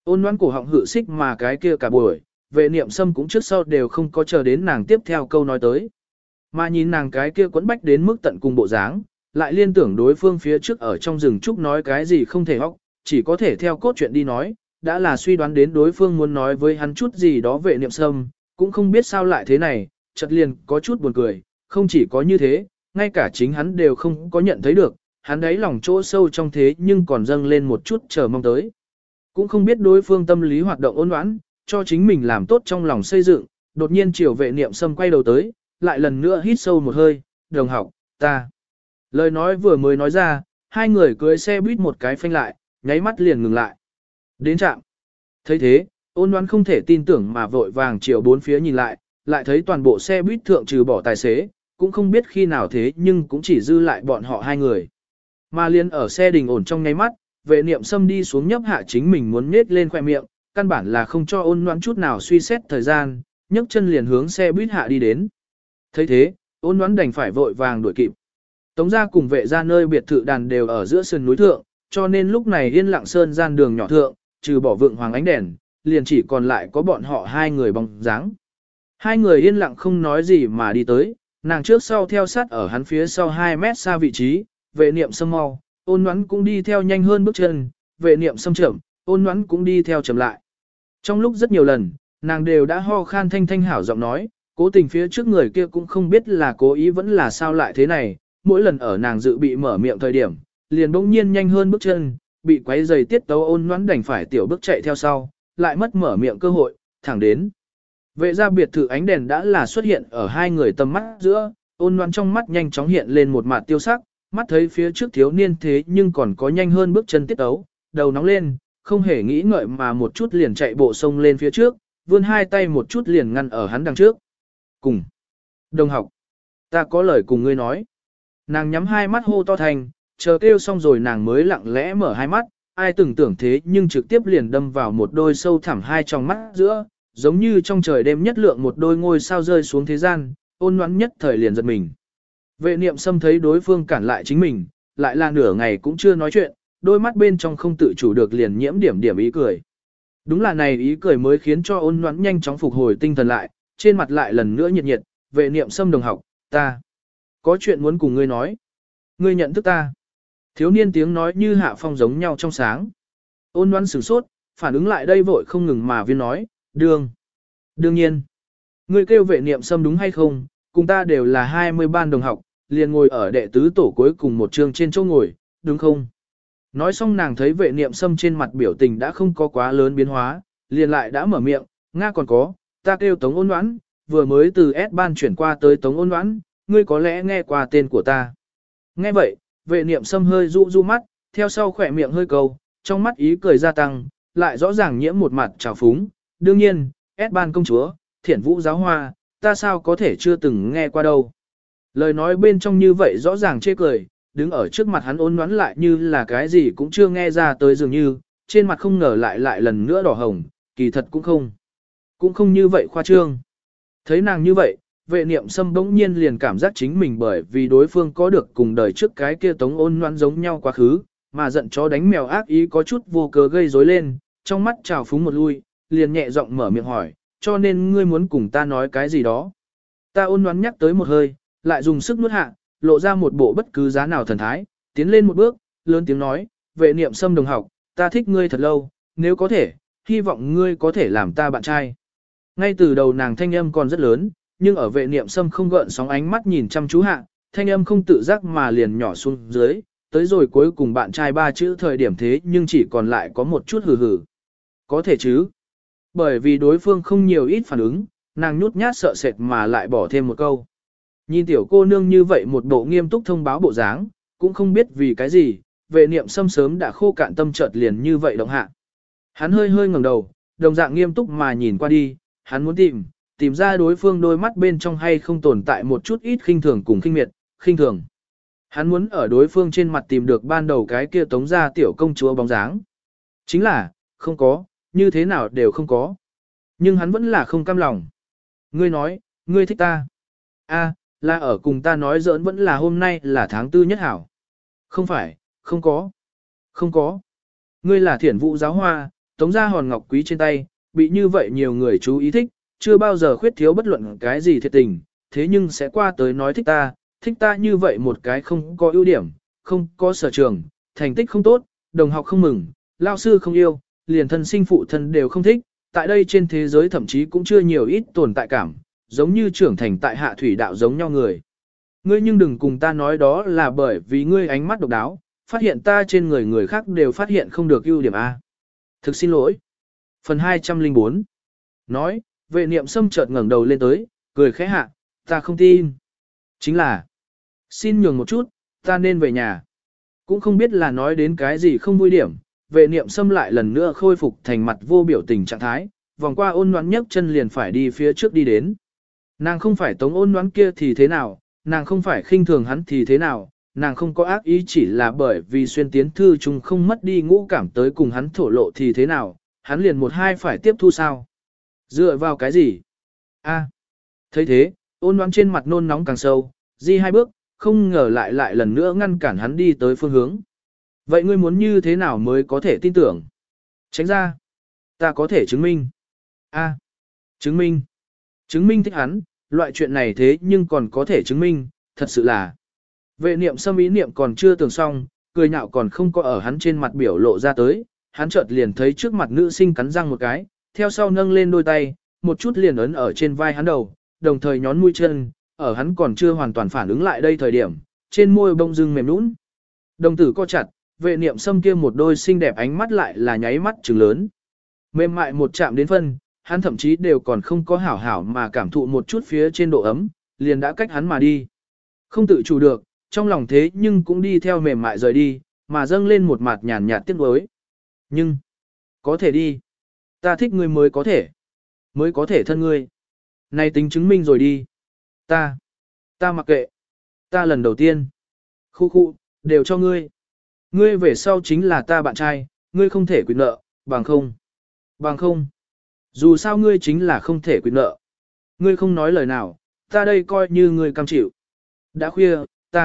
Ôn Loan cổ họng hự xích mà cái kia cả buổi, vệ niệm sâm cũng trước sau đều không có chờ đến nàng tiếp theo câu nói tới. Mà nhìn nàng cái kia quấn bách đến mức tận cùng bộ dáng, lại liên tưởng đối phương phía trước ở trong rừng trúc nói cái gì không thể hóc, chỉ có thể theo cốt truyện đi nói, đã là suy đoán đến đối phương muốn nói với hắn chút gì đó vệ niệm sâm, cũng không biết sao lại thế này, chợt liền có chút buồn cười, không chỉ có như thế, ngay cả chính hắn đều không có nhận thấy được, hắn đấy lòng chỗ sâu trong thế nhưng còn dâng lên một chút chờ mong tới. Cũng không biết đối phương tâm lý hoạt động ôn đoán, cho chính mình làm tốt trong lòng xây dựng, đột nhiên chiều vệ niệm sâm quay đầu tới, lại lần nữa hít sâu một hơi, đồng học, ta. Lời nói vừa mới nói ra, hai người cưới xe buýt một cái phanh lại, nháy mắt liền ngừng lại. Đến trạm. Thấy thế, ôn đoán không thể tin tưởng mà vội vàng chiều bốn phía nhìn lại, lại thấy toàn bộ xe buýt thượng trừ bỏ tài xế, cũng không biết khi nào thế nhưng cũng chỉ dư lại bọn họ hai người. Mà liên ở xe đình ổn trong nháy mắt, vệ niệm sâm đi xuống nhấp hạ chính mình muốn nết lên khoe miệng, căn bản là không cho ôn đoán chút nào suy xét thời gian, nhấc chân liền hướng xe buýt hạ đi đến. Thấy thế, ôn đoán đành phải vội vàng đuổi kịp. Tống gia cùng vệ gia nơi biệt thự đàn đều ở giữa sườn núi thượng, cho nên lúc này yên lặng sơn gian đường nhỏ thượng, trừ bỏ vượng hoàng ánh đèn, liền chỉ còn lại có bọn họ hai người bóng dáng. Hai người yên lặng không nói gì mà đi tới, nàng trước sau theo sát ở hắn phía sau 2 mét xa vị trí, vệ niệm sâm mau, ôn ngoãn cũng đi theo nhanh hơn bước chân, vệ niệm sâm chậm, ôn ngoãn cũng đi theo chậm lại. Trong lúc rất nhiều lần, nàng đều đã ho khan thanh thanh hảo giọng nói, cố tình phía trước người kia cũng không biết là cố ý vẫn là sao lại thế này, mỗi lần ở nàng dự bị mở miệng thời điểm, liền bỗng nhiên nhanh hơn bước chân, bị quấy giày tiết tấu ôn ngoãn đành phải tiểu bước chạy theo sau, lại mất mở miệng cơ hội, thẳng đến. Vệ gia biệt thự ánh đèn đã là xuất hiện ở hai người tầm mắt giữa, ôn ngoãn trong mắt nhanh chóng hiện lên một mặt tiêu sắc, mắt thấy phía trước thiếu niên thế nhưng còn có nhanh hơn bước chân tiết tấu, đầu nóng lên, không hề nghĩ ngợi mà một chút liền chạy bộ sông lên phía trước, vươn hai tay một chút liền ngăn ở hắn đằng trước. Cùng. Đồng học. Ta có lời cùng ngươi nói. Nàng nhắm hai mắt hô to thành, chờ kêu xong rồi nàng mới lặng lẽ mở hai mắt, ai từng tưởng thế nhưng trực tiếp liền đâm vào một đôi sâu thẳm hai trong mắt giữa, giống như trong trời đêm nhất lượng một đôi ngôi sao rơi xuống thế gian, ôn ngoãn nhất thời liền giật mình. Vệ niệm xâm thấy đối phương cản lại chính mình, lại là nửa ngày cũng chưa nói chuyện, đôi mắt bên trong không tự chủ được liền nhiễm điểm điểm ý cười. Đúng là này ý cười mới khiến cho ôn ngoãn nhanh chóng phục hồi tinh thần lại, trên mặt lại lần nữa nhiệt nhiệt, vệ niệm xâm đồng học, ta có chuyện muốn cùng ngươi nói. Ngươi nhận thức ta. Thiếu niên tiếng nói như hạ phong giống nhau trong sáng. Ôn ngoãn sửng sốt, phản ứng lại đây vội không ngừng mà viên nói, đương nhiên. Ngươi kêu vệ niệm xâm đúng hay không, cùng ta đều là 20 ban đồng học, liền ngồi ở đệ tứ tổ cuối cùng một trường trên chỗ ngồi, đúng không? Nói xong nàng thấy vệ niệm xâm trên mặt biểu tình đã không có quá lớn biến hóa, liền lại đã mở miệng, Nga còn có, ta kêu Tống Ôn Ngoãn, vừa mới từ S ban chuyển qua tới Tống Ôn Ngoãn, ngươi có lẽ nghe qua tên của ta. Nghe vậy, vệ niệm xâm hơi du mắt, theo sau khỏe miệng hơi cầu, trong mắt ý cười gia tăng, lại rõ ràng nhiễm một mặt trào phúng, đương nhiên, S ban công chúa, Thiển Vũ giáo hoa, ta sao có thể chưa từng nghe qua đâu. Lời nói bên trong như vậy rõ ràng chê cười, đứng ở trước mặt hắn ôn ngoãn lại như là cái gì cũng chưa nghe ra tới dường như, trên mặt không ngờ lại lần nữa đỏ hồng, kỳ thật cũng không như vậy khoa trương. Thấy nàng như vậy, vệ niệm xâm bỗng nhiên liền cảm giác chính mình bởi vì đối phương có được cùng đời trước cái kia Tống Ôn Ngoãn giống nhau quá khứ, mà giận chó đánh mèo ác ý có chút vô cớ gây rối lên, trong mắt trào phúng một lui, liền nhẹ giọng mở miệng hỏi, cho nên ngươi muốn cùng ta nói cái gì đó. Ta Ôn Ngoãn nhắc tới một hơi, lại dùng sức nuốt hạ, lộ ra một bộ bất cứ giá nào thần thái, tiến lên một bước, lớn tiếng nói, vệ niệm xâm đồng học, ta thích ngươi thật lâu, nếu có thể, hy vọng ngươi có thể làm ta bạn trai. Ngay từ đầu nàng thanh âm còn rất lớn, nhưng ở vệ niệm xâm không gợn sóng ánh mắt nhìn chăm chú hạ, thanh âm không tự giác mà liền nhỏ xuống dưới, tới rồi cuối cùng bạn trai ba chữ thời điểm thế nhưng chỉ còn lại có một chút hừ hừ. Có thể chứ? Bởi vì đối phương không nhiều ít phản ứng, nàng nhút nhát sợ sệt mà lại bỏ thêm một câu. Nhìn tiểu cô nương như vậy một bộ nghiêm túc thông báo bộ dáng, cũng không biết vì cái gì, vệ niệm xâm sớm đã khô cạn tâm chợt liền như vậy động hạ. Hắn hơi ngẩng đầu, đồng dạng nghiêm túc mà nhìn qua đi, hắn muốn tìm ra đối phương đôi mắt bên trong hay không tồn tại một chút ít khinh thường cùng khinh miệt, khinh thường. Hắn muốn ở đối phương trên mặt tìm được ban đầu cái kia Tống gia tiểu công chúa bóng dáng. Chính là, không có, như thế nào đều không có. Nhưng hắn vẫn là không cam lòng. Ngươi nói, ngươi thích ta. A, là ở cùng ta nói giỡn vẫn là hôm nay là tháng tư nhất hảo. Không phải, không có. Không có. Ngươi là Thiển Vũ giáo hoa, tống ra hòn ngọc quý trên tay, bị như vậy nhiều người chú ý thích, chưa bao giờ khuyết thiếu bất luận cái gì thiệt tình, thế nhưng sẽ qua tới nói thích ta như vậy một cái không có ưu điểm, không có sở trường, thành tích không tốt, đồng học không mừng, lao sư không yêu, liền thân sinh phụ thân đều không thích, tại đây trên thế giới thậm chí cũng chưa nhiều ít tồn tại cảm, giống như trưởng thành tại hạ thủy đạo giống nhau người. Ngươi nhưng đừng cùng ta nói đó là bởi vì ngươi ánh mắt độc đáo, phát hiện ta trên người người khác đều phát hiện không được ưu điểm A. Thực xin lỗi. Phần 204 nói, vệ niệm sâm chợt ngẩng đầu lên tới, cười khẽ hạ, ta không tin. Chính là, xin nhường một chút, ta nên về nhà. Cũng không biết là nói đến cái gì không vui điểm, vệ niệm sâm lại lần nữa khôi phục thành mặt vô biểu tình trạng thái, vòng qua ôn noãn nhấc chân liền phải đi phía trước đi đến. Nàng không phải tống ôn noãn kia thì thế nào, nàng không phải khinh thường hắn thì thế nào, nàng không có ác ý chỉ là bởi vì xuyên tiến thư chung không mất đi ngũ cảm tới cùng hắn thổ lộ thì thế nào, hắn liền một hai phải tiếp thu sao. Dựa vào cái gì? A. Thấy thế, ôn noãn trên mặt nôn nóng càng sâu, di hai bước, không ngờ lại lần nữa ngăn cản hắn đi tới phương hướng. Vậy ngươi muốn như thế nào mới có thể tin tưởng? Tránh ra. Ta có thể chứng minh. A. Chứng minh. Chứng minh thích hắn, loại chuyện này thế nhưng còn có thể chứng minh, thật sự là. Vệ niệm xâm ý niệm còn chưa tưởng xong, cười nhạo còn không có ở hắn trên mặt biểu lộ ra tới, hắn chợt liền thấy trước mặt nữ sinh cắn răng một cái, theo sau nâng lên đôi tay, một chút liền ấn ở trên vai hắn đầu, đồng thời nhón mũi chân, ở hắn còn chưa hoàn toàn phản ứng lại đây thời điểm, trên môi bông dưng mềm nũng. Đồng tử co chặt, vệ niệm xâm kia một đôi xinh đẹp ánh mắt lại là nháy mắt trừng lớn. Mềm mại một chạm đến phân, hắn thậm chí đều còn không có hảo hảo mà cảm thụ một chút phía trên độ ấm, liền đã cách hắn mà đi. Không tự chủ được, trong lòng thế nhưng cũng đi theo mềm mại rời đi, mà dâng lên một mặt nhàn nhạt tiếc nuối. Nhưng, có thể đi. Ta thích ngươi mới có thể thân ngươi. Này tính chứng minh rồi đi. Ta mặc kệ. Ta lần đầu tiên. Khu, đều cho ngươi. Ngươi về sau chính là ta bạn trai, ngươi không thể quyền nợ, bằng không. Dù sao ngươi chính là không thể quyền nợ. Ngươi không nói lời nào, ta đây coi như ngươi cam chịu. Đã khuya,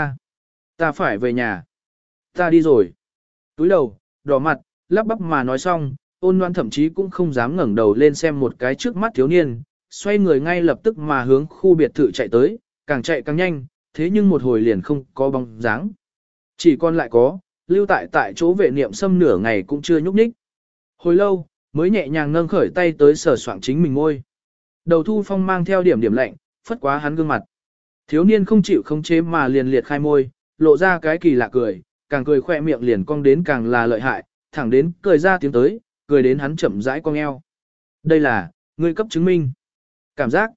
ta phải về nhà. Ta đi rồi. Túi đầu, đỏ mặt, lắp bắp mà nói xong, ôn loan thậm chí cũng không dám ngẩng đầu lên xem một cái trước mắt thiếu niên, xoay người ngay lập tức mà hướng khu biệt thự chạy tới, càng chạy càng nhanh, thế nhưng một hồi liền không có bóng dáng. Chỉ còn lại có, lưu tại chỗ vệ niệm xâm nửa ngày cũng chưa nhúc nhích. Hồi lâu, mới nhẹ nhàng nâng khởi tay tới sờ soạng chính mình ngôi. Đầu thu phong mang theo điểm lạnh, phất quá hắn gương mặt. Thiếu niên không chịu không chế mà liền liệt khai môi, lộ ra cái kỳ lạ cười, càng cười khoe miệng liền cong đến càng là lợi hại, thẳng đến cười ra tiếng tới, cười đến hắn chậm rãi cong eo. Đây là, ngươi cấp chứng minh. Cảm giác,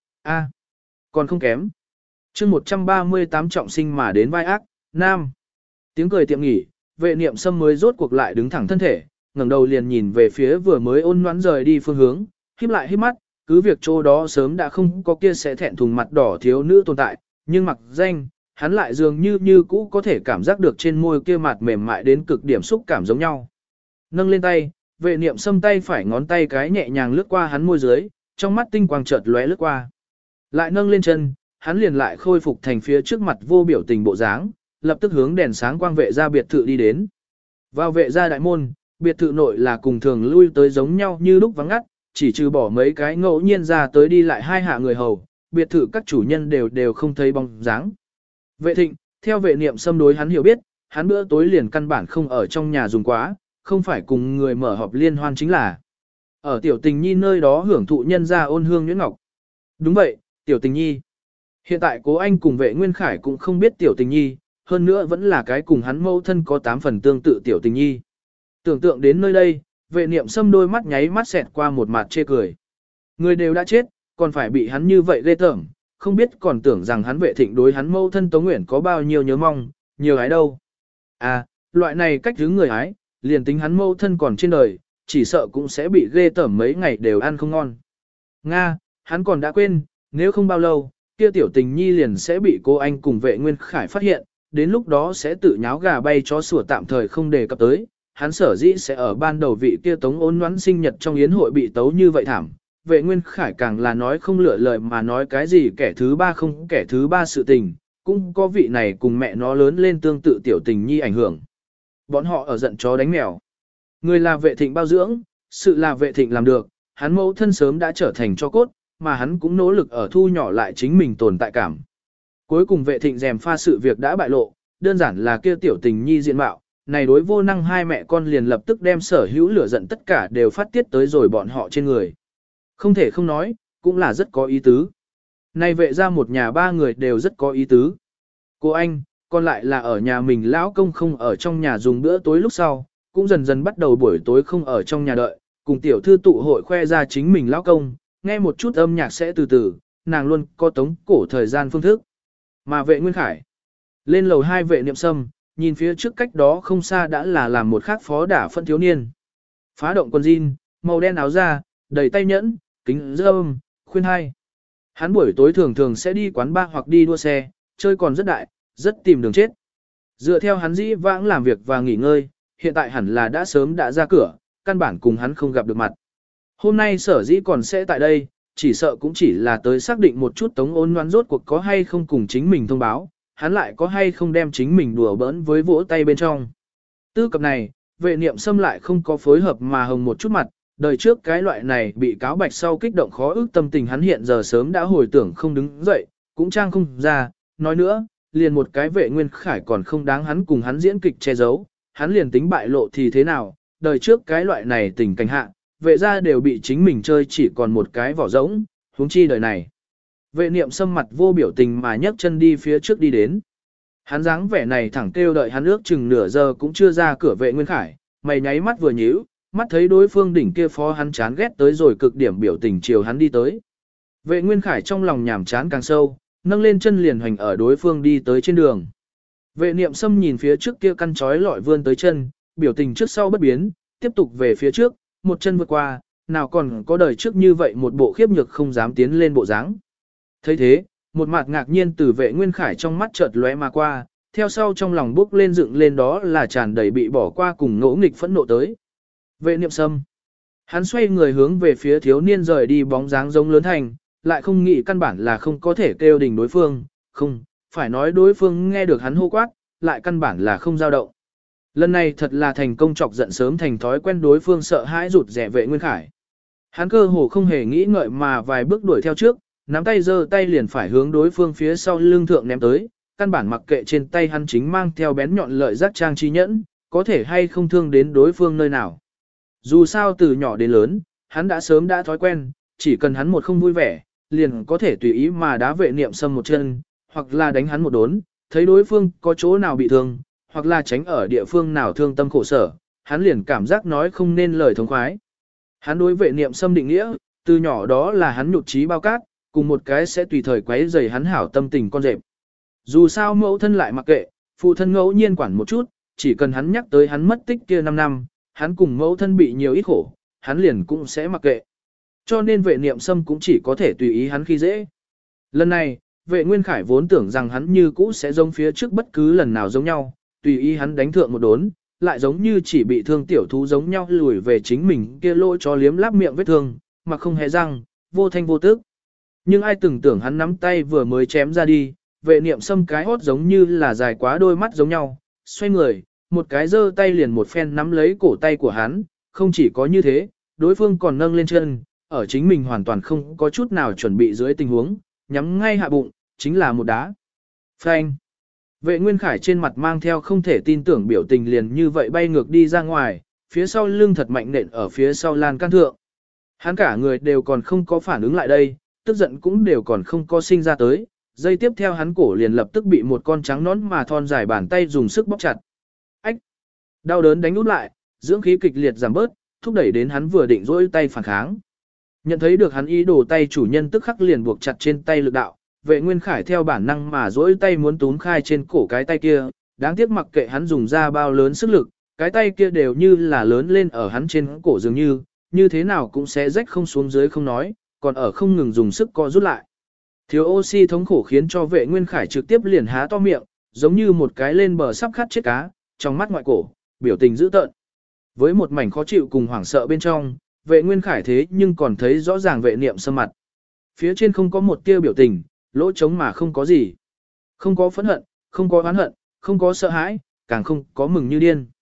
còn không kém. chương 138 trọng sinh mà đến vai ác, nam. Tiếng cười tiệm nghỉ, vệ niệm sâm mới rốt cuộc lại đứng thẳng thân thể, ngẩng đầu liền nhìn về phía vừa mới ôn nhoãn rời đi phương hướng, híp lại híp mắt, cứ việc chỗ đó sớm đã không có kia sẽ thẹn thùng mặt đỏ thiếu nữ tồn tại, nhưng mặc danh, hắn lại dường như cũ có thể cảm giác được trên môi kia mặt mềm mại đến cực điểm xúc cảm giống nhau. Nâng lên tay, vệ niệm xâm tay phải ngón tay cái nhẹ nhàng lướt qua hắn môi dưới, trong mắt tinh quang chợt lóe lướt qua. Lại nâng lên chân, hắn liền lại khôi phục thành phía trước mặt vô biểu tình bộ dáng, lập tức hướng đèn sáng quang vệ ra biệt thự đi đến. Vào vệ ra đại môn, biệt thự nội là cùng thường lui tới giống nhau như lúc vắng ngắt, chỉ trừ bỏ mấy cái ngẫu nhiên ra tới đi lại hai hạ người hầu, biệt thự các chủ nhân đều không thấy bóng dáng. Vệ thịnh, theo vệ niệm xâm đối hắn hiểu biết, hắn bữa tối liền căn bản không ở trong nhà dùng quá, không phải cùng người mở họp liên hoan chính là ở tiểu tình nhi nơi đó hưởng thụ nhân gia ôn hương nhuyễn ngọc. Đúng vậy, tiểu tình nhi. Hiện tại cố anh cùng vệ nguyên khải cũng không biết tiểu tình nhi, hơn nữa vẫn là cái cùng hắn mâu thân có 8 phần tương tự tiểu tình nhi. Tưởng tượng đến nơi đây, vệ niệm xâm đôi mắt nháy mắt xẹt qua một mặt chê cười. Người đều đã chết, còn phải bị hắn như vậy ghê tởm, không biết còn tưởng rằng hắn vệ thịnh đối hắn mâu thân Tống Nguyễn có bao nhiêu nhớ mong, nhiều ái đâu. Loại này cách hướng người ái, liền tính hắn mâu thân còn trên đời, chỉ sợ cũng sẽ bị ghê tởm mấy ngày đều ăn không ngon. Nga, hắn còn đã quên, nếu không bao lâu, kia tiểu tình nhi liền sẽ bị cô anh cùng vệ nguyên khải phát hiện, đến lúc đó sẽ tự nháo gà bay chó sủa tạm thời không đề cập tới. Hắn sở dĩ sẽ ở ban đầu vị kia Tống ôn noãn sinh nhật trong yến hội bị tấu như vậy thảm. Vệ nguyên khải càng là nói không lựa lời mà nói cái gì kẻ thứ ba không kẻ thứ ba sự tình, cũng có vị này cùng mẹ nó lớn lên tương tự tiểu tình nhi ảnh hưởng. Bọn họ ở giận chó đánh mèo. Người là vệ thịnh bao dưỡng, sự là vệ thịnh làm được, hắn mẫu thân sớm đã trở thành cho cốt, mà hắn cũng nỗ lực ở thu nhỏ lại chính mình tồn tại cảm. Cuối cùng vệ thịnh rèm pha sự việc đã bại lộ, đơn giản là kia tiểu tình nhi diện mạo, này đối vô năng hai mẹ con liền lập tức đem sở hữu lửa giận tất cả đều phát tiết tới rồi bọn họ trên người. Không thể không nói, cũng là rất có ý tứ. Này vệ ra một nhà ba người đều rất có ý tứ. Cô anh, còn lại là ở nhà mình lão công không ở trong nhà dùng bữa tối lúc sau, cũng dần dần bắt đầu buổi tối không ở trong nhà đợi, cùng tiểu thư tụ hội khoe ra chính mình lão công, nghe một chút âm nhạc sẽ từ từ, nàng luôn có tống cổ thời gian phương thức. Mà vệ Nguyên Khải, lên lầu 2 vệ niệm sâm, nhìn phía trước cách đó không xa đã là làm một khác phó đả phân thiếu niên. Phá động quần jean, màu đen áo da, đầy tay nhẫn, kính râm, khuyên hai. Hắn buổi tối thường thường sẽ đi quán bar hoặc đi đua xe, chơi còn rất đại, rất tìm đường chết. Dựa theo hắn dĩ vãng làm việc và nghỉ ngơi, hiện tại hẳn là đã sớm đã ra cửa, căn bản cùng hắn không gặp được mặt. Hôm nay sở dĩ còn sẽ tại đây, chỉ sợ cũng chỉ là tới xác định một chút Tống Ôn Loan rốt cuộc có hay không cùng chính mình thông báo, hắn lại có hay không đem chính mình đùa bỡn với vỗ tay bên trong. Tư cập này, vệ niệm xâm lại không có phối hợp mà hồng một chút mặt, đời trước cái loại này bị cáo bạch sau kích động khó ức tâm tình hắn hiện giờ sớm đã hồi tưởng không đứng dậy, cũng trang không ra, nói nữa, liền một cái vệ Nguyên Khải còn không đáng hắn cùng hắn diễn kịch che giấu, hắn liền tính bại lộ thì thế nào, đời trước cái loại này tình cảnh hạ, vệ ra đều bị chính mình chơi chỉ còn một cái vỏ rỗng, huống chi đời này. Vệ niệm xâm mặt vô biểu tình mà nhấc chân đi phía trước đi đến. Hắn dáng vẻ này thẳng kêu đợi hắn ước chừng nửa giờ cũng chưa ra cửa vệ Nguyên Khải, mày nháy mắt vừa nhíu, mắt thấy đối phương đỉnh kia phó hắn chán ghét tới rồi cực điểm biểu tình chiều hắn đi tới. Vệ Nguyên Khải trong lòng nhảm chán càng sâu, nâng lên chân liền hoành ở đối phương đi tới trên đường. Vệ niệm xâm nhìn phía trước kia căn chói lọi vươn tới chân, biểu tình trước sau bất biến, tiếp tục về phía trước, một chân vượt qua, nào còn có đời trước như vậy một bộ khiếp nhược không dám tiến lên bộ dáng. Thấy thế, một mặt ngạc nhiên từ vệ Nguyên Khải trong mắt chợt lóe mà qua, theo sau trong lòng bước lên dựng lên đó là tràn đầy bị bỏ qua cùng ngỗ nghịch phẫn nộ tới. Vệ niệm sâm. Hắn xoay người hướng về phía thiếu niên rời đi bóng dáng giống lớn thành, lại không nghĩ căn bản là không có thể kêu đình đối phương, không, phải nói đối phương nghe được hắn hô quát, lại căn bản là không dao động. Lần này thật là thành công chọc giận sớm thành thói quen đối phương sợ hãi rụt rẻ vệ Nguyên Khải. Hắn cơ hồ không hề nghĩ ngợi mà vài bước đuổi theo trước, nắm tay giơ tay liền phải hướng đối phương phía sau lưng thượng ném tới, căn bản mặc kệ trên tay hắn chính mang theo bén nhọn lợi giác trang trí nhẫn, có thể hay không thương đến đối phương nơi nào. Dù sao từ nhỏ đến lớn, hắn đã sớm đã thói quen, chỉ cần hắn một không vui vẻ, liền có thể tùy ý mà đá vệ niệm sâm một chân, hoặc là đánh hắn một đốn, thấy đối phương có chỗ nào bị thương, hoặc là tránh ở địa phương nào thương tâm khổ sở, hắn liền cảm giác nói không nên lời thống khoái. Hắn đối vệ niệm sâm định nghĩa, từ nhỏ đó là hắn nhụt chí bao cát, cùng một cái sẽ tùy thời quấy rầy hắn hảo tâm tình con rệp. Dù sao mẫu thân lại mặc kệ, phụ thân ngẫu nhiên quản một chút, chỉ cần hắn nhắc tới hắn mất tích kia 5 năm, hắn cùng mẫu thân bị nhiều ít khổ, hắn liền cũng sẽ mặc kệ. Cho nên vệ niệm sâm cũng chỉ có thể tùy ý hắn khi dễ. Lần này, vệ Nguyên Khải vốn tưởng rằng hắn như cũ sẽ giống phía trước bất cứ lần nào giống nhau, tùy ý hắn đánh thượng một đốn, lại giống như chỉ bị thương tiểu thú giống nhau lùi về chính mình kia lỗ cho liếm láp miệng vết thương, mà không hề răng, vô thanh vô tức. Nhưng ai từng tưởng hắn nắm tay vừa mới chém ra đi, vệ niệm sâm cái hốt giống như là dài quá đôi mắt giống nhau, xoay người, một cái giơ tay liền một phen nắm lấy cổ tay của hắn, không chỉ có như thế, đối phương còn nâng lên chân, ở chính mình hoàn toàn không có chút nào chuẩn bị dưới tình huống, nhắm ngay hạ bụng, chính là một đá. Phanh. Vệ Nguyên Khải trên mặt mang theo không thể tin tưởng biểu tình liền như vậy bay ngược đi ra ngoài, phía sau lưng thật mạnh nện ở phía sau lan can thượng. Hắn cả người đều còn không có phản ứng lại đây, tức giận cũng đều còn không có sinh ra tới, dây tiếp theo hắn cổ liền lập tức bị một con trắng nón mà thon dài bàn tay dùng sức bóp chặt. Ách! Đau đớn đánh út lại, dưỡng khí kịch liệt giảm bớt, thúc đẩy đến hắn vừa định rỗi tay phản kháng. Nhận thấy được hắn ý đồ tay chủ nhân tức khắc liền buộc chặt trên tay lực đạo, vệ Nguyên Khải theo bản năng mà rỗi tay muốn túm khai trên cổ cái tay kia, đáng tiếc mặc kệ hắn dùng ra bao lớn sức lực, cái tay kia đều như là lớn lên ở hắn trên cổ dường như thế nào cũng sẽ rách không xuống dưới không nói, còn ở không ngừng dùng sức co rút lại. Thiếu oxy thống khổ khiến cho vệ Nguyên Khải trực tiếp liền há to miệng, giống như một cái lên bờ sắp khát chết cá, trong mắt ngoại cổ, biểu tình dữ tợn. Với một mảnh khó chịu cùng hoảng sợ bên trong, vệ Nguyên Khải thế nhưng còn thấy rõ ràng vệ niệm sâm mặt. Phía trên không có một tia biểu tình, lỗ trống mà không có gì. Không có phẫn hận, không có oán hận, không có sợ hãi, càng không có mừng như điên.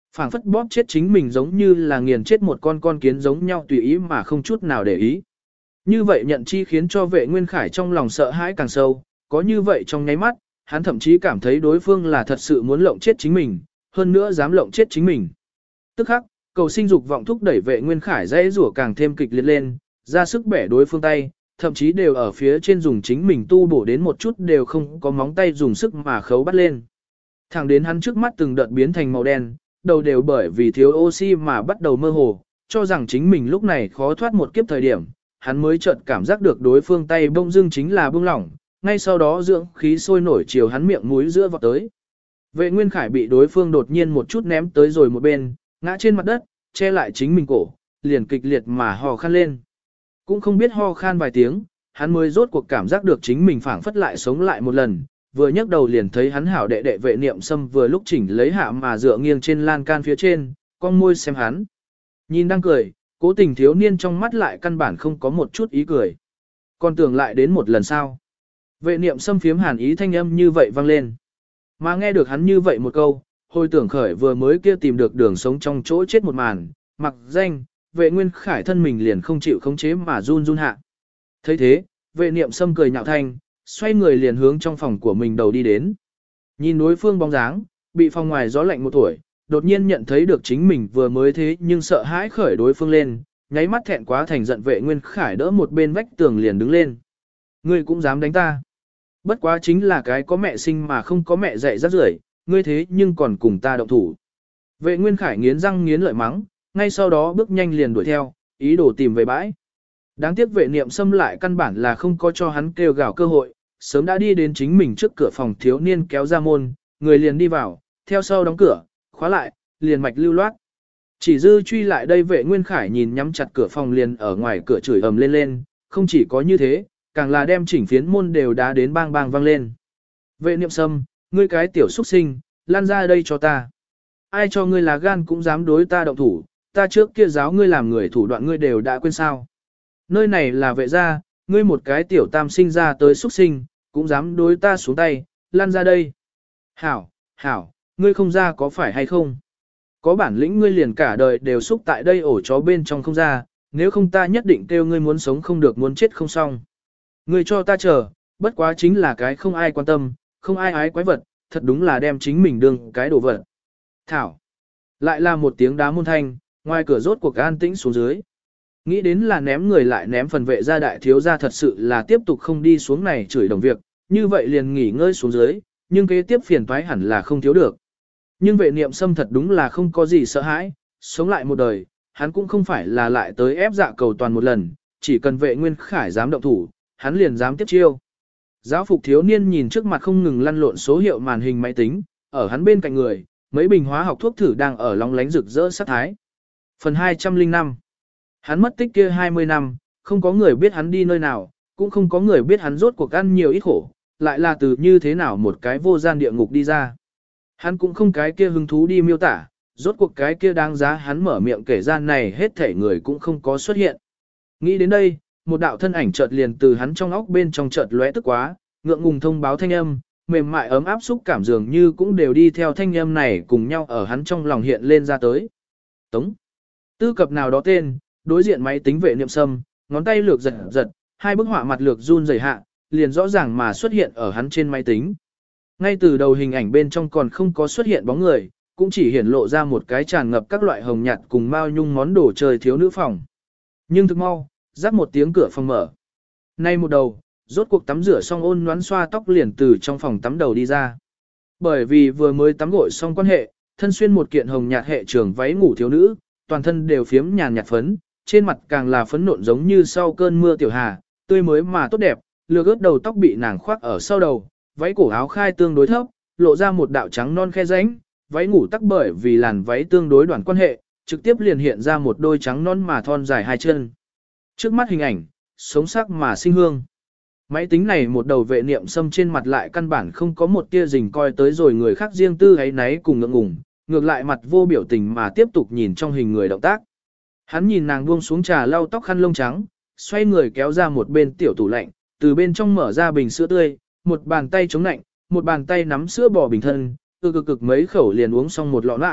Phảng phất bóp chết chính mình giống như là nghiền chết một con kiến giống nhau tùy ý mà không chút nào để ý. Như vậy nhận chi khiến cho vệ nguyên khải trong lòng sợ hãi càng sâu, có như vậy trong nháy mắt, hắn thậm chí cảm thấy đối phương là thật sự muốn lộng chết chính mình, hơn nữa dám lộng chết chính mình. Tức khắc, cầu sinh dục vọng thúc đẩy vệ nguyên khải dãy rủa càng thêm kịch liệt lên, ra sức bẻ đối phương tay, thậm chí đều ở phía trên dùng chính mình tu bổ đến một chút đều không có móng tay dùng sức mà khấu bắt lên. Thẳng đến hắn trước mắt từng đợt biến thành màu đen, đầu đều bởi vì thiếu oxy mà bắt đầu mơ hồ, cho rằng chính mình lúc này khó thoát một kiếp thời điểm, hắn mới chợt cảm giác được đối phương tay bông dưng chính là bông lỏng, ngay sau đó dưỡng khí sôi nổi chiều hắn miệng mũi giữa vọt tới. Vệ Nguyên Khải bị đối phương đột nhiên một chút ném tới rồi một bên, ngã trên mặt đất, che lại chính mình cổ, liền kịch liệt mà ho khan lên. Cũng không biết ho khan vài tiếng, hắn mới rốt cuộc cảm giác được chính mình phảng phất lại sống lại một lần, vừa nhấc đầu liền thấy hắn hảo đệ đệ vệ niệm sâm vừa lúc chỉnh lấy hạ mà dựa nghiêng trên lan can phía trên, con môi xem hắn. Nhìn đang cười, cố tình thiếu niên trong mắt lại căn bản không có một chút ý cười. Còn tưởng lại đến một lần sau. Vệ niệm sâm phiếm hàn ý thanh âm như vậy vang lên. Mà nghe được hắn như vậy một câu, hồi tưởng khởi vừa mới kia tìm được đường sống trong chỗ chết một màn, mặc danh, vệ nguyên khải thân mình liền không chịu khống chế mà run run hạ. thấy thế, vệ niệm sâm cười nhạo thanh, xoay người liền hướng trong phòng của mình đầu đi đến. Nhìn đối phương bóng dáng, bị phòng ngoài gió lạnh một tuổi, đột nhiên nhận thấy được chính mình vừa mới thế nhưng sợ hãi khởi đối phương lên, nháy mắt thẹn quá thành giận vệ nguyên khải đỡ một bên vách tường liền đứng lên. Ngươi cũng dám đánh ta. Bất quá chính là cái có mẹ sinh mà không có mẹ dạy rắc rưởi, ngươi thế nhưng còn cùng ta động thủ. Vệ nguyên khải nghiến răng nghiến lợi mắng, ngay sau đó bước nhanh liền đuổi theo, ý đồ tìm về bãi. Đáng tiếc vệ niệm xâm lại căn bản là không có cho hắn kêu gào cơ hội, sớm đã đi đến chính mình trước cửa phòng thiếu niên kéo ra môn, người liền đi vào, theo sau đóng cửa, khóa lại, liền mạch lưu loát. Chỉ dư truy lại đây vệ nguyên khải nhìn nhắm chặt cửa phòng liền ở ngoài cửa chửi ầm lên lên, không chỉ có như thế, càng là đem chỉnh phiến môn đều đá đến bang bang vang lên. Vệ niệm sâm, ngươi cái tiểu xuất sinh, lan ra đây cho ta. Ai cho ngươi là gan cũng dám đối ta động thủ, ta trước kia giáo ngươi làm người thủ đoạn ngươi đều đã quên sao. Nơi này là vệ gia, ngươi một cái tiểu tam sinh ra tới xuất sinh, cũng dám đối ta xuống tay, lan ra đây. Hảo, hảo, ngươi không ra có phải hay không? Có bản lĩnh ngươi liền cả đời đều xúc tại đây ổ chó bên trong không ra, nếu không ta nhất định kêu ngươi muốn sống không được muốn chết không xong. Ngươi cho ta chờ, bất quá chính là cái không ai quan tâm, không ai ái quái vật, thật đúng là đem chính mình đương cái đồ vật. Thảo. Lại là một tiếng đá môn thanh, ngoài cửa rốt cuộc an tĩnh xuống dưới. Nghĩ đến là ném người lại ném phần vệ gia đại thiếu gia thật sự là tiếp tục không đi xuống này chửi đồng việc, như vậy liền nghỉ ngơi xuống dưới, nhưng kế tiếp phiền toái hẳn là không thiếu được. Nhưng vệ niệm sâm thật đúng là không có gì sợ hãi, sống lại một đời, hắn cũng không phải là lại tới ép dạ cầu toàn một lần, chỉ cần vệ nguyên khải dám động thủ, hắn liền dám tiếp chiêu. Giáo phục thiếu niên nhìn trước mặt không ngừng lăn lộn số hiệu màn hình máy tính, ở hắn bên cạnh người, mấy bình hóa học thuốc thử đang ở lóng lánh rực rỡ sắc thái. Phần 205. Hắn mất tích kia 20 năm, không có người biết hắn đi nơi nào, cũng không có người biết hắn rốt cuộc ăn nhiều ít khổ, lại là từ như thế nào một cái vô gian địa ngục đi ra. Hắn cũng không cái kia hứng thú đi miêu tả, rốt cuộc cái kia đáng giá hắn mở miệng kể ra này hết thể người cũng không có xuất hiện. Nghĩ đến đây, một đạo thân ảnh chợt liền từ hắn trong óc bên trong chợt lóe tức quá, ngượng ngùng thông báo thanh âm, mềm mại ấm áp xúc cảm dường như cũng đều đi theo thanh âm này cùng nhau ở hắn trong lòng hiện lên ra tới. Tống. Tư cập nào đó tên, đối diện máy tính vệ niệm sâm, ngón tay lược giật giật, hai bức họa mặt lược run rẩy hạ, liền rõ ràng mà xuất hiện ở hắn trên máy tính. Ngay từ đầu hình ảnh bên trong còn không có xuất hiện bóng người, cũng chỉ hiển lộ ra một cái tràn ngập các loại hồng nhạt cùng mao nhung món đồ chơi thiếu nữ phòng. Nhưng thực mau, rắc một tiếng cửa phòng mở. Nay một đầu, rốt cuộc tắm rửa xong ôn nhoắn xoa tóc liền từ trong phòng tắm đầu đi ra. Bởi vì vừa mới tắm gội xong quan hệ, thân xuyên một kiện hồng nhạt hệ trường váy ngủ thiếu nữ, toàn thân đều phiếm nhàn nhạt phấn, trên mặt càng là phấn nộn giống như sau cơn mưa tiểu hà, tươi mới mà tốt đẹp, lược ướt đầu tóc bị nàng khoác ở sau đầu, váy cổ áo khai tương đối thấp, lộ ra một đạo trắng non khe rãnh, váy ngủ tắc bởi vì làn váy tương đối đoạn quan hệ, trực tiếp liền hiện ra một đôi trắng non mà thon dài hai chân. Trước mắt hình ảnh, sống sắc mà sinh hương. Máy tính này một đầu vệ niệm xâm trên mặt lại căn bản không có một tia rình coi tới rồi người khác riêng tư ấy náy cùng ngượng ngùng, ngược lại mặt vô biểu tình mà tiếp tục nhìn trong hình người động tác. Hắn nhìn nàng buông xuống trà lau tóc khăn lông trắng, xoay người kéo ra một bên tiểu tủ lạnh, từ bên trong mở ra bình sữa tươi, một bàn tay chống lạnh, một bàn tay nắm sữa bò bình thân, cực mấy khẩu liền uống xong một lọ nãi,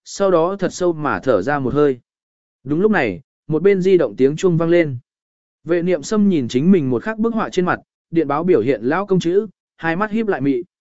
sau đó thật sâu mà thở ra một hơi. Đúng lúc này, một bên di động tiếng chuông vang lên. Vệ niệm xâm nhìn chính mình một khắc bức họa trên mặt, điện báo biểu hiện lão công chữ, hai mắt híp lại mị.